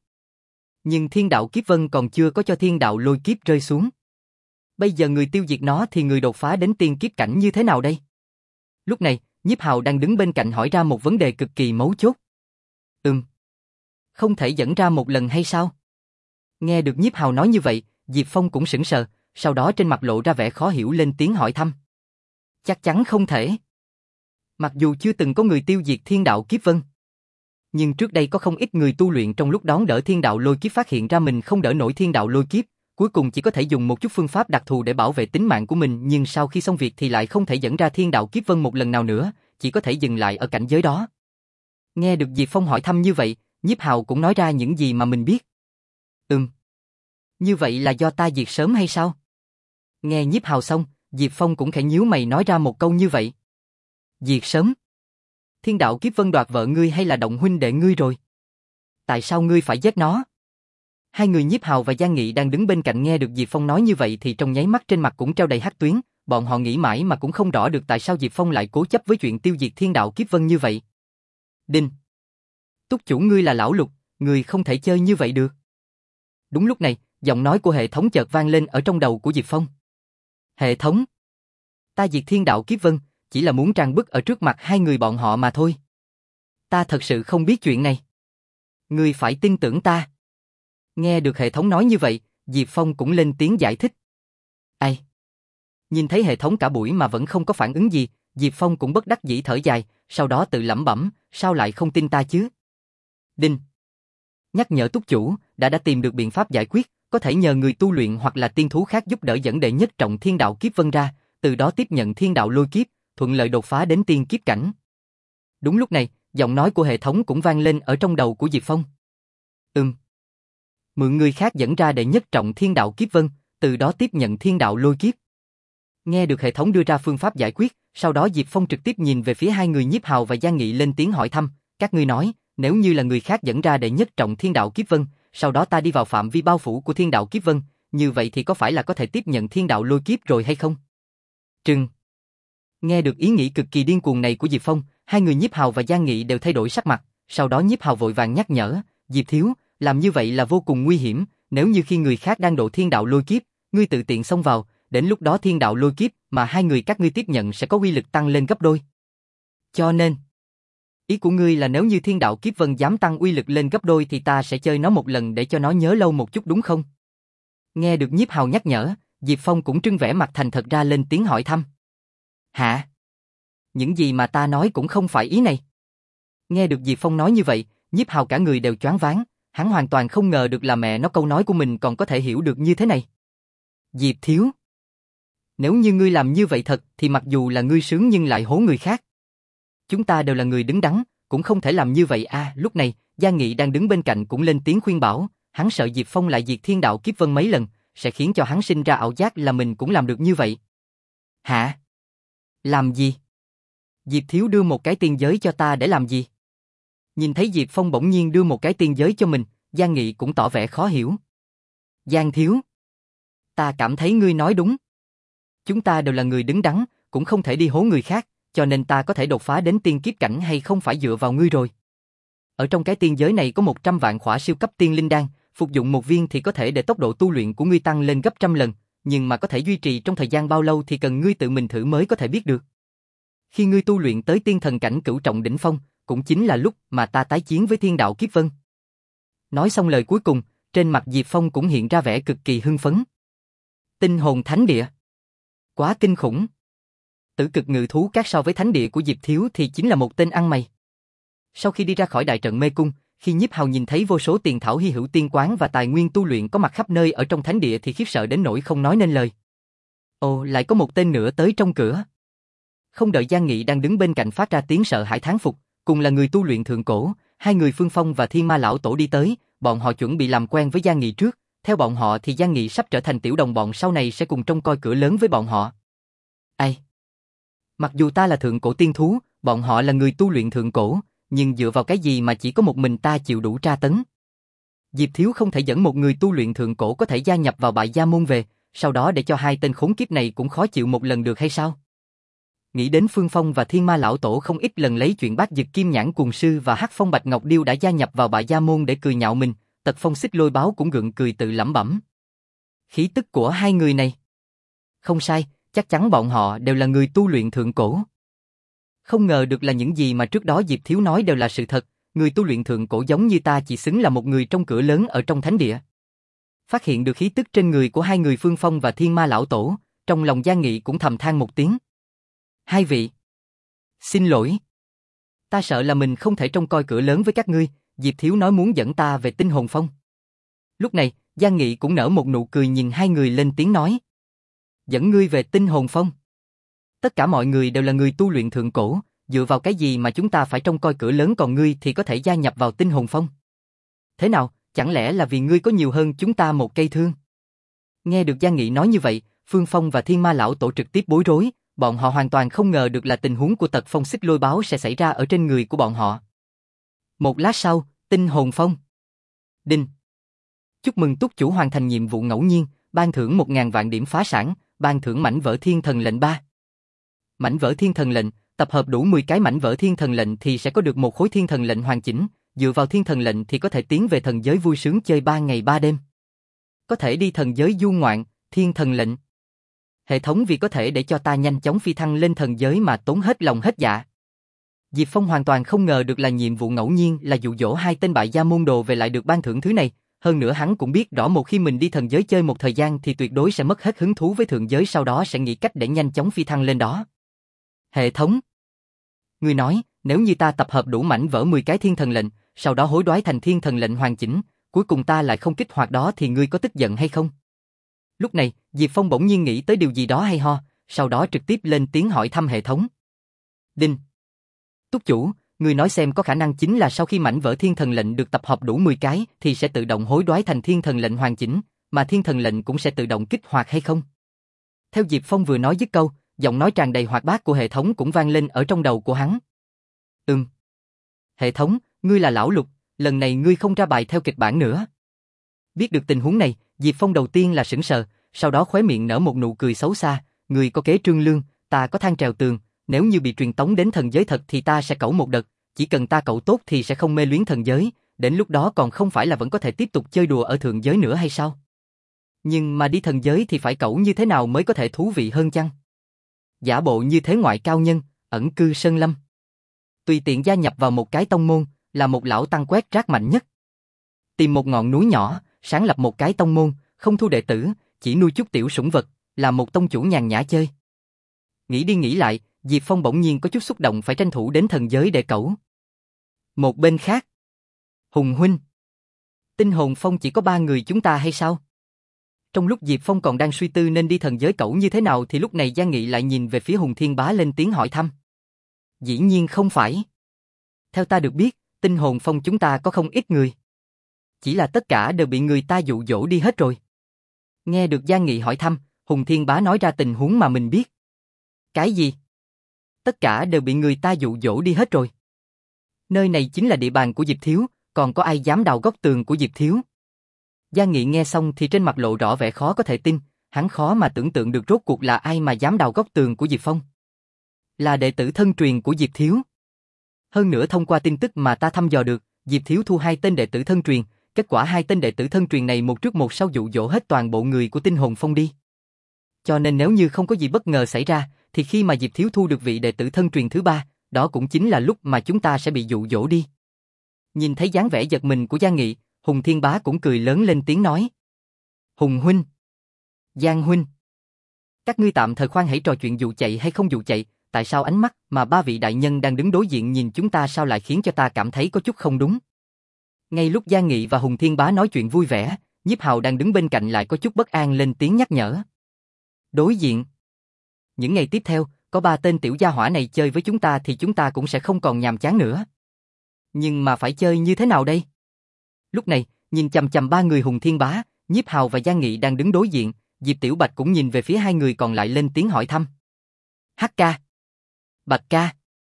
Nhưng thiên đạo kiếp vân còn chưa có cho thiên đạo lôi kiếp rơi xuống. Bây giờ người tiêu diệt nó thì người đột phá đến tiên kiếp cảnh như thế nào đây? Lúc này, Nhiếp Hào đang đứng bên cạnh hỏi ra một vấn đề cực kỳ mấu chốt. Ừm. Không thể dẫn ra một lần hay sao? Nghe được Nhiếp Hào nói như vậy, Diệp Phong cũng sững sờ, sau đó trên mặt lộ ra vẻ khó hiểu lên tiếng hỏi thăm. Chắc chắn không thể. Mặc dù chưa từng có người tiêu diệt thiên đạo kiếp vân, nhưng trước đây có không ít người tu luyện trong lúc đón đỡ thiên đạo lôi kiếp phát hiện ra mình không đỡ nổi thiên đạo lôi kiếp, cuối cùng chỉ có thể dùng một chút phương pháp đặc thù để bảo vệ tính mạng của mình, nhưng sau khi xong việc thì lại không thể dẫn ra thiên đạo kiếp vân một lần nào nữa, chỉ có thể dừng lại ở cảnh giới đó. Nghe được Diệp Phong hỏi thăm như vậy, Nhiếp Hào cũng nói ra những gì mà mình biết. Ừm. Như vậy là do ta diệt sớm hay sao? Nghe Nhiếp Hào xong, Diệp Phong cũng khẽ nhíu mày nói ra một câu như vậy. Diệt sớm? Thiên đạo kiếp vân đoạt vợ ngươi hay là động huynh đệ ngươi rồi? Tại sao ngươi phải giết nó? Hai người Nhiếp Hào và Giang Nghị đang đứng bên cạnh nghe được Diệp Phong nói như vậy thì trong nháy mắt trên mặt cũng treo đầy hắc tuyến, bọn họ nghĩ mãi mà cũng không rõ được tại sao Diệp Phong lại cố chấp với chuyện tiêu diệt thiên đạo kiếp vân như vậy. Đinh. Túc chủ ngươi là lão Lục, ngươi không thể chơi như vậy được. Đúng lúc này, giọng nói của hệ thống chợt vang lên ở trong đầu của Diệp Phong. Hệ thống. Ta diệt thiên đạo kiếp vân, chỉ là muốn trang bức ở trước mặt hai người bọn họ mà thôi. Ta thật sự không biết chuyện này. Ngươi phải tin tưởng ta. Nghe được hệ thống nói như vậy, Diệp Phong cũng lên tiếng giải thích. Ai? Nhìn thấy hệ thống cả buổi mà vẫn không có phản ứng gì, Diệp Phong cũng bất đắc dĩ thở dài, sau đó tự lẩm bẩm, sao lại không tin ta chứ? Đinh. Nhắc nhở túc chủ, đã đã tìm được biện pháp giải quyết, có thể nhờ người tu luyện hoặc là tiên thú khác giúp đỡ dẫn đệ nhất trọng thiên đạo kiếp vân ra, từ đó tiếp nhận thiên đạo lôi kiếp, thuận lợi đột phá đến tiên kiếp cảnh. Đúng lúc này, giọng nói của hệ thống cũng vang lên ở trong đầu của Diệp Phong. Ừm. Mượn người khác dẫn ra đệ nhất trọng thiên đạo kiếp vân, từ đó tiếp nhận thiên đạo lôi kiếp. Nghe được hệ thống đưa ra phương pháp giải quyết, sau đó Diệp Phong trực tiếp nhìn về phía hai người Nhiếp Hào và Giang Nghị lên tiếng hỏi thăm, các ngươi nói, nếu như là người khác dẫn ra đệ nhất trọng thiên đạo kiếp vân, sau đó ta đi vào phạm vi bao phủ của thiên đạo kiếp vân, như vậy thì có phải là có thể tiếp nhận thiên đạo lôi kiếp rồi hay không? Trừng. Nghe được ý nghĩ cực kỳ điên cuồng này của Diệp Phong, hai người Nhiếp Hào và Giang Nghị đều thay đổi sắc mặt, sau đó Nhiếp Hào vội vàng nhắc nhở, Diệp Thiếu, làm như vậy là vô cùng nguy hiểm, nếu như khi người khác đang độ thiên đạo lôi kiếp, ngươi tự tiện xông vào, đến lúc đó thiên đạo lôi kiếp mà hai người các ngươi tiếp nhận sẽ có uy lực tăng lên gấp đôi. Cho nên, ý của ngươi là nếu như thiên đạo kiếp vân dám tăng uy lực lên gấp đôi thì ta sẽ chơi nó một lần để cho nó nhớ lâu một chút đúng không? Nghe được Nhiếp Hào nhắc nhở, Diệp Phong cũng trưng vẻ mặt thành thật ra lên tiếng hỏi thăm. Hả? Những gì mà ta nói cũng không phải ý này. Nghe được Diệp Phong nói như vậy, Nhiếp Hào cả người đều choáng váng, hắn hoàn toàn không ngờ được là mẹ nó câu nói của mình còn có thể hiểu được như thế này. Diệp Thiếu. Nếu như ngươi làm như vậy thật thì mặc dù là ngươi sướng nhưng lại hố người khác. Chúng ta đều là người đứng đắn, cũng không thể làm như vậy à. Lúc này, Giang Nghị đang đứng bên cạnh cũng lên tiếng khuyên bảo, hắn sợ Diệp Phong lại diệt thiên đạo kiếp vân mấy lần, sẽ khiến cho hắn sinh ra ảo giác là mình cũng làm được như vậy. Hả? Làm gì? Diệp Thiếu đưa một cái tiên giới cho ta để làm gì? Nhìn thấy Diệp Phong bỗng nhiên đưa một cái tiên giới cho mình, Giang Nghị cũng tỏ vẻ khó hiểu. Giang Thiếu. Ta cảm thấy ngươi nói đúng. Chúng ta đều là người đứng đắn, cũng không thể đi hố người khác, cho nên ta có thể đột phá đến tiên kiếp cảnh hay không phải dựa vào ngươi rồi. Ở trong cái tiên giới này có một trăm vạn khỏa siêu cấp tiên linh đan, phục dụng một viên thì có thể để tốc độ tu luyện của ngươi tăng lên gấp trăm lần, nhưng mà có thể duy trì trong thời gian bao lâu thì cần ngươi tự mình thử mới có thể biết được. Khi ngươi tu luyện tới tiên thần cảnh cửu trọng đỉnh phong, cũng chính là lúc mà ta tái chiến với thiên đạo kiếp vân. Nói xong lời cuối cùng, trên mặt Diệp Phong cũng hiện ra vẻ cực kỳ hưng phấn. Tinh hồn thánh địa. Quá kinh khủng. Tử cực ngự thú các so với thánh địa của Diệp Thiếu thì chính là một tên ăn mày. Sau khi đi ra khỏi đại trận mê cung, khi Nhiếp Hào nhìn thấy vô số tiền thảo hy hữu tiên quán và tài nguyên tu luyện có mặt khắp nơi ở trong thánh địa thì khiếp sợ đến nỗi không nói nên lời. Ồ, lại có một tên nữa tới trong cửa. Không đợi Giang Nghị đang đứng bên cạnh phát ra tiếng sợ hãi thán phục, cùng là người tu luyện thượng cổ, hai người Phương Phong và Thiên Ma lão tổ đi tới, bọn họ chuẩn bị làm quen với Giang Nghị trước, theo bọn họ thì Giang Nghị sắp trở thành tiểu đồng bọn sau này sẽ cùng trông coi cửa lớn với bọn họ. Ai? Mặc dù ta là thượng cổ tiên thú, bọn họ là người tu luyện thượng cổ, nhưng dựa vào cái gì mà chỉ có một mình ta chịu đủ tra tấn? Diệp Thiếu không thể dẫn một người tu luyện thượng cổ có thể gia nhập vào Bại Gia môn về, sau đó để cho hai tên khốn kiếp này cũng khó chịu một lần được hay sao? Nghĩ đến Phương Phong và Thiên Ma lão tổ không ít lần lấy chuyện Bát Dực Kim Nhãn Cuồng Sư và Hắc Phong Bạch Ngọc Điêu đã gia nhập vào Bại Gia môn để cười nhạo mình, Tật Phong Xích Lôi Báo cũng gượng cười tự lẩm bẩm. Khí tức của hai người này. Không sai, chắc chắn bọn họ đều là người tu luyện thượng cổ. Không ngờ được là những gì mà trước đó Diệp Thiếu nói đều là sự thật, người tu luyện thượng cổ giống như ta chỉ xứng là một người trong cửa lớn ở trong thánh địa. Phát hiện được khí tức trên người của hai người Phương Phong và Thiên Ma lão tổ, trong lòng Giang Nghị cũng thầm than một tiếng. Hai vị. Xin lỗi. Ta sợ là mình không thể trông coi cửa lớn với các ngươi, Diệp Thiếu nói muốn dẫn ta về Tinh Hồn Phong. Lúc này, Giang Nghị cũng nở một nụ cười nhìn hai người lên tiếng nói. Dẫn ngươi về Tinh Hồn Phong. Tất cả mọi người đều là người tu luyện thượng cổ, dựa vào cái gì mà chúng ta phải trông coi cửa lớn còn ngươi thì có thể gia nhập vào Tinh Hồn Phong? Thế nào, chẳng lẽ là vì ngươi có nhiều hơn chúng ta một cây thương? Nghe được Giang Nghị nói như vậy, Phương Phong và Thiên Ma lão tổ trực tiếp bối rối, bọn họ hoàn toàn không ngờ được là tình huống của Tật Phong Xích Lôi Báo sẽ xảy ra ở trên người của bọn họ. Một lát sau, Tinh Hồn Phong. Đinh. Chúc mừng túc chủ hoàn thành nhiệm vụ ngẫu nhiên, ban thưởng một ngàn vạn điểm phá sản, ban thưởng mảnh vỡ thiên thần lệnh ba. Mảnh vỡ thiên thần lệnh, tập hợp đủ mười cái mảnh vỡ thiên thần lệnh thì sẽ có được một khối thiên thần lệnh hoàn chỉnh, dựa vào thiên thần lệnh thì có thể tiến về thần giới vui sướng chơi ba ngày ba đêm. Có thể đi thần giới du ngoạn, thiên thần lệnh. Hệ thống vì có thể để cho ta nhanh chóng phi thăng lên thần giới mà tốn hết lòng hết dạ. Diệp Phong hoàn toàn không ngờ được là nhiệm vụ ngẫu nhiên là dụ dỗ hai tên Bại Gia môn đồ về lại được ban thưởng thứ này, hơn nữa hắn cũng biết rõ một khi mình đi thần giới chơi một thời gian thì tuyệt đối sẽ mất hết hứng thú với thượng giới, sau đó sẽ nghĩ cách để nhanh chóng phi thăng lên đó. Hệ thống. Ngươi nói, nếu như ta tập hợp đủ mảnh vỡ mười cái thiên thần lệnh, sau đó hối đoái thành thiên thần lệnh hoàn chỉnh, cuối cùng ta lại không kích hoạt đó thì ngươi có tức giận hay không? Lúc này, Diệp Phong bỗng nhiên nghĩ tới điều gì đó hay ho, sau đó trực tiếp lên tiếng hỏi thăm hệ thống. Đinh. Túc chủ, ngươi nói xem có khả năng chính là sau khi mảnh vỡ thiên thần lệnh được tập hợp đủ mười cái thì sẽ tự động hối đoái thành thiên thần lệnh hoàn chỉnh, mà thiên thần lệnh cũng sẽ tự động kích hoạt hay không? Theo Diệp Phong vừa nói dứt câu, giọng nói tràn đầy hoạt bát của hệ thống cũng vang lên ở trong đầu của hắn. Ừm. Hệ thống, ngươi là lão Lục, lần này ngươi không ra bài theo kịch bản nữa. Biết được tình huống này, Diệp Phong đầu tiên là sững sờ, sau đó khóe miệng nở một nụ cười xấu xa, người có kế trương lương, ta có thang trèo tường, nếu như bị truyền tống đến thần giới thật thì ta sẽ cẩu một đợt, chỉ cần ta cẩu tốt thì sẽ không mê luyến thần giới, đến lúc đó còn không phải là vẫn có thể tiếp tục chơi đùa ở thượng giới nữa hay sao? Nhưng mà đi thần giới thì phải cẩu như thế nào mới có thể thú vị hơn chăng? Giả bộ như thế ngoại cao nhân, ẩn cư sơn lâm. Tùy tiện gia nhập vào một cái tông môn, là một lão tăng quét rác mạnh nhất. Tìm một ngọn núi nhỏ, sáng lập một cái tông môn, không thu đệ tử, chỉ nuôi chút tiểu sủng vật, là một tông chủ nhàn nhã chơi. Nghĩ đi nghĩ lại, Diệp Phong bỗng nhiên có chút xúc động phải tranh thủ đến thần giới để cẩu. Một bên khác, Hùng huynh, Tinh Hồn Phong chỉ có ba người chúng ta hay sao? Trong lúc Diệp Phong còn đang suy tư nên đi thần giới cẩu như thế nào thì lúc này Giang Nghị lại nhìn về phía Hùng Thiên Bá lên tiếng hỏi thăm. Dĩ nhiên không phải. Theo ta được biết, Tinh Hồn Phong chúng ta có không ít người. Chỉ là tất cả đều bị người ta dụ dỗ đi hết rồi. Nghe được Giang Nghị hỏi thăm, Hùng Thiên Bá nói ra tình huống mà mình biết. Cái gì? Tất cả đều bị người ta dụ dỗ đi hết rồi. Nơi này chính là địa bàn của Diệp Thiếu, còn có ai dám đào góc tường của Diệp Thiếu? Giang Nghị nghe xong thì trên mặt lộ rõ vẻ khó có thể tin, hắn khó mà tưởng tượng được rốt cuộc là ai mà dám đào góc tường của Diệp Phong. Là đệ tử thân truyền của Diệp Thiếu. Hơn nữa thông qua tin tức mà ta thăm dò được, Diệp Thiếu thu hai tên đệ tử thân truyền, kết quả hai tên đệ tử thân truyền này một trước một sau dụ dỗ hết toàn bộ người của Tinh Hồn Phong đi. Cho nên nếu như không có gì bất ngờ xảy ra, thì khi mà Diệp Thiếu thu được vị đệ tử thân truyền thứ ba, đó cũng chính là lúc mà chúng ta sẽ bị dụ dỗ đi. Nhìn thấy dáng vẻ giật mình của Giang Nghị, Hùng Thiên Bá cũng cười lớn lên tiếng nói. Hùng huynh, Giang huynh, các ngươi tạm thời khoan hãy trò chuyện dụ chạy hay không dụ chạy, tại sao ánh mắt mà ba vị đại nhân đang đứng đối diện nhìn chúng ta sao lại khiến cho ta cảm thấy có chút không đúng. Ngay lúc Giang Nghị và Hùng Thiên Bá nói chuyện vui vẻ, Nhiếp Hào đang đứng bên cạnh lại có chút bất an lên tiếng nhắc nhở. Đối diện. Những ngày tiếp theo, có ba tên tiểu gia hỏa này chơi với chúng ta thì chúng ta cũng sẽ không còn nhàm chán nữa. Nhưng mà phải chơi như thế nào đây? Lúc này, nhìn chằm chằm ba người Hùng Thiên Bá, Nhiếp Hào và Giang Nghị đang đứng đối diện, Diệp Tiểu Bạch cũng nhìn về phía hai người còn lại lên tiếng hỏi thăm. Hắc ca, Bạch ca,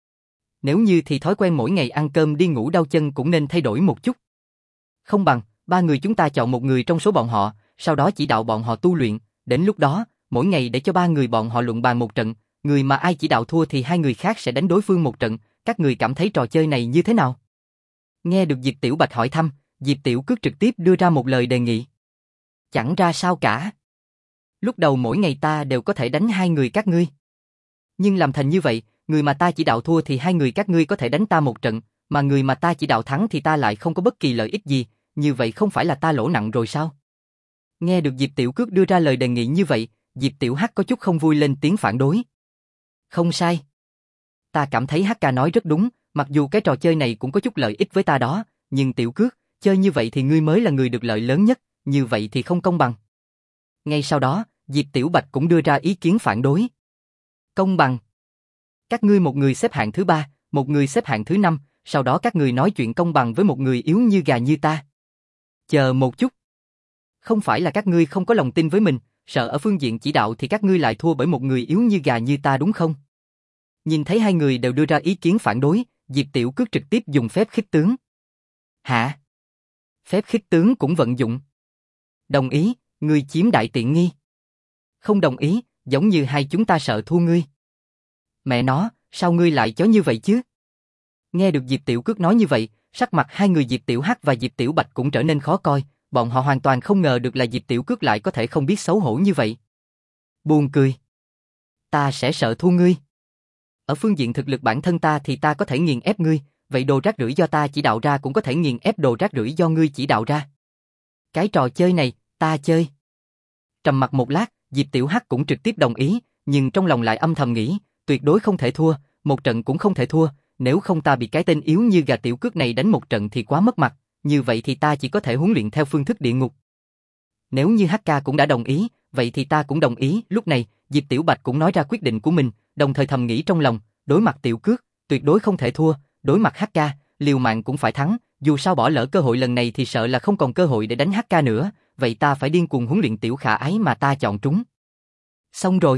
nếu như thì thói quen mỗi ngày ăn cơm đi ngủ đau chân cũng nên thay đổi một chút. Không bằng, ba người chúng ta chọn một người trong số bọn họ, sau đó chỉ đạo bọn họ tu luyện, đến lúc đó, mỗi ngày để cho ba người bọn họ luận bàn một trận, người mà ai chỉ đạo thua thì hai người khác sẽ đánh đối phương một trận, các người cảm thấy trò chơi này như thế nào? Nghe được Diệp Tiểu Bạch hỏi thăm, Diệp Tiểu Cước trực tiếp đưa ra một lời đề nghị. Chẳng ra sao cả. Lúc đầu mỗi ngày ta đều có thể đánh hai người các ngươi. Nhưng làm thành như vậy, người mà ta chỉ đạo thua thì hai người các ngươi có thể đánh ta một trận, mà người mà ta chỉ đạo thắng thì ta lại không có bất kỳ lợi ích gì, như vậy không phải là ta lỗ nặng rồi sao? Nghe được Diệp Tiểu Cước đưa ra lời đề nghị như vậy, Diệp Tiểu Hắc có chút không vui lên tiếng phản đối. Không sai. Ta cảm thấy Hắc ca nói rất đúng, mặc dù cái trò chơi này cũng có chút lợi ích với ta đó, nhưng Tiểu Cước, chơi như vậy thì ngươi mới là người được lợi lớn nhất, như vậy thì không công bằng. Ngay sau đó, Diệp Tiểu Bạch cũng đưa ra ý kiến phản đối. Công bằng. Các ngươi một người xếp hạng thứ ba, một người xếp hạng thứ năm, sau đó các người nói chuyện công bằng với một người yếu như gà như ta. Chờ một chút. Không phải là các ngươi không có lòng tin với mình, sợ ở phương diện chỉ đạo thì các ngươi lại thua bởi một người yếu như gà như ta đúng không? Nhìn thấy hai người đều đưa ra ý kiến phản đối, Diệp Tiểu Cước trực tiếp dùng phép khích tướng. Hả? Phép khích tướng cũng vận dụng. Đồng ý, ngươi chiếm đại tiện nghi. Không đồng ý, giống như hai chúng ta sợ thua ngươi. Mẹ nó, sao ngươi lại chó như vậy chứ? Nghe được Diệp Tiểu Cước nói như vậy, sắc mặt hai người Diệp Tiểu Hắc và Diệp Tiểu Bạch cũng trở nên khó coi, bọn họ hoàn toàn không ngờ được là Diệp Tiểu Cước lại có thể không biết xấu hổ như vậy. Buồn cười. Ta sẽ sợ thua ngươi. Ở phương diện thực lực bản thân ta thì ta có thể nghiền ép ngươi, vậy đồ rác rưởi do ta chỉ đạo ra cũng có thể nghiền ép đồ rác rưởi do ngươi chỉ đạo ra. Cái trò chơi này, ta chơi. Trầm mặc một lát, Diệp Tiểu Hắc cũng trực tiếp đồng ý, nhưng trong lòng lại âm thầm nghĩ, tuyệt đối không thể thua, một trận cũng không thể thua, nếu không ta bị cái tên yếu như gà Tiểu Cước này đánh một trận thì quá mất mặt, như vậy thì ta chỉ có thể huấn luyện theo phương thức địa ngục. Nếu như Hắc ca cũng đã đồng ý, vậy thì ta cũng đồng ý. Lúc này, Diệp Tiểu Bạch cũng nói ra quyết định của mình, đồng thời thầm nghĩ trong lòng, đối mặt Tiểu Cước, tuyệt đối không thể thua, đối mặt Hắc ca, liều mạng cũng phải thắng, dù sao bỏ lỡ cơ hội lần này thì sợ là không còn cơ hội để đánh Hắc ca nữa, vậy ta phải điên cuồng huấn luyện tiểu khả ái mà ta chọn trúng. Xong rồi.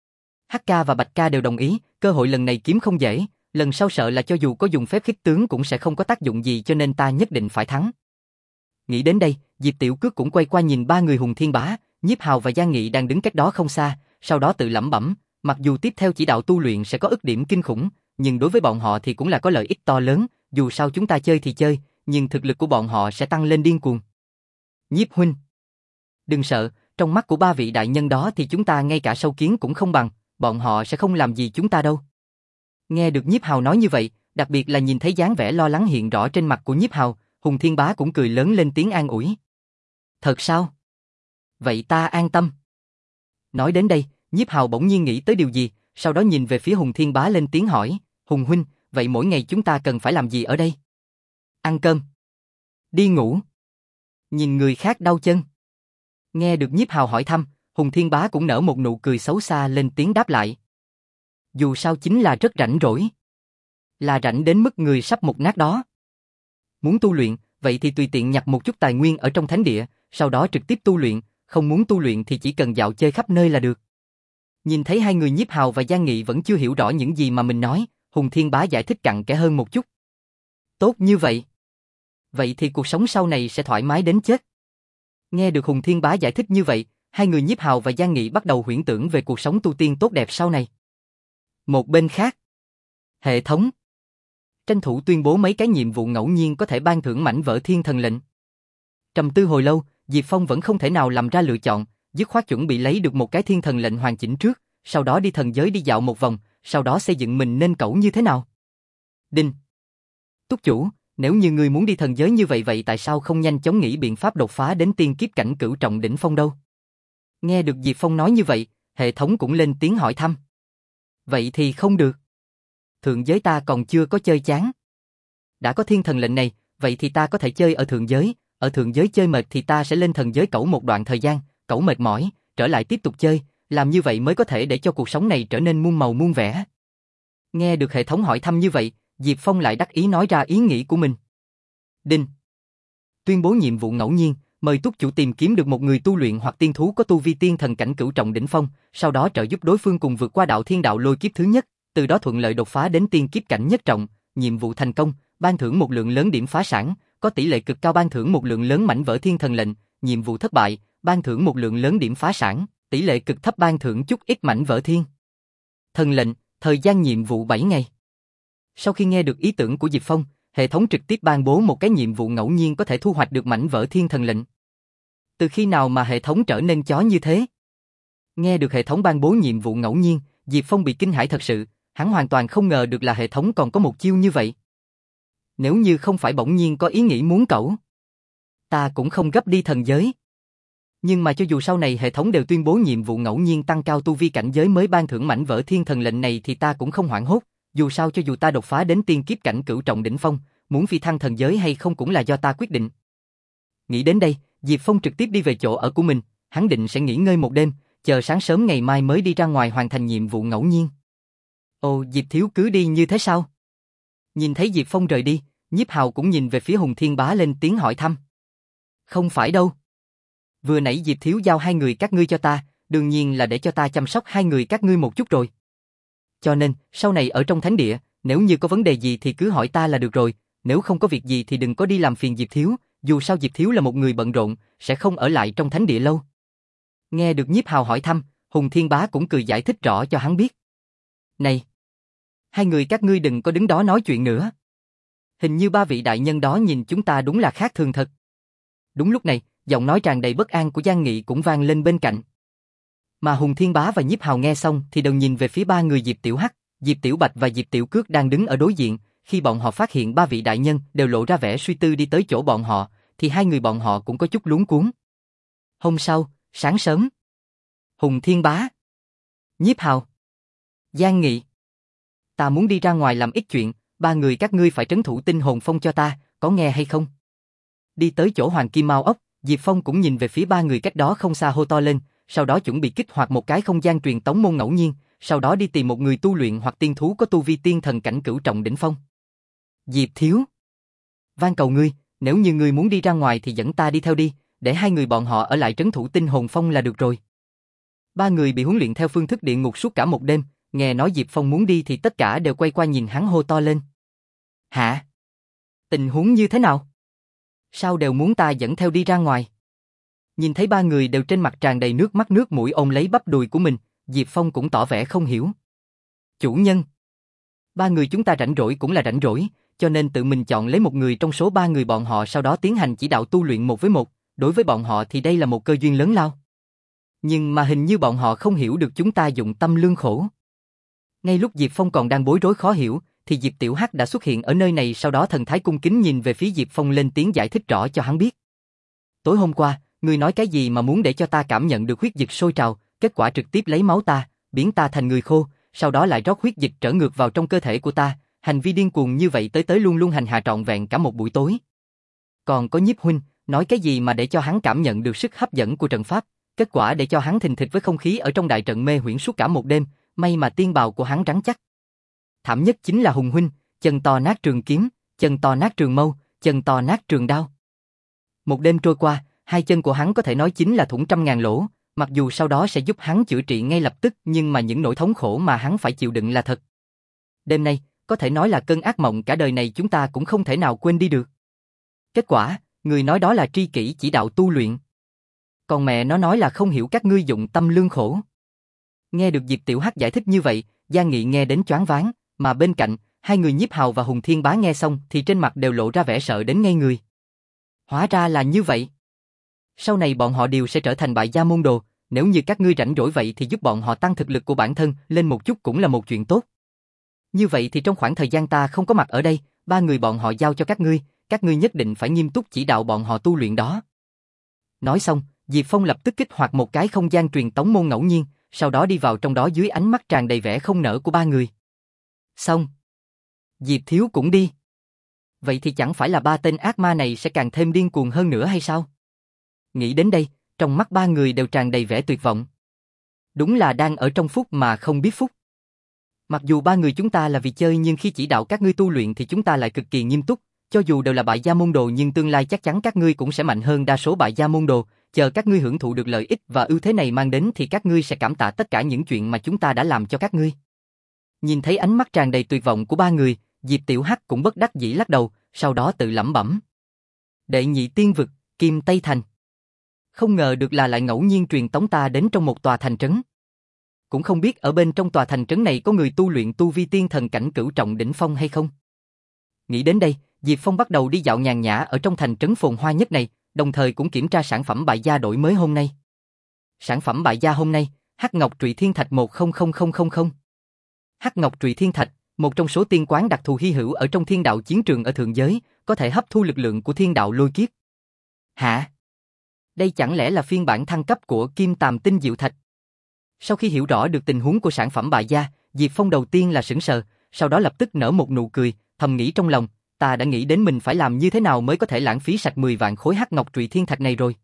Hắc ca và Bạch ca đều đồng ý, cơ hội lần này kiếm không dễ, lần sau sợ là cho dù có dùng phép khích tướng cũng sẽ không có tác dụng gì cho nên ta nhất định phải thắng. Nghĩ đến đây, Diệp Tiểu Cước cũng quay qua nhìn ba người Hùng Thiên Bá, Nhiếp Hào và Giang Nghị đang đứng cách đó không xa, sau đó tự lẩm bẩm, mặc dù tiếp theo chỉ đạo tu luyện sẽ có ức điểm kinh khủng, nhưng đối với bọn họ thì cũng là có lợi ích to lớn, dù sao chúng ta chơi thì chơi, nhưng thực lực của bọn họ sẽ tăng lên điên cuồng. Nhiếp huynh, đừng sợ, trong mắt của ba vị đại nhân đó thì chúng ta ngay cả sâu kiến cũng không bằng, bọn họ sẽ không làm gì chúng ta đâu. Nghe được Nhiếp Hào nói như vậy, đặc biệt là nhìn thấy dáng vẻ lo lắng hiện rõ trên mặt của Nhiếp Hào, Hùng Thiên Bá cũng cười lớn lên tiếng an ủi. Thật sao? Vậy ta an tâm. Nói đến đây, Nhiếp Hào bỗng nhiên nghĩ tới điều gì, sau đó nhìn về phía Hùng Thiên Bá lên tiếng hỏi, Hùng huynh, vậy mỗi ngày chúng ta cần phải làm gì ở đây? Ăn cơm. Đi ngủ. Nhìn người khác đau chân. Nghe được Nhiếp Hào hỏi thăm, Hùng Thiên Bá cũng nở một nụ cười xấu xa lên tiếng đáp lại. Dù sao chính là rất rảnh rỗi. Là rảnh đến mức người sắp mục nát đó. Muốn tu luyện, vậy thì tùy tiện nhặt một chút tài nguyên ở trong thánh địa, sau đó trực tiếp tu luyện, không muốn tu luyện thì chỉ cần dạo chơi khắp nơi là được. Nhìn thấy hai người Nhiếp Hào và Giang Nghị vẫn chưa hiểu rõ những gì mà mình nói, Hùng Thiên Bá giải thích cặn kẽ hơn một chút. Tốt như vậy. Vậy thì cuộc sống sau này sẽ thoải mái đến chết. Nghe được Hùng Thiên Bá giải thích như vậy, hai người Nhiếp Hào và Giang Nghị bắt đầu huyễn tưởng về cuộc sống tu tiên tốt đẹp sau này. Một bên khác, hệ thống tranh thủ tuyên bố mấy cái nhiệm vụ ngẫu nhiên có thể ban thưởng mảnh vỡ thiên thần lệnh. Trầm tư hồi lâu, Diệp Phong vẫn không thể nào làm ra lựa chọn, dứt khoát chuẩn bị lấy được một cái thiên thần lệnh hoàn chỉnh trước, sau đó đi thần giới đi dạo một vòng, sau đó xây dựng mình nên cẩu như thế nào. Đinh. Túc chủ, nếu như ngươi muốn đi thần giới như vậy vậy tại sao không nhanh chóng nghĩ biện pháp đột phá đến tiên kiếp cảnh cửu trọng đỉnh phong đâu? Nghe được Diệp Phong nói như vậy, hệ thống cũng lên tiếng hỏi thăm. Vậy thì không được. Thượng giới ta còn chưa có chơi chán. Đã có thiên thần lệnh này, vậy thì ta có thể chơi ở thượng giới, ở thượng giới chơi mệt thì ta sẽ lên thần giới cẩu một đoạn thời gian, cẩu mệt mỏi, trở lại tiếp tục chơi, làm như vậy mới có thể để cho cuộc sống này trở nên muôn màu muôn vẻ. Nghe được hệ thống hỏi thăm như vậy, Diệp Phong lại đắc ý nói ra ý nghĩ của mình. Đinh. Tuyên bố nhiệm vụ ngẫu nhiên, mời túc chủ tìm kiếm được một người tu luyện hoặc tiên thú có tu vi tiên thần cảnh cửu trọng đỉnh phong, sau đó trợ giúp đối phương cùng vượt qua đạo thiên đạo lôi kiếp thứ nhất, từ đó thuận lợi đột phá đến tiên kiếp cảnh nhất trọng. Nhiệm vụ thành công, ban thưởng một lượng lớn điểm phá sản, có tỷ lệ cực cao ban thưởng một lượng lớn mảnh vỡ thiên thần lệnh. Nhiệm vụ thất bại, ban thưởng một lượng lớn điểm phá sản, tỷ lệ cực thấp ban thưởng chút ít mảnh vỡ thiên thần lệnh. Thời gian nhiệm vụ bảy ngày. Sau khi nghe được ý tưởng của Diệp Phong, hệ thống trực tiếp ban bố một cái nhiệm vụ ngẫu nhiên có thể thu hoạch được mảnh vỡ thiên thần lệnh. Từ khi nào mà hệ thống trở nên chó như thế? Nghe được hệ thống ban bố nhiệm vụ ngẫu nhiên, Diệp Phong bị kinh hãi thật sự, hắn hoàn toàn không ngờ được là hệ thống còn có một chiêu như vậy. Nếu như không phải bỗng nhiên có ý nghĩ muốn cẩu, ta cũng không gấp đi thần giới. Nhưng mà cho dù sau này hệ thống đều tuyên bố nhiệm vụ ngẫu nhiên tăng cao tu vi cảnh giới mới ban thưởng mảnh vỡ thiên thần lệnh này thì ta cũng không hoảng hốt, dù sao cho dù ta đột phá đến tiên kiếp cảnh cửu trọng đỉnh phong, muốn phi thăng thần giới hay không cũng là do ta quyết định. Nghĩ đến đây, Diệp Phong trực tiếp đi về chỗ ở của mình, hắn định sẽ nghỉ ngơi một đêm, chờ sáng sớm ngày mai mới đi ra ngoài hoàn thành nhiệm vụ ngẫu nhiên. Ồ, Diệp thiếu cứ đi như thế sao? Nhìn thấy Diệp Phong rời đi, Nhiếp Hào cũng nhìn về phía Hùng Thiên Bá lên tiếng hỏi thăm. Không phải đâu. Vừa nãy Diệp thiếu giao hai người các ngươi cho ta, đương nhiên là để cho ta chăm sóc hai người các ngươi một chút rồi. Cho nên, sau này ở trong thánh địa, nếu như có vấn đề gì thì cứ hỏi ta là được rồi, nếu không có việc gì thì đừng có đi làm phiền Diệp thiếu, dù sao Diệp thiếu là một người bận rộn, sẽ không ở lại trong thánh địa lâu. Nghe được Nhiếp Hào hỏi thăm, Hùng Thiên Bá cũng cười giải thích rõ cho hắn biết. Này, hai người các ngươi đừng có đứng đó nói chuyện nữa. Hình như ba vị đại nhân đó nhìn chúng ta đúng là khác thường thật. Đúng lúc này, giọng nói tràn đầy bất an của Giang Nghị cũng vang lên bên cạnh. Mà Hùng Thiên Bá và Nhiếp Hào nghe xong thì đều nhìn về phía ba người Diệp Tiểu Hắc, Diệp Tiểu Bạch và Diệp Tiểu Cước đang đứng ở đối diện. Khi bọn họ phát hiện ba vị đại nhân đều lộ ra vẻ suy tư đi tới chỗ bọn họ, thì hai người bọn họ cũng có chút luống cuống. Hôm sau, sáng sớm, Hùng Thiên Bá, Nhiếp Hào, Giang Nghị, ta muốn đi ra ngoài làm ít chuyện, ba người các ngươi phải trấn thủ tinh hồn phong cho ta, có nghe hay không? Đi tới chỗ Hoàng Kim Mao ốc, Diệp Phong cũng nhìn về phía ba người cách đó không xa hô to lên, sau đó chuẩn bị kích hoạt một cái không gian truyền tống môn ngẫu nhiên, sau đó đi tìm một người tu luyện hoặc tiên thú có tu vi tiên thần cảnh cửu trọng đỉnh phong. Diệp thiếu, van cầu ngươi, nếu như ngươi muốn đi ra ngoài thì dẫn ta đi theo đi, để hai người bọn họ ở lại trấn thủ tinh hồn phong là được rồi. Ba người bị huấn luyện theo phương thức địa ngục suốt cả một đêm, nghe nói Diệp Phong muốn đi thì tất cả đều quay qua nhìn hắn hô to lên. Hả? Tình huống như thế nào? Sao đều muốn ta dẫn theo đi ra ngoài? Nhìn thấy ba người đều trên mặt tràn đầy nước mắt nước mũi ôm lấy bắp đùi của mình, Diệp Phong cũng tỏ vẻ không hiểu. Chủ nhân, ba người chúng ta rảnh rỗi cũng là rảnh rỗi, cho nên tự mình chọn lấy một người trong số ba người bọn họ sau đó tiến hành chỉ đạo tu luyện một với một, đối với bọn họ thì đây là một cơ duyên lớn lao. Nhưng mà hình như bọn họ không hiểu được chúng ta dụng tâm lương khổ. Ngay lúc Diệp Phong còn đang bối rối khó hiểu, thì Diệp Tiểu Hắc đã xuất hiện ở nơi này, sau đó thần thái cung kính nhìn về phía Diệp Phong lên tiếng giải thích rõ cho hắn biết. Tối hôm qua, ngươi nói cái gì mà muốn để cho ta cảm nhận được huyết dịch sôi trào, kết quả trực tiếp lấy máu ta, biến ta thành người khô, sau đó lại rót huyết dịch trở ngược vào trong cơ thể của ta, hành vi điên cuồng như vậy tới tới luôn luôn hành hạ trọn vẹn cả một buổi tối. Còn có Nhiếp huynh, nói cái gì mà để cho hắn cảm nhận được sức hấp dẫn của trận pháp, kết quả để cho hắn thình thịch với không khí ở trong đại trận mê huyễn suốt cả một đêm, may mà tiên bào của hắn rắn chắc. Thảm nhất chính là Hùng huynh, chân to nát trường kiếm, chân to nát trường mâu, chân to nát trường đao. Một đêm trôi qua, hai chân của hắn có thể nói chính là thủng trăm ngàn lỗ, mặc dù sau đó sẽ giúp hắn chữa trị ngay lập tức, nhưng mà những nỗi thống khổ mà hắn phải chịu đựng là thật. Đêm nay, có thể nói là cơn ác mộng cả đời này chúng ta cũng không thể nào quên đi được. Kết quả, người nói đó là tri kỷ chỉ đạo tu luyện. Còn mẹ nó nói là không hiểu các ngươi dụng tâm lương khổ. Nghe được Diệp Tiểu Hắc giải thích như vậy, Giang Nghị nghe đến choáng váng, mà bên cạnh, hai người Nhiếp Hào và Hùng Thiên Bá nghe xong thì trên mặt đều lộ ra vẻ sợ đến ngây người. Hóa ra là như vậy. Sau này bọn họ đều sẽ trở thành bại gia môn đồ, nếu như các ngươi rảnh rỗi vậy thì giúp bọn họ tăng thực lực của bản thân lên một chút cũng là một chuyện tốt. Như vậy thì trong khoảng thời gian ta không có mặt ở đây, ba người bọn họ giao cho các ngươi, các ngươi nhất định phải nghiêm túc chỉ đạo bọn họ tu luyện đó. Nói xong, Diệp Phong lập tức kích hoạt một cái không gian truyền tống môn ngẫu nhiên, sau đó đi vào trong đó dưới ánh mắt tràn đầy vẻ không nỡ của ba người. Xong. Diệp Thiếu cũng đi. Vậy thì chẳng phải là ba tên ác ma này sẽ càng thêm điên cuồng hơn nữa hay sao? Nghĩ đến đây, trong mắt ba người đều tràn đầy vẻ tuyệt vọng. Đúng là đang ở trong phúc mà không biết phúc. Mặc dù ba người chúng ta là vì chơi nhưng khi chỉ đạo các ngươi tu luyện thì chúng ta lại cực kỳ nghiêm túc, cho dù đều là bại gia môn đồ nhưng tương lai chắc chắn các ngươi cũng sẽ mạnh hơn đa số bại gia môn đồ, chờ các ngươi hưởng thụ được lợi ích và ưu thế này mang đến thì các ngươi sẽ cảm tạ tất cả những chuyện mà chúng ta đã làm cho các ngươi. Nhìn thấy ánh mắt tràn đầy tuyệt vọng của ba người, Diệp Tiểu Hắc cũng bất đắc dĩ lắc đầu, sau đó tự lẩm bẩm. Đệ nhị tiên vực, Kim Tây Thành. Không ngờ được là lại ngẫu nhiên truyền tống ta đến trong một tòa thành trấn. Cũng không biết ở bên trong tòa thành trấn này có người tu luyện tu vi tiên thần cảnh cửu trọng đỉnh phong hay không. Nghĩ đến đây, Diệp Phong bắt đầu đi dạo nhàn nhã ở trong thành trấn phồn hoa nhất này, đồng thời cũng kiểm tra sản phẩm bại gia đổi mới hôm nay. Sản phẩm bại gia hôm nay, Hắc Ngọc Trụy Thiên Thạch một không không không không không. Hắc Ngọc Trụy Thiên Thạch, một trong số tiên quán đặc thù hy hữu ở trong thiên đạo chiến trường ở thượng giới, có thể hấp thu lực lượng của thiên đạo lôi kiếp. Hả? Đây chẳng lẽ là phiên bản thăng cấp của Kim Tàm Tinh Diệu Thạch? Sau khi hiểu rõ được tình huống của sản phẩm bại gia, Diệp Phong đầu tiên là sững sờ, sau đó lập tức nở một nụ cười, thầm nghĩ trong lòng, ta đã nghĩ đến mình phải làm như thế nào mới có thể lãng phí sạch mười vạn khối Hắc Ngọc Trụy Thiên Thạch này rồi.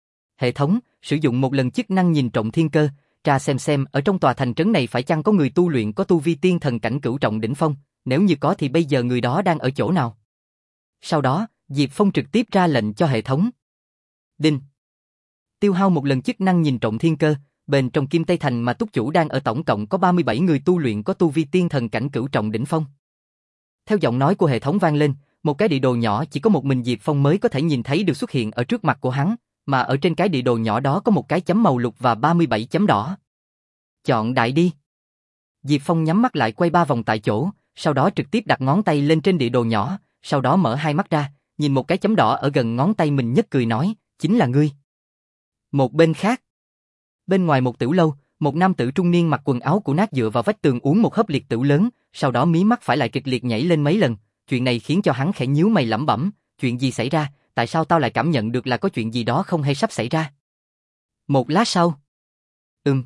Hệ thống, sử dụng một lần chức năng nhìn trộm thiên cơ, tra xem xem ở trong tòa thành trấn này phải chăng có người tu luyện có tu vi tiên thần cảnh cửu trọng đỉnh phong, nếu như có thì bây giờ người đó đang ở chỗ nào. Sau đó, Diệp Phong trực tiếp ra lệnh cho hệ thống. Đinh. Tiêu hao một lần chức năng nhìn trộm thiên cơ, bên trong Kim Tây Thành mà túc chủ đang ở tổng cộng có ba mươi bảy người tu luyện có tu vi tiên thần cảnh cửu trọng đỉnh phong. Theo giọng nói của hệ thống vang lên, một cái địa đồ nhỏ chỉ có một mình Diệp Phong mới có thể nhìn thấy được xuất hiện ở trước mặt của hắn, mà ở trên cái địa đồ nhỏ đó có một cái chấm màu lục và ba mươi bảy chấm đỏ. Chọn đại đi. Diệp Phong nhắm mắt lại quay ba vòng tại chỗ, sau đó trực tiếp đặt ngón tay lên trên địa đồ nhỏ, sau đó mở hai mắt ra, nhìn một cái chấm đỏ ở gần ngón tay mình nhất cười nói, chính là ngươi. Một bên khác. Bên ngoài một tiểu lâu, một nam tử trung niên mặc quần áo cũ nát dựa vào vách tường uống một hớp liệt tửu lớn, sau đó mí mắt phải lại kịch liệt nhảy lên mấy lần, chuyện này khiến cho hắn khẽ nhíu mày lẩm bẩm, chuyện gì xảy ra, tại sao tao lại cảm nhận được là có chuyện gì đó không hay sắp xảy ra. Một lát sau. Ừm.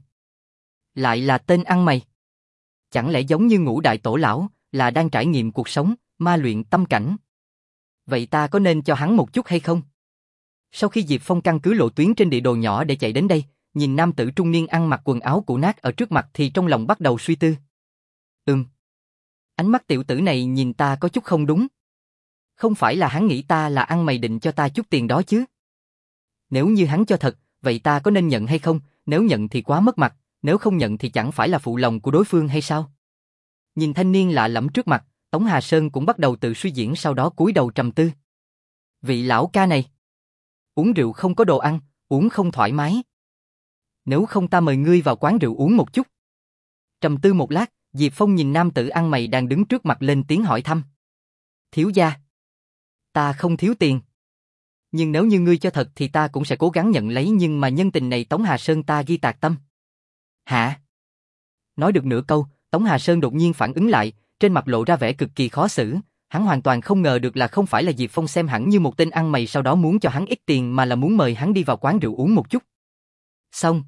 Lại là tên ăn mày. Chẳng lẽ giống như Ngũ Đại Tổ Lão, là đang trải nghiệm cuộc sống, ma luyện tâm cảnh. Vậy ta có nên cho hắn một chút hay không? Sau khi Diệp Phong căn cứ lộ tuyến trên địa đồ nhỏ để chạy đến đây, nhìn nam tử trung niên ăn mặc quần áo cũ nát ở trước mặt thì trong lòng bắt đầu suy tư. Ừm. Ánh mắt tiểu tử này nhìn ta có chút không đúng. Không phải là hắn nghĩ ta là ăn mày định cho ta chút tiền đó chứ? Nếu như hắn cho thật, vậy ta có nên nhận hay không? Nếu nhận thì quá mất mặt, nếu không nhận thì chẳng phải là phụ lòng của đối phương hay sao? Nhìn thanh niên lạ lẫm trước mặt, Tống Hà Sơn cũng bắt đầu tự suy diễn, sau đó cúi đầu trầm tư. Vị lão ca này, uống rượu không có đồ ăn, uống không thoải mái. Nếu không ta mời ngươi vào quán rượu uống một chút. Trầm tư một lát, Diệp Phong nhìn nam tử ăn mày đang đứng trước mặt lên tiếng hỏi thăm. Thiếu gia, ta không thiếu tiền. Nhưng nếu như ngươi cho thật thì ta cũng sẽ cố gắng nhận lấy, nhưng mà nhân tình này Tống Hà Sơn ta ghi tạc tâm. Hả? Nói được nửa câu, Tống Hà Sơn đột nhiên phản ứng lại, trên mặt lộ ra vẻ cực kỳ khó xử. Hắn hoàn toàn không ngờ được là không phải là Diệp Phong xem hẳn như một tên ăn mày sau đó muốn cho hắn ít tiền, mà là muốn mời hắn đi vào quán rượu uống một chút. Xong.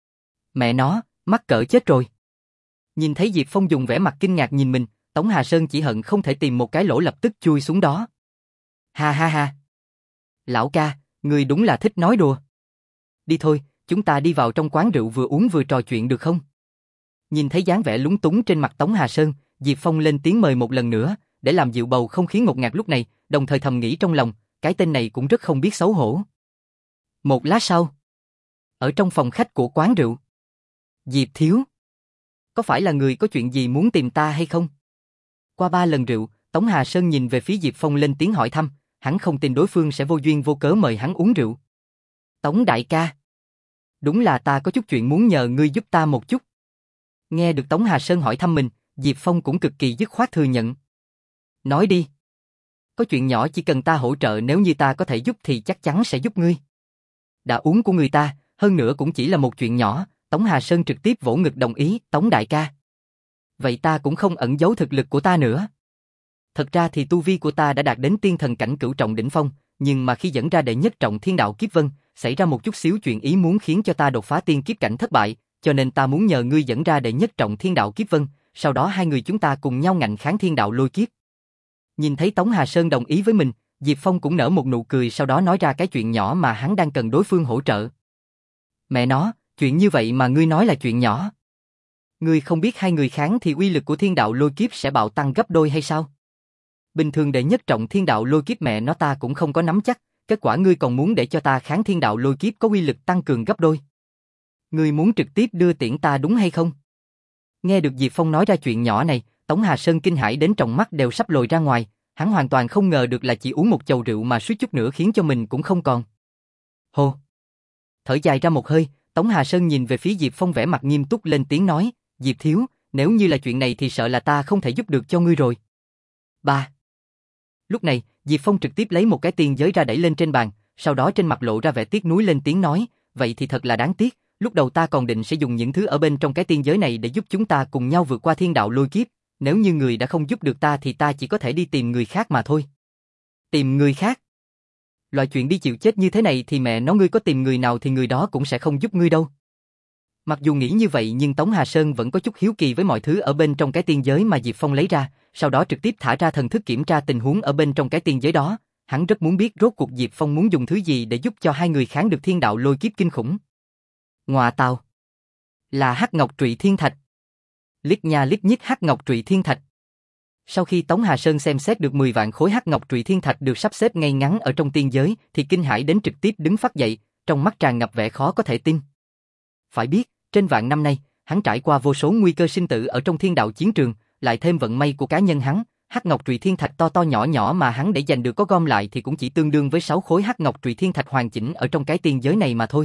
Mẹ nó, mắc cỡ chết rồi. Nhìn thấy Diệp Phong dùng vẻ mặt kinh ngạc nhìn mình, Tống Hà Sơn chỉ hận không thể tìm một cái lỗ lập tức chui xuống đó. Ha ha ha. Lão ca, người đúng là thích nói đùa. Đi thôi, chúng ta đi vào trong quán rượu vừa uống vừa trò chuyện được không? Nhìn thấy dáng vẻ lúng túng trên mặt Tống Hà Sơn, Diệp Phong lên tiếng mời một lần nữa, để làm dịu bầu không khí ngột ngạt lúc này, đồng thời thầm nghĩ trong lòng, cái tên này cũng rất không biết xấu hổ. Một lát sau, ở trong phòng khách của quán rượu. Diệp Thiếu, có phải là người có chuyện gì muốn tìm ta hay không? Qua ba lần rượu, Tống Hà Sơn nhìn về phía Diệp Phong lên tiếng hỏi thăm, hắn không tin đối phương sẽ vô duyên vô cớ mời hắn uống rượu. Tống đại ca, đúng là ta có chút chuyện muốn nhờ ngươi giúp ta một chút. Nghe được Tống Hà Sơn hỏi thăm mình, Diệp Phong cũng cực kỳ dứt khoát thừa nhận. Nói đi. Có chuyện nhỏ chỉ cần ta hỗ trợ, nếu như ta có thể giúp thì chắc chắn sẽ giúp ngươi. Đã uống của người ta, hơn nữa cũng chỉ là một chuyện nhỏ, Tống Hà Sơn trực tiếp vỗ ngực đồng ý, Tống đại ca. Vậy ta cũng không ẩn giấu thực lực của ta nữa. Thật ra thì tu vi của ta đã đạt đến tiên thần cảnh cửu trọng đỉnh phong, nhưng mà khi dẫn ra đệ nhất trọng thiên đạo kiếp vân, xảy ra một chút xíu chuyện ý muốn khiến cho ta đột phá tiên kiếp cảnh thất bại, cho nên ta muốn nhờ ngươi dẫn ra đệ nhất trọng thiên đạo kiếp vân, sau đó hai người chúng ta cùng nhau ngạnh kháng thiên đạo lôi kiếp. Nhìn thấy Tống Hà Sơn đồng ý với mình, Diệp Phong cũng nở một nụ cười, sau đó nói ra cái chuyện nhỏ mà hắn đang cần đối phương hỗ trợ. Mẹ nó, chuyện như vậy mà ngươi nói là chuyện nhỏ. Ngươi không biết hai người kháng thì uy lực của thiên đạo lôi kiếp sẽ bạo tăng gấp đôi hay sao? Bình thường đệ nhất trọng thiên đạo lôi kiếp mẹ nó ta cũng không có nắm chắc, kết quả ngươi còn muốn để cho ta kháng thiên đạo lôi kiếp có uy lực tăng cường gấp đôi. Ngươi muốn trực tiếp đưa tiễn ta đúng hay không? Nghe được Diệp Phong nói ra chuyện nhỏ này, Tống Hà Sơn kinh hãi đến tròng mắt đều sắp lồi ra ngoài, hắn hoàn toàn không ngờ được là chỉ uống một chầu rượu mà suýt chút nữa khiến cho mình cũng không còn. Hô! Thở dài ra một hơi, Tống Hà Sơn nhìn về phía Diệp Phong vẻ mặt nghiêm túc lên tiếng nói, Diệp thiếu, nếu như là chuyện này thì sợ là ta không thể giúp được cho ngươi rồi. Ba. Lúc này, Diệp Phong trực tiếp lấy một cái tiên giới ra đẩy lên trên bàn, sau đó trên mặt lộ ra vẻ tiếc nuối lên tiếng nói, vậy thì thật là đáng tiếc, lúc đầu ta còn định sẽ dùng những thứ ở bên trong cái tiên giới này để giúp chúng ta cùng nhau vượt qua thiên đạo lôi kiếp, nếu như người đã không giúp được ta thì ta chỉ có thể đi tìm người khác mà thôi. Tìm người khác? Loại chuyện đi chịu chết như thế này thì mẹ nó ngươi có tìm người nào thì người đó cũng sẽ không giúp ngươi đâu. Mặc dù nghĩ như vậy nhưng Tống Hà Sơn vẫn có chút hiếu kỳ với mọi thứ ở bên trong cái tiên giới mà Diệp Phong lấy ra, sau đó trực tiếp thả ra thần thức kiểm tra tình huống ở bên trong cái tiên giới đó. Hắn rất muốn biết rốt cuộc Diệp Phong muốn dùng thứ gì để giúp cho hai người kháng được thiên đạo lôi kiếp kinh khủng. Ngọa tào, là hắc ngọc trụy thiên thạch. Liếc nha liếc nhích hắc ngọc trụy thiên thạch. Sau khi Tống Hà Sơn xem xét được mười vạn khối hắc ngọc trụy thiên thạch được sắp xếp ngay ngắn ở trong tiên giới, thì kinh hãi đến trực tiếp đứng phắt dậy, trong mắt tràn ngập vẻ khó có thể tin. Phải biết, trên vạn năm nay, hắn trải qua vô số nguy cơ sinh tử ở trong thiên đạo chiến trường, lại thêm vận may của cá nhân hắn, hắc ngọc trụy thiên thạch to to nhỏ nhỏ mà hắn để giành được có gom lại thì cũng chỉ tương đương với sáu khối hắc ngọc trụy thiên thạch hoàn chỉnh ở trong cái tiên giới này mà thôi.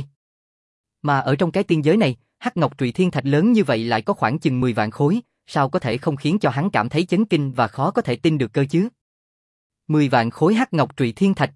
Mà ở trong cái tiên giới này, hắc ngọc trụy thiên thạch lớn như vậy lại có khoảng chừng mười vạn khối, sao có thể không khiến cho hắn cảm thấy chấn kinh và khó có thể tin được cơ chứ? mười vạn khối hắc ngọc trụy thiên thạch.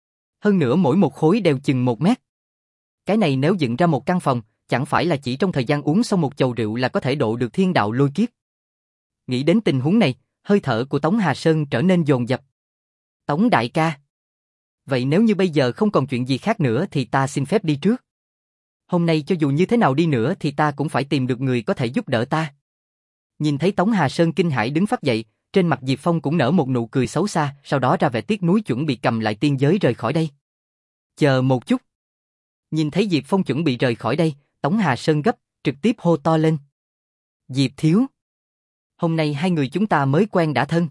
Hơn nữa mỗi một khối đều chừng một mét. Cái này nếu dựng ra một căn phòng, chẳng phải là chỉ trong thời gian uống xong một chầu rượu là có thể độ được thiên đạo lôi kiếp. Nghĩ đến tình huống này, hơi thở của Tống Hà Sơn trở nên dồn dập. Tống đại ca. Vậy nếu như bây giờ không còn chuyện gì khác nữa thì ta xin phép đi trước. Hôm nay cho dù như thế nào đi nữa thì ta cũng phải tìm được người có thể giúp đỡ ta. Nhìn thấy Tống Hà Sơn kinh hãi đứng phắt dậy, trên mặt Diệp Phong cũng nở một nụ cười xấu xa, sau đó ra vẻ tiếc nuối chuẩn bị cầm lại tiên giới rời khỏi đây. Chờ một chút. Nhìn thấy Diệp Phong chuẩn bị rời khỏi đây, Tống Hà Sơn gấp, trực tiếp hô to lên. Diệp thiếu. Hôm nay hai người chúng ta mới quen đã thân.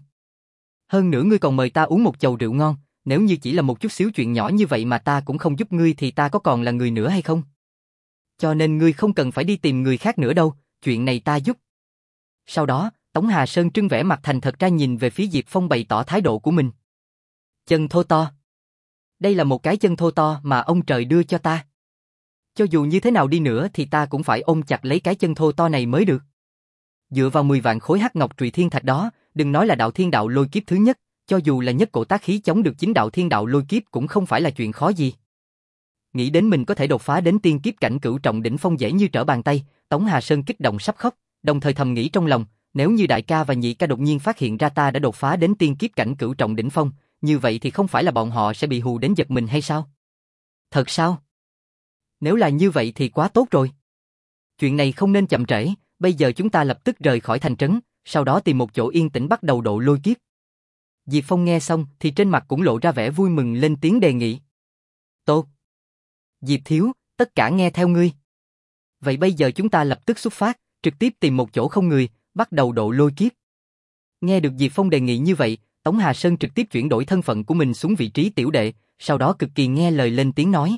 Hơn nữa ngươi còn mời ta uống một chầu rượu ngon, nếu như chỉ là một chút xíu chuyện nhỏ như vậy mà ta cũng không giúp ngươi thì ta có còn là người nữa hay không? Cho nên ngươi không cần phải đi tìm người khác nữa đâu, chuyện này ta giúp. Sau đó, Tống Hà Sơn trưng vẻ mặt thành thật ra nhìn về phía Diệp Phong bày tỏ thái độ của mình. Chân thô to. Đây là một cái chân thô to mà ông trời đưa cho ta. Cho dù như thế nào đi nữa thì ta cũng phải ôm chặt lấy cái chân thô to này mới được. Dựa vào mười vạn khối hắc ngọc trụy thiên thạch đó, đừng nói là đạo thiên đạo lôi kiếp thứ nhất, cho dù là nhất cổ tác khí chống được chính đạo thiên đạo lôi kiếp cũng không phải là chuyện khó gì. Nghĩ đến mình có thể đột phá đến tiên kiếp cảnh cửu trọng đỉnh phong dễ như trở bàn tay, Tống Hà Sơn kích động sắp khóc, đồng thời thầm nghĩ trong lòng, nếu như đại ca và nhị ca đột nhiên phát hiện ra ta đã đột phá đến tiên kiếp cảnh cửu trọng đỉnh phong, như vậy thì không phải là bọn họ sẽ bị hù đến giật mình hay sao? Thật sao? Nếu là như vậy thì quá tốt rồi. Chuyện này không nên chậm trễ, bây giờ chúng ta lập tức rời khỏi thành trấn, sau đó tìm một chỗ yên tĩnh bắt đầu độ lôi kiếp. Diệp Phong nghe xong thì trên mặt cũng lộ ra vẻ vui mừng lên tiếng đề nghị. Tốt. Diệp thiếu, tất cả nghe theo ngươi. Vậy bây giờ chúng ta lập tức xuất phát, trực tiếp tìm một chỗ không người, bắt đầu độ lôi kiếp. Nghe được Diệp Phong đề nghị như vậy, Tống Hà Sơn trực tiếp chuyển đổi thân phận của mình xuống vị trí tiểu đệ, sau đó cực kỳ nghe lời lên tiếng nói.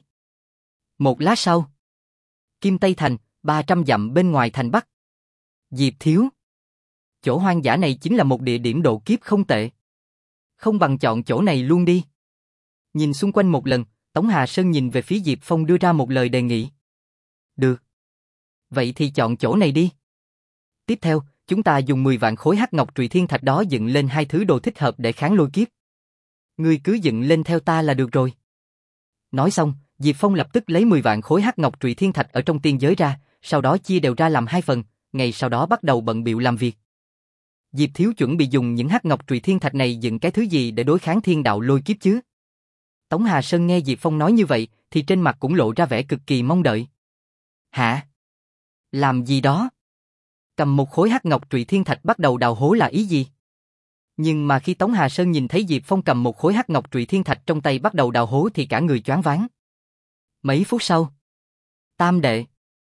Một lát sau, Kim Tây Thành, ba trăm dặm bên ngoài thành Bắc. Diệp thiếu. Chỗ hoang dã này chính là một địa điểm độ kiếp không tệ. Không bằng chọn chỗ này luôn đi. Nhìn xung quanh một lần, Tống Hà Sơn nhìn về phía Diệp Phong đưa ra một lời đề nghị. Được. Vậy thì chọn chỗ này đi. Tiếp theo, chúng ta dùng mười vạn khối hắc ngọc trụy thiên thạch đó dựng lên hai thứ đồ thích hợp để kháng lôi kiếp. Ngươi cứ dựng lên theo ta là được rồi. Nói xong, Diệp Phong lập tức lấy mười vạn khối hắc ngọc trụy thiên thạch ở trong tiên giới ra, sau đó chia đều ra làm hai phần, ngày sau đó bắt đầu bận bịu làm việc. Diệp Thiếu chuẩn bị dùng những hắc ngọc trụy thiên thạch này dựng cái thứ gì để đối kháng thiên đạo lôi kiếp chứ? Tống Hà Sơn nghe Diệp Phong nói như vậy, thì trên mặt cũng lộ ra vẻ cực kỳ mong đợi. Hả? Làm gì đó? Cầm một khối hắc ngọc trụy thiên thạch bắt đầu đào hố là ý gì? Nhưng mà khi Tống Hà Sơn nhìn thấy Diệp Phong cầm một khối hắc ngọc trụy thiên thạch trong tay bắt đầu đào hố thì cả người choáng váng. Mấy phút sau, Tam đệ,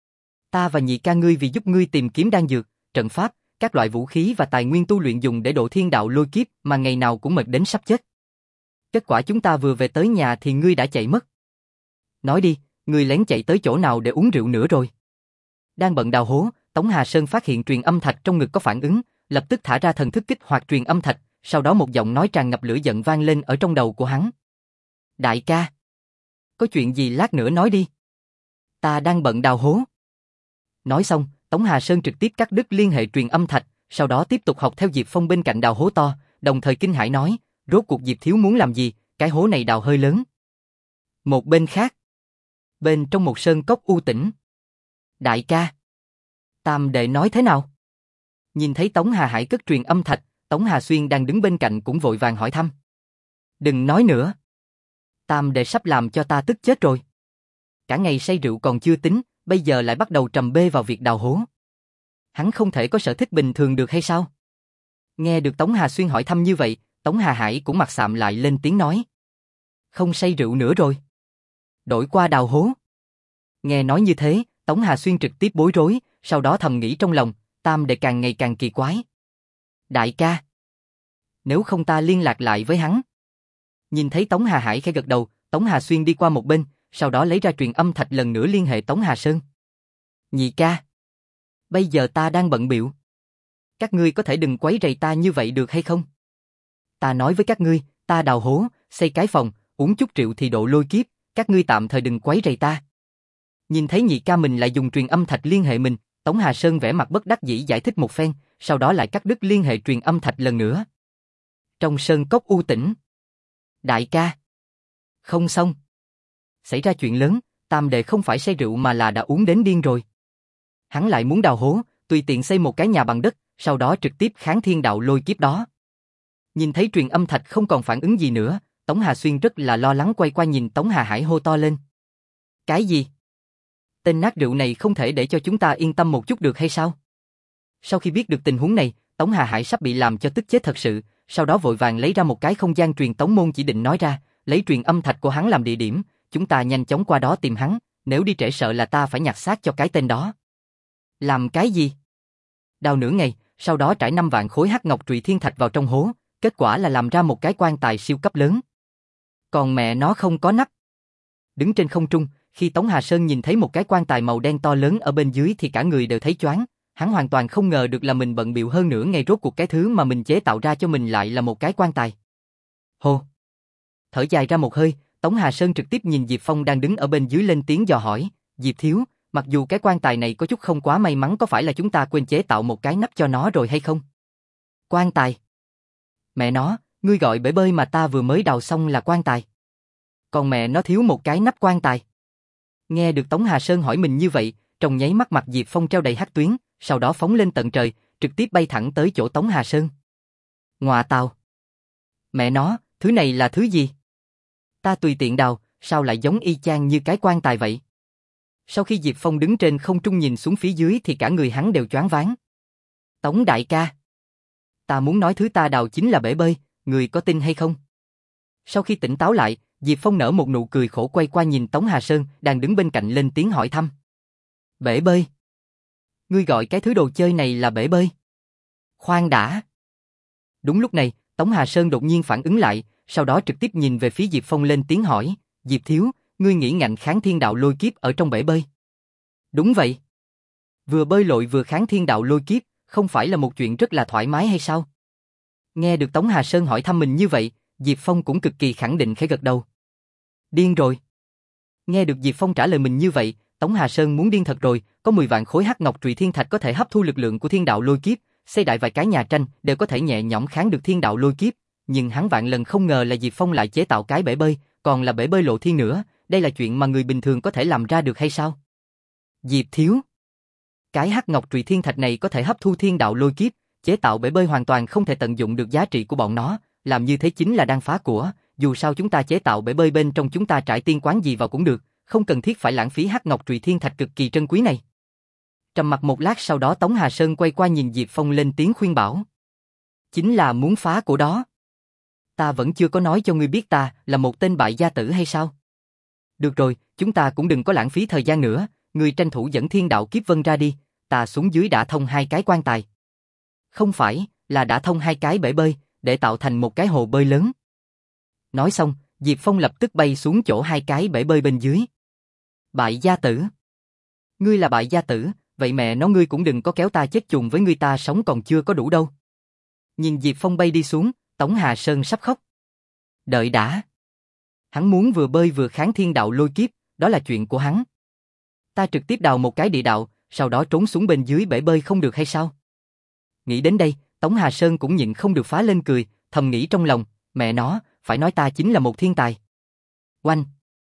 ta và nhị ca ngươi vì giúp ngươi tìm kiếm đan dược, trận pháp, các loại vũ khí và tài nguyên tu luyện dùng để độ thiên đạo lôi kiếp mà ngày nào cũng mệt đến sắp chết. Kết quả chúng ta vừa về tới nhà thì ngươi đã chạy mất. Nói đi, ngươi lén chạy tới chỗ nào để uống rượu nữa rồi? Đang bận đào hố, Tống Hà Sơn phát hiện truyền âm thạch trong ngực có phản ứng, lập tức thả ra thần thức kích hoạt truyền âm thạch, sau đó một giọng nói tràn ngập lửa giận vang lên ở trong đầu của hắn. Đại ca, có chuyện gì lát nữa nói đi. Ta đang bận đào hố. Nói xong, Tống Hà Sơn trực tiếp cắt đứt liên hệ truyền âm thạch, sau đó tiếp tục học theo Diệp Phong bên cạnh đào hố to, đồng thời kinh hãi nói, rốt cuộc Diệp Thiếu muốn làm gì, cái hố này đào hơi lớn. Một bên khác, bên trong một sơn cốc u tĩnh. Đại ca, Tam đệ nói thế nào? Nhìn thấy Tống Hà Hải cất truyền âm thạch, Tống Hà Xuyên đang đứng bên cạnh cũng vội vàng hỏi thăm. Đừng nói nữa. Tam đệ sắp làm cho ta tức chết rồi. Cả ngày say rượu còn chưa tính, bây giờ lại bắt đầu trầm bê vào việc đào hố. Hắn không thể có sở thích bình thường được hay sao? Nghe được Tống Hà Xuyên hỏi thăm như vậy, Tống Hà Hải cũng mặt sạm lại lên tiếng nói. Không say rượu nữa rồi. Đổi qua đào hố. Nghe nói như thế, Tống Hà Xuyên trực tiếp bối rối, sau đó thầm nghĩ trong lòng, Tam đệ càng ngày càng kỳ quái. Đại ca, nếu không ta liên lạc lại với hắn. Nhìn thấy Tống Hà Hải khẽ gật đầu, Tống Hà Xuyên đi qua một bên, sau đó lấy ra truyền âm thạch lần nữa liên hệ Tống Hà Sơn. Nhị ca, bây giờ ta đang bận bịu. Các ngươi có thể đừng quấy rầy ta như vậy được hay không? Ta nói với các ngươi, ta đào hố, xây cái phòng, uống chút rượu thì độ lôi kiếp, các ngươi tạm thời đừng quấy rầy ta. Nhìn thấy nhị ca mình lại dùng truyền âm thạch liên hệ mình, Tống Hà Sơn vẻ mặt bất đắc dĩ giải thích một phen, sau đó lại cắt đứt liên hệ truyền âm thạch lần nữa. Trong sơn cốc u tĩnh. Đại ca, không xong. Xảy ra chuyện lớn, Tam đệ không phải say rượu mà là đã uống đến điên rồi. Hắn lại muốn đào hố, tùy tiện xây một cái nhà bằng đất, sau đó trực tiếp kháng thiên đạo lôi kiếp đó. Nhìn thấy truyền âm thạch không còn phản ứng gì nữa, Tống Hà Xuyên rất là lo lắng quay qua nhìn Tống Hà Hải hô to lên. Cái gì? Tên nát rượu này không thể để cho chúng ta yên tâm một chút được hay sao? Sau khi biết được tình huống này, Tống Hà Hải sắp bị làm cho tức chết thật sự, sau đó vội vàng lấy ra một cái không gian truyền tống môn chỉ định nói ra, lấy truyền âm thạch của hắn làm địa điểm, chúng ta nhanh chóng qua đó tìm hắn, nếu đi trễ sợ là ta phải nhặt xác cho cái tên đó. Làm cái gì? Đào nửa ngày, sau đó trải năm vạn khối hắc ngọc trụy thiên thạch vào trong hố, kết quả là làm ra một cái quan tài siêu cấp lớn. Còn mẹ nó không có nắp. Đứng trên không trung, khi Tống Hà Sơn nhìn thấy một cái quan tài màu đen to lớn ở bên dưới thì cả người đều thấy choáng, hắn hoàn toàn không ngờ được là mình bận bịu hơn nửa ngày rốt cuộc cái thứ mà mình chế tạo ra cho mình lại là một cái quan tài. Hô. Thở dài ra một hơi, Tống Hà Sơn trực tiếp nhìn Diệp Phong đang đứng ở bên dưới lên tiếng dò hỏi, Diệp Thiếu, mặc dù cái quan tài này có chút không quá may mắn có phải là chúng ta quên chế tạo một cái nắp cho nó rồi hay không? Quan tài? Mẹ nó, ngươi gọi bể bơi mà ta vừa mới đào xong là quan tài. Còn mẹ nó thiếu một cái nắp quan tài. Nghe được Tống Hà Sơn hỏi mình như vậy, trong nháy mắt mặt Diệp Phong treo đầy hắc tuyến, sau đó phóng lên tận trời, trực tiếp bay thẳng tới chỗ Tống Hà Sơn. Ngọa tào. Mẹ nó, thứ này là thứ gì? Ta tùy tiện đào, sao lại giống y chang như cái quan tài vậy? Sau khi Diệp Phong đứng trên không trung nhìn xuống phía dưới thì cả người hắn đều choáng váng. Tống đại ca, ta muốn nói thứ ta đào chính là bể bơi, người có tin hay không? Sau khi tỉnh táo lại, Diệp Phong nở một nụ cười khổ quay qua nhìn Tống Hà Sơn đang đứng bên cạnh lên tiếng hỏi thăm. Bể bơi? Ngươi gọi cái thứ đồ chơi này là bể bơi? Khoan đã. Đúng lúc này, Tống Hà Sơn đột nhiên phản ứng lại, sau đó trực tiếp nhìn về phía Diệp Phong lên tiếng hỏi, Diệp Thiếu, ngươi nghĩ ngạnh kháng thiên đạo lôi kiếp ở trong bể bơi? Đúng vậy. Vừa bơi lội vừa kháng thiên đạo lôi kiếp, không phải là một chuyện rất là thoải mái hay sao? Nghe được Tống Hà Sơn hỏi thăm mình như vậy, Diệp Phong cũng cực kỳ khẳng định khẽ gật đầu. Điên rồi. Nghe được Diệp Phong trả lời mình như vậy, Tống Hà Sơn muốn điên thật rồi, có mười vạn khối hắc ngọc trụy thiên thạch có thể hấp thu lực lượng của thiên đạo lôi kiếp, xây đại vài cái nhà tranh đều có thể nhẹ nhõm kháng được thiên đạo lôi kiếp, nhưng hắn vạn lần không ngờ là Diệp Phong lại chế tạo cái bể bơi, còn là bể bơi lộ thiên nữa, đây là chuyện mà người bình thường có thể làm ra được hay sao? Diệp Thiếu, cái hắc ngọc trụy thiên thạch này có thể hấp thu thiên đạo lôi kiếp, Chế tạo bể bơi hoàn toàn không thể tận dụng được giá trị của bọn nó, làm như thế chính là đang phá của, dù sao chúng ta chế tạo bể bơi bên trong chúng ta trải tiên quán gì vào cũng được, không cần thiết phải lãng phí hắc ngọc trùy thiên thạch cực kỳ trân quý này. Trầm mặc một lát sau đó Tống Hà Sơn quay qua nhìn Diệp Phong lên tiếng khuyên bảo. Chính là muốn phá của đó. Ta vẫn chưa có nói cho ngươi biết ta là một tên bại gia tử hay sao? Được rồi, chúng ta cũng đừng có lãng phí thời gian nữa, ngươi tranh thủ dẫn thiên đạo kiếp vân ra đi, ta xuống dưới đã thông hai cái quan tài. Không phải, là đã thông hai cái bể bơi, để tạo thành một cái hồ bơi lớn. Nói xong, Diệp Phong lập tức bay xuống chỗ hai cái bể bơi bên dưới. Bại gia tử. Ngươi là bại gia tử, vậy mẹ nó ngươi cũng đừng có kéo ta chết chùng với ngươi, ta sống còn chưa có đủ đâu. Nhìn Diệp Phong bay đi xuống, Tống Hà Sơn sắp khóc. Đợi đã. Hắn muốn vừa bơi vừa kháng thiên đạo lôi kiếp, đó là chuyện của hắn. Ta trực tiếp đào một cái địa đạo, sau đó trốn xuống bên dưới bể bơi không được hay sao? Nghĩ đến đây, Tống Hà Sơn cũng nhịn không được phá lên cười, thầm nghĩ trong lòng, mẹ nó, phải nói ta chính là một thiên tài. Oanh!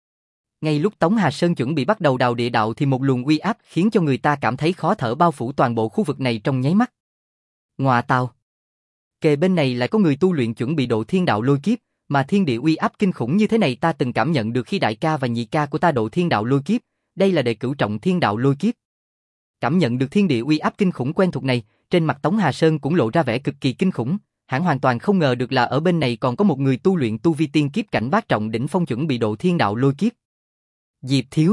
Ngay lúc Tống Hà Sơn chuẩn bị bắt đầu đào địa đạo thì một luồng uy áp khiến cho người ta cảm thấy khó thở bao phủ toàn bộ khu vực này trong nháy mắt. Ngoà tào! Kề bên này lại có người tu luyện chuẩn bị độ thiên đạo lôi kiếp, mà thiên địa uy áp kinh khủng như thế này ta từng cảm nhận được khi đại ca và nhị ca của ta độ thiên đạo lôi kiếp, đây là đệ cửu trọng thiên đạo lôi kiếp. Cảm nhận được thiên địa uy áp kinh khủng quen thuộc này, trên mặt Tống Hà Sơn cũng lộ ra vẻ cực kỳ kinh khủng, hắn hoàn toàn không ngờ được là ở bên này còn có một người tu luyện tu vi tiên kiếp cảnh bát trọng đỉnh phong chuẩn bị độ thiên đạo lôi kiếp. Diệp Thiếu.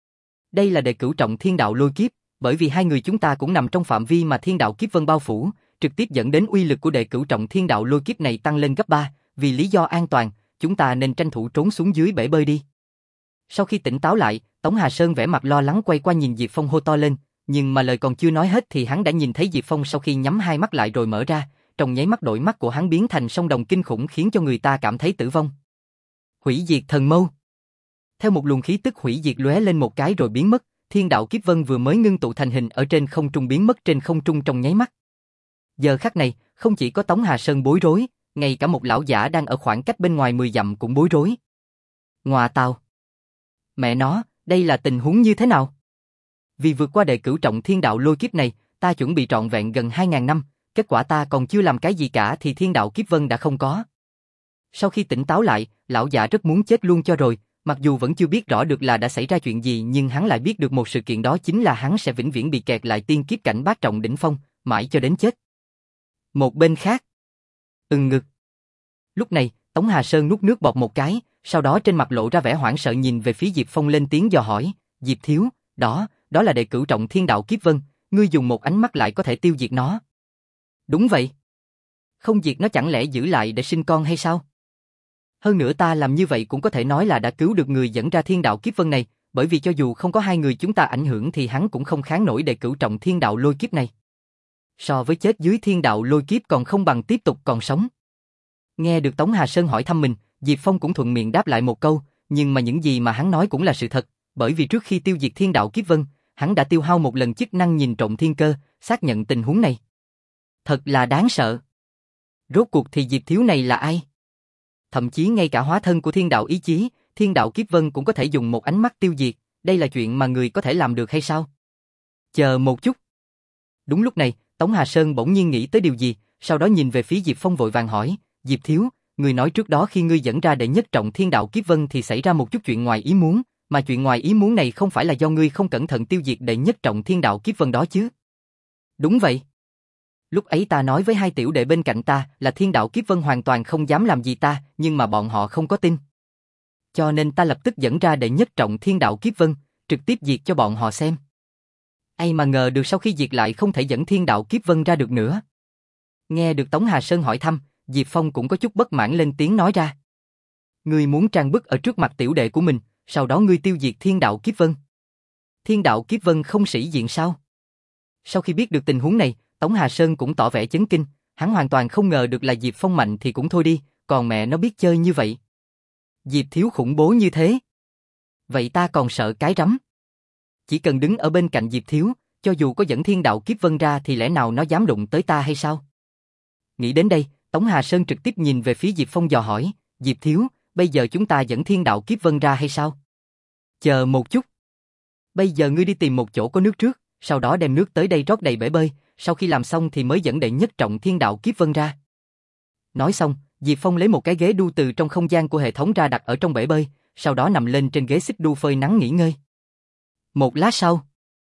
Đây là đệ cửu trọng thiên đạo lôi kiếp, bởi vì hai người chúng ta cũng nằm trong phạm vi mà thiên đạo kiếp vân bao phủ, trực tiếp dẫn đến uy lực của đệ cửu trọng thiên đạo lôi kiếp này tăng lên gấp ba, vì lý do an toàn, chúng ta nên tranh thủ trốn xuống dưới bể bơi đi. Sau khi tỉnh táo lại, Tống Hà Sơn vẻ mặt lo lắng quay qua nhìn Diệp Phong hô to lên, nhưng mà lời còn chưa nói hết thì hắn đã nhìn thấy Diệp Phong sau khi nhắm hai mắt lại rồi mở ra, trong nháy mắt đôi mắt của hắn biến thành sông đồng kinh khủng khiến cho người ta cảm thấy tử vong. Hủy diệt thần mâu. Theo một luồng khí tức hủy diệt lóe lên một cái rồi biến mất, thiên đạo kiếp vân vừa mới ngưng tụ thành hình ở trên không trung biến mất trên không trung trong nháy mắt. Giờ khắc này, không chỉ có Tống Hà Sơn bối rối, ngay cả một lão giả đang ở khoảng cách bên ngoài mười dặm cũng bối rối. Ngoà tào. Mẹ nó, đây là tình huống như thế nào? Vì vượt qua đệ cửu trọng thiên đạo lôi kiếp này, ta chuẩn bị trọn vẹn gần hai ngàn năm, kết quả ta còn chưa làm cái gì cả thì thiên đạo kiếp vân đã không có. Sau khi tỉnh táo lại, lão già rất muốn chết luôn cho rồi, mặc dù vẫn chưa biết rõ được là đã xảy ra chuyện gì nhưng hắn lại biết được một sự kiện, đó chính là hắn sẽ vĩnh viễn bị kẹt lại tiên kiếp cảnh bát trọng đỉnh phong, mãi cho đến chết. Một bên khác. Ừng ngực. Lúc này, Tống Hà Sơn nuốt nước bọt một cái, sau đó trên mặt lộ ra vẻ hoảng sợ nhìn về phía Diệp Phong lên tiếng dò hỏi, Diệp Thiếu, đó, đó là đệ cửu trọng thiên đạo kiếp vân, ngươi dùng một ánh mắt lại có thể tiêu diệt nó. Đúng vậy. Không diệt nó chẳng lẽ giữ lại để sinh con hay sao? Hơn nữa ta làm như vậy cũng có thể nói là đã cứu được người dẫn ra thiên đạo kiếp vân này, bởi vì cho dù không có hai người chúng ta ảnh hưởng thì hắn cũng không kháng nổi đệ cửu trọng thiên đạo lôi kiếp này. So với chết dưới thiên đạo lôi kiếp còn không bằng tiếp tục còn sống. Nghe được Tống Hà Sơn hỏi thăm mình, Diệp Phong cũng thuận miệng đáp lại một câu, nhưng mà những gì mà hắn nói cũng là sự thật, bởi vì trước khi tiêu diệt thiên đạo kiếp vân, hắn đã tiêu hao một lần chức năng nhìn trộm thiên cơ, xác nhận tình huống này. Thật là đáng sợ. Rốt cuộc thì Diệp Thiếu này là ai? Thậm chí ngay cả hóa thân của thiên đạo ý chí, thiên đạo kiếp vân cũng có thể dùng một ánh mắt tiêu diệt, đây là chuyện mà người có thể làm được hay sao? Chờ một chút. Đúng lúc này, Tống Hà Sơn bỗng nhiên nghĩ tới điều gì, sau đó nhìn về phía Diệp Phong vội vàng hỏi, Diệp Thiếu, người nói trước đó khi ngươi dẫn ra đệ nhất trọng thiên đạo kiếp vân thì xảy ra một chút chuyện ngoài ý muốn, mà chuyện ngoài ý muốn này không phải là do ngươi không cẩn thận tiêu diệt đệ nhất trọng thiên đạo kiếp vân đó chứ? Đúng vậy. Lúc ấy ta nói với hai tiểu đệ bên cạnh ta là thiên đạo kiếp vân hoàn toàn không dám làm gì ta, nhưng mà bọn họ không có tin. Cho nên ta lập tức dẫn ra đệ nhất trọng thiên đạo kiếp vân, trực tiếp diệt cho bọn họ xem. Ai mà ngờ được sau khi diệt lại không thể dẫn thiên đạo kiếp vân ra được nữa. Nghe được Tống Hà Sơn hỏi thăm, Diệp Phong cũng có chút bất mãn lên tiếng nói ra. Ngươi muốn trang bức ở trước mặt tiểu đệ của mình, sau đó ngươi tiêu diệt thiên đạo kiếp vân. Thiên đạo kiếp vân không sĩ diện sao? Sau khi biết được tình huống này, Tống Hà Sơn cũng tỏ vẻ chấn kinh, hắn hoàn toàn không ngờ được là Diệp Phong mạnh thì cũng thôi đi, còn mẹ nó biết chơi như vậy. Diệp Thiếu khủng bố như thế. Vậy ta còn sợ cái rắm. Chỉ cần đứng ở bên cạnh Diệp Thiếu, cho dù có dẫn thiên đạo kiếp vân ra thì lẽ nào nó dám đụng tới ta hay sao? Nghĩ đến đây, Tống Hà Sơn trực tiếp nhìn về phía Diệp Phong dò hỏi, Diệp Thiếu, bây giờ chúng ta dẫn thiên đạo kiếp vân ra hay sao? Chờ một chút. Bây giờ ngươi đi tìm một chỗ có nước trước, sau đó đem nước tới đây rót đầy bể bơi, sau khi làm xong thì mới dẫn đệ nhất trọng thiên đạo kiếp vân ra. Nói xong, Diệp Phong lấy một cái ghế đu từ trong không gian của hệ thống ra đặt ở trong bể bơi, sau đó nằm lên trên ghế xích đu phơi nắng nghỉ ngơi. Một lát sau,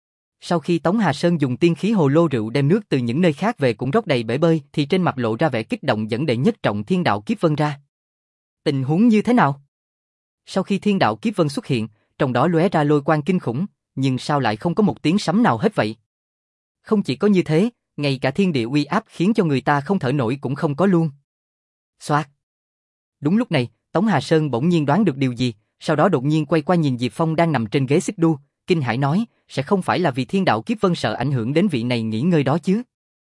sau khi Tống Hà Sơn dùng tiên khí hồ lô rượu đem nước từ những nơi khác về cũng rót đầy bể bơi thì trên mặt lộ ra vẻ kích động dẫn đệ nhất trọng thiên đạo kiếp vân ra. Tình huống như thế nào? Sau khi thiên đạo kiếp vân xuất hiện, trong đó lóe ra lôi quang kinh khủng, nhưng sao lại không có một tiếng sấm nào hết vậy? Không chỉ có như thế, ngay cả thiên địa uy áp khiến cho người ta không thở nổi cũng không có luôn. Xoạt. Đúng lúc này, Tống Hà Sơn bỗng nhiên đoán được điều gì, sau đó đột nhiên quay qua nhìn Diệp Phong đang nằm trên ghế xích đu, kinh hãi nói, sẽ không phải là vì thiên đạo kiếp vân sợ ảnh hưởng đến vị này nghỉ ngơi đó chứ?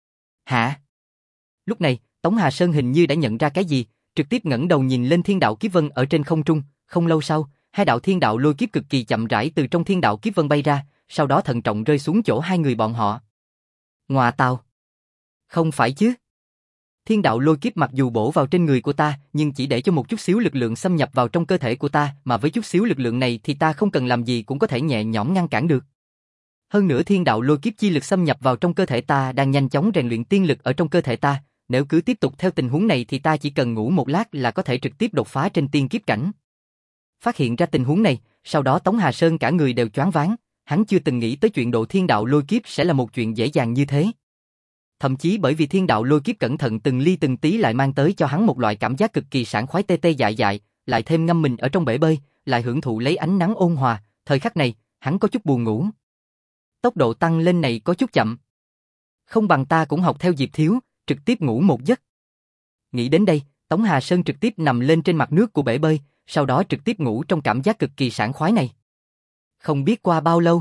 Hả? Lúc này, Tống Hà Sơn hình như đã nhận ra cái gì, trực tiếp ngẩng đầu nhìn lên thiên đạo kiếp vân ở trên không trung, không lâu sau, hai đạo thiên đạo lôi kiếp cực kỳ chậm rãi từ trong thiên đạo kiếp vân bay ra, sau đó thận trọng rơi xuống chỗ hai người bọn họ. Ngoà tào! Không phải chứ? Thiên đạo lôi kiếp mặc dù bổ vào trên người của ta, nhưng chỉ để cho một chút xíu lực lượng xâm nhập vào trong cơ thể của ta, mà với chút xíu lực lượng này thì ta không cần làm gì cũng có thể nhẹ nhõm ngăn cản được. Hơn nữa thiên đạo lôi kiếp chi lực xâm nhập vào trong cơ thể ta đang nhanh chóng rèn luyện tiên lực ở trong cơ thể ta, nếu cứ tiếp tục theo tình huống này thì ta chỉ cần ngủ một lát là có thể trực tiếp đột phá trên tiên kiếp cảnh. Phát hiện ra tình huống này, sau đó Tống Hà Sơn cả người đều choáng váng, hắn chưa từng nghĩ tới chuyện độ thiên đạo lôi kiếp sẽ là một chuyện dễ dàng như thế. Thậm chí bởi vì thiên đạo lôi kiếp cẩn thận từng ly từng tí lại mang tới cho hắn một loại cảm giác cực kỳ sảng khoái tê tê dại dại, lại thêm ngâm mình ở trong bể bơi, lại hưởng thụ lấy ánh nắng ôn hòa, thời khắc này, hắn có chút buồn ngủ. Tốc độ tăng lên này có chút chậm. Không bằng ta cũng học theo Diệp Thiếu, trực tiếp ngủ một giấc. Nghĩ đến đây, Tống Hà Sơn trực tiếp nằm lên trên mặt nước của bể bơi, sau đó trực tiếp ngủ trong cảm giác cực kỳ sảng khoái này. Không biết qua bao lâu.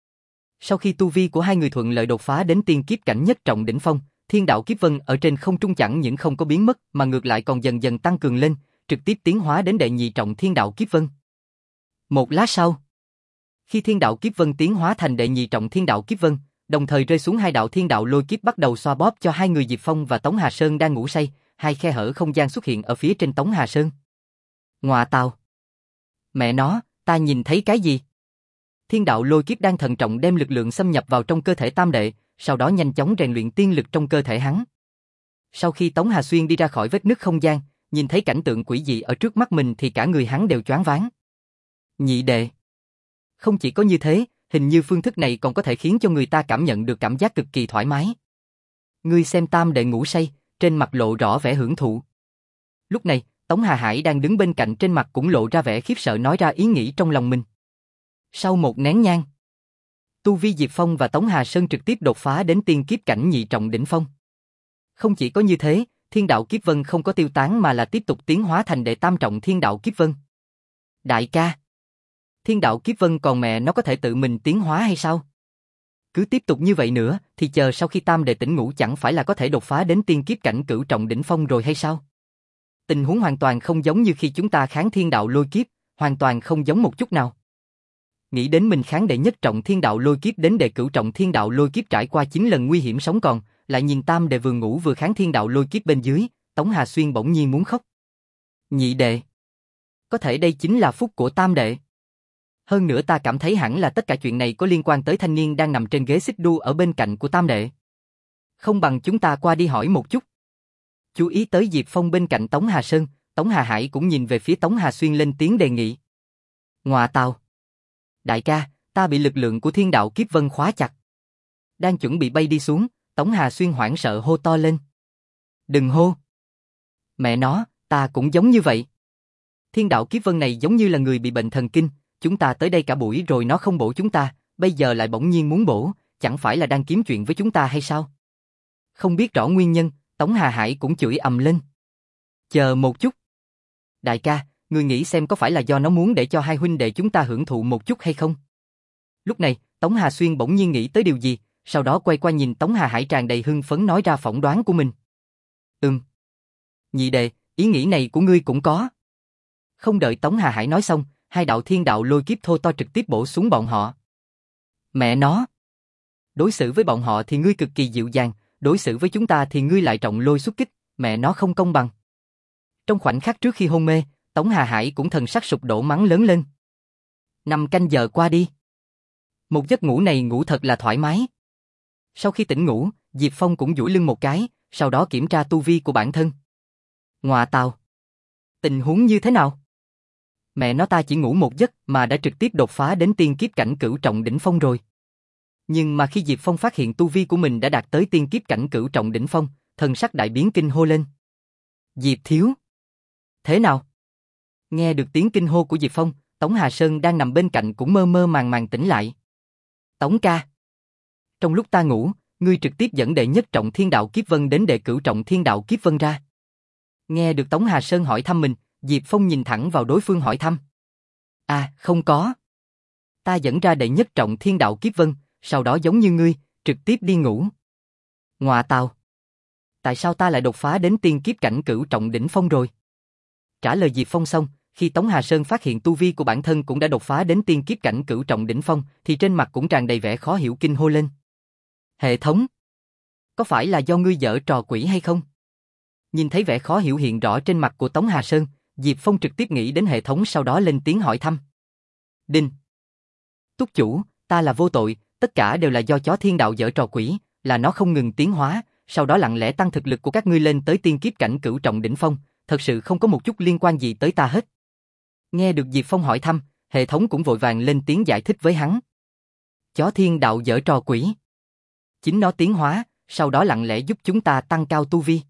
Sau khi tu vi của hai người thuận lợi đột phá đến tiên kiếp cảnh nhất trọng đỉnh phong, thiên đạo kiếp vân ở trên không trung chẳng những không có biến mất mà ngược lại còn dần dần tăng cường lên, trực tiếp tiến hóa đến đệ nhị trọng thiên đạo kiếp vân. Một lát sau, khi thiên đạo kiếp vân tiến hóa thành đệ nhị trọng thiên đạo kiếp vân, đồng thời rơi xuống hai đạo thiên đạo lôi kiếp bắt đầu xoa bóp cho hai người Diệp Phong và Tống Hà Sơn đang ngủ say, hai khe hở không gian xuất hiện ở phía trên Tống Hà Sơn. Ngoà tào! Mẹ nó, ta nhìn thấy cái gì? Thiên đạo lôi kiếp đang thận trọng đem lực lượng xâm nhập vào trong cơ thể tam đệ, sau đó nhanh chóng rèn luyện tiên lực trong cơ thể hắn. Sau khi Tống Hà Xuyên đi ra khỏi vết nứt không gian, nhìn thấy cảnh tượng quỷ dị ở trước mắt mình thì cả người hắn đều choáng váng. Nhị đệ. Không chỉ có như thế, hình như phương thức này còn có thể khiến cho người ta cảm nhận được cảm giác cực kỳ thoải mái. Ngươi xem tam đệ ngủ say, trên mặt lộ rõ vẻ hưởng thụ. Lúc này, Tống Hà Hải đang đứng bên cạnh trên mặt cũng lộ ra vẻ khiếp sợ nói ra ý nghĩ trong lòng mình. Sau một nén nhang, tu vi Diệp Phong và Tống Hà Sơn trực tiếp đột phá đến tiên kiếp cảnh nhị trọng đỉnh phong. Không chỉ có như thế, thiên đạo kiếp vân không có tiêu tán mà là tiếp tục tiến hóa thành đệ tam trọng thiên đạo kiếp vân. Đại ca, thiên đạo kiếp vân còn mẹ nó có thể tự mình tiến hóa hay sao? Cứ tiếp tục như vậy nữa thì chờ sau khi tam đệ tỉnh ngủ chẳng phải là có thể đột phá đến tiên kiếp cảnh cửu trọng đỉnh phong rồi hay sao? Tình huống hoàn toàn không giống như khi chúng ta kháng thiên đạo lôi kiếp, hoàn toàn không giống một chút nào. Nghĩ đến mình kháng đệ nhất trọng thiên đạo lôi kiếp đến đệ cửu trọng thiên đạo lôi kiếp trải qua chín lần nguy hiểm sống còn, lại nhìn tam đệ vừa ngủ vừa kháng thiên đạo lôi kiếp bên dưới, Tống Hà Xuyên bỗng nhiên muốn khóc. Nhị đệ, có thể đây chính là phúc của tam đệ. Hơn nữa ta cảm thấy hẳn là tất cả chuyện này có liên quan tới thanh niên đang nằm trên ghế xích đu ở bên cạnh của tam đệ. Không bằng chúng ta qua đi hỏi một chút. Chú ý tới Diệp Phong bên cạnh Tống Hà Sơn, Tống Hà Hải cũng nhìn về phía Tống Hà Xuyên lên tiếng đề nghị. Ngoà tào! Đại ca, ta bị lực lượng của thiên đạo kiếp vân khóa chặt. Đang chuẩn bị bay đi xuống, Tống Hà Xuyên hoảng sợ hô to lên. Đừng hô! Mẹ nó, ta cũng giống như vậy. Thiên đạo kiếp vân này giống như là người bị bệnh thần kinh, chúng ta tới đây cả buổi rồi nó không bổ chúng ta, bây giờ lại bỗng nhiên muốn bổ, chẳng phải là đang kiếm chuyện với chúng ta hay sao? Không biết rõ nguyên nhân, Tống Hà Hải cũng chửi ầm lên. Chờ một chút. Đại ca, ngươi nghĩ xem có phải là do nó muốn để cho hai huynh đệ chúng ta hưởng thụ một chút hay không? Lúc này, Tống Hà Xuyên bỗng nhiên nghĩ tới điều gì, sau đó quay qua nhìn Tống Hà Hải tràn đầy hưng phấn nói ra phỏng đoán của mình. Ừm. Nhị đệ, ý nghĩ này của ngươi cũng có. Không đợi Tống Hà Hải nói xong, hai đạo thiên đạo lôi kiếp thô to trực tiếp bổ xuống bọn họ. Mẹ nó! Đối xử với bọn họ thì ngươi cực kỳ dịu dàng, đối xử với chúng ta thì ngươi lại trọng lôi xuất kích, mẹ nó không công bằng. Trong khoảnh khắc trước khi hôn mê, Tống Hà Hải cũng thần sắc sụp đổ mắng lớn lên. Năm canh giờ qua đi. Một giấc ngủ này ngủ thật là thoải mái. Sau khi tỉnh ngủ, Diệp Phong cũng duỗi lưng một cái, sau đó kiểm tra tu vi của bản thân. Ngọa tào! Tình huống như thế nào? Mẹ nó, ta chỉ ngủ một giấc mà đã trực tiếp đột phá đến tiên kiếp cảnh cửu trọng đỉnh phong rồi. Nhưng mà khi Diệp Phong phát hiện tu vi của mình đã đạt tới tiên kiếp cảnh cửu trọng đỉnh phong, thần sắc đại biến kinh hô lên. Diệp thiếu! Thế nào? Nghe được tiếng kinh hô của Diệp Phong, Tống Hà Sơn đang nằm bên cạnh cũng mơ mơ màng màng tỉnh lại. Tống ca! Trong lúc ta ngủ, ngươi trực tiếp dẫn đệ nhất trọng thiên đạo kiếp vân đến đệ cửu trọng thiên đạo kiếp vân ra. Nghe được Tống Hà Sơn hỏi thăm mình, Diệp Phong nhìn thẳng vào đối phương hỏi thăm. À, không có. Ta dẫn ra đệ nhất trọng thiên đạo kiếp vân, sau đó giống như ngươi, trực tiếp đi ngủ. Ngọa tào! Tại sao ta lại đột phá đến tiên kiếp cảnh cửu trọng đỉnh phong rồi? Trả lời Diệp Phong xong, khi Tống Hà Sơn phát hiện tu vi của bản thân cũng đã đột phá đến tiên kiếp cảnh cửu trọng đỉnh phong, thì trên mặt cũng tràn đầy vẻ khó hiểu kinh hô lên. Hệ thống! Có phải là do ngươi giở trò quỷ hay không? Nhìn thấy vẻ khó hiểu hiện rõ trên mặt của Tống Hà Sơn, Diệp Phong trực tiếp nghĩ đến hệ thống, sau đó lên tiếng hỏi thăm. Đinh! Túc chủ, ta là vô tội, tất cả đều là do chó thiên đạo giở trò quỷ, là nó không ngừng tiến hóa, sau đó lặng lẽ tăng thực lực của các ngươi lên tới tiên kiếp cảnh cửu trọng đỉnh phong, thật sự không có một chút liên quan gì tới ta hết. Nghe được Diệp Phong hỏi thăm, hệ thống cũng vội vàng lên tiếng giải thích với hắn. Chó thiên đạo giở trò quỷ. Chính nó tiến hóa, sau đó lặng lẽ giúp chúng ta tăng cao tu vi.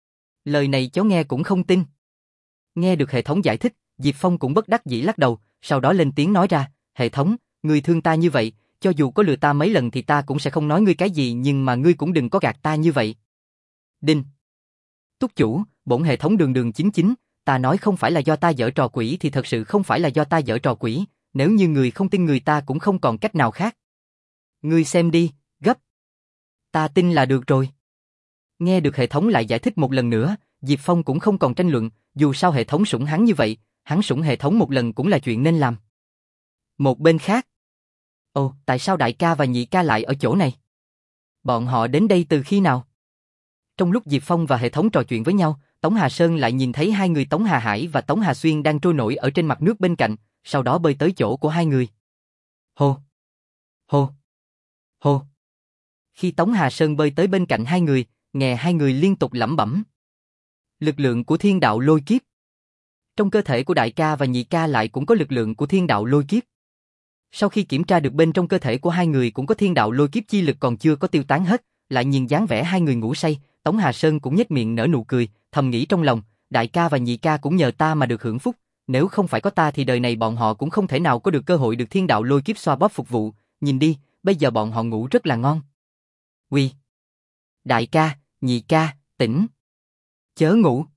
Lời này chó nghe cũng không tin. Nghe được hệ thống giải thích, Diệp Phong cũng bất đắc dĩ lắc đầu, sau đó lên tiếng nói ra, hệ thống, ngươi thương ta như vậy, cho dù có lừa ta mấy lần thì ta cũng sẽ không nói ngươi cái gì, nhưng mà ngươi cũng đừng có gạt ta như vậy. Đinh! Túc chủ, bổn hệ thống đường đường chính chính, ta nói không phải là do ta giở trò quỷ thì thật sự không phải là do ta giở trò quỷ, nếu như người không tin người ta cũng không còn cách nào khác. Ngươi xem đi, gấp. Ta tin là được rồi. Nghe được hệ thống lại giải thích một lần nữa, Diệp Phong cũng không còn tranh luận, dù sao hệ thống sủng hắn như vậy, hắn sủng hệ thống một lần cũng là chuyện nên làm. Một bên khác. Ồ, tại sao đại ca và nhị ca lại ở chỗ này? Bọn họ đến đây từ khi nào? Trong lúc Diệp Phong và hệ thống trò chuyện với nhau, Tống Hà Sơn lại nhìn thấy hai người Tống Hà Hải và Tống Hà Xuyên đang trôi nổi ở trên mặt nước bên cạnh, sau đó bơi tới chỗ của hai người. Hô! Hô! Hô! Khi Tống Hà Sơn bơi tới bên cạnh hai người, nghe hai người liên tục lẩm bẩm. Lực lượng của thiên đạo lôi kiếp. Trong cơ thể của đại ca và nhị ca lại cũng có lực lượng của thiên đạo lôi kiếp. Sau khi kiểm tra được bên trong cơ thể của hai người cũng có thiên đạo lôi kiếp chi lực còn chưa có tiêu tán hết, lại nhìn dáng vẻ hai người ngủ say, Tống Hà Sơn cũng nhếch miệng nở nụ cười, thầm nghĩ trong lòng, đại ca và nhị ca cũng nhờ ta mà được hưởng phúc, nếu không phải có ta thì đời này bọn họ cũng không thể nào có được cơ hội được thiên đạo lôi kiếp xoa bóp phục vụ, nhìn đi, bây giờ bọn họ ngủ rất là ngon. Uy! Đại ca, nhị ca, tỉnh! Chớ ngủ!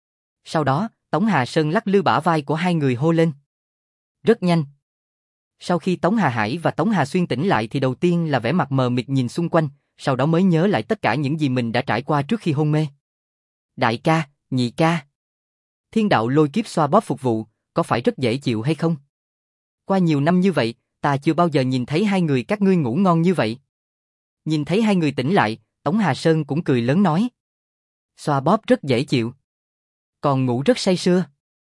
Sau đó, Tống Hà Sơn lắc lư bả vai của hai người hô lên. Rất nhanh. Sau khi Tống Hà Hải và Tống Hà Xuyên tỉnh lại thì đầu tiên là vẻ mặt mờ mịt nhìn xung quanh, sau đó mới nhớ lại tất cả những gì mình đã trải qua trước khi hôn mê. Đại ca, nhị ca. Thiên đạo lôi kiếp xoa bóp phục vụ, có phải rất dễ chịu hay không? Qua nhiều năm như vậy, ta chưa bao giờ nhìn thấy hai người các ngươi ngủ ngon như vậy. Nhìn thấy hai người tỉnh lại, Tống Hà Sơn cũng cười lớn nói. Xoa bóp rất dễ chịu. Còn ngủ rất say sưa.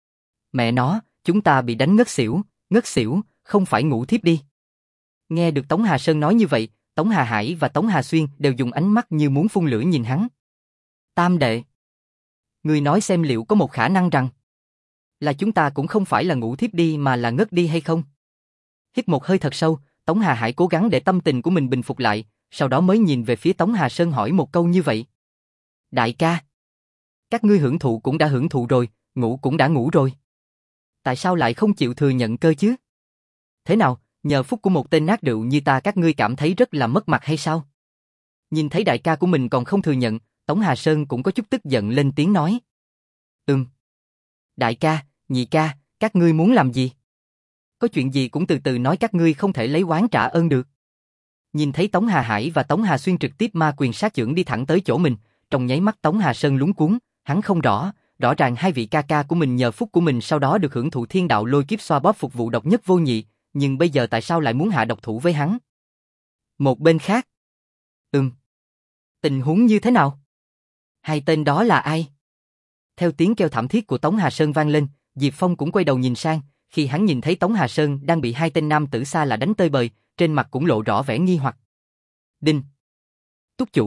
Mẹ nó, chúng ta bị đánh ngất xỉu, ngất xỉu, không phải ngủ thiếp đi. Nghe được Tống Hà Sơn nói như vậy, Tống Hà Hải và Tống Hà Xuyên đều dùng ánh mắt như muốn phun lửa nhìn hắn. Tam đệ. Ngươi nói xem liệu có một khả năng rằng là chúng ta cũng không phải là ngủ thiếp đi mà là ngất đi hay không? Hít một hơi thật sâu, Tống Hà Hải cố gắng để tâm tình của mình bình phục lại, sau đó mới nhìn về phía Tống Hà Sơn hỏi một câu như vậy. Đại ca, các ngươi hưởng thụ cũng đã hưởng thụ rồi, ngủ cũng đã ngủ rồi. Tại sao lại không chịu thừa nhận cơ chứ? Thế nào, nhờ phúc của một tên nát rượu như ta các ngươi cảm thấy rất là mất mặt hay sao? Nhìn thấy đại ca của mình còn không thừa nhận, Tống Hà Sơn cũng có chút tức giận lên tiếng nói. Ừm. Đại ca, nhị ca, các ngươi muốn làm gì? Có chuyện gì cũng từ từ nói, các ngươi không thể lấy oán trả ơn được. Nhìn thấy Tống Hà Hải và Tống Hà Xuyên trực tiếp ma quyền sát chưởng đi thẳng tới chỗ mình, trong nháy mắt Tống Hà Sơn lúng cuống, hắn không rõ, rõ ràng hai vị ca ca của mình nhờ phúc của mình sau đó được hưởng thụ thiên đạo lôi kiếp xoa bóp phục vụ độc nhất vô nhị, nhưng bây giờ tại sao lại muốn hạ độc thủ với hắn? Một bên khác. Ừm. Tình huống như thế nào? Hai tên đó là ai? Theo tiếng kêu thảm thiết của Tống Hà Sơn vang lên, Diệp Phong cũng quay đầu nhìn sang, khi hắn nhìn thấy Tống Hà Sơn đang bị hai tên nam tử xa lạ đánh tơi bời, trên mặt cũng lộ rõ vẻ nghi hoặc. Đinh. Túc chủ,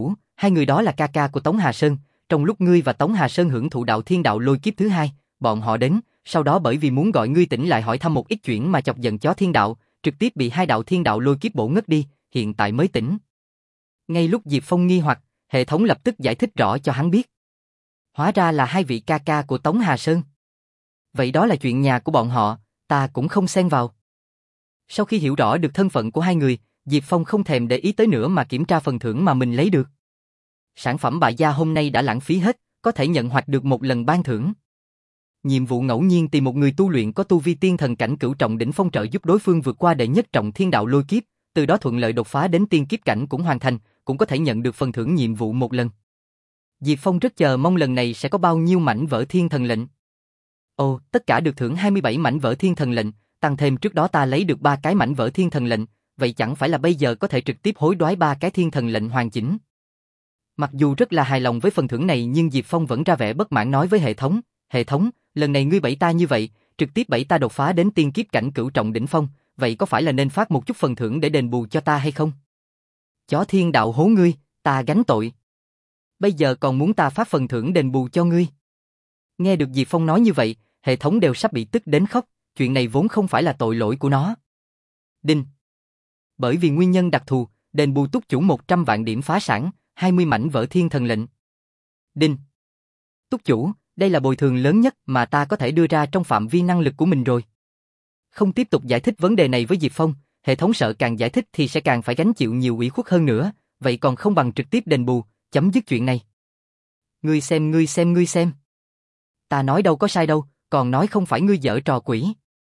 Hai người đó là ca ca của Tống Hà Sơn, trong lúc ngươi và Tống Hà Sơn hưởng thụ đạo thiên đạo lôi kiếp thứ hai, bọn họ đến, sau đó bởi vì muốn gọi ngươi tỉnh lại hỏi thăm một ít chuyện mà chọc giận chó thiên đạo, trực tiếp bị hai đạo thiên đạo lôi kiếp bổ ngất đi, hiện tại mới tỉnh. Ngay lúc Diệp Phong nghi hoặc, hệ thống lập tức giải thích rõ cho hắn biết. Hóa ra là hai vị ca ca của Tống Hà Sơn. Vậy đó là chuyện nhà của bọn họ, ta cũng không xen vào. Sau khi hiểu rõ được thân phận của hai người, Diệp Phong không thèm để ý tới nữa mà kiểm tra phần thưởng mà mình lấy được. Sản phẩm bại gia hôm nay đã lãng phí hết, có thể nhận hoạch được một lần ban thưởng. Nhiệm vụ ngẫu nhiên tìm một người tu luyện có tu vi tiên thần cảnh cửu trọng đỉnh phong trợ giúp đối phương vượt qua đệ nhất trọng thiên đạo lôi kiếp, từ đó thuận lợi đột phá đến tiên kiếp cảnh cũng hoàn thành, cũng có thể nhận được phần thưởng nhiệm vụ một lần. Diệp Phong rất chờ mong lần này sẽ có bao nhiêu mảnh vỡ thiên thần lệnh. Ồ, tất cả được thưởng hai mươi bảy mảnh vỡ thiên thần lệnh, tăng thêm trước đó ta lấy được ba cái mảnh vỡ thiên thần lệnh, vậy chẳng phải là bây giờ có thể trực tiếp hối đoái ba cái thiên thần lệnh hoàn chỉnh. Mặc dù rất là hài lòng với phần thưởng này nhưng Diệp Phong vẫn ra vẻ bất mãn nói với hệ thống, hệ thống, lần này ngươi bẫy ta như vậy, trực tiếp bẫy ta đột phá đến tiên kiếp cảnh cửu trọng đỉnh phong, vậy có phải là nên phát một chút phần thưởng để đền bù cho ta hay không? Chó thiên đạo hố ngươi, ta gánh tội. Bây giờ còn muốn ta phát phần thưởng đền bù cho ngươi. Nghe được Diệp Phong nói như vậy, hệ thống đều sắp bị tức đến khóc, chuyện này vốn không phải là tội lỗi của nó. Đinh. Bởi vì nguyên nhân đặc thù, đền bù túc chủ một trăm vạn điểm phá sản, hai mươi mảnh vỡ thiên thần lệnh. Đinh. Túc chủ, đây là bồi thường lớn nhất mà ta có thể đưa ra trong phạm vi năng lực của mình rồi. Không tiếp tục giải thích vấn đề này với Diệp Phong, hệ thống sợ càng giải thích thì sẽ càng phải gánh chịu nhiều ủy khuất hơn nữa, vậy còn không bằng trực tiếp đền bù, chấm dứt chuyện này. Ngươi xem ngươi xem ngươi xem. Ta nói đâu có sai đâu, còn nói không phải ngươi giở trò quỷ.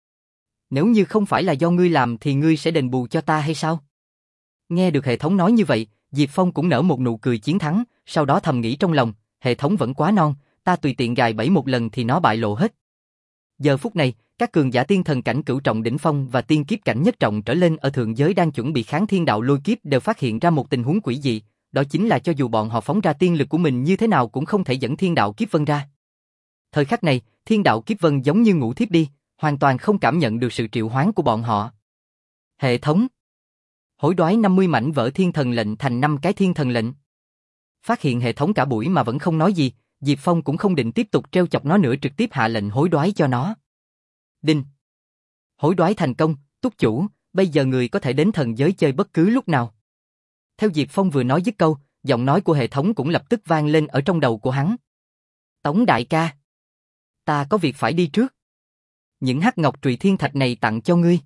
Nếu như không phải là do ngươi làm thì ngươi sẽ đền bù cho ta hay sao? Nghe được hệ thống nói như vậy, Diệp Phong cũng nở một nụ cười chiến thắng, sau đó thầm nghĩ trong lòng, hệ thống vẫn quá non, ta tùy tiện gài bẫy một lần thì nó bại lộ hết. Giờ phút này, các cường giả tiên thần cảnh cửu trọng đỉnh phong và tiên kiếp cảnh nhất trọng trở lên ở thượng giới đang chuẩn bị kháng thiên đạo lôi kiếp đều phát hiện ra một tình huống quỷ dị, đó chính là cho dù bọn họ phóng ra tiên lực của mình như thế nào cũng không thể dẫn thiên đạo kiếp vân ra. Thời khắc này, thiên đạo kiếp vân giống như ngủ thiếp đi, hoàn toàn không cảm nhận được sự triệu hoán của bọn họ. Hệ thống hối đoái năm mươi mảnh vỡ thiên thần lệnh thành năm cái thiên thần lệnh. Phát hiện hệ thống cả buổi mà vẫn không nói gì, Diệp Phong cũng không định tiếp tục trêu chọc nó nữa, trực tiếp hạ lệnh hối đoái cho nó. Đinh. Hối đoái thành công, túc chủ, bây giờ người có thể đến thần giới chơi bất cứ lúc nào. Theo Diệp Phong vừa nói dứt câu, giọng nói của hệ thống cũng lập tức vang lên ở trong đầu của hắn. Tống đại ca, ta có việc phải đi trước. Những hắc ngọc trụy thiên thạch này tặng cho ngươi.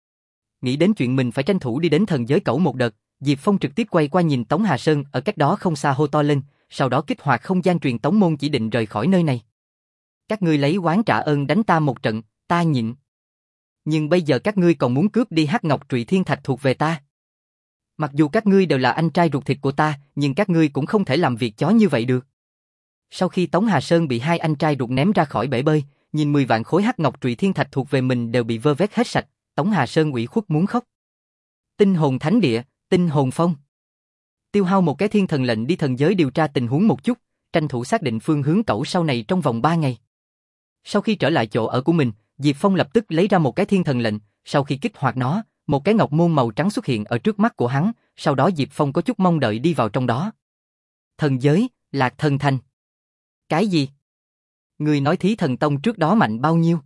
Nghĩ đến chuyện mình phải tranh thủ đi đến thần giới cẩu một đợt, Diệp Phong trực tiếp quay qua nhìn Tống Hà Sơn ở cách đó không xa hô to lên, sau đó kích hoạt không gian truyền tống môn chỉ định rời khỏi nơi này. Các ngươi lấy oán trả ơn đánh ta một trận, ta nhịn. Nhưng bây giờ các ngươi còn muốn cướp đi hắc ngọc trụy thiên thạch thuộc về ta. Mặc dù các ngươi đều là anh trai ruột thịt của ta, nhưng các ngươi cũng không thể làm việc chó như vậy được. Sau khi Tống Hà Sơn bị hai anh trai ruột ném ra khỏi bể bơi, nhìn mười vạn khối hắc ngọc trụy thiên thạch thuộc về mình đều bị vơ vét hết sạch, Tống Hà Sơn ủy khuất muốn khóc. Tinh hồn thánh địa, tinh hồn phong. Tiêu hao một cái thiên thần lệnh đi thần giới điều tra tình huống một chút, tranh thủ xác định phương hướng cẩu sau này trong vòng ba ngày. Sau khi trở lại chỗ ở của mình, Diệp Phong lập tức lấy ra một cái thiên thần lệnh, sau khi kích hoạt nó, một cái ngọc môn màu trắng xuất hiện ở trước mắt của hắn, sau đó Diệp Phong có chút mong đợi đi vào trong đó. Thần giới, Lạc Thần Thành. Cái gì? Người nói Thí Thần Tông trước đó mạnh bao nhiêu?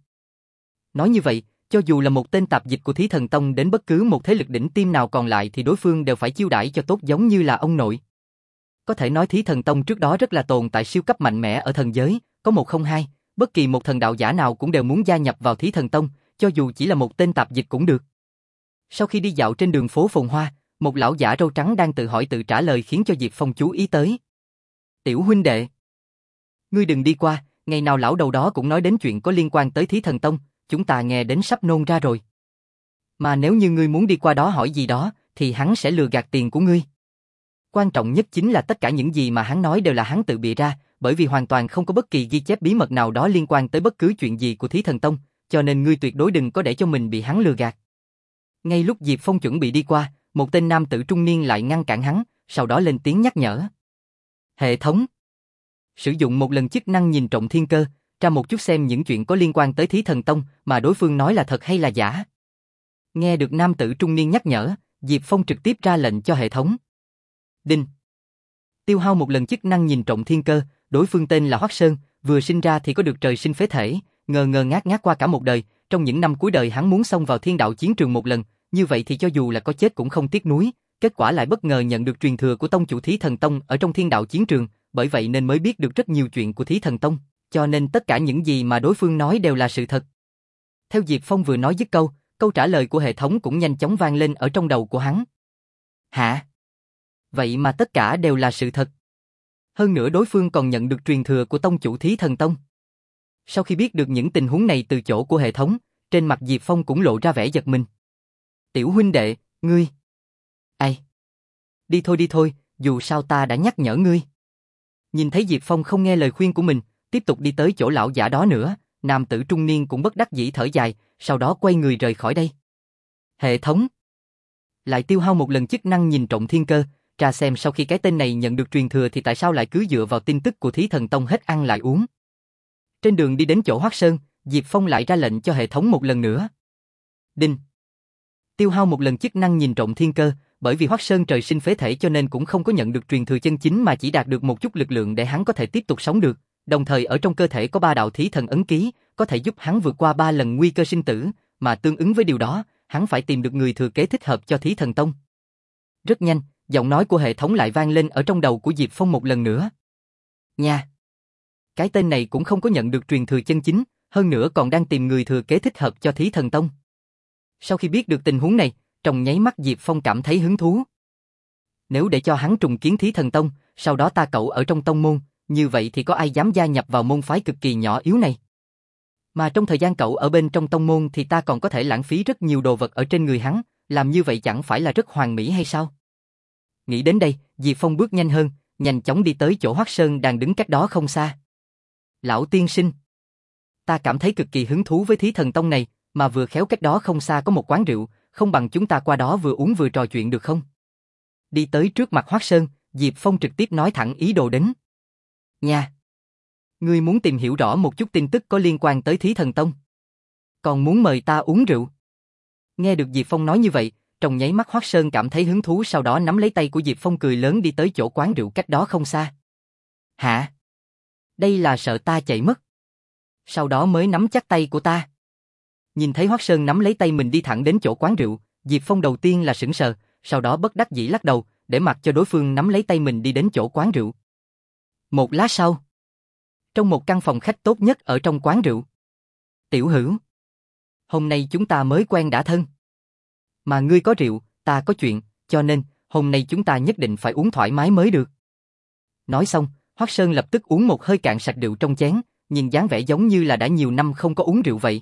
Nói như vậy, cho dù là một tên tạp dịch của Thí Thần Tông đến bất cứ một thế lực đỉnh tiêm nào còn lại thì đối phương đều phải chiêu đãi cho tốt giống như là ông nội. Có thể nói Thí Thần Tông trước đó rất là tồn tại siêu cấp mạnh mẽ ở thần giới, có một không hai, bất kỳ một thần đạo giả nào cũng đều muốn gia nhập vào Thí Thần Tông, cho dù chỉ là một tên tạp dịch cũng được. Sau khi đi dạo trên đường phố phồn hoa, một lão giả râu trắng đang tự hỏi tự trả lời khiến cho Diệp Phong chú ý tới. Tiểu huynh đệ, ngươi đừng đi qua, ngày nào lão đầu đó cũng nói đến chuyện có liên quan tới Thí Thần Tông, chúng ta nghe đến sắp nôn ra rồi. Mà nếu như ngươi muốn đi qua đó hỏi gì đó, thì hắn sẽ lừa gạt tiền của ngươi. Quan trọng nhất chính là tất cả những gì mà hắn nói đều là hắn tự bịa ra, bởi vì hoàn toàn không có bất kỳ ghi chép bí mật nào đó liên quan tới bất cứ chuyện gì của Thí Thần Tông, cho nên ngươi tuyệt đối đừng có để cho mình bị hắn lừa gạt. Ngay lúc Diệp Phong chuẩn bị đi qua, một tên nam tử trung niên lại ngăn cản hắn, sau đó lên tiếng nhắc nhở. Hệ thống. Sử dụng một lần chức năng nhìn trộm thiên cơ, tra một chút xem những chuyện có liên quan tới Thí Thần Tông mà đối phương nói là thật hay là giả. Nghe được nam tử trung niên nhắc nhở, Diệp Phong trực tiếp ra lệnh cho hệ thống. Đinh. Tiêu hao một lần chức năng nhìn trộm thiên cơ, đối phương tên là Hoắc Sơn, vừa sinh ra thì có được trời sinh phế thể, ngờ ngờ ngác ngác qua cả một đời, trong những năm cuối đời hắn muốn xông vào thiên đạo chiến trường một lần, như vậy thì cho dù là có chết cũng không tiếc nuối, kết quả lại bất ngờ nhận được truyền thừa của tông chủ Thí Thần Tông ở trong thiên đạo chiến trường, bởi vậy nên mới biết được rất nhiều chuyện của Thí Thần Tông, cho nên tất cả những gì mà đối phương nói đều là sự thật. Theo Diệp Phong vừa nói dứt câu, câu trả lời của hệ thống cũng nhanh chóng vang lên ở trong đầu của hắn. Hả? Vậy mà tất cả đều là sự thật. Hơn nữa đối phương còn nhận được truyền thừa của tông chủ Thí Thần Tông. Sau khi biết được những tình huống này từ chỗ của hệ thống, trên mặt Diệp Phong cũng lộ ra vẻ giật mình. Tiểu huynh đệ, ngươi... Ai? Đi thôi đi thôi, dù sao ta đã nhắc nhở ngươi. Nhìn thấy Diệp Phong không nghe lời khuyên của mình, tiếp tục đi tới chỗ lão giả đó nữa, nam tử trung niên cũng bất đắc dĩ thở dài, sau đó quay người rời khỏi đây. Hệ thống lại tiêu hao một lần chức năng nhìn trộm thiên cơ, tra xem sau khi cái tên này nhận được truyền thừa thì tại sao lại cứ dựa vào tin tức của Thí Thần Tông hết ăn lại uống. Trên đường đi đến chỗ Hoắc Sơn, Diệp Phong lại ra lệnh cho hệ thống một lần nữa. Đinh. Tiêu hao một lần chức năng nhìn trộm thiên cơ, bởi vì Hoắc Sơn trời sinh phế thể cho nên cũng không có nhận được truyền thừa chân chính mà chỉ đạt được một chút lực lượng để hắn có thể tiếp tục sống được, đồng thời ở trong cơ thể có ba đạo thí thần ấn ký, có thể giúp hắn vượt qua ba lần nguy cơ sinh tử, mà tương ứng với điều đó, hắn phải tìm được người thừa kế thích hợp cho Thí Thần Tông. Rất nhanh, giọng nói của hệ thống lại vang lên ở trong đầu của Diệp Phong một lần nữa. Nha! Cái tên này cũng không có nhận được truyền thừa chân chính, hơn nữa còn đang tìm người thừa kế thích hợp cho Thí Thần Tông. Sau khi biết được tình huống này, trong nháy mắt Diệp Phong cảm thấy hứng thú. Nếu để cho hắn trùng kiến Thí Thần Tông, sau đó ta cậu ở trong tông môn, như vậy thì có ai dám gia nhập vào môn phái cực kỳ nhỏ yếu này. Mà trong thời gian cậu ở bên trong tông môn thì ta còn có thể lãng phí rất nhiều đồ vật ở trên người hắn, làm như vậy chẳng phải là rất hoàn mỹ hay sao? Nghĩ đến đây, Diệp Phong bước nhanh hơn, nhanh chóng đi tới chỗ Hoắc Sơn đang đứng cách đó không xa. Lão tiên sinh, ta cảm thấy cực kỳ hứng thú với Thí Thần Tông này, mà vừa khéo cách đó không xa có một quán rượu, không bằng chúng ta qua đó vừa uống vừa trò chuyện được không? Đi tới trước mặt Hoắc Sơn, Diệp Phong trực tiếp nói thẳng ý đồ đến. Nha! Ngươi muốn tìm hiểu rõ một chút tin tức có liên quan tới Thí Thần Tông. Còn muốn mời ta uống rượu. Nghe được Diệp Phong nói như vậy, trong nháy mắt Hoắc Sơn cảm thấy hứng thú, sau đó nắm lấy tay của Diệp Phong cười lớn đi tới chỗ quán rượu cách đó không xa. Hả? Đây là sợ ta chạy mất. Sau đó mới nắm chắc tay của ta. Nhìn thấy Hoắc Sơn nắm lấy tay mình đi thẳng đến chỗ quán rượu, Diệp Phong đầu tiên là sững sờ, sau đó bất đắc dĩ lắc đầu, để mặc cho đối phương nắm lấy tay mình đi đến chỗ quán rượu. Một lát sau, trong một căn phòng khách tốt nhất ở trong quán rượu. Tiểu Hữu, hôm nay chúng ta mới quen đã thân. Mà ngươi có rượu, ta có chuyện, cho nên hôm nay chúng ta nhất định phải uống thoải mái mới được. Nói xong, Hoắc Sơn lập tức uống một hơi cạn sạch rượu trong chén, nhìn dáng vẻ giống như là đã nhiều năm không có uống rượu vậy.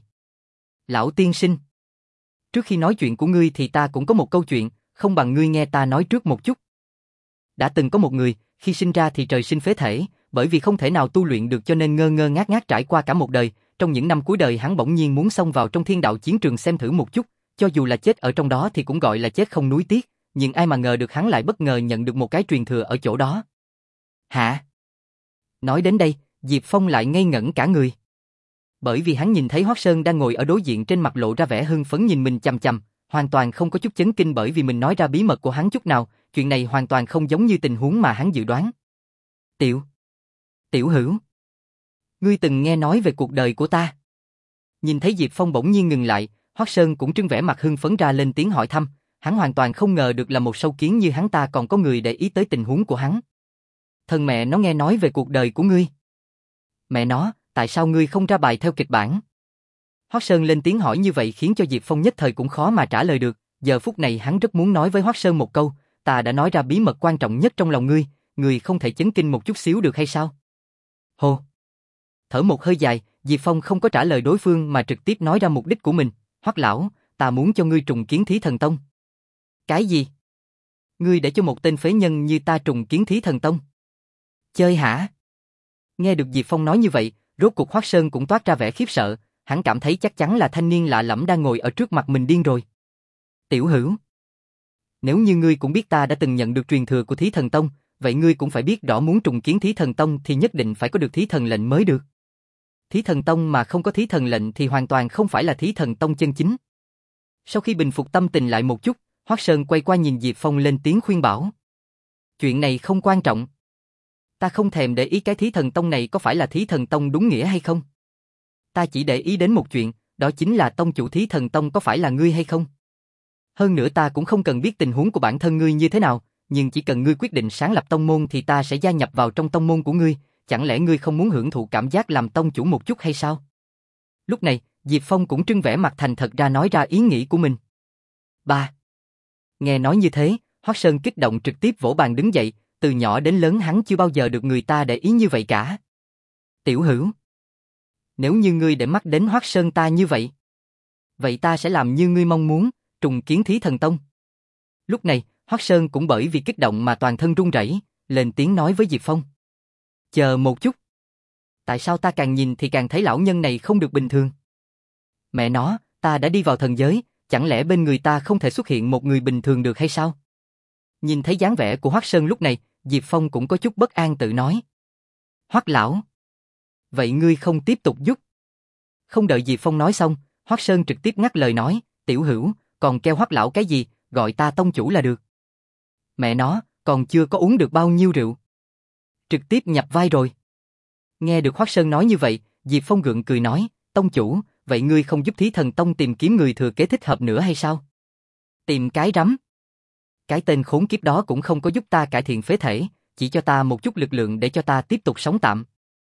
Lão tiên sinh, trước khi nói chuyện của ngươi thì ta cũng có một câu chuyện, không bằng ngươi nghe ta nói trước một chút. Đã từng có một người, khi sinh ra thì trời sinh phế thể, bởi vì không thể nào tu luyện được cho nên ngơ ngơ ngác ngác trải qua cả một đời, trong những năm cuối đời hắn bỗng nhiên muốn xông vào trong thiên đạo chiến trường xem thử một chút, cho dù là chết ở trong đó thì cũng gọi là chết không nuối tiếc, nhưng ai mà ngờ được hắn lại bất ngờ nhận được một cái truyền thừa ở chỗ đó. Hả? Nói đến đây, Diệp Phong lại ngây ngẩn cả người. Bởi vì hắn nhìn thấy Hoắc Sơn đang ngồi ở đối diện, trên mặt lộ ra vẻ hưng phấn nhìn mình chằm chằm, hoàn toàn không có chút chấn kinh bởi vì mình nói ra bí mật của hắn chút nào, chuyện này hoàn toàn không giống như tình huống mà hắn dự đoán. Tiểu, Tiểu Hữu, ngươi từng nghe nói về cuộc đời của ta? Nhìn thấy Diệp Phong bỗng nhiên ngừng lại, Hoắc Sơn cũng trưng vẻ mặt hưng phấn ra lên tiếng hỏi thăm, hắn hoàn toàn không ngờ được là một sâu kiến như hắn ta còn có người để ý tới tình huống của hắn. Thần mẹ nó nghe nói về cuộc đời của ngươi. Mẹ nó, tại sao ngươi không ra bài theo kịch bản? Hoắc Sơn lên tiếng hỏi như vậy khiến cho Diệp Phong nhất thời cũng khó mà trả lời được, giờ phút này hắn rất muốn nói với Hoắc Sơn một câu, ta đã nói ra bí mật quan trọng nhất trong lòng ngươi, ngươi không thể chấn kinh một chút xíu được hay sao? Hô! Thở một hơi dài, Diệp Phong không có trả lời đối phương mà trực tiếp nói ra mục đích của mình, Hoắc lão, ta muốn cho ngươi trùng kiến Thí Thần Tông. Cái gì? Ngươi để cho một tên phế nhân như ta trùng kiến Thí Thần Tông? Chơi hả? Nghe được Diệp Phong nói như vậy, rốt cuộc Hoắc Sơn cũng toát ra vẻ khiếp sợ, hắn cảm thấy chắc chắn là thanh niên lạ lẫm đang ngồi ở trước mặt mình điên rồi. Tiểu Hữu, nếu như ngươi cũng biết ta đã từng nhận được truyền thừa của Thí Thần Tông, vậy ngươi cũng phải biết rõ muốn trùng kiến Thí Thần Tông thì nhất định phải có được Thí Thần lệnh mới được. Thí Thần Tông mà không có Thí Thần lệnh thì hoàn toàn không phải là Thí Thần Tông chân chính. Sau khi bình phục tâm tình lại một chút, Hoắc Sơn quay qua nhìn Diệp Phong lên tiếng khuyên bảo. Chuyện này không quan trọng. Ta không thèm để ý cái Thí Thần Tông này có phải là Thí Thần Tông đúng nghĩa hay không. Ta chỉ để ý đến một chuyện, đó chính là tông chủ Thí Thần Tông có phải là ngươi hay không. Hơn nữa ta cũng không cần biết tình huống của bản thân ngươi như thế nào, nhưng chỉ cần ngươi quyết định sáng lập tông môn thì ta sẽ gia nhập vào trong tông môn của ngươi, chẳng lẽ ngươi không muốn hưởng thụ cảm giác làm tông chủ một chút hay sao? Lúc này, Diệp Phong cũng trưng vẻ mặt thành thật ra nói ra ý nghĩ của mình. Ba. Nghe nói như thế, Hoắc Sơn kích động trực tiếp vỗ bàn đứng dậy, từ nhỏ đến lớn hắn chưa bao giờ được người ta để ý như vậy cả. Tiểu Hữu, nếu như ngươi để mắt đến Hoắc Sơn ta như vậy, vậy ta sẽ làm như ngươi mong muốn, trùng kiến Thí Thần Tông. Lúc này, Hoắc Sơn cũng bởi vì kích động mà toàn thân run rẩy, lên tiếng nói với Diệp Phong. Chờ một chút. Tại sao ta càng nhìn thì càng thấy lão nhân này không được bình thường? Mẹ nó, ta đã đi vào thần giới, chẳng lẽ bên người ta không thể xuất hiện một người bình thường được hay sao? Nhìn thấy dáng vẻ của Hoắc Sơn lúc này, Diệp Phong cũng có chút bất an tự nói. Hoắc lão, vậy ngươi không tiếp tục giúp? Không đợi Diệp Phong nói xong, Hoắc Sơn trực tiếp ngắt lời nói, Tiểu Hữu, còn kêu Hoắc lão cái gì, gọi ta tông chủ là được. Mẹ nó, còn chưa có uống được bao nhiêu rượu. Trực tiếp nhập vai rồi. Nghe được Hoắc Sơn nói như vậy, Diệp Phong gượng cười nói, tông chủ, vậy ngươi không giúp Thí Thần Tông tìm kiếm người thừa kế thích hợp nữa hay sao? Tìm cái rắm. Cái tên khốn kiếp đó cũng không có giúp ta cải thiện phế thể, chỉ cho ta một chút lực lượng để cho ta tiếp tục sống tạm.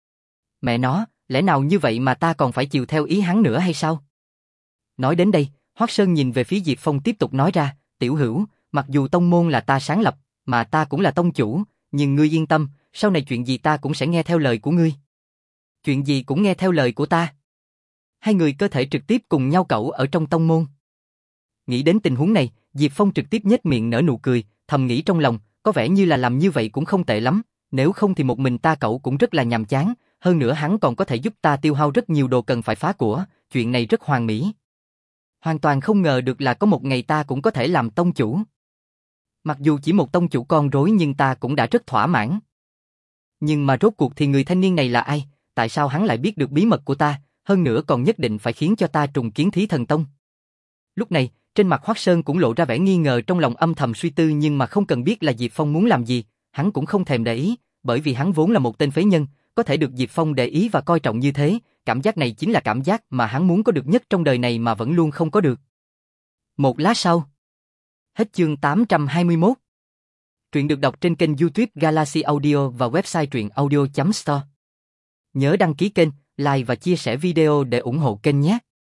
Mẹ nó, lẽ nào như vậy mà ta còn phải chiều theo ý hắn nữa hay sao? Nói đến đây, Hoắc Sơn nhìn về phía Diệp Phong tiếp tục nói ra, Tiểu Hữu, mặc dù tông môn là ta sáng lập, mà ta cũng là tông chủ, nhưng ngươi yên tâm, sau này chuyện gì ta cũng sẽ nghe theo lời của ngươi. Chuyện gì cũng nghe theo lời của ta. Hai người có thể trực tiếp cùng nhau cẩu ở trong tông môn. Nghĩ đến tình huống này, Diệp Phong trực tiếp nhếch miệng nở nụ cười, thầm nghĩ trong lòng, có vẻ như là làm như vậy cũng không tệ lắm, nếu không thì một mình ta cẩu cũng rất là nhàm chán, hơn nữa hắn còn có thể giúp ta tiêu hao rất nhiều đồ cần phải phá của, chuyện này rất hoàn mỹ. Hoàn toàn không ngờ được là có một ngày ta cũng có thể làm tông chủ. Mặc dù chỉ một tông chủ con rối nhưng ta cũng đã rất thỏa mãn. Nhưng mà rốt cuộc thì người thanh niên này là ai, tại sao hắn lại biết được bí mật của ta, hơn nữa còn nhất định phải khiến cho ta trùng kiến Thí Thần Tông. Lúc này, trên mặt Hoắc Sơn cũng lộ ra vẻ nghi ngờ, trong lòng âm thầm suy tư, nhưng mà không cần biết là Diệp Phong muốn làm gì, hắn cũng không thèm để ý, bởi vì hắn vốn là một tên phế nhân, có thể được Diệp Phong để ý và coi trọng như thế, cảm giác này chính là cảm giác mà hắn muốn có được nhất trong đời này mà vẫn luôn không có được. Một lát sau. Hết chương tám trăm hai mươi mốt. Truyện được đọc trên kênh YouTube Galaxy Audio và website truyện audio chấm store. Nhớ đăng ký kênh, like và chia sẻ video để ủng hộ kênh nhé.